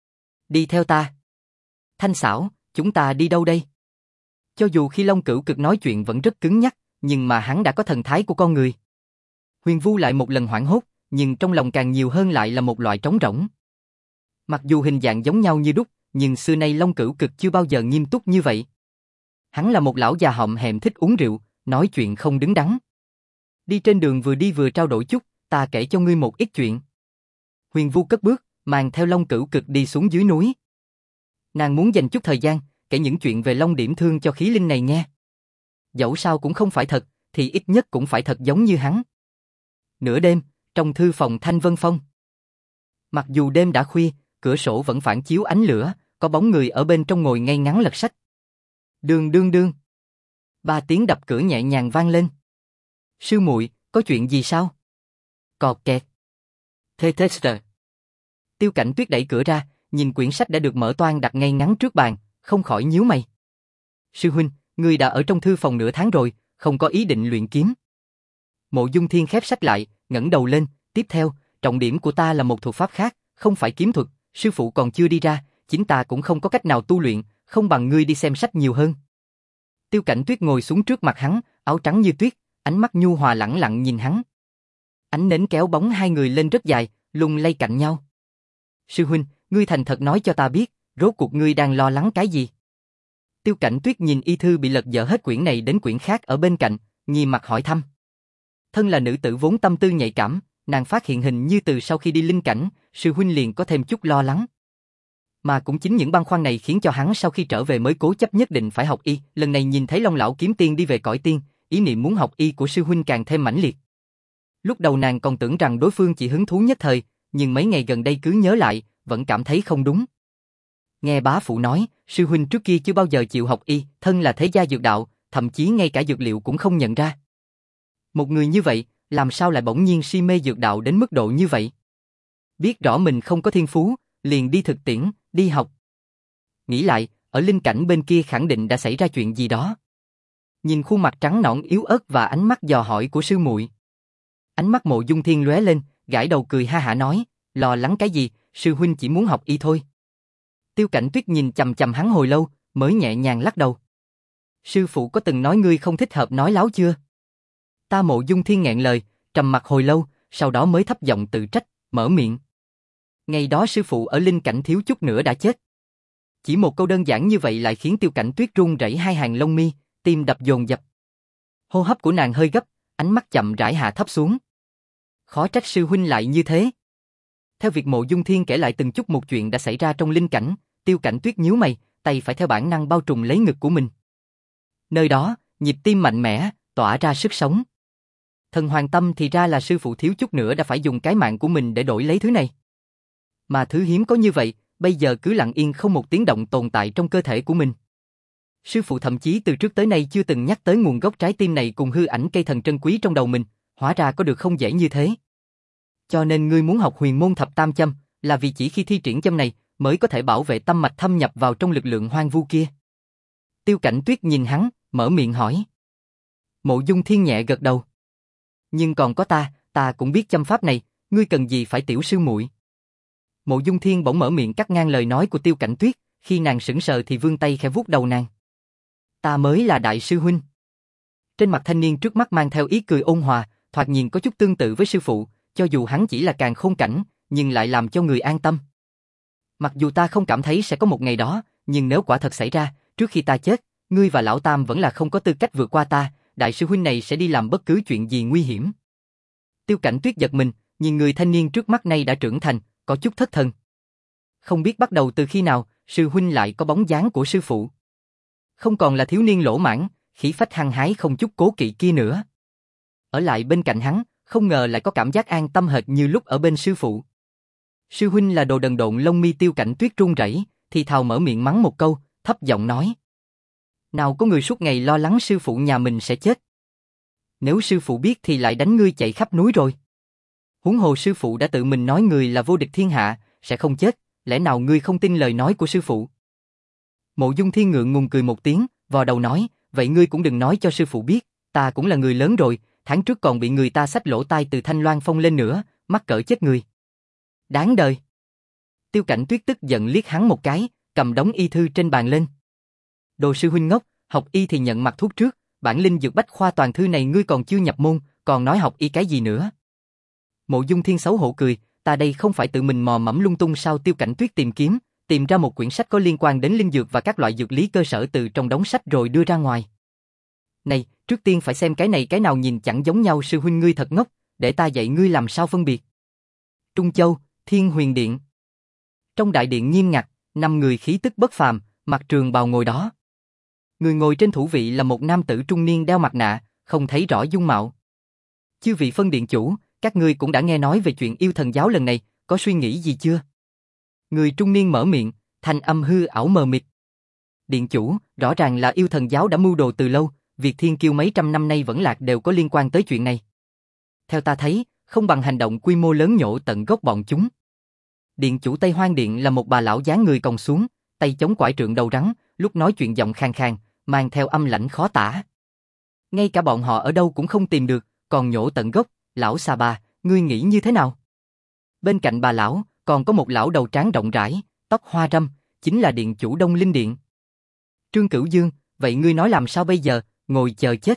Đi theo ta. Thanh Xảo, chúng ta đi đâu đây? Cho dù khi Long Cửu Cực nói chuyện vẫn rất cứng nhắc, nhưng mà hắn đã có thần thái của con người. Huyền Vu lại một lần hoảng hốt, nhưng trong lòng càng nhiều hơn lại là một loại trống rỗng. Mặc dù hình dạng giống nhau như đúc, nhưng xưa nay Long Cửu Cực chưa bao giờ nghiêm túc như vậy. Hắn là một lão già hậm hẹm thích uống rượu, nói chuyện không đứng đắn. Đi trên đường vừa đi vừa trao đổi chút, ta kể cho ngươi một ít chuyện. Huyền Vu cất bước, mang theo Long Cửu Cực đi xuống dưới núi. Nàng muốn dành chút thời gian, kể những chuyện về Long Điểm Thương cho khí linh này nghe. Dẫu sao cũng không phải thật, thì ít nhất cũng phải thật giống như hắn. Nửa đêm, trong thư phòng Thanh Vân Phong. Mặc dù đêm đã khuya, cửa sổ vẫn phản chiếu ánh lửa, có bóng người ở bên trong ngồi ngay ngắn lật sách. Đương đương đương. Ba tiếng đập cửa nhẹ nhàng vang lên. Sư muội, có chuyện gì sao? Cọt kẹt. Thê thê sờ. Tiêu Cảnh Tuyết đẩy cửa ra, nhìn quyển sách đã được mở toang đặt ngay ngắn trước bàn, không khỏi nhíu mày. Sư huynh, ngươi đã ở trong thư phòng nửa tháng rồi, không có ý định luyện kiếm. Mộ Dung Thiên khép sách lại, ngẩng đầu lên, tiếp theo, trọng điểm của ta là một thuật pháp khác, không phải kiếm thuật, sư phụ còn chưa đi ra, chính ta cũng không có cách nào tu luyện, không bằng ngươi đi xem sách nhiều hơn. Tiêu Cảnh Tuyết ngồi xuống trước mặt hắn, áo trắng như tuyết, ánh mắt nhu hòa lẳng lặng nhìn hắn. Ánh nến kéo bóng hai người lên rất dài, lung lay cạnh nhau. Sư huynh, ngươi thành thật nói cho ta biết, rốt cuộc ngươi đang lo lắng cái gì? Tiêu Cảnh Tuyết nhìn y thư bị lật dở hết quyển này đến quyển khác ở bên cạnh, nghi mặt hỏi thăm. Thân là nữ tử vốn tâm tư nhạy cảm, nàng phát hiện hình như từ sau khi đi linh cảnh, sư huynh liền có thêm chút lo lắng. Mà cũng chính những băn khoăn này khiến cho hắn sau khi trở về mới cố chấp nhất định phải học y, lần này nhìn thấy Long lão kiếm tiên đi về cõi tiên, ý niệm muốn học y của sư huynh càng thêm mãnh liệt. Lúc đầu nàng còn tưởng rằng đối phương chỉ hứng thú nhất thời, nhưng mấy ngày gần đây cứ nhớ lại, vẫn cảm thấy không đúng. Nghe bá phụ nói, sư huynh trước kia chưa bao giờ chịu học y, thân là thế gia dược đạo, thậm chí ngay cả dược liệu cũng không nhận ra. Một người như vậy, làm sao lại bỗng nhiên si mê dược đạo đến mức độ như vậy? Biết rõ mình không có thiên phú, liền đi thực tiễn, đi học. Nghĩ lại, ở linh cảnh bên kia khẳng định đã xảy ra chuyện gì đó. Nhìn khuôn mặt trắng nõn yếu ớt và ánh mắt dò hỏi của sư muội. Ánh mắt Mộ Dung Thiên lóe lên, gãi đầu cười ha hả nói, lo lắng cái gì, sư huynh chỉ muốn học y thôi. Tiêu Cảnh Tuyết nhìn chằm chằm hắn hồi lâu, mới nhẹ nhàng lắc đầu. Sư phụ có từng nói ngươi không thích hợp nói láo chưa? Ta Mộ Dung Thiên nghẹn lời, trầm mặc hồi lâu, sau đó mới thấp giọng tự trách, mở miệng. Ngày đó sư phụ ở linh cảnh thiếu chút nữa đã chết. Chỉ một câu đơn giản như vậy lại khiến Tiêu Cảnh Tuyết run rẩy hai hàng lông mi, tim đập dồn dập. Hô hấp của nàng hơi gấp, ánh mắt chậm rãi hạ thấp xuống. Khó trách sư huynh lại như thế. Theo việc Mộ Dung Thiên kể lại từng chút một chuyện đã xảy ra trong linh cảnh, Tiêu Cảnh Tuyết nhíu mày, tay phải theo bản năng bao trùm lấy ngực của mình. Nơi đó, nhịp tim mạnh mẽ, tỏa ra sức sống. Thần Hoàng Tâm thì ra là sư phụ thiếu chút nữa đã phải dùng cái mạng của mình để đổi lấy thứ này. Mà thứ hiếm có như vậy, bây giờ cứ lặng yên không một tiếng động tồn tại trong cơ thể của mình. Sư phụ thậm chí từ trước tới nay chưa từng nhắc tới nguồn gốc trái tim này cùng hư ảnh cây thần trân quý trong đầu mình, hóa ra có được không dễ như thế. Cho nên ngươi muốn học huyền môn thập tam châm, là vì chỉ khi thi triển châm này mới có thể bảo vệ tâm mạch thâm nhập vào trong lực lượng hoang vu kia. Tiêu Cảnh Tuyết nhìn hắn, mở miệng hỏi. Mộ Dung Thiên nhẹ gật đầu. Nhưng còn có ta, ta cũng biết châm pháp này, ngươi cần gì phải tiểu sư muội? Mộ Dung Thiên bỗng mở miệng cắt ngang lời nói của Tiêu Cảnh Tuyết, khi nàng sững sờ thì vươn tay khẽ vuốt đầu nàng. Ta mới là đại sư huynh. Trên mặt thanh niên trước mắt mang theo ý cười ôn hòa, thoạt nhìn có chút tương tự với sư phụ, cho dù hắn chỉ là càn khôn cảnh, nhưng lại làm cho người an tâm. Mặc dù ta không cảm thấy sẽ có một ngày đó, nhưng nếu quả thật xảy ra, trước khi ta chết, ngươi và lão tam vẫn là không có tư cách vượt qua ta, đại sư huynh này sẽ đi làm bất cứ chuyện gì nguy hiểm. Tiêu Cảnh Tuyết giật mình, nhìn người thanh niên trước mắt này đã trưởng thành, có chút thất thần. Không biết bắt đầu từ khi nào, sư huynh lại có bóng dáng của sư phụ. Không còn là thiếu niên lỗ mãng, khí phách hăng hái không chút cố kỵ kia nữa. Ở lại bên cạnh hắn, không ngờ lại có cảm giác an tâm hệt như lúc ở bên sư phụ. Sư huynh là đồ đần độn, lông mi Tiêu Cảnh Tuyết run rẩy, thì thào mở miệng mắng một câu, thấp giọng nói. Nào có người suốt ngày lo lắng sư phụ nhà mình sẽ chết. Nếu sư phụ biết thì lại đánh ngươi chạy khắp núi rồi. Huống hồ sư phụ đã tự mình nói người là vô địch thiên hạ, sẽ không chết, lẽ nào ngươi không tin lời nói của sư phụ? Mộ Dung Thiên ngượng ngùng cười một tiếng, vò đầu nói, vậy ngươi cũng đừng nói cho sư phụ biết, ta cũng là người lớn rồi, tháng trước còn bị người ta xách lỗ tai từ Thanh Loan Phong lên nữa, mắc cỡ chết người. Đáng đời. Tiêu Cảnh Tuyết tức giận liếc hắn một cái, cầm đống y thư trên bàn lên. Đồ sư huynh ngốc, học y thì nhận mặt thuốc trước, bản linh dược bách khoa toàn thư này ngươi còn chưa nhập môn, còn nói học y cái gì nữa? Mộ Dung Thiên xấu hổ cười, ta đây không phải tự mình mò mẫm lung tung sao? Tiêu Cảnh Tuyết tìm kiếm, tìm ra một quyển sách có liên quan đến linh dược và các loại dược lý cơ sở từ trong đống sách rồi đưa ra ngoài. Này, trước tiên phải xem cái này cái nào nhìn chẳng giống nhau, sư huynh ngươi thật ngốc, để ta dạy ngươi làm sao phân biệt. Trung Châu, Thiên Huyền Điện. Trong đại điện nghiêm ngặt, năm người khí tức bất phàm, mặc trường bào ngồi đó. Người ngồi trên thủ vị là một nam tử trung niên đeo mặt nạ, không thấy rõ dung mạo. Chư vị phân điện chủ, các ngươi cũng đã nghe nói về chuyện yêu thần giáo lần này, có suy nghĩ gì chưa? Người trung niên mở miệng, thanh âm hư ảo mờ mịt. Điện chủ, rõ ràng là yêu thần giáo đã mưu đồ từ lâu, việc thiên kiêu mấy trăm năm nay vẫn lạc đều có liên quan tới chuyện này. Theo ta thấy, không bằng hành động quy mô lớn nhổ tận gốc bọn chúng. Điện chủ Tây Hoang Điện là một bà lão dáng người còng xuống, tay chống quải trượng đầu rắn, lúc nói chuyện giọng khàn khàn, mang theo âm lãnh khó tả. Ngay cả bọn họ ở đâu cũng không tìm được, còn nhổ tận gốc, lão xà bà, ngươi nghĩ như thế nào? Bên cạnh bà lão, còn có một lão đầu trán rộng rãi, tóc hoa râm, chính là điện chủ Đông Linh Điện. Trương Cửu Dương, vậy ngươi nói làm sao bây giờ, ngồi chờ chết?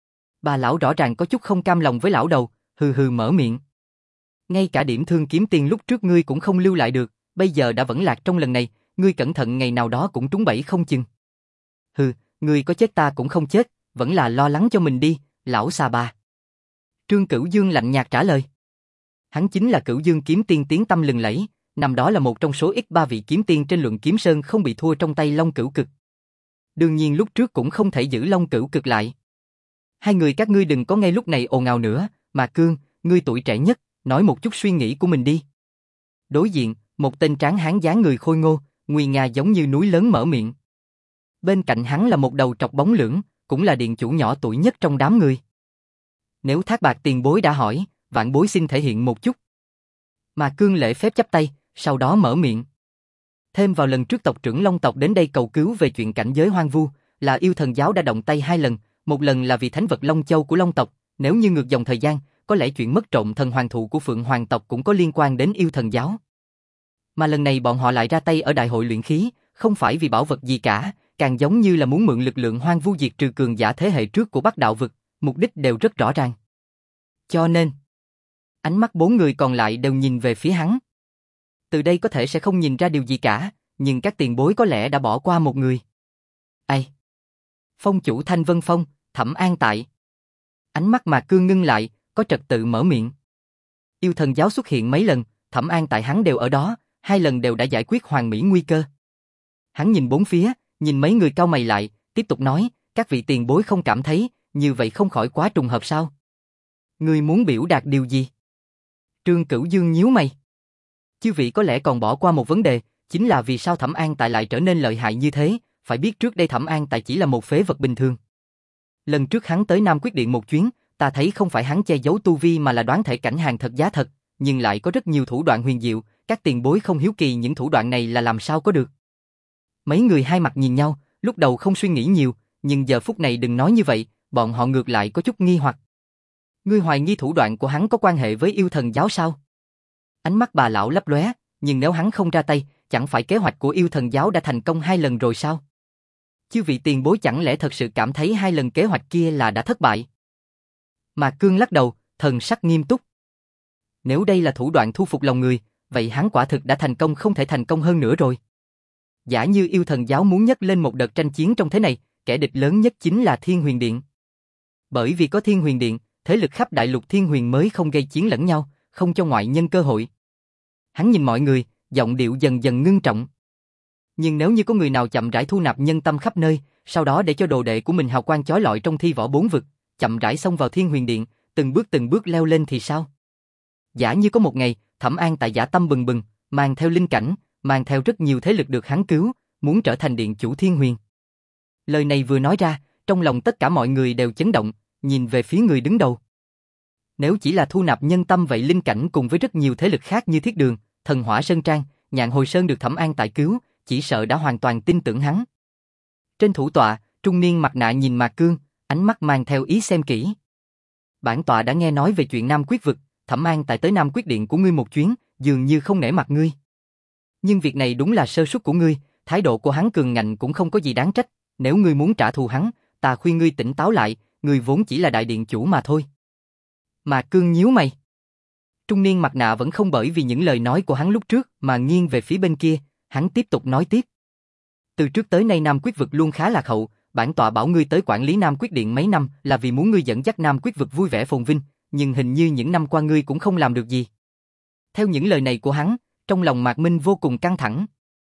Bà lão rõ ràng có chút không cam lòng với lão đầu, hừ hừ mở miệng. Ngay cả điểm thương kiếm tiền lúc trước ngươi cũng không lưu lại được, bây giờ đã vẫn lạc trong lần này, ngươi cẩn thận ngày nào đó cũng trúng bẫy không chừng. Hừ, ngươi có chết ta cũng không chết, vẫn là lo lắng cho mình đi, lão xà bà. Trương Cửu Dương lạnh nhạt trả lời. Hắn chính là Cửu Dương kiếm tiên tiếng tăm lừng lẫy, năm đó là một trong số ít ba vị kiếm tiên trên luận kiếm sơn không bị thua trong tay Long Cửu Cực. Đương nhiên lúc trước cũng không thể giữ Long Cửu Cực lại. Hai người các ngươi đừng có ngay lúc này ồn ào nữa, mà Cương, ngươi tuổi trẻ nhất, nói một chút suy nghĩ của mình đi. Đối diện, một tên tráng hán dáng người khôi ngô, nguy nga giống như núi lớn mở miệng. Bên cạnh hắn là một đầu trọc bóng lưỡng, cũng là điện chủ nhỏ tuổi nhất trong đám người. Nếu Thác Bạc tiền bối đã hỏi, vạn bối xin thể hiện một chút. Mà Cương lễ phép chắp tay, sau đó mở miệng. Thêm vào lần trước tộc trưởng Long tộc đến đây cầu cứu về chuyện cảnh giới hoang vu, là yêu thần giáo đã động tay hai lần, một lần là vì thánh vật Long Châu của Long tộc, nếu như ngược dòng thời gian, có lẽ chuyện mất trộm thần hoàng thụ của Phượng Hoàng tộc cũng có liên quan đến yêu thần giáo. Mà lần này bọn họ lại ra tay ở đại hội luyện khí, không phải vì bảo vật gì cả, càng giống như là muốn mượn lực lượng hoang vu diệt trừ cường giả thế hệ trước của Bắc Đạo vực, mục đích đều rất rõ ràng. Cho nên, ánh mắt bốn người còn lại đều nhìn về phía hắn. Từ đây có thể sẽ không nhìn ra điều gì cả, nhưng các tiền bối có lẽ đã bỏ qua một người. Ai? Phong chủ Thanh Vân Phong, Thẩm An Tại. Ánh mắt mà Cương ngưng lại, có trật tự mở miệng. Yêu thần giáo xuất hiện mấy lần, Thẩm An Tại hắn đều ở đó, hai lần đều đã giải quyết hoàn mỹ nguy cơ. Hắn nhìn bốn phía, nhìn mấy người cau mày lại, tiếp tục nói, các vị tiền bối không cảm thấy, như vậy không khỏi quá trùng hợp sao? Ngươi muốn biểu đạt điều gì? Trương Cửu Dương nhíu mày. Chư vị có lẽ còn bỏ qua một vấn đề, chính là vì sao Thẩm An Tại lại trở nên lợi hại như thế, phải biết trước đây Thẩm An Tại chỉ là một phế vật bình thường. Lần trước hắn tới Nam Quyết Điện một chuyến, ta thấy không phải hắn che giấu tu vi mà là đoán thể cảnh hàng thật giá thật, nhưng lại có rất nhiều thủ đoạn huyền diệu, các tiền bối không hiếu kỳ những thủ đoạn này là làm sao có được. Mấy người hai mặt nhìn nhau, lúc đầu không suy nghĩ nhiều, nhưng giờ phút này đừng nói như vậy, bọn họ ngược lại có chút nghi hoặc. Ngươi hoài nghi thủ đoạn của hắn có quan hệ với yêu thần giáo sao? Ánh mắt bà lão lấp lóe, nhưng nếu hắn không ra tay, chẳng phải kế hoạch của yêu thần giáo đã thành công hai lần rồi sao? Chư vị tiền bối chẳng lẽ thật sự cảm thấy hai lần kế hoạch kia là đã thất bại? Mạc Cương lắc đầu, thần sắc nghiêm túc. Nếu đây là thủ đoạn thu phục lòng người, vậy hắn quả thực đã thành công không thể thành công hơn nữa rồi. Giả như yêu thần giáo muốn nhấc lên một đợt tranh chiến trong thế này, kẻ địch lớn nhất chính là Thiên Huyền Điện. Bởi vì có Thiên Huyền Điện, thế lực khắp đại lục Thiên Huyền mới không gây chiến lẫn nhau, không cho ngoại nhân cơ hội. Hắn nhìn mọi người, giọng điệu dần dần ngưng trọng. Nhưng nếu như có người nào chậm rãi thu nạp nhân tâm khắp nơi, sau đó để cho đồ đệ của mình hào quang chói lọi trong thi võ bốn vực, chậm rãi xông vào Thiên Huyền Điện, từng bước từng bước leo lên thì sao? Giả như có một ngày, Thẩm An Tại dã tâm bừng bừng, mang theo linh cảnh, mang theo rất nhiều thế lực được hắn cứu, muốn trở thành điện chủ Thiên Huyền. Lời này vừa nói ra, trong lòng tất cả mọi người đều chấn động, nhìn về phía người đứng đầu. Nếu chỉ là thu nạp nhân tâm vậy linh cảnh cùng với rất nhiều thế lực khác như Thiết Đường, Thần Hỏa Sơn Trang, Nhạn Hồi Sơn được Thẩm An Tại cứu, chỉ sợ đã hoàn toàn tin tưởng hắn. Trên thủ tọa, trung niên mặt nạ nhìn Mạc Cương, ánh mắt mang theo ý xem kỹ. Bản tọa đã nghe nói về chuyện Nam Quyết vực, Thẩm An Tại tới Nam Quyết Điện của ngươi một chuyến, dường như không nể mặt ngươi. Nhưng việc này đúng là sơ suất của ngươi, thái độ của hắn cường ngạnh cũng không có gì đáng trách, nếu ngươi muốn trả thù hắn, ta khuyên ngươi tỉnh táo lại, ngươi vốn chỉ là đại điện chủ mà thôi. Mạc Cương nhíu mày. Trung niên mặt nạ vẫn không bởi vì những lời nói của hắn lúc trước mà nghiêng về phía bên kia, hắn tiếp tục nói tiếp. Từ trước tới nay Nam Quyết vực luôn khá lạc hậu, bản tọa bảo ngươi tới quản lý Nam Quyết Điện mấy năm là vì muốn ngươi dẫn dắt Nam Quyết vực vui vẻ phồn vinh, nhưng hình như những năm qua ngươi cũng không làm được gì. Theo những lời này của hắn, trong lòng Mạc Minh vô cùng căng thẳng.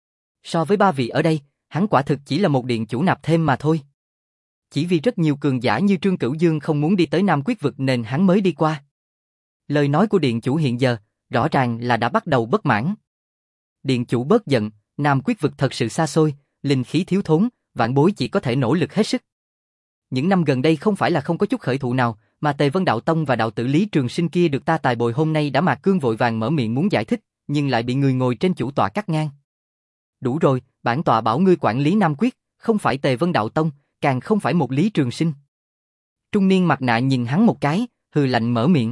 So với ba vị ở đây, hắn quả thực chỉ là một điện chủ nạp thêm mà thôi. Chỉ vì rất nhiều cường giả như Trương Cửu Dương không muốn đi tới Nam Quyết vực nên hắn mới đi qua. Lời nói của điện chủ hiện giờ, rõ ràng là đã bắt đầu bất mãn. Điện chủ bớt giận, Nam Quyết vực thật sự xa xôi, linh khí thiếu thốn, vạn bối chỉ có thể nỗ lực hết sức. Những năm gần đây không phải là không có chút khởi thụ nào, mà Tề Vân Đạo Tông và đạo tử Lý Trường Sinh kia được ta tài bồi hôm nay đã Mạc Cương vội vàng mở miệng muốn giải thích, nhưng lại bị người ngồi trên chủ tọa cắt ngang. Đủ rồi, bản tọa bảo ngươi quản lý Nam Quyết, không phải Tề Vân Đạo Tông, càng không phải một Lý Trường Sinh. Trung niên mặt nạ nhìn hắn một cái, hừ lạnh mở miệng.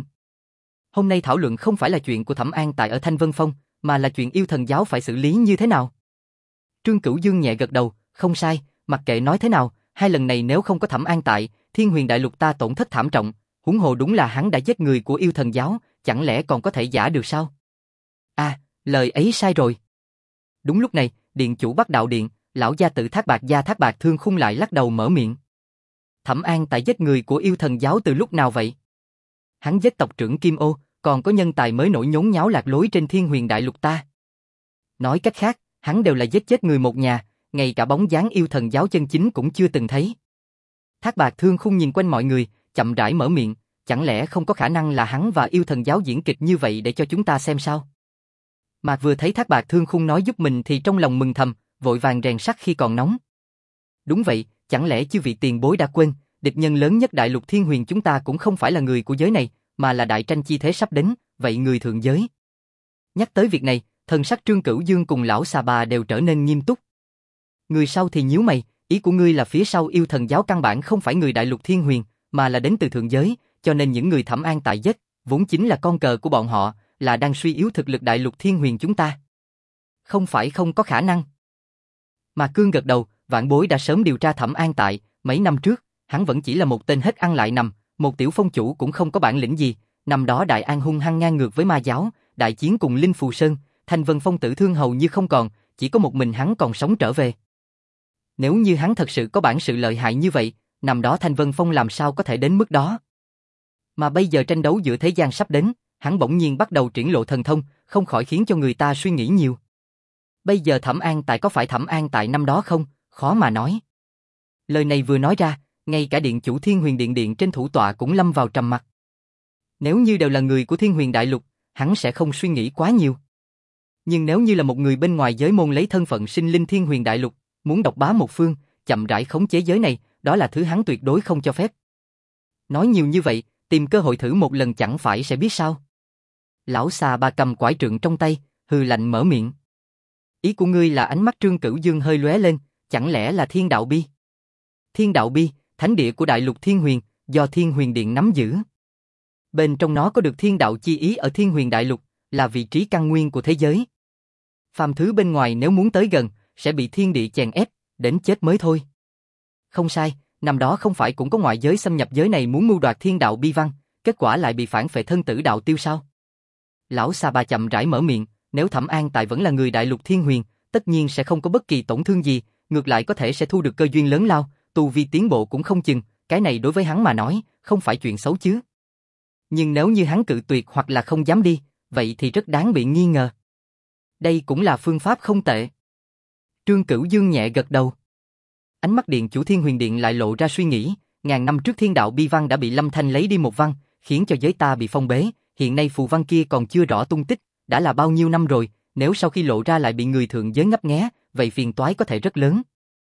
Hôm nay thảo luận không phải là chuyện của Thẩm An Tại ở Thanh Vân Phong, mà là chuyện yêu thần giáo phải xử lý như thế nào. Trương Cửu Dương nhẹ gật đầu, không sai, mặc kệ nói thế nào, hai lần này nếu không có Thẩm An Tại, Thiên Huyền Đại Lục ta tổn thất thảm trọng, huống hồ đúng là hắn đã giết người của yêu thần giáo, chẳng lẽ còn có thể giả được sao? À, lời ấy sai rồi. Đúng lúc này, điện chủ Bắc Đạo Điện, lão gia tử Thác Bạc Gia Thác Bạc Thương Khung lại lắc đầu mở miệng. Thẩm An Tại giết người của yêu thần giáo từ lúc nào vậy? Hắn giết tộc trưởng Kim Ô, còn có nhân tài mới nổi nhốn nháo lạc lối trên Thiên Huyền Đại Lục ta. Nói cách khác, hắn đều là giết chết người một nhà, ngay cả bóng dáng yêu thần giáo chân chính cũng chưa từng thấy. Thác Bạc Thương Khung nhìn quanh mọi người, chậm rãi mở miệng, chẳng lẽ không có khả năng là hắn và yêu thần giáo diễn kịch như vậy để cho chúng ta xem sao? Mạc vừa thấy Thác Bạc Thương Khung nói giúp mình thì trong lòng mừng thầm, vội vàng rèn sắt khi còn nóng. Đúng vậy, chẳng lẽ chư vị tiền bối đã quên, địch nhân lớn nhất đại lục Thiên Huyền chúng ta cũng không phải là người của giới này, mà là đại tranh chi thế sắp đến, vậy người thượng giới. Nhắc tới việc này, thần sắc Trương Cửu Dương cùng lão xà bà đều trở nên nghiêm túc. Người sau thì nhíu mày, ý của ngươi là phía sau yêu thần giáo căn bản không phải người đại lục Thiên Huyền, mà là đến từ thượng giới, cho nên những người Thẩm An Tại giết, vốn chính là con cờ của bọn họ, là đang suy yếu thực lực đại lục Thiên Huyền chúng ta. Không phải không có khả năng. Mà Cương gật đầu, vạn bối đã sớm điều tra Thẩm An Tại, mấy năm trước, hắn vẫn chỉ là một tên hết ăn lại nằm, một tiểu phong chủ cũng không có bản lĩnh gì, năm đó Đại An hung hăng ngang ngược với ma giáo, đại chiến cùng Linh Phù Sơn, Thanh Vân Phong tử thương hầu như không còn, chỉ có một mình hắn còn sống trở về. Nếu như hắn thật sự có bản sự lợi hại như vậy, năm đó Thanh Vân Phong làm sao có thể đến mức đó. Mà bây giờ tranh đấu giữa thế gian sắp đến, hắn bỗng nhiên bắt đầu triển lộ thần thông, không khỏi khiến cho người ta suy nghĩ nhiều. Bây giờ Thẩm An Tại có phải Thẩm An Tại năm đó không, khó mà nói. Lời này vừa nói ra, ngay cả điện chủ Thiên Huyền Điện Điện trên thủ tọa cũng lâm vào trầm mặc. Nếu như đều là người của Thiên Huyền Đại Lục, hắn sẽ không suy nghĩ quá nhiều. Nhưng nếu như là một người bên ngoài giới môn lấy thân phận sinh linh Thiên Huyền Đại Lục, muốn độc bá một phương, chậm rãi khống chế giới này, đó là thứ hắn tuyệt đối không cho phép. Nói nhiều như vậy, tìm cơ hội thử một lần chẳng phải sẽ biết sao. Lão xà bà cầm quải trượng trong tay, hừ lạnh mở miệng. Ý của ngươi là ánh mắt Trương Cửu Dương hơi lóe lên, chẳng lẽ là Thiên Đạo Bi? Thiên Đạo Bi, thánh địa của Đại Lục Thiên Huyền, do Thiên Huyền Điện nắm giữ. Bên trong nó có được thiên đạo chi ý ở Thiên Huyền Đại Lục, là vị trí căn nguyên của thế giới. Phàm thứ bên ngoài nếu muốn tới gần, sẽ bị thiên địa chèn ép, đến chết mới thôi. Không sai, năm đó không phải cũng có ngoại giới xâm nhập giới này muốn mưu đoạt thiên đạo bi văn, kết quả lại bị phản phệ thân tử đạo tiêu sao? Lão xà bà chậm rãi mở miệng, nếu Thẩm An Tài vẫn là người Đại Lục Thiên Huyền, tất nhiên sẽ không có bất kỳ tổn thương gì, ngược lại có thể sẽ thu được cơ duyên lớn lao, tu vi tiến bộ cũng không chừng, cái này đối với hắn mà nói, không phải chuyện xấu chứ. Nhưng nếu như hắn cự tuyệt hoặc là không dám đi, vậy thì rất đáng bị nghi ngờ. Đây cũng là phương pháp không tệ. Trương Cửu Dương nhẹ gật đầu. Ánh mắt điện chủ Thiên Huyền Điện lại lộ ra suy nghĩ, ngàn năm trước thiên đạo bi văn đã bị Lâm Thanh lấy đi một văn, khiến cho giới ta bị phong bế, hiện nay phù văn kia còn chưa rõ tung tích, đã là bao nhiêu năm rồi, nếu sau khi lộ ra lại bị người thượng giới ngấp nghé, vậy phiền toái có thể rất lớn.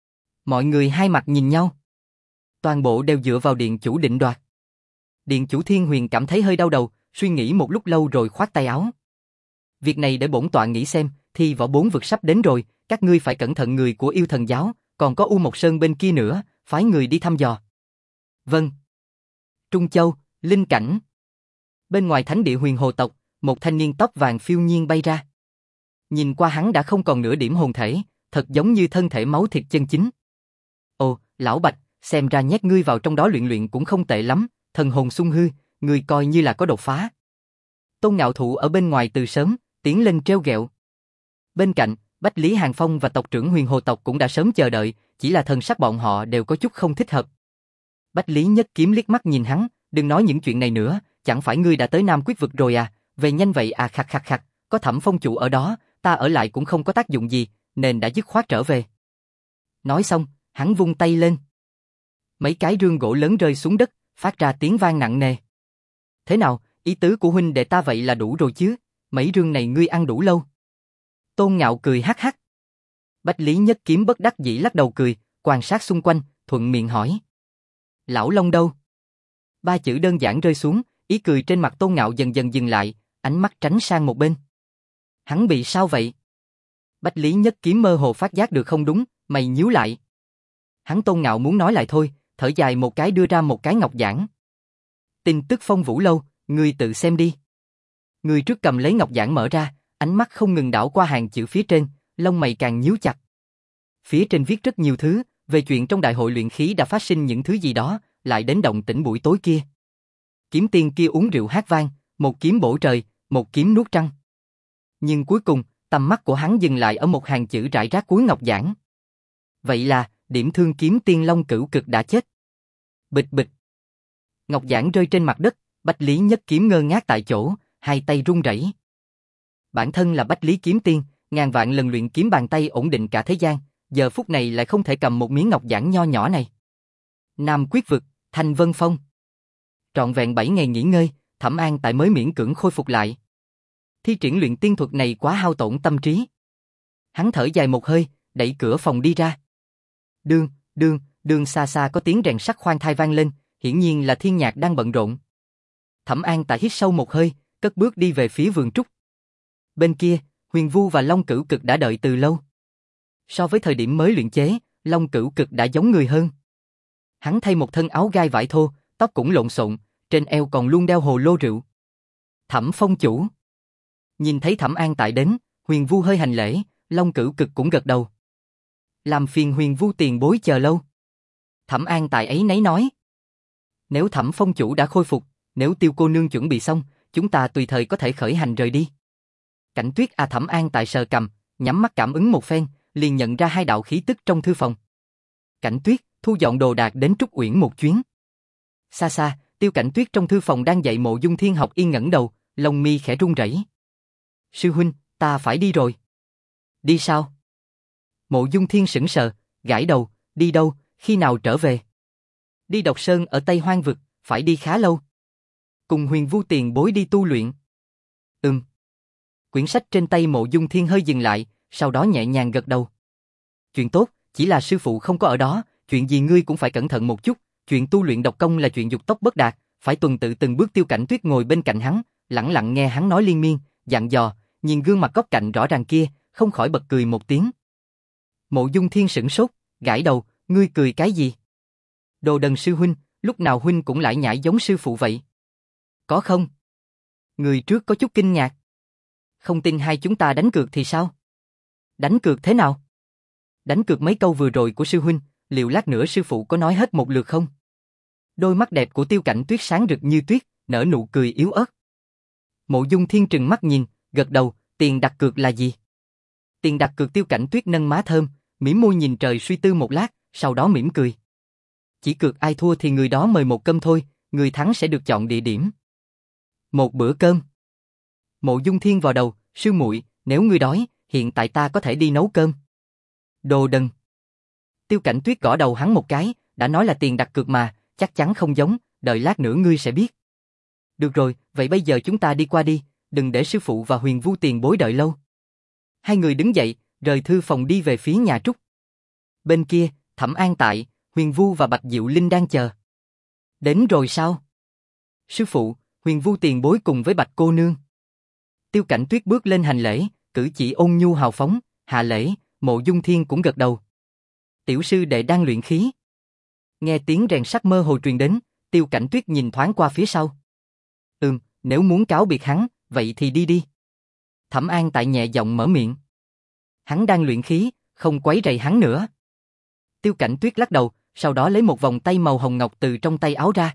Mọi người hai mặt nhìn nhau. Toàn bộ đều dựa vào điện chủ định đoạt. Điện chủ Thiên Huyền cảm thấy hơi đau đầu, suy nghĩ một lúc lâu rồi khoát tay áo. Việc này để bổn tọa nghĩ xem, thì võ bốn vực sắp đến rồi, các ngươi phải cẩn thận người của yêu thần giáo, còn có U Mộc Sơn bên kia nữa, phái người đi thăm dò. Vâng. Trung Châu, Linh Cảnh. Bên ngoài thánh địa Huyền Hồ tộc, một thanh niên tóc vàng phiêu nhiên bay ra. Nhìn qua hắn đã không còn nửa điểm hồn thể, thật giống như thân thể máu thịt chân chính. Ồ, lão Bạch, xem ra nhét ngươi vào trong đó luyện luyện cũng không tệ lắm, thần hồn sung hư, ngươi coi như là có đột phá. Tôn Ngạo Thụ ở bên ngoài từ sớm, tiến lên treo gẹo. Bên cạnh, Bách Lý Hàng Phong và tộc trưởng Huyền Hồ tộc cũng đã sớm chờ đợi, chỉ là thần sắc bọn họ đều có chút không thích hợp. Bách Lý Nhất Kiếm liếc mắt nhìn hắn, đừng nói những chuyện này nữa, chẳng phải ngươi đã tới Nam Quyết vực rồi à, về nhanh vậy à, khặt khặt khặt, có Thẩm Phong chủ ở đó, ta ở lại cũng không có tác dụng gì, nên đã dứt khoát trở về. Nói xong, hắn vung tay lên. Mấy cái rương gỗ lớn rơi xuống đất, phát ra tiếng vang nặng nề. Thế nào, ý tứ của huynh đệ ta vậy là đủ rồi chứ, mấy rương này ngươi ăn đủ lâu. Tôn Ngạo cười hắc hắc. Bách Lý Nhất Kiếm bất đắc dĩ lắc đầu cười, quan sát xung quanh, thuận miệng hỏi. Lão Long đâu? Ba chữ đơn giản rơi xuống, ý cười trên mặt Tôn Ngạo dần dần dừng lại, ánh mắt tránh sang một bên. Hắn bị sao vậy? Bách Lý Nhất Kiếm mơ hồ phát giác được không đúng, mày nhíu lại. Hắn Tôn Ngạo muốn nói lại thôi, thở dài một cái đưa ra một cái ngọc giản. Tin tức Phong Vũ Lâu, ngươi tự xem đi. Người trước cầm lấy ngọc giản mở ra, ánh mắt không ngừng đảo qua hàng chữ phía trên, lông mày càng nhíu chặt. Phía trên viết rất nhiều thứ, về chuyện trong đại hội luyện khí đã phát sinh những thứ gì đó, lại đến động tĩnh buổi tối kia. Kiếm tiên kia uống rượu hát vang, một kiếm bổ trời, một kiếm nuốt trăng. Nhưng cuối cùng, tầm mắt của hắn dừng lại ở một hàng chữ rải rác cuối ngọc giản. Vậy là, điểm thương kiếm tiên Long Cửu Cực đã chết. Bịch bịch. Ngọc giản rơi trên mặt đất, Bách Lý Nhất Kiếm ngơ ngác tại chỗ, hai tay run rẩy. Bản thân là Bách Lý Kiếm Tiên, ngàn vạn lần luyện kiếm bàn tay ổn định cả thế gian, giờ phút này lại không thể cầm một miếng ngọc giản nho nhỏ này. Nam Quyết vực, Thanh Vân Phong. Trọn vẹn bảy ngày nghỉ ngơi, Thẩm An Tại mới miễn cưỡng khôi phục lại. Thi triển luyện tiên thuật này quá hao tổn tâm trí. Hắn thở dài một hơi, đẩy cửa phòng đi ra. Đương, đương, đương xa xa có tiếng rèn sắt khoan thai vang lên, hiển nhiên là Thiên Nhạc đang bận rộn. Thẩm An Tại hít sâu một hơi, cất bước đi về phía vườn trúc. Bên kia, Huyền Vu và Long Cửu Cực đã đợi từ lâu. So với thời điểm mới luyện chế, Long Cửu Cực đã giống người hơn. Hắn thay một thân áo gai vải thô, tóc cũng lộn xộn, trên eo còn luôn đeo hồ lô rượu. Thẩm Phong chủ. Nhìn thấy Thẩm An Tại đến, Huyền Vu hơi hành lễ, Long Cửu Cực cũng gật đầu. Làm phiền Huyền Vu tiền bối chờ lâu. Thẩm An Tại ấy nấy nói. Nếu Thẩm Phong chủ đã khôi phục, nếu Tiêu cô nương chuẩn bị xong, chúng ta tùy thời có thể khởi hành rời đi. Cảnh Tuyết à Thẩm An Tại sờ cằm, nhắm mắt cảm ứng một phen, liền nhận ra hai đạo khí tức trong thư phòng. Cảnh Tuyết, thu dọn đồ đạc đến Trúc Uyển một chuyến. Xa xa, Tiêu Cảnh Tuyết trong thư phòng đang dạy Mộ Dung Thiên học yên ngẩng đầu, lông mi khẽ run rẩy. Sư huynh, ta phải đi rồi. Đi sao? Mộ Dung Thiên sững sờ, gãi đầu, đi đâu, khi nào trở về? Đi Độc Sơn ở Tây Hoang vực, phải đi khá lâu. Cùng Huyền Vu tiền bối đi tu luyện. Ừm. Quyển sách trên tay Mộ Dung Thiên hơi dừng lại, sau đó nhẹ nhàng gật đầu. Chuyện tốt, chỉ là sư phụ không có ở đó, chuyện gì ngươi cũng phải cẩn thận một chút, chuyện tu luyện độc công là chuyện dục tốc bất đạt, phải tuần tự từng bước. Tiêu Cảnh Tuyết ngồi bên cạnh hắn, lặng lặng nghe hắn nói liên miên, dặn dò, nhìn gương mặt góc cạnh rõ ràng kia, không khỏi bật cười một tiếng. Mộ Dung Thiên sửng sốt, gãi đầu, ngươi cười cái gì? Đồ đần sư huynh, lúc nào huynh cũng lải nhải giống sư phụ vậy? Có không? Người trước có chút kinh ngạc. Không tin hai chúng ta đánh cược thì sao? Đánh cược thế nào? Đánh cược mấy câu vừa rồi của sư huynh, liệu lát nữa sư phụ có nói hết một lượt không? Đôi mắt đẹp của Tiêu Cảnh Tuyết sáng rực như tuyết, nở nụ cười yếu ớt. Mộ Dung Thiên trừng mắt nhìn, gật đầu, tiền đặt cược là gì? Tiền đặt cược. Tiêu Cảnh Tuyết nâng má thơm, mỉm môi nhìn trời suy tư một lát, sau đó mỉm cười. Chỉ cược ai thua thì người đó mời một cơm thôi, người thắng sẽ được chọn địa điểm. Một bữa cơm. Mộ Dung Thiên vào đầu, sư muội, nếu ngươi đói, hiện tại ta có thể đi nấu cơm. Đồ đần. Tiêu Cảnh Tuyết gõ đầu hắn một cái, đã nói là tiền đặt cược mà, chắc chắn không giống, đợi lát nữa ngươi sẽ biết. Được rồi, vậy bây giờ chúng ta đi qua đi, đừng để sư phụ và Huyền Vu tiền bối đợi lâu. Hai người đứng dậy, rời thư phòng đi về phía nhà Trúc. Bên kia, Thẩm An Tại, Huyền Vu và Bạch Diệu Linh đang chờ. Đến rồi sao? Sư phụ, Huyền Vu tiền bối cùng với Bạch cô nương. Tiêu Cảnh Tuyết bước lên hành lễ, cử chỉ ôn nhu hào phóng, hạ lễ. Mộ Dung Thiên cũng gật đầu. Tiểu sư đệ đang luyện khí. Nghe tiếng rèn sắt mơ hồ truyền đến, Tiêu Cảnh Tuyết nhìn thoáng qua phía sau. Ừm, nếu muốn cáo biệt hắn, vậy thì đi đi. Thẩm An Tại nhẹ giọng mở miệng. Hắn đang luyện khí, không quấy rầy hắn nữa. Tiêu Cảnh Tuyết lắc đầu, sau đó lấy một vòng tay màu hồng ngọc từ trong tay áo ra.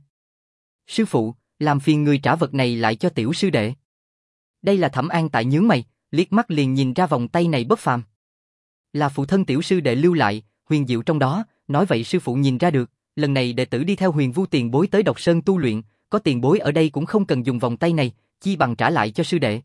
Sư phụ, làm phiền người trả vật này lại cho tiểu sư đệ. Đây là Thẩm An Tại nhướng mày, liếc mắt liền nhìn ra vòng tay này bất phàm. Là phụ thân tiểu sư đệ lưu lại, huyền diệu trong đó, nói vậy sư phụ nhìn ra được, lần này đệ tử đi theo Huyền Vu tiền bối tới Độc Sơn tu luyện, có tiền bối ở đây cũng không cần dùng vòng tay này, chi bằng trả lại cho sư đệ.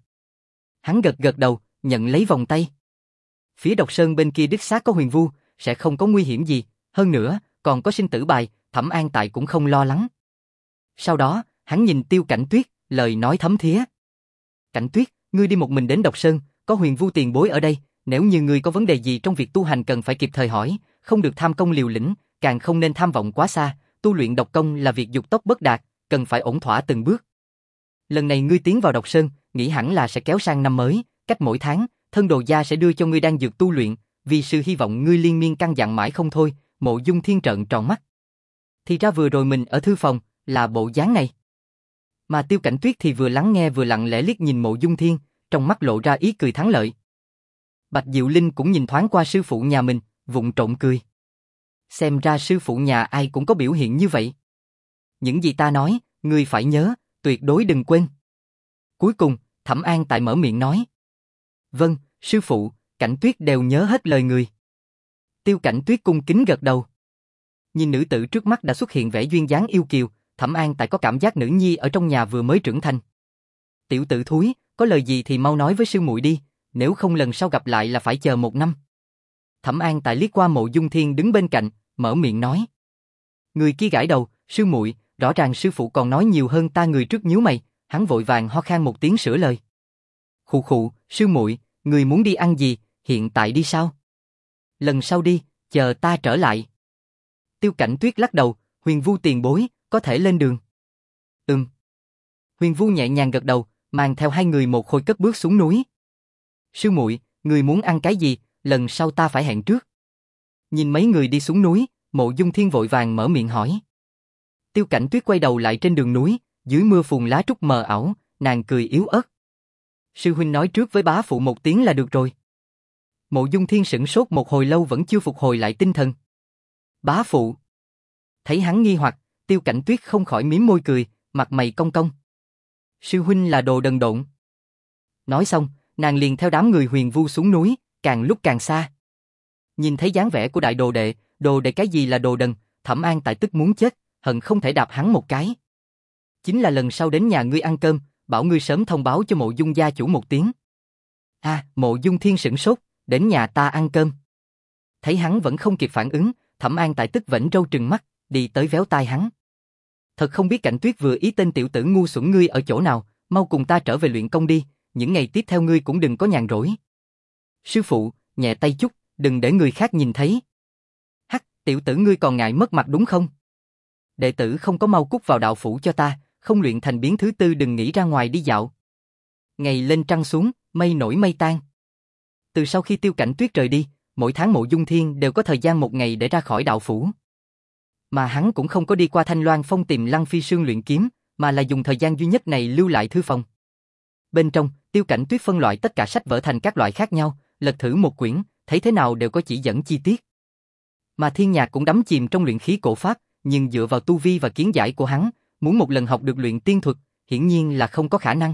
Hắn gật gật đầu, nhận lấy vòng tay. Phía Độc Sơn bên kia đích xác có Huyền Vu, sẽ không có nguy hiểm gì, hơn nữa, còn có sinh tử bài, Thẩm An Tại cũng không lo lắng. Sau đó, hắn nhìn Tiêu Cảnh Tuyết, lời nói thấm thía. Cảnh Tuyết, ngươi đi một mình đến Độc Sơn, có Huyền Vu tiền bối ở đây, nếu như ngươi có vấn đề gì trong việc tu hành cần phải kịp thời hỏi, không được tham công liều lĩnh, càng không nên tham vọng quá xa, tu luyện độc công là việc dục tốc bất đạt, cần phải ổn thỏa từng bước. Lần này ngươi tiến vào Độc Sơn, nghĩ hẳn là sẽ kéo sang năm mới, cách mỗi tháng, thân đồ gia sẽ đưa cho ngươi đan dược tu luyện, vì sư hy vọng ngươi liên miên căn dặn mãi không thôi. Mộ Dung Thiên trợn tròn mắt. Thì ra vừa rồi mình ở thư phòng, là bộ dáng này. Mà Tiêu Cảnh Tuyết thì vừa lắng nghe vừa lặng lẽ liếc nhìn Mộ Dung Thiên, trong mắt lộ ra ý cười thắng lợi. Bạch Diệu Linh cũng nhìn thoáng qua sư phụ nhà mình, vụng trộn cười. Xem ra sư phụ nhà ai cũng có biểu hiện như vậy. Những gì ta nói, ngươi phải nhớ, tuyệt đối đừng quên. Cuối cùng, Thẩm An Tại mở miệng nói. Vâng, sư phụ, Cảnh Tuyết đều nhớ hết lời người. Tiêu Cảnh Tuyết cung kính gật đầu. Nhìn nữ tử trước mắt đã xuất hiện vẻ duyên dáng yêu kiều, Thẩm An Tại có cảm giác nữ nhi ở trong nhà vừa mới trưởng thành. Tiểu tử thúi, có lời gì thì mau nói với sư muội đi, nếu không lần sau gặp lại là phải chờ một năm. Thẩm An Tại liếc qua Mộ Dung Thiên đứng bên cạnh, mở miệng nói. Người kia gãi đầu, sư muội, rõ ràng sư phụ còn nói nhiều hơn ta. Người trước nhíu mày, hắn vội vàng ho khan một tiếng sửa lời. Khụ khụ, sư muội, người muốn đi ăn gì, hiện tại đi sao? Lần sau đi, chờ ta trở lại. Tiêu Cảnh Tuyết lắc đầu, Huyền Vu tiền bối, có thể lên đường. Ừm. Huyền Vu nhẹ nhàng gật đầu, mang theo hai người một khôi cất bước xuống núi. Sư muội, người muốn ăn cái gì, lần sau ta phải hẹn trước. Nhìn mấy người đi xuống núi, Mộ Dung Thiên vội vàng mở miệng hỏi. Tiêu Cảnh Tuyết quay đầu lại trên đường núi, dưới mưa phùn lá trúc mờ ảo, nàng cười yếu ớt. Sư huynh nói trước với bá phụ một tiếng là được rồi. Mộ Dung Thiên sững sốt một hồi lâu vẫn chưa phục hồi lại tinh thần. Bá phụ. Thấy hắn nghi hoặc, Tiêu Cảnh Tuyết không khỏi mím môi cười, mặt mày cong cong. Sư huynh là đồ đần độn. Nói xong, nàng liền theo đám người Huyền Vu xuống núi, càng lúc càng xa. Nhìn thấy dáng vẻ của đại đồ đệ, đồ đệ cái gì là đồ đần, Thẩm An Tại tức muốn chết, hận không thể đạp hắn một cái. Chính là lần sau đến nhà ngươi ăn cơm, bảo ngươi sớm thông báo cho Mộ Dung gia chủ một tiếng. À, Mộ Dung Thiên sửng sốt, đến nhà ta ăn cơm. Thấy hắn vẫn không kịp phản ứng, Thẩm An Tại tức vểnh râu trừng mắt, đi tới véo tai hắn. Thật không biết Cảnh Tuyết vừa ý tên tiểu tử ngu xuẩn ngươi ở chỗ nào, mau cùng ta trở về luyện công đi, những ngày tiếp theo ngươi cũng đừng có nhàn rỗi. Sư phụ, nhẹ tay chút, đừng để người khác nhìn thấy. Tiểu tử ngươi còn ngại mất mặt đúng không? Đệ tử không có mau cút vào đạo phủ cho ta, không luyện thành biến thứ tư đừng nghĩ ra ngoài đi dạo. Ngày lên trăng xuống, mây nổi mây tan. Từ sau khi Tiêu Cảnh Tuyết rời đi, mỗi tháng Mộ Dung Thiên đều có thời gian một ngày để ra khỏi đạo phủ. Mà hắn cũng không có đi qua Thanh Loan Phong tìm Lăng Phi Sương luyện kiếm, mà là dùng thời gian duy nhất này lưu lại thư phòng. Bên trong, Tiêu Cảnh Tuyết phân loại tất cả sách vở thành các loại khác nhau, lật thử một quyển, thấy thế nào đều có chỉ dẫn chi tiết. Mà Thiên Nhạc cũng đắm chìm trong luyện khí cổ pháp, nhưng dựa vào tu vi và kiến giải của hắn, muốn một lần học được luyện tiên thuật, hiển nhiên là không có khả năng.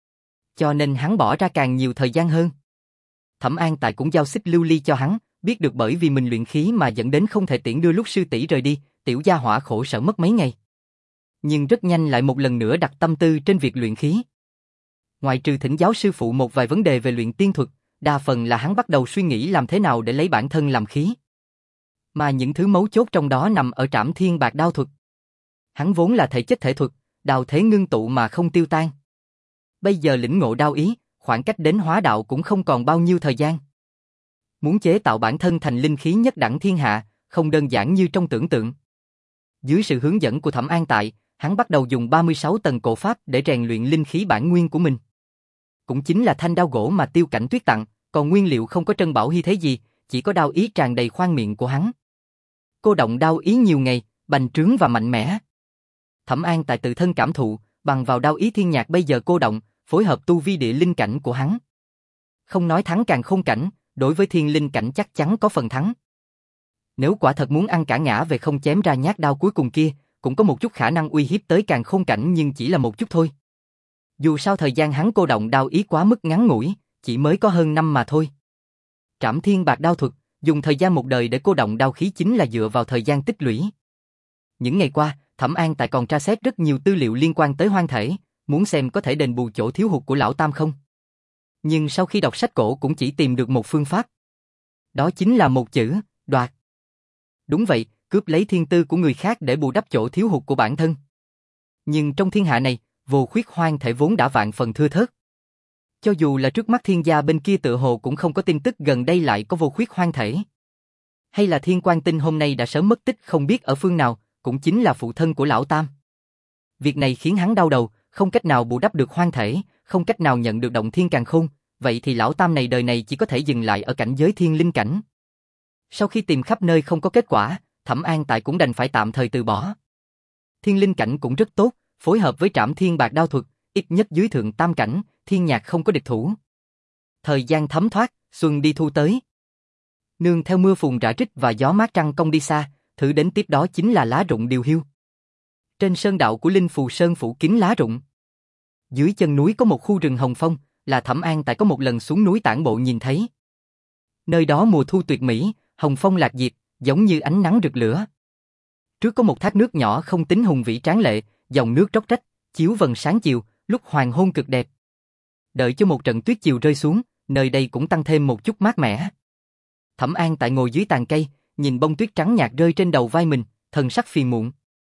Cho nên hắn bỏ ra càng nhiều thời gian hơn. Thẩm An Tại cũng giao xích lưu ly cho hắn, biết được bởi vì mình luyện khí mà dẫn đến không thể tiễn đưa lúc sư tỷ rời đi, tiểu gia hỏa khổ sở mất mấy ngày. Nhưng rất nhanh lại một lần nữa đặt tâm tư trên việc luyện khí. Ngoại trừ thỉnh giáo sư phụ một vài vấn đề về luyện tiên thuật, đa phần là hắn bắt đầu suy nghĩ làm thế nào để lấy bản thân làm khí. Mà những thứ mấu chốt trong đó nằm ở Trảm Thiên Bạc Đao thuật. Hắn vốn là thể chất thể thuật, đào thế ngưng tụ mà không tiêu tan. Bây giờ lĩnh ngộ đao ý, khoảng cách đến hóa đạo cũng không còn bao nhiêu thời gian. Muốn chế tạo bản thân thành linh khí nhất đẳng thiên hạ, không đơn giản như trong tưởng tượng. Dưới sự hướng dẫn của Thẩm An Tại, hắn bắt đầu dùng ba mươi sáu tầng cổ pháp để rèn luyện linh khí bản nguyên của mình. Cũng chính là thanh đao gỗ mà Tiêu Cảnh Tuyết tặng, còn nguyên liệu không có trân bảo hy thế gì, chỉ có đao ý tràn đầy khoang miệng của hắn. Cô động đao ý nhiều ngày, bành trướng và mạnh mẽ. Thẩm An Tại tự thân cảm thụ, bằng vào đao ý Thiên Nhạc bây giờ cô động, phối hợp tu vi địa linh cảnh của hắn. Không nói thắng càng khôn cảnh, đối với thiên linh cảnh chắc chắn có phần thắng. Nếu quả thật muốn ăn cả ngã về không chém ra nhát đao cuối cùng kia, cũng có một chút khả năng uy hiếp tới càng khôn cảnh nhưng chỉ là một chút thôi. Dù sao thời gian hắn cô động đao ý quá mức ngắn ngủi, chỉ mới có hơn năm mà thôi. Trảm Thiên Bạc Đao thuật, dùng thời gian một đời để cô động đao khí chính là dựa vào thời gian tích lũy. Những ngày qua, Thẩm An Tại còn tra xét rất nhiều tư liệu liên quan tới hoang thể, muốn xem có thể đền bù chỗ thiếu hụt của lão Tam không. Nhưng sau khi đọc sách cổ cũng chỉ tìm được một phương pháp. Đó chính là một chữ, đoạt. Đúng vậy, cướp lấy thiên tư của người khác để bù đắp chỗ thiếu hụt của bản thân. Nhưng trong thiên hạ này, vô khuyết hoang thể vốn đã vạn phần thưa thớt. Cho dù là trước mắt Thiên gia bên kia tựa hồ cũng không có tin tức gần đây lại có vô khuyết hoang thể. Hay là Thiên Quang Tinh hôm nay đã sớm mất tích không biết ở phương nào, cũng chính là phụ thân của lão Tam. Việc này khiến hắn đau đầu, không cách nào bù đắp được hoang thể, không cách nào nhận được động thiên càn khôn, vậy thì lão Tam này đời này chỉ có thể dừng lại ở cảnh giới thiên linh cảnh. Sau khi tìm khắp nơi không có kết quả, Thẩm An Tại cũng đành phải tạm thời từ bỏ. Thiên linh cảnh cũng rất tốt, phối hợp với Trảm Thiên Bạc Đao thuật, ít nhất dưới thượng tam cảnh, Thiên Nhạc không có địch thủ. Thời gian thấm thoát, xuân đi thu tới. Nương theo mưa phùn rã rích và gió mát trăng cong đi xa, thử đến tiếp đó chính là lá rụng điều hiu. Trên sơn đạo của Linh Phù Sơn phủ kín lá rụng. Dưới chân núi có một khu rừng hồng phong, là Thẩm An Tại có một lần xuống núi tản bộ nhìn thấy. Nơi đó mùa thu tuyệt mỹ, hồng phong lạc diệp, giống như ánh nắng rực lửa. Trước có một thác nước nhỏ không tính hùng vĩ tráng lệ, dòng nước róc rách, chiếu vầng sáng chiều, lúc hoàng hôn cực đẹp. Đợi cho một trận tuyết chiều rơi xuống, nơi đây cũng tăng thêm một chút mát mẻ. Thẩm An Tại ngồi dưới tàn cây, nhìn bông tuyết trắng nhạt rơi trên đầu vai mình, thần sắc phiền muộn.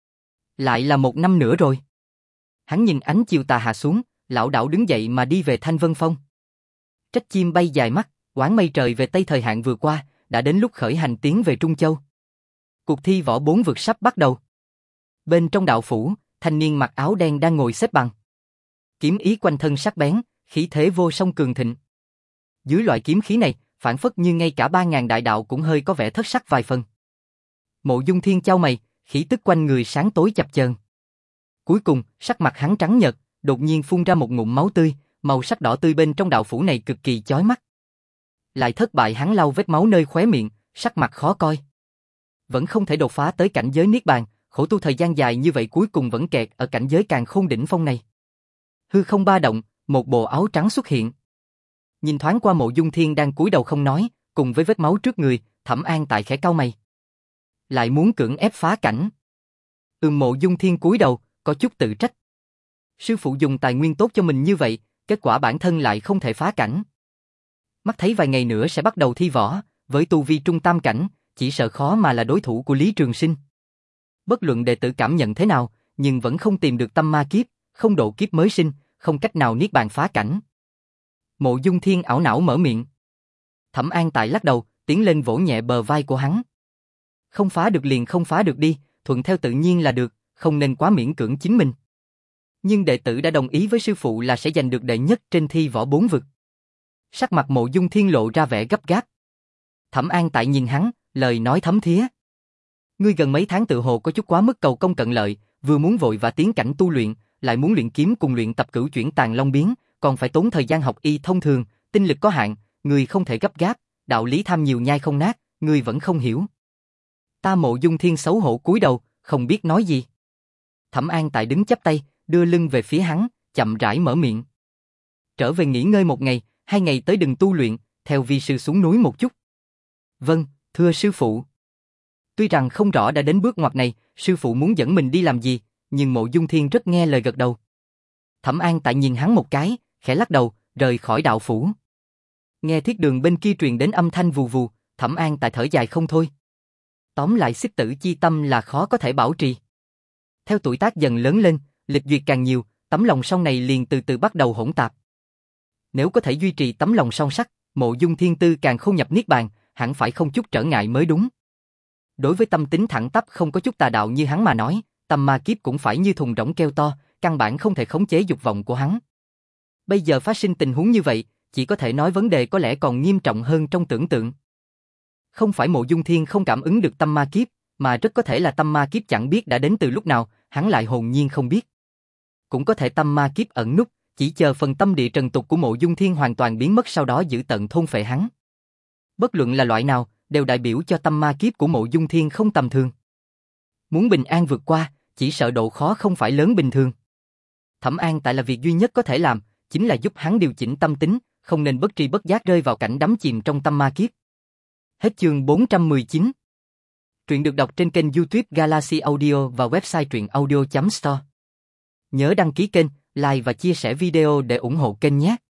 Lại là một năm nữa rồi. Hắn nhìn ánh chiều tà hạ xuống, lảo đảo đứng dậy mà đi về Thanh Vân Phong. Trách chim bay dài mắt, oán mây trời về Tây thời hạn vừa qua, đã đến lúc khởi hành tiến về Trung Châu. Cuộc thi võ bốn vực sắp bắt đầu. Bên trong đạo phủ, thanh niên mặc áo đen đang ngồi xếp bằng. Kiếm ý quanh thân sắc bén, khí thế vô song cường thịnh. Dưới loại kiếm khí này, phản phất như ngay cả ba ngàn đại đạo cũng hơi có vẻ thất sắc vài phần. Mộ Dung Thiên chau mày, khí tức quanh người sáng tối chập chờn. Cuối cùng, sắc mặt hắn trắng nhợt, đột nhiên phun ra một ngụm máu tươi, màu sắc đỏ tươi bên trong đạo phủ này cực kỳ chói mắt. Lại thất bại hắn lau vết máu nơi khóe miệng, sắc mặt khó coi. Vẫn không thể đột phá tới cảnh giới niết bàn, khổ tu thời gian dài như vậy cuối cùng vẫn kẹt ở cảnh giới càn khôn đỉnh phong này. Hư không ba động, một bộ áo trắng xuất hiện. Nhìn thoáng qua Mộ Dung Thiên đang cúi đầu không nói, cùng với vết máu trước người, Thẩm An Tại khẽ cau mày. Lại muốn cưỡng ép phá cảnh. Ừm Mộ Dung Thiên cúi đầu, có chút tự trách. Sư phụ dùng tài nguyên tốt cho mình như vậy, kết quả bản thân lại không thể phá cảnh. Mắt thấy vài ngày nữa sẽ bắt đầu thi võ, với tu vi trung tam cảnh, chỉ sợ khó mà là đối thủ của Lý Trường Sinh. Bất luận đệ tử cảm nhận thế nào, nhưng vẫn không tìm được tâm ma kiếp, không độ kiếp mới sinh, không cách nào niết bàn phá cảnh. Mộ Dung Thiên ảo não mở miệng. Thẩm An Tại lắc đầu, tiến lên vỗ nhẹ bờ vai của hắn. Không phá được liền không phá được đi, thuận theo tự nhiên là được, không nên quá miễn cưỡng chính mình. Nhưng đệ tử đã đồng ý với sư phụ là sẽ giành được đệ nhất trên thi võ bốn vực. Sắc mặt Mộ Dung Thiên lộ ra vẻ gấp gáp. Thẩm An Tại nhìn hắn, lời nói thấm thía. Ngươi gần mấy tháng tự hồ có chút quá mức cầu công cận lợi, vừa muốn vội và tiến cảnh tu luyện, lại muốn luyện kiếm cùng luyện tập cửu chuyển tàn long biến, còn phải tốn thời gian học y thông thường, tinh lực có hạn, ngươi không thể gấp gáp, đạo lý tham nhiều nhai không nát, ngươi vẫn không hiểu. Ta Mộ Dung Thiên xấu hổ cúi đầu, không biết nói gì. Thẩm An Tại đứng chắp tay, đưa lưng về phía hắn, chậm rãi mở miệng. Trở về nghỉ ngơi một ngày, hai ngày tới đừng tu luyện, theo vi sư xuống núi một chút. Vâng, thưa sư phụ. Tuy rằng không rõ đã đến bước ngoặt này, sư phụ muốn dẫn mình đi làm gì, nhưng Mộ Dung Thiên rất nghe lời gật đầu. Thẩm An Tại nhìn hắn một cái, khẽ lắc đầu, rời khỏi đạo phủ. Nghe thiết đường bên kia truyền đến âm thanh vù vù, Thẩm An Tại thở dài không thôi. Tóm lại xích tử chi tâm là khó có thể bảo trì. Theo tuổi tác dần lớn lên, lịch duyệt càng nhiều, tấm lòng sau này liền từ từ bắt đầu hỗn tạp. Nếu có thể duy trì tấm lòng son sắc, Mộ Dung Thiên Tư càng không nhập niết bàn, hẳn phải không chút trở ngại mới đúng. Đối với tâm tính thẳng tắp không có chút tà đạo như hắn mà nói, tâm ma kiếp cũng phải như thùng rỗng kêu to, căn bản không thể khống chế dục vọng của hắn. Bây giờ phát sinh tình huống như vậy, chỉ có thể nói vấn đề có lẽ còn nghiêm trọng hơn trong tưởng tượng. Không phải Mộ Dung Thiên không cảm ứng được tâm ma kiếp, mà rất có thể là tâm ma kiếp chẳng biết đã đến từ lúc nào, hắn lại hồn nhiên không biết. Cũng có thể tâm ma kiếp ẩn núp, chỉ chờ phần tâm địa trần tục của Mộ Dung Thiên hoàn toàn biến mất sau đó giữ tận thôn phệ hắn. Bất luận là loại nào, đều đại biểu cho tâm ma kiếp của Mộ Dung Thiên không tầm thường. Muốn bình an vượt qua, chỉ sợ độ khó không phải lớn bình thường. Thẩm An Tại là việc duy nhất có thể làm, chính là giúp hắn điều chỉnh tâm tính, không nên bất tri bất giác rơi vào cảnh đắm chìm trong tâm ma kiếp. Hết chương bốn trăm mười chín. Truyện được đọc trên kênh YouTube Galaxy Audio và website truyện audio chấm store. Nhớ đăng ký kênh, like và chia sẻ video để ủng hộ kênh nhé.